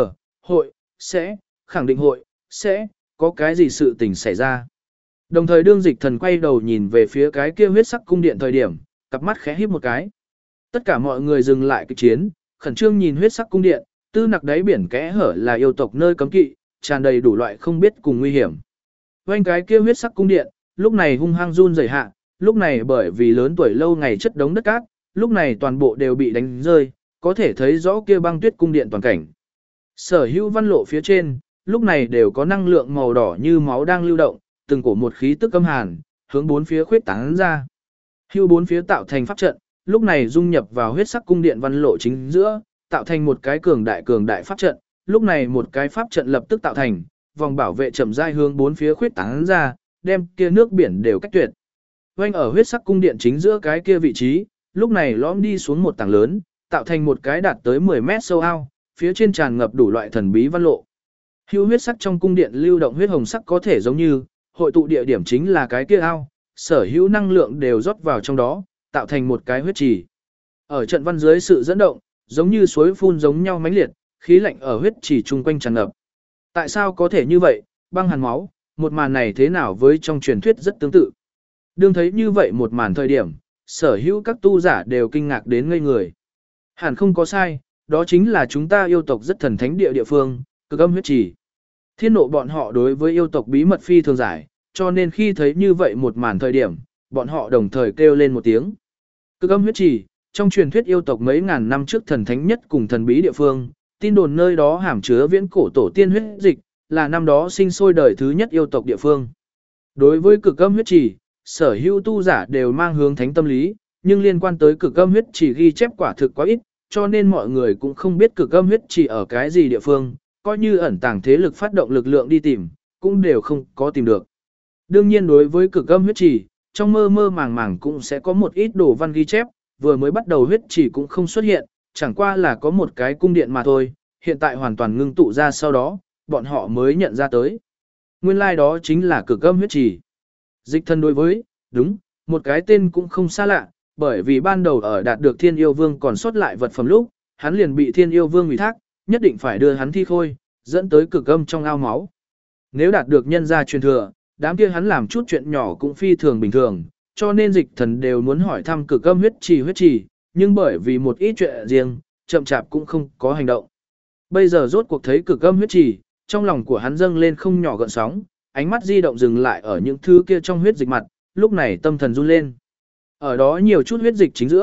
hội, khẳng định hội, có cái gì sự tình xảy ra. Đồng thời đương dịch thần quay đầu nhìn về phía cái kia huyết sắc cung điện thời điểm, cặp mắt khẽ híp một cái. Tất cả mọi người dừng lại kịch chiến, khẩn trương nhìn huyết sắc cung điện, tư nặc đáy biển kẽ hở là yêu tộc nơi cấm kỵ, tràn đầy đủ loại không biết cùng nguy hiểm. Quanh cái kia huyết sắc cung điện, lúc này hung hăng run rẩy hạ, lúc này bởi vì lớn tuổi lâu ngày chất đống đất cát, lúc này toàn bộ đều bị đánh rơi, có thể thấy rõ kia băng tuyết cung điện toàn cảnh. Sở hữu văn lộ phía trên, lúc này đều có năng lượng màu đỏ như máu đang lưu động, từng cổ một khí tức âm hàn, hướng bốn phía khuyết tán ra. Hưu bốn phía tạo thành pháp trận, lúc này dung nhập vào huyết sắc cung điện văn lộ chính giữa, tạo thành một cái cường đại pháp trận, lúc này một cái pháp trận lập tức tạo thành, vòng bảo vệ chậm rãi hướng bốn phía khuyết tán ra, đem kia nước biển đều cách tuyệt. Quanh ở huyết sắc cung điện chính giữa cái kia vị trí, lúc này lõm đi xuống một tảng lớn, tạo thành một cái đạt tới 10 mét sâu ao, phía trên tràn ngập đủ loại thần bí văn lộ. Hưu huyết sắc trong cung điện lưu động huyết hồng sắc có thể giống như, hội tụ địa điểm chính là cái kia ao, sở hữu năng lượng đều rót vào trong đó, tạo thành một cái huyết trì. Ở trận văn dưới sự dẫn động, giống như suối phun giống nhau mãnh liệt, khí lạnh ở huyết trì chung quanh tràn ngập. Tại sao có thể như vậy, băng hàn máu, một màn này thế nào với trong truyền thuyết rất tương tự. Đương thấy như vậy một màn thời điểm, sở hữu các tu giả đều kinh ngạc đến ngây người. Hẳn không có sai, đó chính là chúng ta yêu tộc rất thần thánh địa phương, cực âm huyết trì. Thiên nộ bọn họ đối với yêu tộc bí mật phi thường giải, cho nên khi thấy như vậy một màn thời điểm, bọn họ đồng thời kêu lên một tiếng. Cực âm huyết trì, trong truyền thuyết yêu tộc mấy ngàn năm trước thần thánh nhất cùng thần bí địa phương, tin đồn nơi đó hàm chứa viễn cổ tổ tiên huyết dịch, là năm đó sinh sôi đời thứ nhất yêu tộc địa phương. Đối với cực âm huyết trì, sở hữu tu giả đều mang hướng thánh tâm lý, nhưng liên quan tới cực âm huyết trì ghi chép quả thực quá ít, cho nên mọi người cũng không biết cực âm huyết trì ở cái gì địa phương, coi như ẩn tàng thế lực phát động lực lượng đi tìm, cũng đều không có tìm được. Đương nhiên đối với cực âm huyết trì, trong mơ mơ màng màng cũng sẽ có một ít đồ văn ghi chép, vừa mới bắt đầu huyết trì cũng không xuất hiện, chẳng qua là có một cái cung điện mà thôi, hiện tại hoàn toàn ngưng tụ ra sau đó, bọn họ mới nhận ra tới. Nguyên lai like đó chính là cực âm huyết trì. Dịch thần đối với, đúng, một cái tên cũng không xa lạ, bởi vì ban đầu ở đạt được thiên yêu vương còn sót lại vật phẩm lúc, hắn liền bị thiên yêu vương ủy thác, nhất định phải đưa hắn thi khôi, dẫn tới cực âm trong ao máu. Nếu đạt được nhân gia truyền thừa, đám kia hắn làm chút chuyện nhỏ cũng phi thường bình thường, cho nên dịch thần đều muốn hỏi thăm cực âm huyết trì, nhưng bởi vì một ít chuyện riêng, chậm chạp cũng không có hành động. Bây giờ rốt cuộc thấy cực âm huyết trì, trong lòng của hắn dâng lên không nhỏ gợn sóng, ánh mắt di động dừng lại ở những thứ kia trong huyết dịch mặt, lúc này tâm thần run lên. Ở đó nhiều chút huyết dịch chính giữa,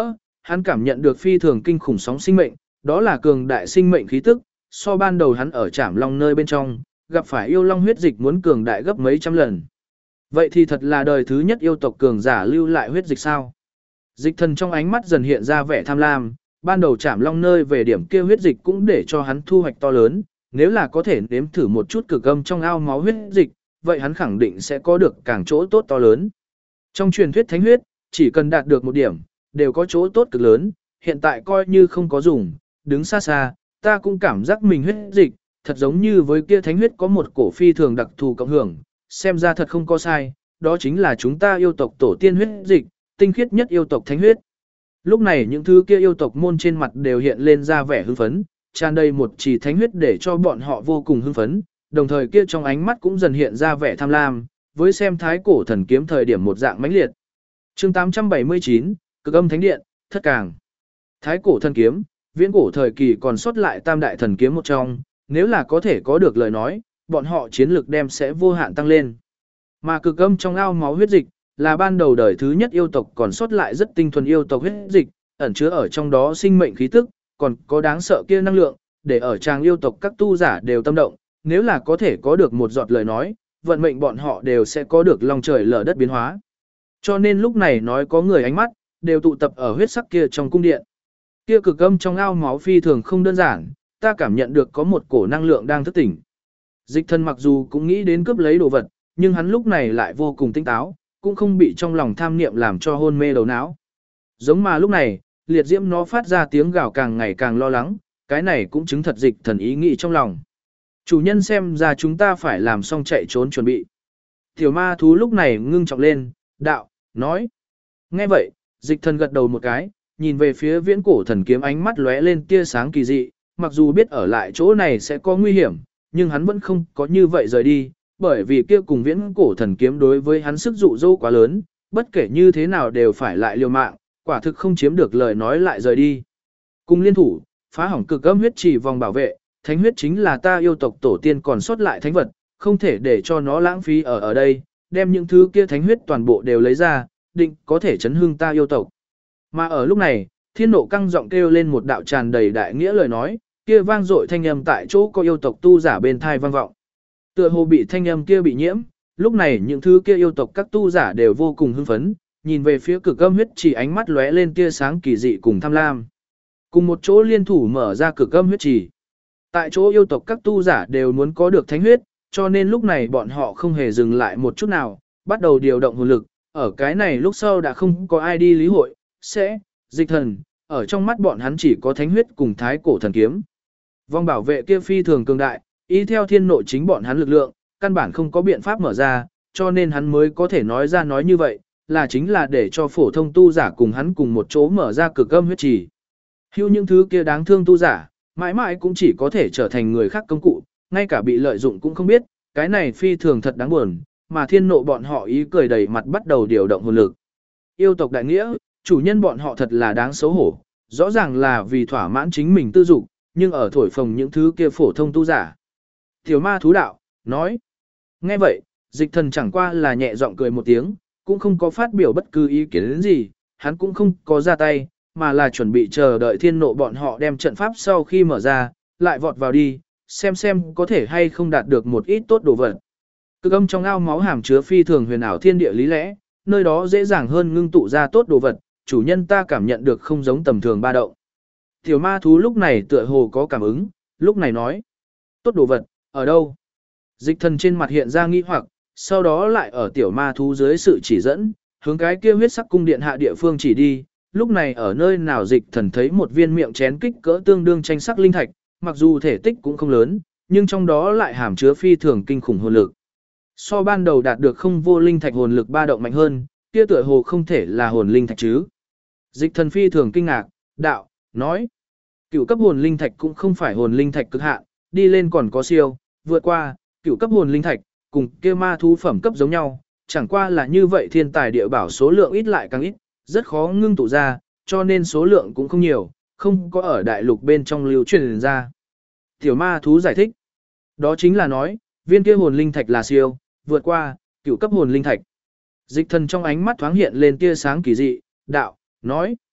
hắn cảm nhận được phi thường kinh khủng sóng sinh mệnh, đó là cường đại sinh mệnh khí tức, so ban đầu hắn ở Trảm Long nơi bên trong, gặp phải yêu long huyết dịch muốn cường đại gấp mấy trăm lần. Vậy thì thật là đời thứ nhất yêu tộc cường giả lưu lại huyết dịch sao? Dịch thần trong ánh mắt dần hiện ra vẻ tham lam, ban đầu Trảm Long nơi về điểm kia huyết dịch cũng để cho hắn thu hoạch to lớn, nếu là có thể nếm thử một chút cực âm trong ao máu huyết dịch, vậy hắn khẳng định sẽ có được càng chỗ tốt to lớn. Trong truyền thuyết thánh huyết, chỉ cần đạt được một điểm, đều có chỗ tốt cực lớn, hiện tại coi như không có dùng, đứng xa xa, ta cũng cảm giác mình huyết dịch, thật giống như với kia thánh huyết có một cổ phi thường đặc thù cộng hưởng, xem ra thật không có sai, đó chính là chúng ta yêu tộc tổ tiên huyết dịch, tinh khiết nhất yêu tộc thánh huyết. Lúc này những thứ kia yêu tộc môn trên mặt đều hiện lên ra vẻ hưng phấn, tràn đầy một chỉ thánh huyết để cho bọn họ vô cùng hưng phấn, đồng thời kia trong ánh mắt cũng dần hiện ra vẻ tham lam, với xem thái cổ thần kiếm thời điểm một dạng mãnh liệt. Chương 879, Cực Âm Thánh Điện, Thất Càng. Thái cổ thần kiếm, viễn cổ thời kỳ còn sót lại tam đại thần kiếm một trong, nếu là có thể có được lời nói, bọn họ chiến lực đem sẽ vô hạn tăng lên. Mà cực âm trong ao máu huyết dịch, là ban đầu đời thứ nhất yêu tộc còn sót lại rất tinh thuần yêu tộc huyết dịch, ẩn chứa ở trong đó sinh mệnh khí tức, còn có đáng sợ kia năng lượng, để ở tràng yêu tộc các tu giả đều tâm động, nếu là có thể có được một giọt lời nói, vận mệnh bọn họ đều sẽ có được lòng trời lở đất biến hóa. Cho nên lúc này nói có người ánh mắt, đều tụ tập ở huyết sắc kia trong cung điện. Kia cực âm trong ao máu phi thường không đơn giản, ta cảm nhận được có một cổ năng lượng đang thức tỉnh. Dịch thần mặc dù cũng nghĩ đến cướp lấy đồ vật, nhưng hắn lúc này lại vô cùng tinh táo, cũng không bị trong lòng tham niệm làm cho hôn mê đầu não. Giống mà lúc này, liệt diễm nó phát ra tiếng gào càng ngày càng lo lắng, cái này cũng chứng thật dịch thần ý nghĩ trong lòng. Chủ nhân xem ra chúng ta phải làm xong chạy trốn chuẩn bị. Tiểu ma thú lúc này ngưng trọng lên, đạo, nói. Nghe vậy, dịch thần gật đầu một cái, nhìn về phía viễn cổ thần kiếm ánh mắt lóe lên tia sáng kỳ dị, mặc dù biết ở lại chỗ này sẽ có nguy hiểm, nhưng hắn vẫn không có như vậy rời đi, bởi vì kia cùng viễn cổ thần kiếm đối với hắn sức dụ dỗ quá lớn, bất kể như thế nào đều phải lại liều mạng, quả thực không chiếm được lời nói lại rời đi. Cùng liên thủ, phá hỏng cực âm huyết chỉ vòng bảo vệ, thánh huyết chính là ta yêu tộc tổ tiên còn sót lại thánh vật, không thể để cho nó lãng phí ở đây, đem những thứ kia thánh huyết toàn bộ đều lấy ra, định có thể chấn hưng ta yêu tộc. Mà ở lúc này, thiên nộ căng giọng kêu lên một đạo tràn đầy đại nghĩa lời nói, kia vang dội thanh âm tại chỗ có yêu tộc tu giả bên thai vang vọng. Tựa hồ bị thanh âm kia bị nhiễm, lúc này những thứ kia yêu tộc các tu giả đều vô cùng hưng phấn, nhìn về phía cực âm huyết chỉ ánh mắt lóe lên tia sáng kỳ dị cùng tham lam. Cùng một chỗ liên thủ mở ra cực âm huyết chỉ. Tại chỗ yêu tộc các tu giả đều muốn có được thánh huyết, cho nên lúc này bọn họ không hề dừng lại một chút nào, bắt đầu điều động hồn lực, ở cái này lúc sau đã không có ai đi lý hội, dịch thần, ở trong mắt bọn hắn chỉ có thánh huyết cùng thái cổ thần kiếm. Vòng bảo vệ kia phi thường cường đại, ý theo thiên nội chính bọn hắn lực lượng, căn bản không có biện pháp mở ra, cho nên hắn mới có thể nói ra nói như vậy, là chính là để cho phổ thông tu giả cùng hắn cùng một chỗ mở ra cực âm huyết trì. Hưu những thứ kia đáng thương tu giả, mãi mãi cũng chỉ có thể trở thành người khác công cụ, ngay cả bị lợi dụng cũng không biết, cái này phi thường thật đáng buồn, mà thiên nộ bọn họ ý cười đầy mặt bắt đầu điều động hồn lực. Yêu tộc đại nghĩa, chủ nhân bọn họ thật là đáng xấu hổ, rõ ràng là vì thỏa mãn chính mình tư dục, nhưng ở thổi phồng những thứ kia phổ thông tu giả. Tiểu ma thú đạo, nói. Nghe vậy, dịch thần chẳng qua là nhẹ giọng cười một tiếng, cũng không có phát biểu bất cứ ý kiến gì, hắn cũng không có ra tay, mà là chuẩn bị chờ đợi thiên nộ bọn họ đem trận pháp sau khi mở ra, lại vọt vào đi, xem có thể hay không đạt được một ít tốt đồ vật. Cực âm trong ao máu hàm chứa phi thường huyền ảo thiên địa lý lẽ, nơi đó dễ dàng hơn ngưng tụ ra tốt đồ vật, chủ nhân ta cảm nhận được không giống tầm thường ba động. Tiểu ma thú lúc này tựa hồ có cảm ứng, lúc này nói. Tốt đồ vật, ở đâu? Dịch thần trên mặt hiện ra nghi hoặc, sau đó lại ở tiểu ma thú dưới sự chỉ dẫn, hướng cái kia huyết sắc cung điện hạ địa phương chỉ đi. Lúc này ở nơi nào dịch thần thấy một viên miệng chén kích cỡ tương đương tranh sắc linh thạch, mặc dù thể tích cũng không lớn, nhưng trong đó lại hàm chứa phi thường kinh khủng hồn lực. So ban đầu đạt được không vô linh thạch hồn lực ba động mạnh hơn, kia tựa hồ không thể là hồn linh thạch chứ. Dịch thần phi thường kinh ngạc, đạo, nói. Cửu cấp hồn linh thạch cũng không phải hồn linh thạch cực hạn, đi lên còn có siêu, vượt qua, cửu cấp hồn linh thạch, cùng kia ma thú phẩm cấp giống nhau, chẳng qua là như vậy thiên tài địa bảo số lượng ít lại càng ít, rất khó ngưng tụ ra, cho nên số lượng cũng không nhiều, không có ở đại lục bên trong lưu truyền ra. Tiểu ma thú giải thích, đó chính là nói, viên kia hồn linh thạch là siêu, vượt qua, cửu cấp hồn linh thạch. Dịch thần trong ánh mắt thoáng hiện lên tia sáng kỳ dị, đạo, nói,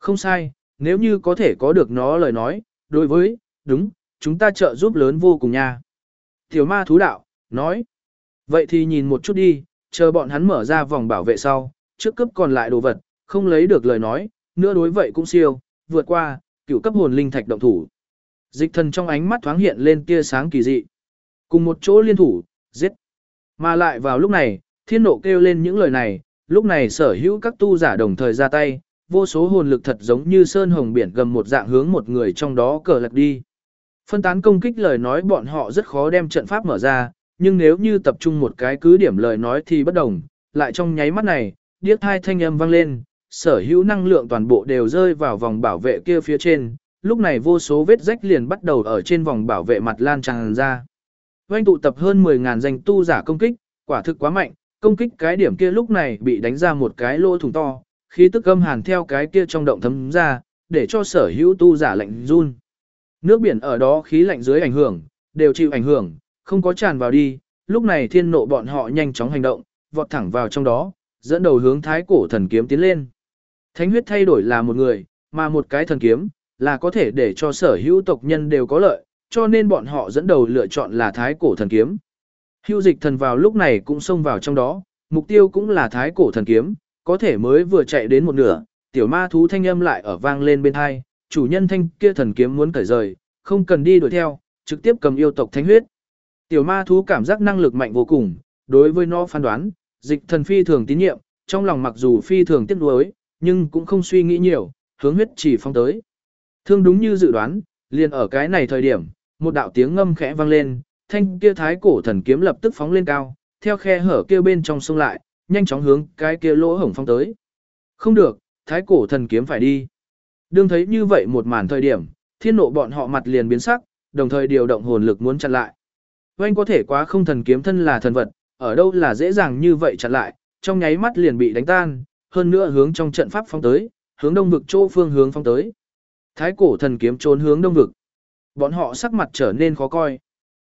Không sai, nếu như có thể có được nó lời nói, đối với, đúng, chúng ta trợ giúp lớn vô cùng nha. Tiểu ma thú đạo, nói. Vậy thì nhìn một chút đi, chờ bọn hắn mở ra vòng bảo vệ sau, trước cấp còn lại đồ vật, không lấy được lời nói, nữa đối vậy cũng siêu, vượt qua, cựu cấp hồn linh thạch động thủ. Dịch thần trong ánh mắt thoáng hiện lên tia sáng kỳ dị. Cùng một chỗ liên thủ, giết. Mà lại vào lúc này, thiên nộ kêu lên những lời này, lúc này sở hữu các tu giả đồng thời ra tay, vô số hồn lực thật giống như sơn hồng biển gầm một dạng hướng một người trong đó cờ lật đi. Phân tán công kích lời nói bọn họ rất khó đem trận pháp mở ra, nhưng nếu như tập trung một cái cứ điểm lời nói thì bất đồng, lại trong nháy mắt này, điếc hai thanh âm vang lên, sở hữu năng lượng toàn bộ đều rơi vào vòng bảo vệ kia phía trên, lúc này vô số vết rách liền bắt đầu ở trên vòng bảo vệ mặt lan tràn ra. Doanh tụ tập hơn 10.000 danh tu giả công kích, quả thực quá mạnh, công kích cái điểm kia lúc này bị đánh ra một cái lỗ thủng to, khí tức âm hàn theo cái kia trong động thấm ra, để cho sở hữu tu giả lạnh run. Nước biển ở đó khí lạnh dưới ảnh hưởng, đều chịu ảnh hưởng, không có tràn vào đi, lúc này thiên nộ bọn họ nhanh chóng hành động, vọt thẳng vào trong đó, dẫn đầu hướng thái cổ thần kiếm tiến lên. Thánh huyết thay đổi là một người, mà một cái thần kiếm, là có thể để cho sở hữu tộc nhân đều có lợi, cho nên bọn họ dẫn đầu lựa chọn là thái cổ thần kiếm. Hưu dịch thần vào lúc này cũng xông vào trong đó, mục tiêu cũng là thái cổ thần kiếm, có thể mới vừa chạy đến một nửa, tiểu ma thú thanh âm lại ở vang lên bên hai, chủ nhân thanh kia thần kiếm muốn cởi rời, không cần đi đuổi theo, trực tiếp cầm yêu tộc thánh huyết. Tiểu ma thú cảm giác năng lực mạnh vô cùng, đối với nó phán đoán, dịch thần phi thường tín nhiệm, trong lòng mặc dù phi thường tiếc nuối, nhưng cũng không suy nghĩ nhiều, hướng huyết chỉ phong tới. Thương đúng như dự đoán, liền ở cái này thời điểm, một đạo tiếng ngâm khẽ vang lên, thanh kia thái cổ thần kiếm lập tức phóng lên cao, theo khe hở kia bên trong sông lại, nhanh chóng hướng cái kia lỗ hổng phong tới. Không được, thái cổ thần kiếm phải đi. Đương thấy như vậy một màn thời điểm, thiên nộ bọn họ mặt liền biến sắc, đồng thời điều động hồn lực muốn chặn lại. Oanh có thể quá không thần kiếm thân là thần vật, ở đâu là dễ dàng như vậy chặn lại, trong nháy mắt liền bị đánh tan, hơn nữa hướng trong trận pháp phong tới, hướng đông vực chỗ phương hướng phong tới. Thái cổ thần kiếm trốn hướng đông vực. Bọn họ sắc mặt trở nên khó coi.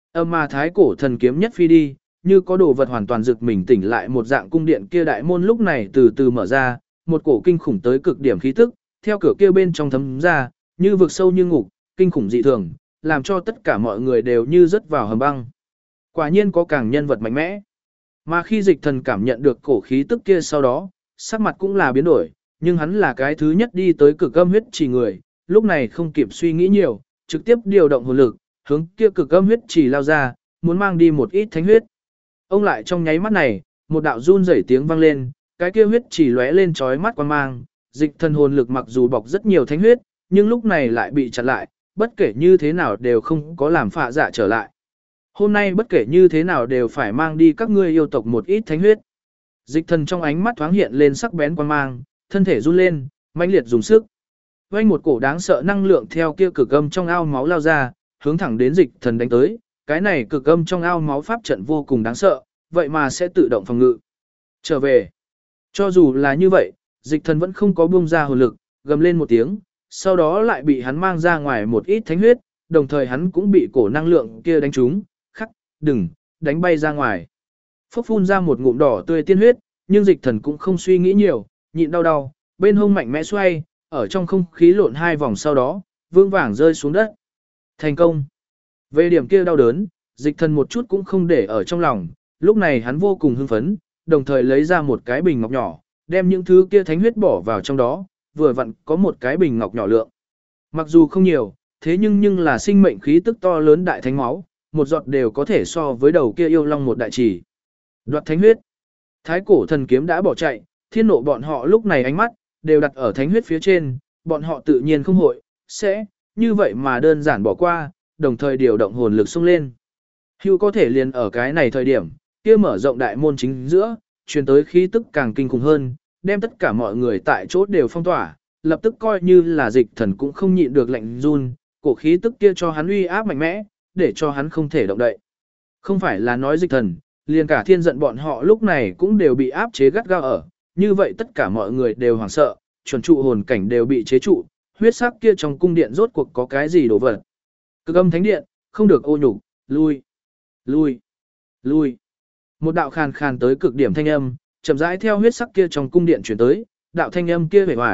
Mà thái cổ thần kiếm nhất phi đi, như có đồ vật hoàn toàn rực mình tỉnh lại một dạng cung điện kia đại môn lúc này từ từ mở ra, một cổ kinh khủng tới cực điểm khí tức, theo cửa kia bên trong thấm ra, như vực sâu như ngục, kinh khủng dị thường, làm cho tất cả mọi người đều như rớt vào hầm băng. Quả nhiên có càng nhân vật mạnh mẽ. Mà khi dịch thần cảm nhận được cổ khí tức kia sau đó, sắc mặt cũng là biến đổi, nhưng hắn là cái thứ nhất đi tới cực âm huyết chỉ người, lúc này không kịp suy nghĩ nhiều, trực tiếp điều động hồn lực, hướng kia cực âm huyết chỉ lao ra, muốn mang đi một ít thánh huyết. Ông lại trong nháy mắt này, một đạo run rẩy tiếng vang lên, cái kia huyết chỉ lóe lên chói mắt quang mang, dịch thần hồn lực mặc dù bọc rất nhiều thánh huyết, nhưng lúc này lại bị chặn lại, bất kể như thế nào đều không có làm phạ dạ trở lại. Hôm nay bất kể như thế nào đều phải mang đi các ngươi yêu tộc một ít thánh huyết. Dịch thần trong ánh mắt thoáng hiện lên sắc bén quang mang, thân thể run lên, mãnh liệt dùng sức. Vành một cổ đáng sợ năng lượng theo kia cực âm trong ao máu lao ra, hướng thẳng đến dịch thần đánh tới. Cái này cực âm trong ao máu pháp trận vô cùng đáng sợ, vậy mà sẽ tự động phòng ngự. Trở về. Cho dù là như vậy, dịch thần vẫn không có buông ra hồn lực, gầm lên một tiếng, sau đó lại bị hắn mang ra ngoài một ít thánh huyết, đồng thời hắn cũng bị cổ năng lượng kia đánh trúng, khắc, đừng, đánh bay ra ngoài. Phốc phun ra một ngụm đỏ tươi tiên huyết, nhưng dịch thần cũng không suy nghĩ nhiều, nhịn đau đau, bên hông mạnh mẽ xoay, ở trong không khí lộn hai vòng sau đó, vương vàng rơi xuống đất. Thành công. Về điểm kia đau đớn, dịch thần một chút cũng không để ở trong lòng, lúc này hắn vô cùng hưng phấn, đồng thời lấy ra một cái bình ngọc nhỏ, đem những thứ kia thánh huyết bỏ vào trong đó, vừa vặn có một cái bình ngọc nhỏ lượng. Mặc dù không nhiều, thế nhưng là sinh mệnh khí tức to lớn đại thánh máu, một giọt đều có thể so với đầu kia yêu long một đại chỉ. Đoạt thánh huyết. Thái cổ thần kiếm đã bỏ chạy, thiên nộ bọn họ lúc này ánh mắt đều đặt ở thánh huyết phía trên, bọn họ tự nhiên không hội sẽ như vậy mà đơn giản bỏ qua, đồng thời điều động hồn lực xông lên. Hưu có thể liền ở cái này thời điểm, kia mở rộng đại môn chính giữa, truyền tới khí tức càng kinh khủng hơn, đem tất cả mọi người tại chỗ đều phong tỏa, lập tức coi như là dịch thần cũng không nhịn được lạnh run, cổ khí tức kia cho hắn uy áp mạnh mẽ, để cho hắn không thể động đậy. Không phải là nói dịch thần, liền cả thiên giận bọn họ lúc này cũng đều bị áp chế gắt gao ở, như vậy tất cả mọi người đều hoảng sợ, chuẩn trụ hồn cảnh đều bị chế trụ, huyết sắc kia trong cung điện rốt cuộc có cái gì đổ vật. Cực âm thánh điện, không được ô nhục, lui, lui, lui. Một đạo khàn khàn tới cực điểm thanh âm, chậm rãi theo huyết sắc kia trong cung điện chuyển tới, đạo thanh âm kia vẻ vải,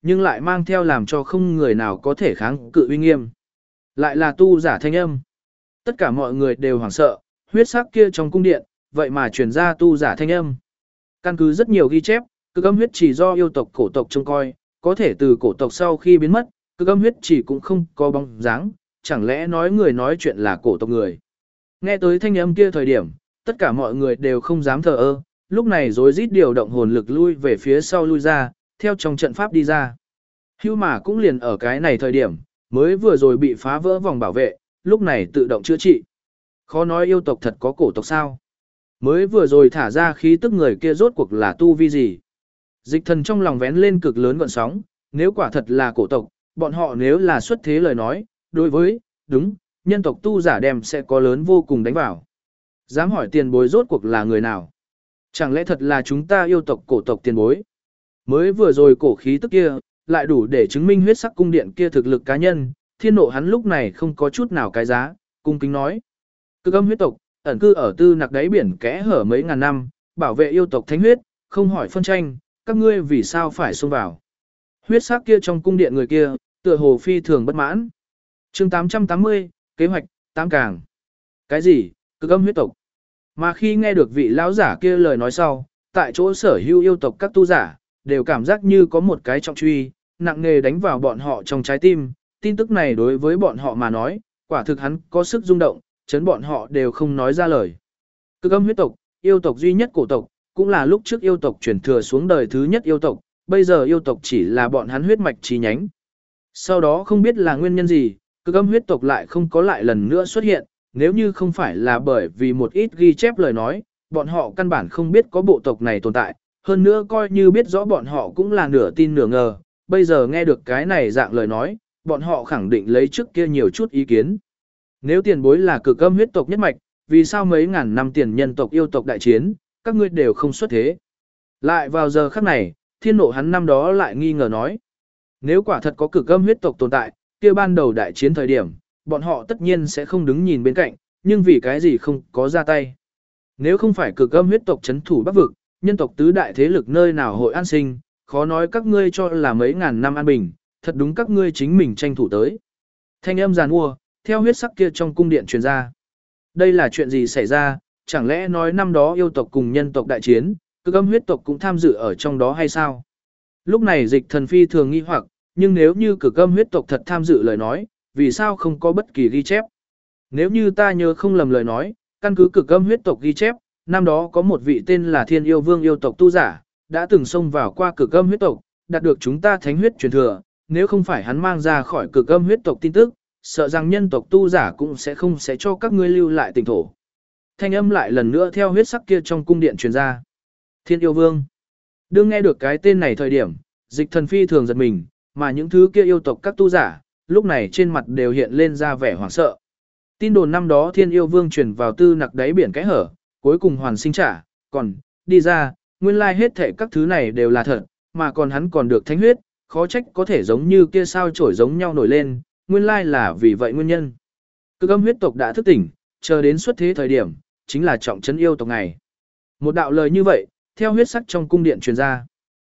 nhưng lại mang theo làm cho không người nào có thể kháng cự uy nghiêm. Lại là tu giả thanh âm. Tất cả mọi người đều hoảng sợ, huyết sắc kia trong cung điện, vậy mà truyền ra tu giả thanh âm. Căn cứ rất nhiều ghi chép, cực âm huyết chỉ do yêu tộc cổ tộc trông coi, có thể từ cổ tộc sau khi biến mất, cực âm huyết chỉ cũng không có bóng dáng, chẳng lẽ nói người nói chuyện là cổ tộc người. Nghe tới thanh âm kia thời điểm, tất cả mọi người đều không dám thờ ơ, lúc này rối rít điều động hồn lực lui về phía sau lui ra, theo trong trận pháp đi ra. Hưu mà cũng liền ở cái này thời điểm, mới vừa rồi bị phá vỡ vòng bảo vệ, lúc này tự động chữa trị. Khó nói yêu tộc thật có cổ tộc sao? Mới vừa rồi thả ra khí tức người kia rốt cuộc là tu vi gì? Dịch thần trong lòng vén lên cực lớn gợn sóng, nếu quả thật là cổ tộc, bọn họ nếu là xuất thế lời nói, đối với, đúng, nhân tộc tu giả đem sẽ có lớn vô cùng đánh vào. Dám hỏi tiền bối rốt cuộc là người nào? Chẳng lẽ thật là chúng ta yêu tộc cổ tộc tiền bối? Mới vừa rồi cổ khí tức kia, lại đủ để chứng minh huyết sắc cung điện kia thực lực cá nhân, thiên nộ hắn lúc này không có chút nào cái giá, cung kính nói. Cực âm huyết tộc, ẩn cư ở tư nặc đáy biển kẽ hở mấy ngàn năm, bảo vệ yêu tộc thánh huyết, không hỏi phân tranh, các ngươi vì sao phải xông vào. Huyết sắc kia trong cung điện người kia, tựa hồ phi thường bất mãn. chương 880, kế hoạch, 8 càng. Cái gì, cực âm huyết tộc? Mà khi nghe được vị lão giả kia lời nói sau, tại chỗ sở hữu yêu tộc các tu giả, đều cảm giác như có một cái trọng truy, nặng nề đánh vào bọn họ trong trái tim. Tin tức này đối với bọn họ mà nói, quả thực hắn có sức rung động, chấn bọn họ đều không nói ra lời. Cực âm huyết tộc, yêu tộc duy nhất cổ tộc, cũng là lúc trước yêu tộc chuyển thừa xuống đời thứ nhất yêu tộc, bây giờ yêu tộc chỉ là bọn hắn huyết mạch chi nhánh. Sau đó không biết là nguyên nhân gì, cực âm huyết tộc lại không có lại lần nữa xuất hiện, nếu như không phải là bởi vì một ít ghi chép lời nói, bọn họ căn bản không biết có bộ tộc này tồn tại, hơn nữa coi như biết rõ bọn họ cũng là nửa tin nửa ngờ, bây giờ nghe được cái này dạng lời nói, bọn họ khẳng định lấy trước kia nhiều chút ý kiến. Nếu tiền bối là cực âm huyết tộc nhất mạch, vì sao mấy ngàn năm tiền nhân tộc yêu tộc đại chiến, các ngươi đều không xuất thế? Lại vào giờ khắc này, thiên nộ hắn năm đó lại nghi ngờ nói. Nếu quả thật có cực âm huyết tộc tồn tại, kia ban đầu đại chiến thời điểm, bọn họ tất nhiên sẽ không đứng nhìn bên cạnh, nhưng vì cái gì không có ra tay. Nếu không phải cực âm huyết tộc chấn thủ Bắc vực, nhân tộc tứ đại thế lực nơi nào hội an sinh, khó nói các ngươi cho là mấy ngàn năm an bình, thật đúng các ngươi chính mình tranh thủ tới. Thanh âm giàn mua, theo huyết sắc kia trong cung điện truyền ra. Đây là chuyện gì xảy ra, chẳng lẽ nói năm đó yêu tộc cùng nhân tộc đại chiến, cực âm huyết tộc cũng tham dự ở trong đó hay sao? Lúc này dịch thần phi thường nghi hoặc, nhưng nếu như cực âm huyết tộc thật tham dự lời nói, vì sao không có bất kỳ ghi chép? Nếu như ta nhớ không lầm lời nói, căn cứ cực âm huyết tộc ghi chép, năm đó có một vị tên là Thiên Yêu Vương yêu tộc tu giả, đã từng xông vào qua cực âm huyết tộc, đạt được chúng ta thánh huyết truyền thừa, nếu không phải hắn mang ra khỏi cực âm huyết tộc tin tức, sợ rằng nhân tộc tu giả cũng sẽ không cho các ngươi lưu lại tỉnh thổ. Thanh âm lại lần nữa theo huyết sắc kia trong cung điện truyền ra. Thiên Yêu Vương. Đương nghe được cái tên này thời điểm, dịch thần phi thường giật mình, mà những thứ kia yêu tộc các tu giả, lúc này trên mặt đều hiện lên ra vẻ hoảng sợ. Tin đồn năm đó Thiên Yêu Vương truyền vào tư nặc đáy biển cái hở, cuối cùng hoàn sinh trả, còn, đi ra, nguyên lai hết thảy các thứ này đều là thật, mà còn hắn còn được thánh huyết, khó trách có thể giống như kia sao chổi giống nhau nổi lên, nguyên lai là vì vậy nguyên nhân. Cực âm huyết tộc đã thức tỉnh, chờ đến xuất thế thời điểm, chính là trọng trấn yêu tộc ngày. Một đạo lời như vậy, theo huyết sắc trong cung điện truyền ra.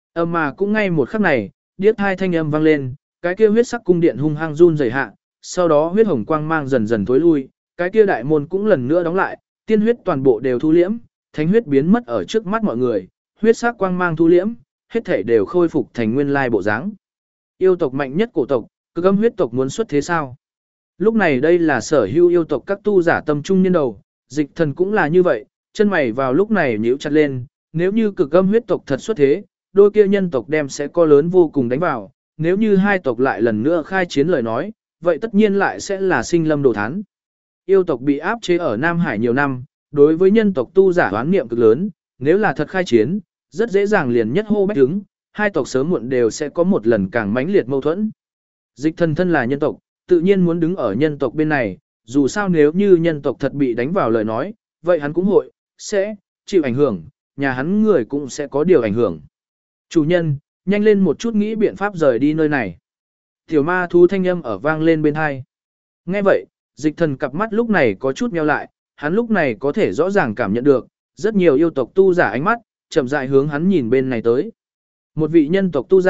Mà cũng ngay một khắc này, điếc hai thanh âm vang lên, cái kia huyết sắc cung điện hung hăng run rẩy hạ, sau đó huyết hồng quang mang dần dần tối lui, cái kia đại môn cũng lần nữa đóng lại, tiên huyết toàn bộ đều thu liễm, thánh huyết biến mất ở trước mắt mọi người, huyết sắc quang mang thu liễm, hết thảy đều khôi phục thành nguyên lai bộ dáng. Yêu tộc mạnh nhất cổ tộc, cực âm huyết tộc muốn xuất thế sao? Lúc này đây là sở hữu yêu tộc các tu giả tâm trung nhân đầu, dịch thần cũng là như vậy, chân mày vào lúc này nhíu chặt lên, nếu như cực âm huyết tộc thật xuất thế, đôi kia nhân tộc đem sẽ có lớn vô cùng đánh vào, nếu như hai tộc lại lần nữa khai chiến lời nói, vậy tất nhiên lại sẽ là sinh lâm đồ thán. Yêu tộc bị áp chế ở Nam Hải nhiều năm, đối với nhân tộc tu giả hoán niệm cực lớn, nếu là thật khai chiến, rất dễ dàng liền nhất hô bách đứng, hai tộc sớm muộn đều sẽ có một lần càng mãnh liệt mâu thuẫn. Dịch thần thân là nhân tộc, tự nhiên muốn đứng ở nhân tộc bên này, dù sao nếu như nhân tộc thật bị đánh vào lời nói, vậy hắn cũng sẽ chịu ảnh hưởng, nhà hắn người cũng sẽ có điều ảnh hưởng. Chủ nhân, nhanh lên một chút nghĩ biện pháp rời đi nơi này. Tiểu ma thú thanh âm ở vang lên bên hai. Nghe vậy, dịch thần cặp mắt lúc này có chút nheo lại, hắn lúc này có thể rõ ràng cảm nhận được, rất nhiều yêu tộc tu giả ánh mắt, chậm rãi hướng hắn nhìn bên này tới. Một vị nhân tộc tu giả,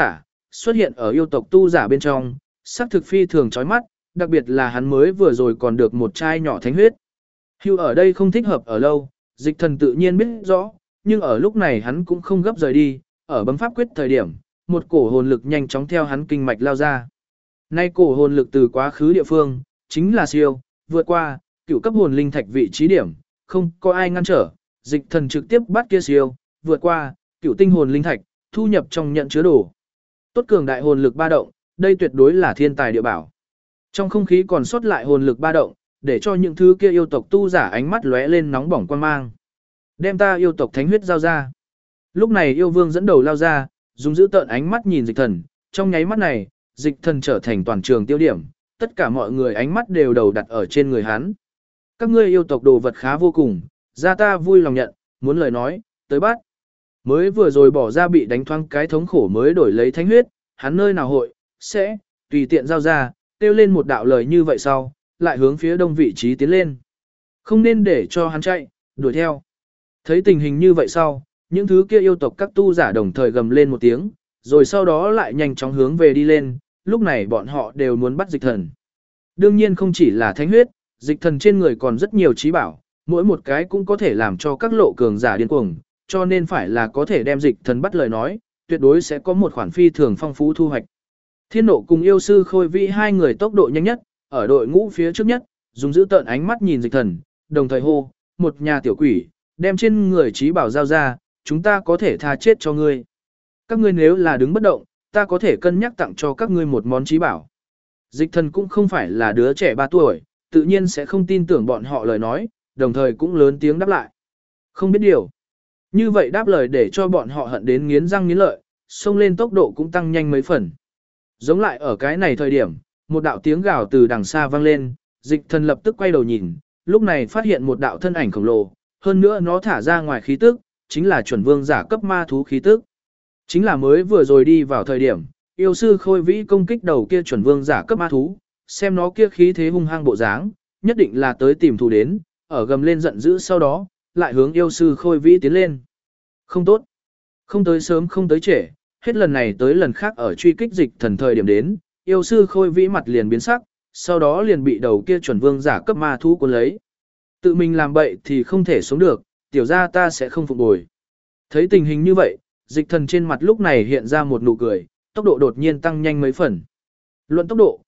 xuất hiện ở yêu tộc tu giả bên trong, sắc thực phi thường chói mắt, đặc biệt là hắn mới vừa rồi còn được một chai nhỏ thánh huyết. Hưu ở đây không thích hợp ở lâu, Dịch Thần tự nhiên biết rõ, nhưng ở lúc này hắn cũng không gấp rời đi, ở bấm pháp quyết thời điểm, một cổ hồn lực nhanh chóng theo hắn kinh mạch lao ra. Nay cổ hồn lực từ quá khứ địa phương, chính là siêu, vượt qua, cựu cấp hồn linh thạch vị trí điểm, không có ai ngăn trở, Dịch Thần trực tiếp bắt kia siêu, vượt qua, cựu tinh hồn linh thạch, thu nhập trong nhận chứa đồ. Tốt cường đại hồn lực ba động, đây tuyệt đối là thiên tài địa bảo. Trong không khí còn sót lại hồn lực ba động, để cho những thứ kia yêu tộc tu giả ánh mắt lóe lên nóng bỏng quan mang. Đem ta yêu tộc thánh huyết giao ra. Lúc này yêu vương dẫn đầu lao ra, dùng giữ tợn ánh mắt nhìn Dịch Thần, trong nháy mắt này, Dịch Thần trở thành toàn trường tiêu điểm, tất cả mọi người ánh mắt đều đầu đặt ở trên người hắn. Các ngươi yêu tộc đồ vật khá vô cùng, ra ta vui lòng nhận, muốn lời nói, tới bắt. Mới vừa rồi bỏ ra bị đánh thoáng cái thống khổ mới đổi lấy thánh huyết, hắn nơi nào hội, sẽ, tùy tiện giao ra, kêu lên một đạo lời như vậy sau, lại hướng phía đông vị trí tiến lên. Không nên để cho hắn chạy, đuổi theo. Thấy tình hình như vậy sau, những thứ kia yêu tộc các tu giả đồng thời gầm lên một tiếng, rồi sau đó lại nhanh chóng hướng về đi lên, lúc này bọn họ đều muốn bắt Dịch Thần. Đương nhiên không chỉ là thánh huyết, Dịch Thần trên người còn rất nhiều trí bảo, mỗi một cái cũng có thể làm cho các lộ cường giả điên cuồng, cho nên phải là có thể đem Dịch Thần bắt lời nói, tuyệt đối sẽ có một khoản phi thường phong phú thu hoạch. Thiên Nộ cùng yêu sư Khôi Vĩ hai người tốc độ nhanh nhất, ở đội ngũ phía trước nhất, dùng giữ tợn ánh mắt nhìn Dịch Thần, đồng thời hô, một nhà tiểu quỷ, đem trên người trí bảo giao ra, chúng ta có thể tha chết cho ngươi. Các ngươi nếu là đứng bất động, ta có thể cân nhắc tặng cho các ngươi một món trí bảo. Dịch Thần cũng không phải là đứa trẻ 3 tuổi, tự nhiên sẽ không tin tưởng bọn họ lời nói, đồng thời cũng lớn tiếng đáp lại. Không biết điều. Như vậy đáp lời để cho bọn họ hận đến nghiến răng nghiến lợi, xông lên tốc độ cũng tăng nhanh mấy phần. Giống lại ở cái này thời điểm, một đạo tiếng gào từ đằng xa vang lên, Dịch Thần lập tức quay đầu nhìn, lúc này phát hiện một đạo thân ảnh khổng lồ, hơn nữa nó thả ra ngoài khí tức, chính là chuẩn vương giả cấp ma thú khí tức. Chính là mới vừa rồi đi vào thời điểm, yêu sư Khôi Vĩ công kích đầu kia chuẩn vương giả cấp ma thú, xem nó kia khí thế hung hăng bộ dáng, nhất định là tới tìm thù đến, ở gầm lên giận dữ sau đó, lại hướng yêu sư Khôi Vĩ tiến lên. Không tốt. Không tới sớm không tới trễ, hết lần này tới lần khác ở truy kích Dịch Thần thời điểm đến, yêu sư Khôi Vĩ mặt liền biến sắc, sau đó liền bị đầu kia chuẩn vương giả cấp ma thú cuốn lấy. Tự mình làm bậy thì không thể sống được, tiểu ra ta sẽ không phục bồi. Thấy tình hình như vậy, Dịch Thần trên mặt lúc này hiện ra một nụ cười, tốc độ đột nhiên tăng nhanh mấy phần. Luận tốc độ,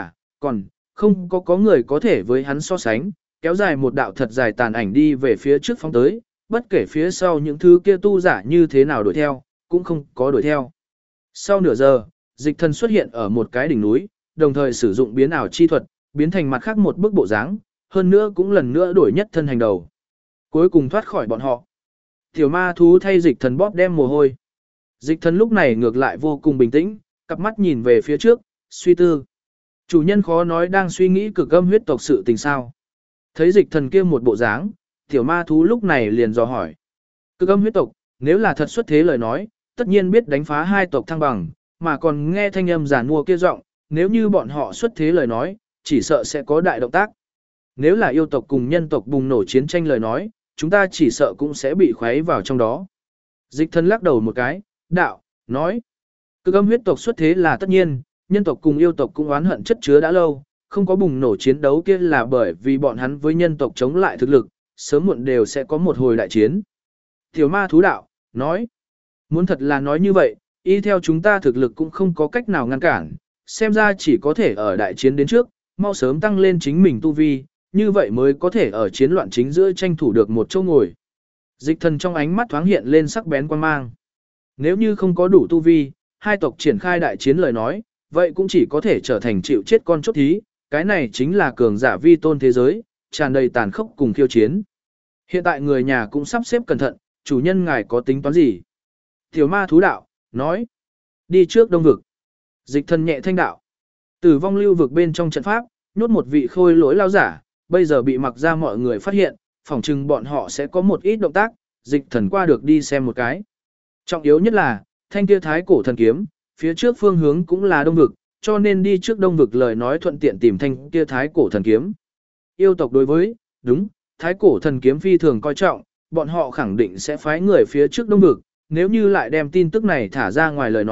còn không có người có thể với hắn so sánh, kéo dài một đạo thật dài tàn ảnh đi về phía trước phóng tới, bất kể phía sau những thứ kia tu giả như thế nào đuổi theo, cũng không có đuổi theo. Sau nửa giờ, Dịch Thần xuất hiện ở một cái đỉnh núi, đồng thời sử dụng biến ảo chi thuật, biến thành mặt khác một bức bộ dáng, hơn nữa cũng lần nữa đổi nhất thân hành đầu. Cuối cùng thoát khỏi bọn họ. Tiểu ma thú thay Dịch Thần bóp đem mồ hôi. Dịch Thần lúc này ngược lại vô cùng bình tĩnh, cặp mắt nhìn về phía trước, suy tư. Chủ nhân khó nói đang suy nghĩ cực âm huyết tộc sự tình sao. Thấy Dịch Thần kia một bộ dáng, tiểu ma thú lúc này liền dò hỏi. Cực âm huyết tộc, nếu là thật xuất thế lời nói, tất nhiên biết đánh phá hai tộc thăng bằng, mà còn nghe thanh âm giản mua kia giọng, nếu như bọn họ xuất thế lời nói, chỉ sợ sẽ có đại động tác. Nếu là yêu tộc cùng nhân tộc bùng nổ chiến tranh lời nói, chúng ta chỉ sợ cũng sẽ bị khuấy vào trong đó. Dịch Thần lắc đầu một cái, đạo, nói. Cực âm huyết tộc xuất thế là tất nhiên, nhân tộc cùng yêu tộc cũng oán hận chất chứa đã lâu, không có bùng nổ chiến đấu kia là bởi vì bọn hắn với nhân tộc chống lại thực lực, sớm muộn đều sẽ có một hồi đại chiến. Tiểu ma thú đạo, nói. Muốn thật là nói như vậy, y theo chúng ta thực lực cũng không có cách nào ngăn cản, xem ra chỉ có thể ở đại chiến đến trước, mau sớm tăng lên chính mình tu vi, như vậy mới có thể ở chiến loạn chính giữa tranh thủ được một chỗ ngồi. Dịch Thần trong ánh mắt thoáng hiện lên sắc bén quan mang. Nếu như không có đủ tu vi, hai tộc triển khai đại chiến lời nói, vậy cũng chỉ có thể trở thành chịu chết con chốt thí, cái này chính là cường giả vi tôn thế giới, tràn đầy tàn khốc cùng khiêu chiến. Hiện tại người nhà cũng sắp xếp cẩn thận, chủ nhân ngài có tính toán gì? Tiểu ma thú đạo, nói. Đi trước đông vực. Dịch Thần nhẹ thanh đạo. Tử vong lưu vực bên trong trận pháp, nhốt một vị khôi lỗi lao giả, bây giờ bị mặc ra mọi người phát hiện, phỏng chừng bọn họ sẽ có một ít động tác, Dịch Thần qua được đi xem một cái. Trọng yếu nhất là, thanh kia thái cổ thần kiếm, phía trước phương hướng cũng là đông vực, cho nên đi trước đông vực lời nói thuận tiện tìm thanh kia thái cổ thần kiếm. Yêu tộc đối với, đúng, thái cổ thần kiếm phi thường coi trọng, bọn họ khẳng định sẽ phái người phía trước đông vực, nếu như lại đem tin tức này thả ra ngoài lời nói,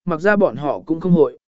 mặc ra bọn họ cũng không hội,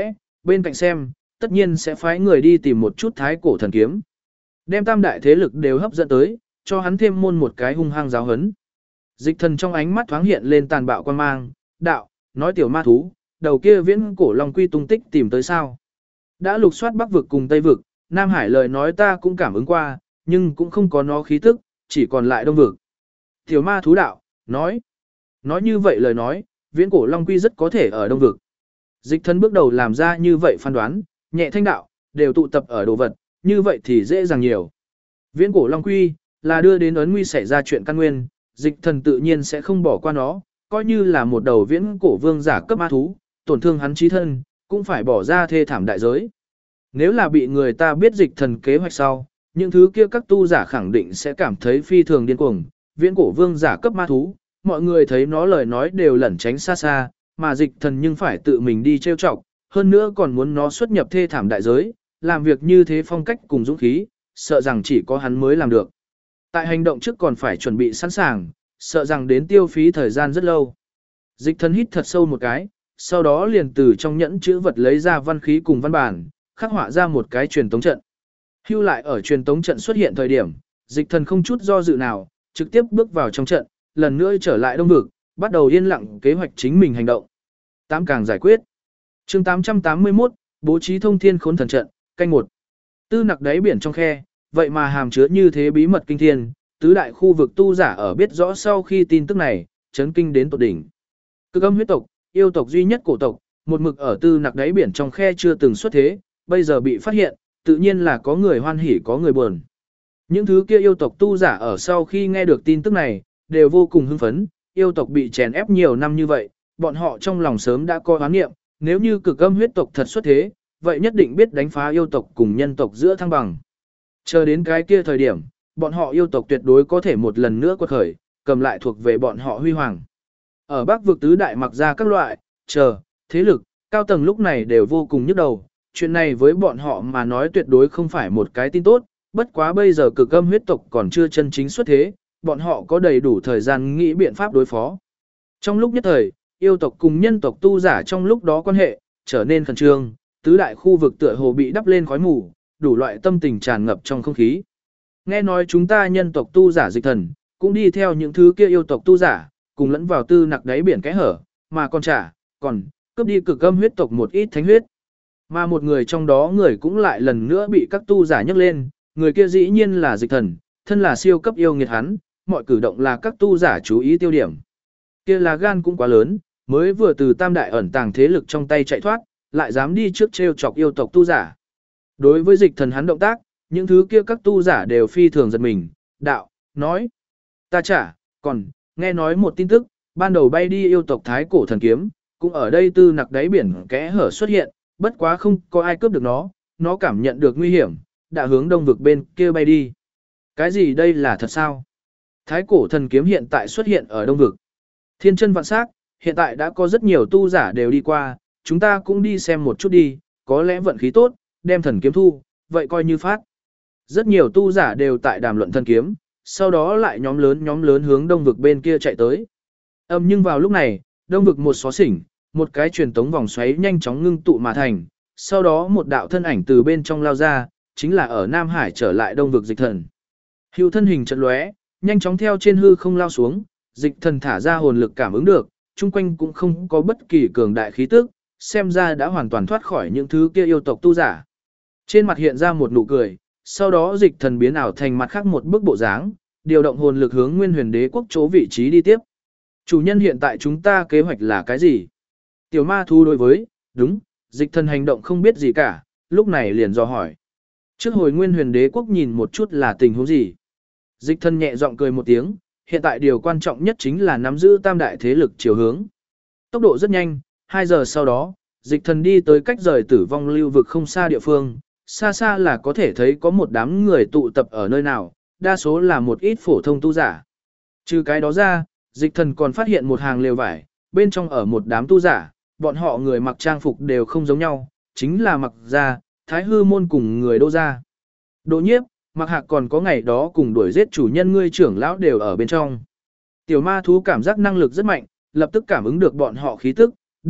bên cạnh xem, tất nhiên sẽ phái người đi tìm một chút thái cổ thần kiếm. Đem tam đại thế lực đều hấp dẫn tới, cho hắn thêm môn một cái hung hăng giáo hấn. Dịch thần trong ánh mắt thoáng hiện lên tàn bạo quan mang, đạo, nói tiểu ma thú, đầu kia viễn cổ long quy tung tích tìm tới sao. Đã lục soát Bắc vực cùng Tây vực, Nam Hải lời nói ta cũng cảm ứng qua, nhưng cũng không có nó khí tức, chỉ còn lại Đông vực. Tiểu ma thú đạo, nói như vậy lời nói, viễn cổ long quy rất có thể ở Đông vực. Dịch thần bước đầu làm ra như vậy phán đoán, nhẹ thanh đạo, đều tụ tập ở đồ vật, như vậy thì dễ dàng nhiều. Viễn cổ long quy, là đưa đến ấn nguy xảy ra chuyện căn nguyên, dịch thần tự nhiên sẽ không bỏ qua nó, coi như là một đầu viễn cổ vương giả cấp ma thú, tổn thương hắn chí thân, cũng phải bỏ ra thê thảm đại giới. Nếu là bị người ta biết dịch thần kế hoạch sau, những thứ kia các tu giả khẳng định sẽ cảm thấy phi thường điên cuồng, viễn cổ vương giả cấp ma thú, mọi người thấy nó lời nói đều lẩn tránh xa xa, mà dịch thần nhưng phải tự mình đi trêu chọc, hơn nữa còn muốn nó xuất nhập thê thảm đại giới, làm việc như thế phong cách cùng dũng khí, sợ rằng chỉ có hắn mới làm được. Tại hành động trước còn phải chuẩn bị sẵn sàng, sợ rằng đến tiêu phí thời gian rất lâu. Dịch thần hít thật sâu một cái, sau đó liền từ trong nhẫn chữ vật lấy ra văn khí cùng văn bản, khắc họa ra một cái truyền tống trận. Hưu lại ở truyền tống trận xuất hiện thời điểm, dịch thần không chút do dự nào, trực tiếp bước vào trong trận, lần nữa trở lại Đông vực, bắt đầu yên lặng kế hoạch chính mình hành động. Tám càng giải quyết. Chương 881, bố trí thông thiên khốn thần trận, canh 1. Tư nặc đáy biển trong khe, vậy mà hàm chứa như thế bí mật kinh thiên, tứ đại khu vực tu giả ở biết rõ sau khi tin tức này, chấn kinh đến tột đỉnh. Cực âm huyết tộc, yêu tộc duy nhất cổ tộc, một mực ở tư nặc đáy biển trong khe chưa từng xuất thế, bây giờ bị phát hiện, tự nhiên là có người hoan hỉ có người buồn. Những thứ kia yêu tộc tu giả ở sau khi nghe được tin tức này, đều vô cùng hưng phấn, yêu tộc bị chèn ép nhiều năm như vậy, bọn họ trong lòng sớm đã có oán niệm, nếu như cực âm huyết tộc thật xuất thế, vậy nhất định biết đánh phá yêu tộc cùng nhân tộc giữa thăng bằng. Chờ đến cái kia thời điểm, bọn họ yêu tộc tuyệt đối có thể một lần nữa quật khởi, cầm lại thuộc về bọn họ huy hoàng. Ở Bắc vực tứ đại mặc ra các loại, thế lực, cao tầng lúc này đều vô cùng nhức đầu, chuyện này với bọn họ mà nói tuyệt đối không phải một cái tin tốt, bất quá bây giờ cực âm huyết tộc còn chưa chân chính xuất thế, bọn họ có đầy đủ thời gian nghĩ biện pháp đối phó. Trong lúc nhất thời, yêu tộc cùng nhân tộc tu giả trong lúc đó quan hệ, trở nên khẩn trương, tứ đại khu vực tựa hồ bị đắp lên khói mù, đủ loại tâm tình tràn ngập trong không khí. Nghe nói chúng ta nhân tộc tu giả dịch thần, cũng đi theo những thứ kia yêu tộc tu giả, cùng lẫn vào tư nặc đáy biển cái hở, mà còn cướp đi cực âm huyết tộc một ít thánh huyết. Mà một người trong đó người cũng lại lần nữa bị các tu giả nhắc lên, người kia dĩ nhiên là dịch thần, thân là siêu cấp yêu nghiệt hắn, mọi cử động là các tu giả chú ý tiêu điểm. Kia là gan cũng quá lớn, mới vừa từ tam đại ẩn tàng thế lực trong tay chạy thoát, lại dám đi trước trêu chọc yêu tộc tu giả. Đối với dịch thần hắn động tác, những thứ kia các tu giả đều phi thường giật mình, đạo, nói. Ta còn, nghe nói một tin tức, ban đầu bay đi yêu tộc thái cổ thần kiếm, cũng ở đây tư nặc đáy biển kẽ hở xuất hiện, bất quá không có ai cướp được nó cảm nhận được nguy hiểm, đã hướng đông vực bên kia bay đi. Cái gì đây là thật sao? Thái cổ thần kiếm hiện tại xuất hiện ở đông vực. Thiên chân vạn sắc, hiện tại đã có rất nhiều tu giả đều đi qua, chúng ta cũng đi xem một chút đi, có lẽ vận khí tốt, đem thần kiếm thu, vậy coi như phát. Rất nhiều tu giả đều tại đàm luận thần kiếm, sau đó lại nhóm lớn hướng đông vực bên kia chạy tới. Nhưng vào lúc này, đông vực một xó xỉnh, một cái truyền tống vòng xoáy nhanh chóng ngưng tụ mà thành, sau đó một đạo thân ảnh từ bên trong lao ra, chính là ở Nam Hải trở lại đông vực dịch thần. Hưu thân hình chợt lóe, nhanh chóng theo trên hư không lao xuống, dịch thần thả ra hồn lực cảm ứng được, chung quanh cũng không có bất kỳ cường đại khí tức, xem ra đã hoàn toàn thoát khỏi những thứ kia yêu tộc tu giả. Trên mặt hiện ra một nụ cười, sau đó dịch thần biến ảo thành mặt khác một bức bộ dáng, điều động hồn lực hướng Nguyên Huyền Đế quốc chỗ vị trí đi tiếp. Chủ nhân hiện tại chúng ta kế hoạch là cái gì? Tiểu ma thu đối với, đúng, dịch thần hành động không biết gì cả, lúc này liền dò hỏi. Trước hồi Nguyên Huyền Đế quốc nhìn một chút là tình huống gì? Dịch thần nhẹ giọng cười một tiếng, hiện tại điều quan trọng nhất chính là nắm giữ tam đại thế lực chiều hướng. Tốc độ rất nhanh, 2 giờ sau đó, dịch thần đi tới cách rời tử vong lưu vực không xa địa phương, xa xa là có thể thấy có một đám người tụ tập ở nơi nào, đa số là một ít phổ thông tu giả. Trừ cái đó ra, dịch thần còn phát hiện một hàng lều vải, bên trong ở một đám tu giả, bọn họ người mặc trang phục đều không giống nhau, chính là mặc gia, thái hư môn cùng người đô gia. Đỗ nhiếp, mặc hạc còn có ngày đó cùng đuổi giết chủ nhân ngươi trưởng lão đều ở bên trong. Tiểu ma thú cảm giác năng lực rất mạnh, lập tức cảm ứng được bọn họ khí tức, đạo,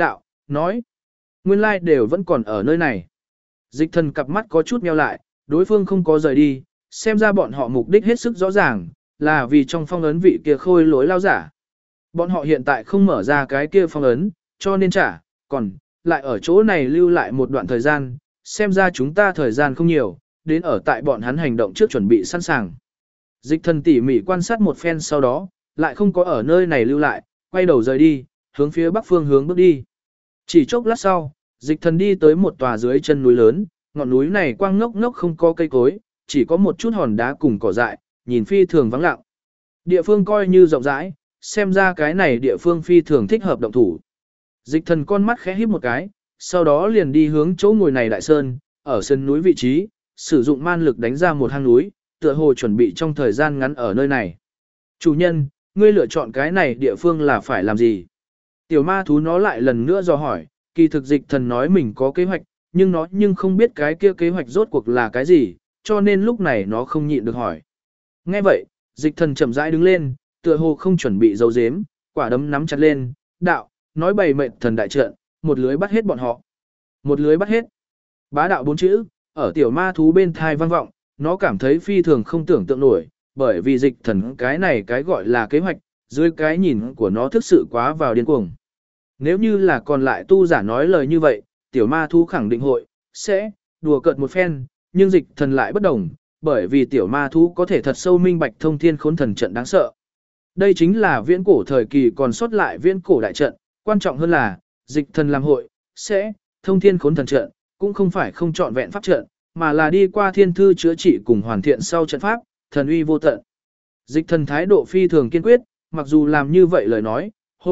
nói. Nguyên lai đều vẫn còn ở nơi này. Dịch thần cặp mắt có chút nheo lại, đối phương không có rời đi, xem ra bọn họ mục đích hết sức rõ ràng, là vì trong phong ấn vị kia khôi lỗi lao giả. Bọn họ hiện tại không mở ra cái kia phong ấn, cho nên còn lại ở chỗ này lưu lại một đoạn thời gian, xem ra chúng ta thời gian không nhiều, đến ở tại bọn hắn hành động trước chuẩn bị sẵn sàng. Dịch thần tỉ mỉ quan sát một phen sau đó, lại không có ở nơi này lưu lại, quay đầu rời đi, hướng phía bắc phương hướng bước đi. Chỉ chốc lát sau, dịch thần đi tới một tòa dưới chân núi lớn, ngọn núi này quang ngốc ngốc không có cây cối, chỉ có một chút hòn đá cùng cỏ dại, nhìn phi thường vắng lặng. Địa phương coi như rộng rãi, xem ra cái này địa phương phi thường thích hợp động thủ. Dịch thần con mắt khẽ híp một cái, sau đó liền đi hướng chỗ ngồi này đại sơn, ở sân núi vị trí, sử dụng man lực đánh ra một hang núi, tựa hồ chuẩn bị trong thời gian ngắn ở nơi này. Chủ nhân, ngươi lựa chọn cái này địa phương là phải làm gì? Tiểu ma thú nó lại lần nữa dò hỏi, kỳ thực dịch thần nói mình có kế hoạch, nhưng nó không biết cái kia kế hoạch rốt cuộc là cái gì, cho nên lúc này nó không nhịn được hỏi. Nghe vậy, dịch thần chậm rãi đứng lên, tựa hồ không chuẩn bị giấu giếm, quả đấm nắm chặt lên, đạo, nói bày mệnh thần đại trận, một lưới bắt hết bọn họ. Một lưới bắt hết. Bá đạo 4 chữ, ở tiểu ma thú bên thai vang vọng, nó cảm thấy phi thường không tưởng tượng nổi, bởi vì dịch thần cái này cái gọi là kế hoạch, dưới cái nhìn của nó thực sự quá vào điên cuồng. Nếu như là còn lại tu giả nói lời như vậy, tiểu ma thú khẳng định sẽ đùa cợt một phen, nhưng dịch thần lại bất đồng, bởi vì tiểu ma thú có thể thật sâu minh bạch thông thiên khốn thần trận đáng sợ. Đây chính là viễn cổ thời kỳ còn sót lại viễn cổ đại trận, quan trọng hơn là, dịch thần làm sẽ thông thiên khốn thần trận, cũng không phải không chọn vẹn pháp trận, mà là đi qua thiên thư chữa trị cùng hoàn thiện sau trận pháp, thần uy vô tận. Dịch thần thái độ phi thường kiên quyết, mặc dù làm như vậy lời nói,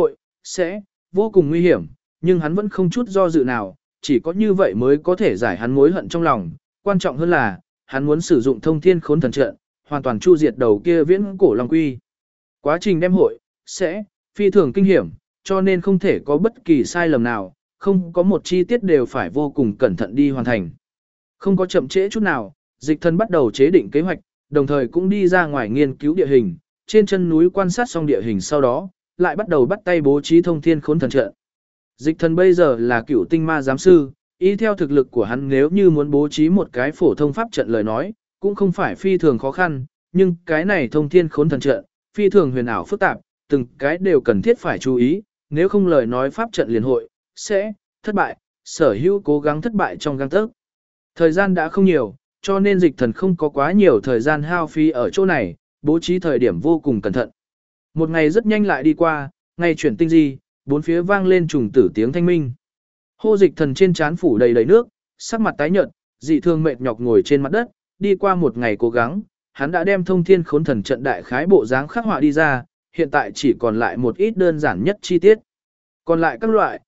sẽ vô cùng nguy hiểm, nhưng hắn vẫn không chút do dự nào, chỉ có như vậy mới có thể giải hắn mối hận trong lòng, quan trọng hơn là, hắn muốn sử dụng thông thiên khốn thần trận, hoàn toàn chu diệt đầu kia viễn cổ long quy. Quá trình đem sẽ phi thường kinh hiểm, cho nên không thể có bất kỳ sai lầm nào, không có một chi tiết đều phải vô cùng cẩn thận đi hoàn thành. Không có chậm trễ chút nào, dịch thần bắt đầu chế định kế hoạch, đồng thời cũng đi ra ngoài nghiên cứu địa hình, trên chân núi quan sát xong địa hình sau đó, lại bắt đầu bắt tay bố trí thông thiên khốn thần trận. Dịch thần bây giờ là cựu tinh ma giám sư, ý theo thực lực của hắn nếu như muốn bố trí một cái phổ thông pháp trận lời nói, cũng không phải phi thường khó khăn, nhưng cái này thông thiên khốn thần trận, phi thường huyền ảo phức tạp, từng cái đều cần thiết phải chú ý, nếu không lời nói pháp trận liền sẽ thất bại, sở hữu cố gắng thất bại trong gang tấc. Thời gian đã không nhiều, cho nên dịch thần không có quá nhiều thời gian hao phí ở chỗ này, bố trí thời điểm vô cùng cẩn thận. Một ngày rất nhanh lại đi qua, ngày chuyển tinh di, bốn phía vang lên trùng tử tiếng thanh minh. Hô dịch thần trên trán phủ đầy đầy nước, sắc mặt tái nhợt, dị thường mệt nhọc ngồi trên mặt đất, đi qua một ngày cố gắng, hắn đã đem thông thiên khốn thần trận đại khái bộ dáng khắc họa đi ra, hiện tại chỉ còn lại một ít đơn giản nhất chi tiết. Còn lại các loại,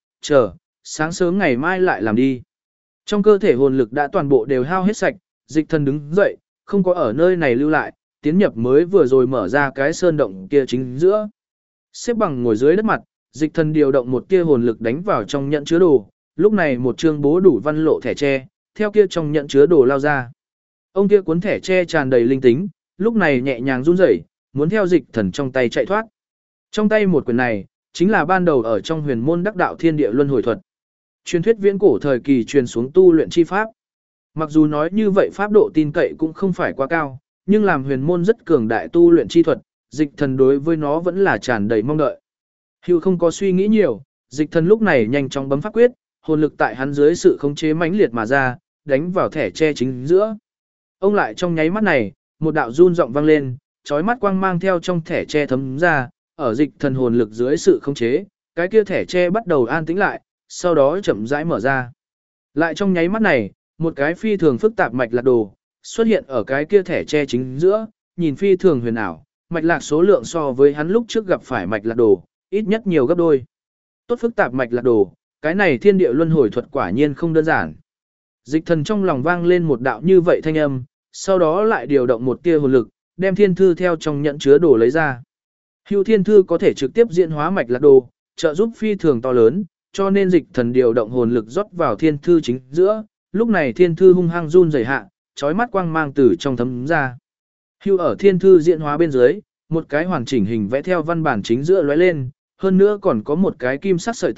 sáng sớm ngày mai lại làm đi. Trong cơ thể hồn lực đã toàn bộ đều hao hết sạch, dịch thần đứng dậy, không có ở nơi này lưu lại, tiến nhập mới vừa rồi mở ra cái sơn động kia chính giữa. Xếp bằng ngồi dưới đất mặt, dịch thần điều động một tia hồn lực đánh vào trong nhận chứa đồ, lúc này một chương bố đủ văn lộ thẻ tre, theo kia trong nhận chứa đồ lao ra. Ông kia cuốn thẻ tre tràn đầy linh tính, lúc này nhẹ nhàng run rẩy, muốn theo dịch thần trong tay chạy thoát. Trong tay một quyển này, chính là ban đầu ở trong huyền môn đắc đạo thiên địa luân hồi thuật. Truyền thuyết viễn cổ thời kỳ truyền xuống tu luyện chi pháp. Mặc dù nói như vậy pháp độ tin cậy cũng không phải quá cao, nhưng làm huyền môn rất cường đại tu luyện chi thuật, dịch thần đối với nó vẫn là tràn đầy mong đợi. Hưu không có suy nghĩ nhiều, dịch thần lúc này nhanh chóng bấm pháp quyết, hồn lực tại hắn dưới sự khống chế mãnh liệt mà ra, đánh vào thẻ tre chính giữa. Ông lại trong nháy mắt này, một đạo run giọng vang lên, chói mắt quang mang theo trong thẻ tre thấm ra, ở dịch thần hồn lực dưới sự khống chế, cái kia thẻ tre bắt đầu an tĩnh lại, sau đó chậm rãi mở ra. Lại trong nháy mắt này, một cái phi thường phức tạp mạch lạc đồ xuất hiện ở cái kia thẻ tre chính giữa, nhìn phi thường huyền ảo, mạch lạc số lượng so với hắn lúc trước gặp phải mạch lạc đồ, ít nhất nhiều gấp đôi. Tốt phức tạp mạch lạc đồ, cái này thiên địa luân hồi thuật quả nhiên không đơn giản. Dịch thần trong lòng vang lên một đạo như vậy thanh âm, sau đó lại điều động một tia hồn lực, đem thiên thư theo trong nhận chứa đồ lấy ra. Hưu thiên thư có thể trực tiếp diễn hóa mạch lạc đồ, trợ giúp phi thường to lớn, cho nên dịch thần điều động hồn lực rót vào thiên thư chính giữa, lúc này thiên thư hung hăng run rẩy hạ, chói mắt quang mang từ trong thấm ra. Hưu ở thiên thư diễn hóa bên dưới, một cái hoàn chỉnh hình vẽ theo văn bản chính giữa lóe lên, hơn nữa còn có một cái kim sắc sợi tơ,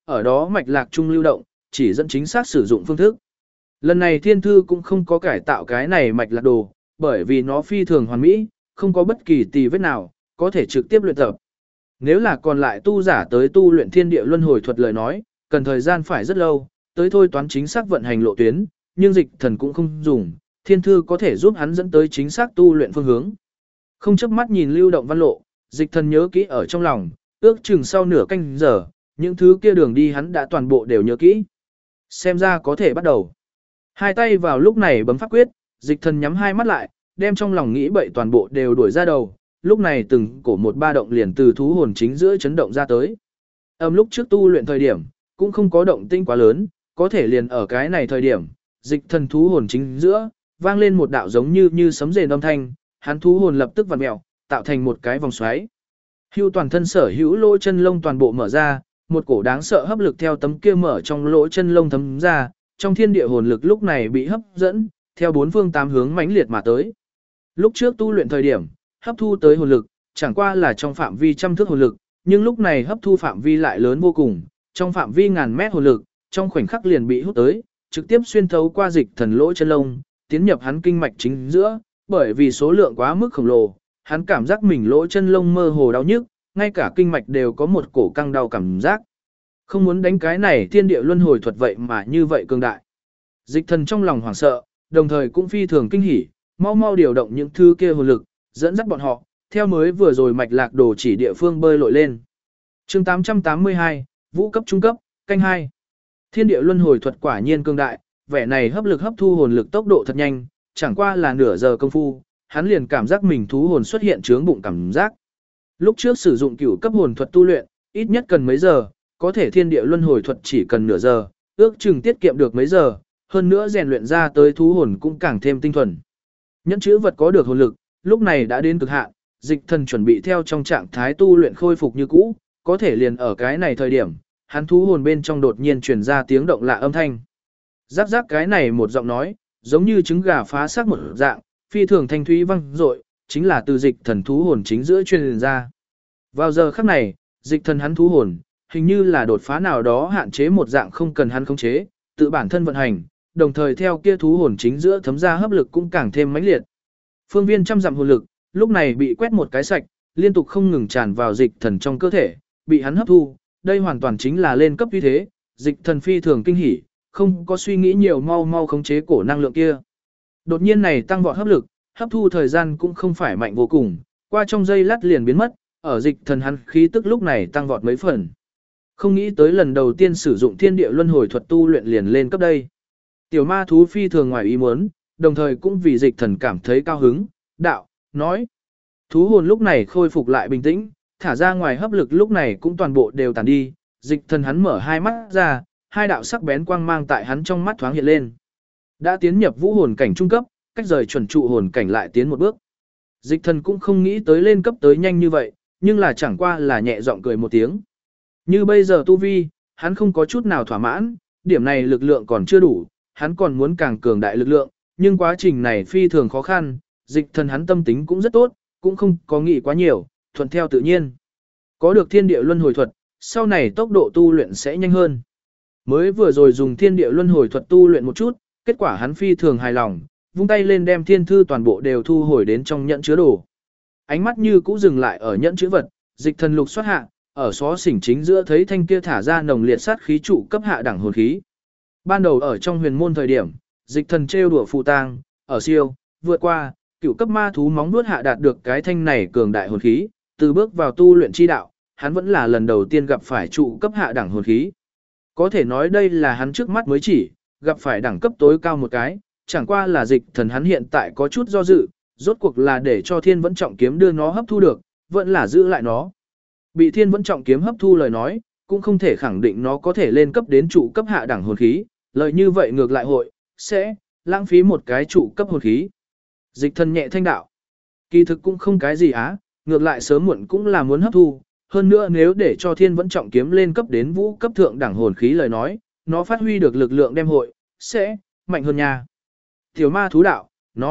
ở đó mạch lạc trung lưu động, chỉ dẫn chính xác sử dụng phương thức. Lần này thiên thư cũng không có cải tạo cái này mạch lạc đồ, bởi vì nó phi thường hoàn mỹ, không có bất kỳ tì vết nào, có thể trực tiếp luyện tập. Nếu là còn lại tu giả tới tu luyện thiên địa luân hồi thuật lời nói, cần thời gian phải rất lâu, tới thôi toán chính xác vận hành lộ tuyến, nhưng dịch thần cũng không dùng, thiên thư có thể giúp hắn dẫn tới chính xác tu luyện phương hướng. Không chớp mắt nhìn lưu động văn lộ, dịch thần nhớ kỹ ở trong lòng, ước chừng sau nửa canh giờ, những thứ kia đường đi hắn đã toàn bộ đều nhớ kỹ. Xem ra có thể bắt đầu. Hai tay vào lúc này bấm pháp quyết, dịch thần nhắm hai mắt lại, đem trong lòng nghĩ bậy toàn bộ đều đuổi ra đầu, lúc này từng cổ một ba động liền từ thú hồn chính giữa chấn động ra tới. Lúc trước tu luyện thời điểm, cũng không có động tinh quá lớn, có thể liền ở cái này thời điểm, dịch thần thú hồn chính giữa, vang lên một đạo giống như sấm rền âm thanh, hắn thú hồn lập tức vặn mèo, tạo thành một cái vòng xoáy. Hưu toàn thân sở hữu lỗ chân lông toàn bộ mở ra, một cổ đáng sợ hấp lực theo tấm kia mở trong lỗ chân lông thấm ra, trong thiên địa hồn lực lúc này bị hấp dẫn, theo bốn phương tám hướng mãnh liệt mà tới. Lúc trước tu luyện thời điểm, hấp thu tới hồn lực, chẳng qua là trong phạm vi trăm thước hồn lực, nhưng lúc này hấp thu phạm vi lại lớn vô cùng, trong phạm vi ngàn mét hồn lực, trong khoảnh khắc liền bị hút tới, trực tiếp xuyên thấu qua dịch thần lỗ chân lông, tiến nhập hắn kinh mạch chính giữa, bởi vì số lượng quá mức khổng lồ, hắn cảm giác mình lỗ chân lông mơ hồ đau nhức, ngay cả kinh mạch đều có một cổ căng đau cảm giác. Không muốn đánh cái này thiên địa luân hồi thuật vậy mà như vậy cường đại. Dịch thần trong lòng hoảng sợ, đồng thời cũng phi thường kinh hỉ, mau mau điều động những thứ kia hồn lực, dẫn dắt bọn họ, theo mới vừa rồi mạch lạc đồ chỉ địa phương bơi lội lên. Chương 882, vũ cấp trung cấp, canh 2. Thiên địa luân hồi thuật quả nhiên cường đại, vẻ này hấp lực hấp thu hồn lực tốc độ thật nhanh, chẳng qua là nửa giờ công phu, hắn liền cảm giác mình thú hồn xuất hiện chướng bụng cảm giác. Lúc trước sử dụng cửu cấp hồn thuật tu luyện, ít nhất cần mấy giờ, có thể thiên địa luân hồi thuật chỉ cần nửa giờ, ước chừng tiết kiệm được mấy giờ, hơn nữa rèn luyện ra tới thú hồn cũng càng thêm tinh thuần. Nhẫn chữ vật có được hồn lực, lúc này đã đến cực hạn, dịch thần chuẩn bị theo trong trạng thái tu luyện khôi phục như cũ, có thể liền ở cái này thời điểm, hắn thú hồn bên trong đột nhiên truyền ra tiếng động lạ âm thanh. Rắc rắc cái này một giọng nói, giống như trứng gà phá xác một dạng, phi thường thanh thúy vang dội, chính là từ dịch thần thú hồn chính giữa truyền ra. Vào giờ khắc này, dịch thần hắn thú hồn, hình như là đột phá nào đó hạn chế một dạng không cần hắn khống chế, tự bản thân vận hành, đồng thời theo kia thú hồn chính giữa thấm ra hấp lực cũng càng thêm mãnh liệt. Phương viên trăm dặm hồn lực, lúc này bị quét một cái sạch, liên tục không ngừng tràn vào dịch thần trong cơ thể, bị hắn hấp thu, đây hoàn toàn chính là lên cấp uy thế, dịch thần phi thường kinh hỉ, không có suy nghĩ nhiều mau mau khống chế cổ năng lượng kia. Đột nhiên này tăng vọt hấp lực, hấp thu thời gian cũng không phải mạnh vô cùng, qua trong giây lát liền biến mất, ở dịch thần hắn khí tức lúc này tăng vọt mấy phần. Không nghĩ tới lần đầu tiên sử dụng thiên địa luân hồi thuật tu luyện liền lên cấp đây. Tiểu ma thú phi thường ngoài ý muốn, đồng thời cũng vì dịch thần cảm thấy cao hứng, đạo, nói. Thú hồn lúc này khôi phục lại bình tĩnh, thả ra ngoài hấp lực lúc này cũng toàn bộ đều tàn đi, dịch thần hắn mở hai mắt ra, hai đạo sắc bén quang mang tại hắn trong mắt thoáng hiện lên. Đã tiến nhập vũ hồn cảnh trung cấp, cách rời chuẩn trụ hồn cảnh lại tiến một bước. Dịch thần cũng không nghĩ tới lên cấp tới nhanh như vậy, nhưng là chẳng qua là nhẹ giọng cười một tiếng. Như bây giờ tu vi, hắn không có chút nào thỏa mãn, điểm này lực lượng còn chưa đủ, hắn còn muốn càng cường đại lực lượng, nhưng quá trình này phi thường khó khăn, dịch thần hắn tâm tính cũng rất tốt, cũng không có nghĩ quá nhiều, thuận theo tự nhiên. Có được thiên địa luân hồi thuật, sau này tốc độ tu luyện sẽ nhanh hơn. Mới vừa rồi dùng thiên địa luân hồi thuật tu luyện một chút, kết quả hắn phi thường hài lòng, vung tay lên đem thiên thư toàn bộ đều thu hồi đến trong nhẫn chứa đồ. Ánh mắt như cũ dừng lại ở nhẫn chứa vật, dịch thần lục xoát hạ, ở xó xỉnh chính giữa thấy thanh kia thả ra nồng liệt sát khí trụ cấp hạ đẳng hồn khí. Ban đầu ở trong huyền môn thời điểm, dịch thần trêu đùa phù tang, ở siêu, vượt qua, cửu cấp ma thú móng nuốt hạ đạt được cái thanh này cường đại hồn khí, từ bước vào tu luyện chi đạo, hắn vẫn là lần đầu tiên gặp phải trụ cấp hạ đẳng hồn khí. Có thể nói đây là hắn trước mắt mới chỉ, gặp phải đẳng cấp tối cao một cái, chẳng qua là dịch thần hắn hiện tại có chút do dự, rốt cuộc là để cho thiên vẫn trọng kiếm đưa nó hấp thu được, vẫn là giữ lại nó. Bị thiên vẫn trọng kiếm hấp thu lời nói, cũng không thể khẳng định nó có thể lên cấp đến trụ cấp hạ đẳng hồn khí, lời như vậy ngược lại hội, sẽ lãng phí một cái trụ cấp hồn khí. Dịch thần nhẹ thanh đạo, kỳ thực cũng không cái gì á, ngược lại sớm muộn cũng là muốn hấp thu, hơn nữa nếu để cho thiên vẫn trọng kiếm lên cấp đến vũ cấp thượng đẳng hồn khí lời nói, nó phát huy được lực lượng đem hội, sẽ mạnh hơn nha. Tiểu ma thú đạo,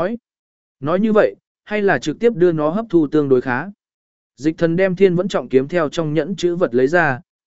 nói như vậy, hay là trực tiếp đưa nó hấp thu tương đối khá. Dịch thần đem thiên vẫn trọng kiếm theo trong nhẫn chữ vật lấy ra,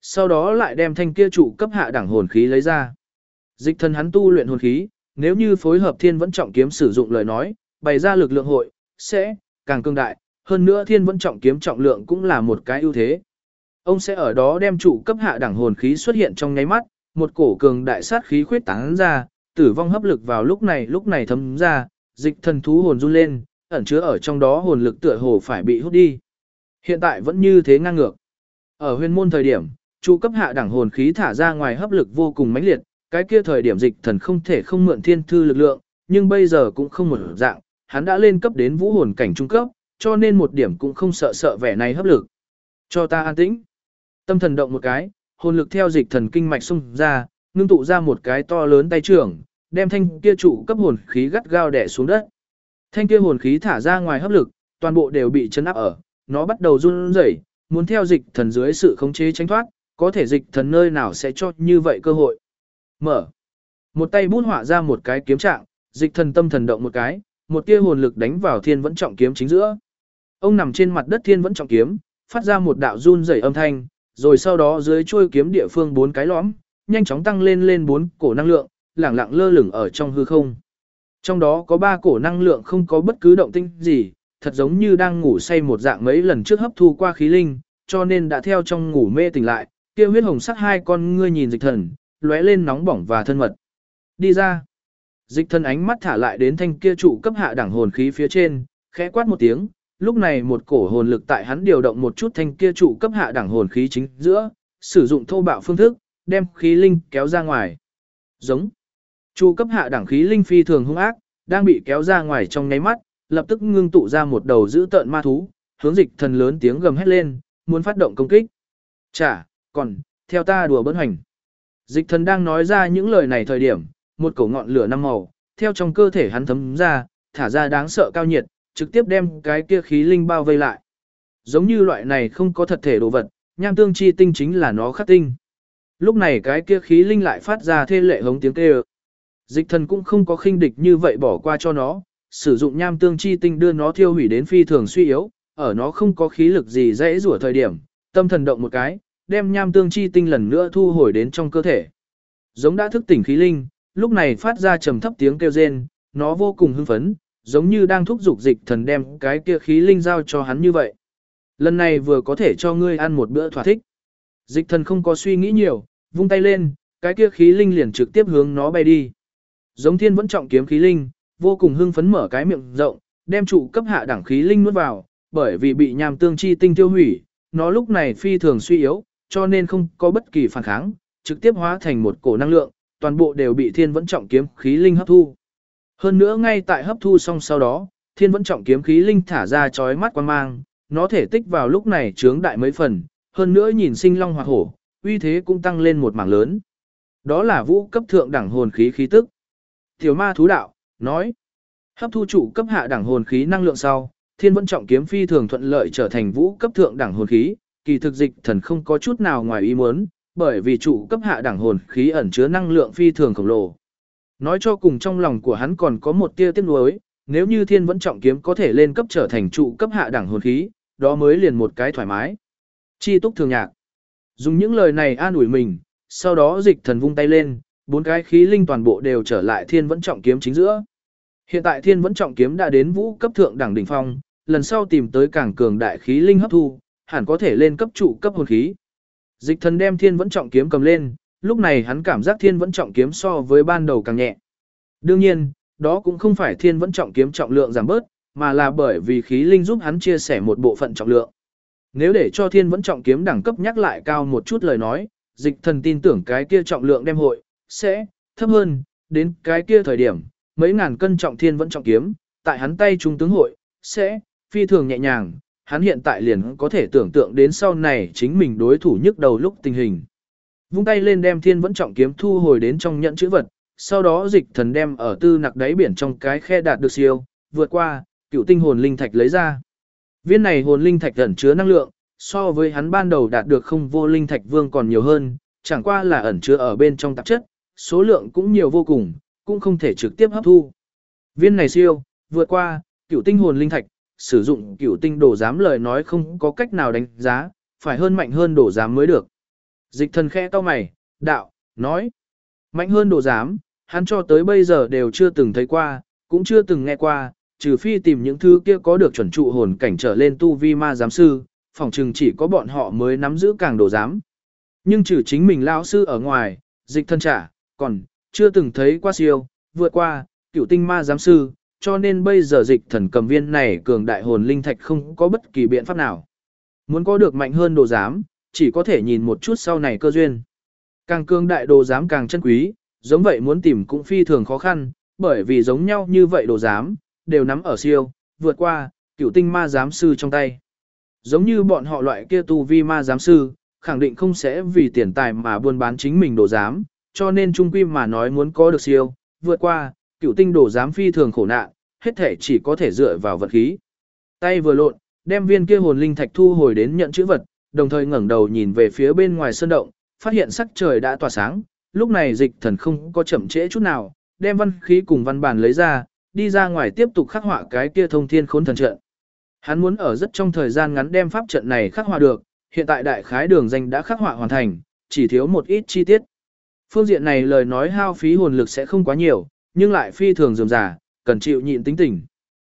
sau đó lại đem thanh kia trụ cấp hạ đẳng hồn khí lấy ra. Dịch thần hắn tu luyện hồn khí, nếu như phối hợp thiên vẫn trọng kiếm sử dụng lời nói, bày ra lực lượng hội, sẽ càng cường đại, hơn nữa thiên vẫn trọng kiếm trọng lượng cũng là một cái ưu thế. Ông sẽ ở đó đem trụ cấp hạ đẳng hồn khí xuất hiện trong nháy mắt, một cổ cường đại sát khí khuyết tán ra, tử vong hấp lực vào lúc này thấm ra, dịch thần thú hồn run lên, ẩn chứa ở trong đó hồn lực tựa hồ phải bị hút đi. Hiện tại vẫn như thế ngang ngược. Ở huyền môn thời điểm, trụ cấp hạ đẳng hồn khí thả ra ngoài hấp lực vô cùng mãnh liệt, cái kia thời điểm dịch thần không thể không mượn thiên thư lực lượng, nhưng bây giờ cũng không một dạng, hắn đã lên cấp đến vũ hồn cảnh trung cấp, cho nên một điểm cũng không sợ vẻ này hấp lực. Cho ta an tĩnh. Tâm thần động một cái, hồn lực theo dịch thần kinh mạch xung ra, ngưng tụ ra một cái to lớn tay trưởng, đem thanh kia trụ cấp hồn khí gắt gao đè xuống đất. Thanh kia hồn khí thả ra ngoài hấp lực, toàn bộ đều bị chấn áp ở, nó bắt đầu run rẩy, muốn theo dịch thần dưới sự khống chế tránh thoát, có thể dịch thần nơi nào sẽ cho như vậy cơ hội. Mở. Một tay bút họa ra một cái kiếm trạng, dịch thần tâm thần động một cái, một tia hồn lực đánh vào thiên vẫn trọng kiếm chính giữa. Ông nằm trên mặt đất thiên vẫn trọng kiếm, phát ra một đạo run rẩy âm thanh, rồi sau đó dưới chuôi kiếm địa phương 4 cái lõm, nhanh chóng tăng lên 4 cổ năng lượng, lẳng lặng lơ lửng ở trong hư không. Trong đó có 3 cổ năng lượng không có bất cứ động tĩnh gì, thật giống như đang ngủ say một dạng mấy lần trước hấp thu qua khí linh, cho nên đã theo trong ngủ mê tỉnh lại, kia huyết hồng sắc hai con ngươi nhìn dịch thần, lóe lên nóng bỏng và thân mật. Đi ra. Dịch thần ánh mắt thả lại đến thanh kia trụ cấp hạ đẳng hồn khí phía trên, khẽ quát một tiếng, lúc này một cổ hồn lực tại hắn điều động một chút thanh kia trụ cấp hạ đẳng hồn khí chính giữa, sử dụng thô bạo phương thức, đem khí linh kéo ra ngoài. Giống. Trụ cấp hạ đẳng khí linh phi thường hung ác, đang bị kéo ra ngoài trong nháy mắt, lập tức ngưng tụ ra một đầu dữ tợn ma thú, hướng dịch thần lớn tiếng gầm hét lên, muốn phát động công kích. Chả, còn, theo ta đùa bỡn hoành. Dịch thần đang nói ra những lời này thời điểm, một cổ ngọn lửa năm màu, theo trong cơ thể hắn thấm ra, thả ra đáng sợ cao nhiệt, trực tiếp đem cái kia khí linh bao vây lại. Giống như loại này không có thật thể đồ vật, nham tương chi tinh chính là nó khắc tinh. Lúc này cái kia khí linh lại phát ra thê lệ hống tiếng kêu. Dịch thần cũng không có khinh địch như vậy bỏ qua cho nó, sử dụng nham tương chi tinh đưa nó thiêu hủy đến phi thường suy yếu, ở nó không có khí lực gì dễ rủa thời điểm, tâm thần động một cái, đem nham tương chi tinh lần nữa thu hồi đến trong cơ thể. Giống đã thức tỉnh khí linh, lúc này phát ra trầm thấp tiếng kêu rên, nó vô cùng hưng phấn, giống như đang thúc giục dịch thần đem cái kia khí linh giao cho hắn như vậy. Lần này vừa có thể cho ngươi ăn một bữa thỏa thích. Dịch thần không có suy nghĩ nhiều, vung tay lên, cái kia khí linh liền trực tiếp hướng nó bay đi. Giống thiên vẫn trọng kiếm khí linh, vô cùng hưng phấn mở cái miệng rộng, đem trụ cấp hạ đẳng khí linh nuốt vào, bởi vì bị nham tương chi tinh tiêu hủy, nó lúc này phi thường suy yếu, cho nên không có bất kỳ phản kháng, trực tiếp hóa thành một cổ năng lượng, toàn bộ đều bị thiên vẫn trọng kiếm khí linh hấp thu. Hơn nữa ngay tại hấp thu xong sau đó, thiên vẫn trọng kiếm khí linh thả ra chói mắt quang mang, nó thể tích vào lúc này trướng đại mấy phần, hơn nữa nhìn sinh long hoặc hổ, uy thế cũng tăng lên một mảng lớn. Đó là vũ cấp thượng đẳng hồn khí khí tức. Tiểu ma thú đạo, nói, hấp thu trụ cấp hạ đẳng hồn khí năng lượng sau, thiên vẫn trọng kiếm phi thường thuận lợi trở thành vũ cấp thượng đẳng hồn khí, kỳ thực dịch thần không có chút nào ngoài ý muốn, bởi vì trụ cấp hạ đẳng hồn khí ẩn chứa năng lượng phi thường khổng lồ. Nói cho cùng trong lòng của hắn còn có một tia tiếc nuối, nếu như thiên vẫn trọng kiếm có thể lên cấp trở thành trụ cấp hạ đẳng hồn khí, đó mới liền một cái thoải mái. Chi túc thường nhạc. Dùng những lời này an ủi mình, sau đó dịch thần vung tay lên, 4 cái khí linh toàn bộ đều trở lại thiên vẫn trọng kiếm chính giữa. Hiện tại thiên vẫn trọng kiếm đã đến vũ cấp thượng đẳng đỉnh phong, lần sau tìm tới càng cường đại khí linh hấp thu, hẳn có thể lên cấp trụ cấp hồn khí. Dịch thần đem thiên vẫn trọng kiếm cầm lên, lúc này hắn cảm giác thiên vẫn trọng kiếm so với ban đầu càng nhẹ. Đương nhiên, đó cũng không phải thiên vẫn trọng kiếm trọng lượng giảm bớt, mà là bởi vì khí linh giúp hắn chia sẻ một bộ phận trọng lượng. Nếu để cho thiên vẫn trọng kiếm đẳng cấp nhắc lại cao một chút lời nói, dịch thần tin tưởng cái kia trọng lượng đem hội, sẽ thấp hơn, đến cái kia thời điểm, mấy ngàn cân trọng thiên vẫn trọng kiếm, tại hắn tay trung tướng hội, sẽ phi thường nhẹ nhàng, hắn hiện tại liền có thể tưởng tượng đến sau này chính mình đối thủ nhức đầu lúc tình hình. Vung tay lên đem thiên vẫn trọng kiếm thu hồi đến trong nhẫn chữ vật, sau đó dịch thần đem ở tư nặc đáy biển trong cái khe đạt được siêu, vượt qua, cựu tinh hồn linh thạch lấy ra. Viên này hồn linh thạch ẩn chứa năng lượng, so với hắn ban đầu đạt được không vô linh thạch vương còn nhiều hơn, chẳng qua là ẩn chứa ở bên trong tạp chất, số lượng cũng nhiều vô cùng, cũng không thể trực tiếp hấp thu. Viên này siêu, vượt qua, cựu tinh hồn linh thạch, sử dụng cựu tinh đồ giám lời nói không có cách nào đánh giá, phải hơn mạnh hơn đồ giám mới được. Dịch thần khẽ cau mày, đạo, nói. Mạnh hơn đồ giám, hắn cho tới bây giờ đều chưa từng thấy qua, cũng chưa từng nghe qua, trừ phi tìm những thứ kia có được chuẩn trụ hồn cảnh trở lên tu vi ma giám sư, phỏng chừng chỉ có bọn họ mới nắm giữ càng đồ giám. Nhưng trừ chính mình lão sư ở ngoài, dịch thần trả, còn chưa từng thấy qua siêu, vượt qua, cửu tinh ma giám sư, cho nên bây giờ dịch thần cầm viên này cường đại hồn linh thạch không có bất kỳ biện pháp nào. Muốn có được mạnh hơn đồ giám, chỉ có thể nhìn một chút sau này cơ duyên. Càng cường đại đồ giám càng chân quý, giống vậy muốn tìm cũng phi thường khó khăn, bởi vì giống nhau như vậy đồ giám, đều nắm ở siêu, vượt qua, cửu tinh ma giám sư trong tay. Giống như bọn họ loại kia tu vi ma giám sư, khẳng định không sẽ vì tiền tài mà buôn bán chính mình đồ giám, cho nên trung quy mà nói muốn có được siêu, vượt qua, cửu tinh đồ giám phi thường khổ nạn, hết thể chỉ có thể dựa vào vật khí. Tay vừa lộn, đem viên kia hồn linh thạch thu hồi đến nhận chữ vật, đồng thời ngẩng đầu nhìn về phía bên ngoài sơn động, phát hiện sắc trời đã tỏa sáng, lúc này dịch thần không có chậm trễ chút nào, đem văn khí cùng văn bản lấy ra, đi ra ngoài tiếp tục khắc họa cái kia thông thiên khốn thần trận. Hắn muốn ở rất trong thời gian ngắn đem pháp trận này khắc họa được, hiện tại đại khái đường danh đã khắc họa hoàn thành, chỉ thiếu một ít chi tiết. Phương diện này lời nói hao phí hồn lực sẽ không quá nhiều, nhưng lại phi thường dườm giả, cần chịu nhịn tính tình.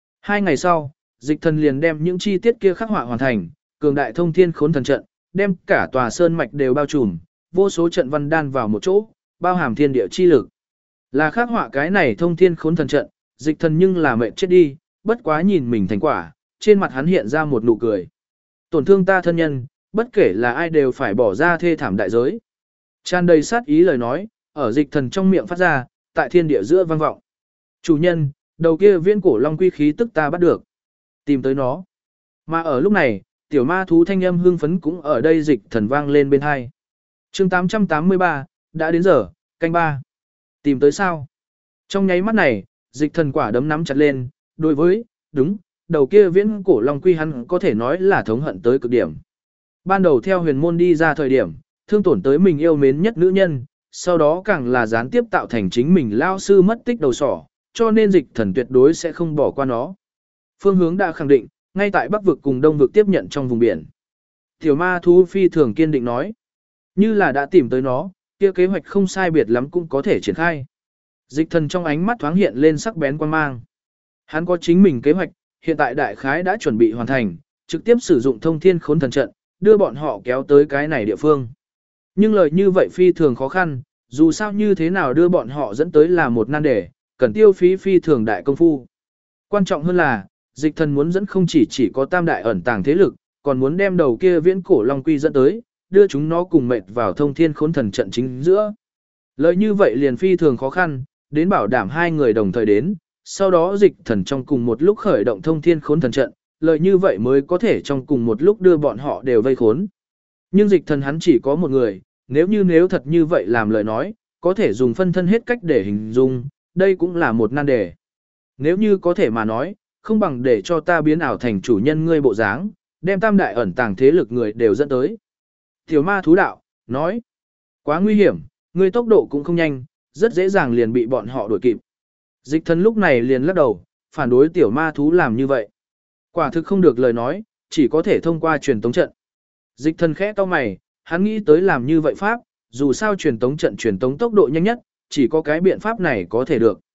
2 ngày sau, dịch thần liền đem những chi tiết kia khắc họa hoàn thành, cường đại thông thiên khốn thần trận, đem cả tòa sơn mạch đều bao trùm, vô số trận văn đan vào một chỗ, bao hàm thiên địa chi lực. Là khắc họa cái này thông thiên khốn thần trận, dịch thần nhưng là mệt chết đi, bất quá nhìn mình thành quả, trên mặt hắn hiện ra một nụ cười. Tổn thương ta thân nhân, bất kể là ai đều phải bỏ ra thê thảm đại giới. Tràn đầy sát ý lời nói, ở dịch thần trong miệng phát ra, tại thiên địa giữa vang vọng. Chủ nhân, đầu kia viễn cổ long quy khí tức ta bắt được. Tìm tới nó. Mà ở lúc này, tiểu ma thú thanh âm hưng phấn cũng ở đây dịch thần vang lên bên hai. chương 883, đã đến giờ, canh 3. Tìm tới sao? Trong nháy mắt này, dịch thần quả đấm nắm chặt lên, đối với, đúng, đầu kia viễn cổ long quy hắn có thể nói là thống hận tới cực điểm. Ban đầu theo huyền môn đi ra thời điểm, thương tổn tới mình yêu mến nhất nữ nhân, sau đó càng là gián tiếp tạo thành chính mình lao sư mất tích đầu sỏ, cho nên dịch thần tuyệt đối sẽ không bỏ qua nó. Phương hướng đã khẳng định, ngay tại Bắc vực cùng Đông vực tiếp nhận trong vùng biển. Tiểu ma thú phi thường kiên định nói, như là đã tìm tới nó, kia kế hoạch không sai biệt lắm cũng có thể triển khai. Dịch thần trong ánh mắt thoáng hiện lên sắc bén quan mang. Hắn có chính mình kế hoạch, hiện tại đại khái đã chuẩn bị hoàn thành, trực tiếp sử dụng thông thiên khốn thần trận, đưa bọn họ kéo tới cái này địa phương. Nhưng lời như vậy phi thường khó khăn, dù sao như thế nào đưa bọn họ dẫn tới là một nan đề, cần tiêu phí phi thường đại công phu. Quan trọng hơn là, dịch thần muốn dẫn không chỉ có tam đại ẩn tàng thế lực, còn muốn đem đầu kia viễn cổ long quy dẫn tới, đưa chúng nó cùng mệt vào thông thiên khốn thần trận chính giữa. Lời như vậy liền phi thường khó khăn, đến bảo đảm hai người đồng thời đến, sau đó dịch thần trong cùng một lúc khởi động thông thiên khốn thần trận, lời như vậy mới có thể trong cùng một lúc đưa bọn họ đều vây khốn. Nhưng dịch thần hắn chỉ có một người, nếu thật như vậy làm lời nói, có thể dùng phân thân hết cách để hình dung, đây cũng là một nan đề. Nếu như có thể mà nói, không bằng để cho ta biến ảo thành chủ nhân ngươi bộ dáng, đem tam đại ẩn tàng thế lực người đều dẫn tới. Tiểu ma thú đạo, nói, quá nguy hiểm, ngươi tốc độ cũng không nhanh, rất dễ dàng liền bị bọn họ đuổi kịp. Dịch thần lúc này liền lắc đầu, phản đối tiểu ma thú làm như vậy. Quả thực không được lời nói, chỉ có thể thông qua truyền tống trận. Dịch thần khẽ cau mày, hắn nghĩ tới làm như vậy pháp, dù sao truyền tống trận truyền tống tốc độ nhanh nhất, chỉ có cái biện pháp này có thể được.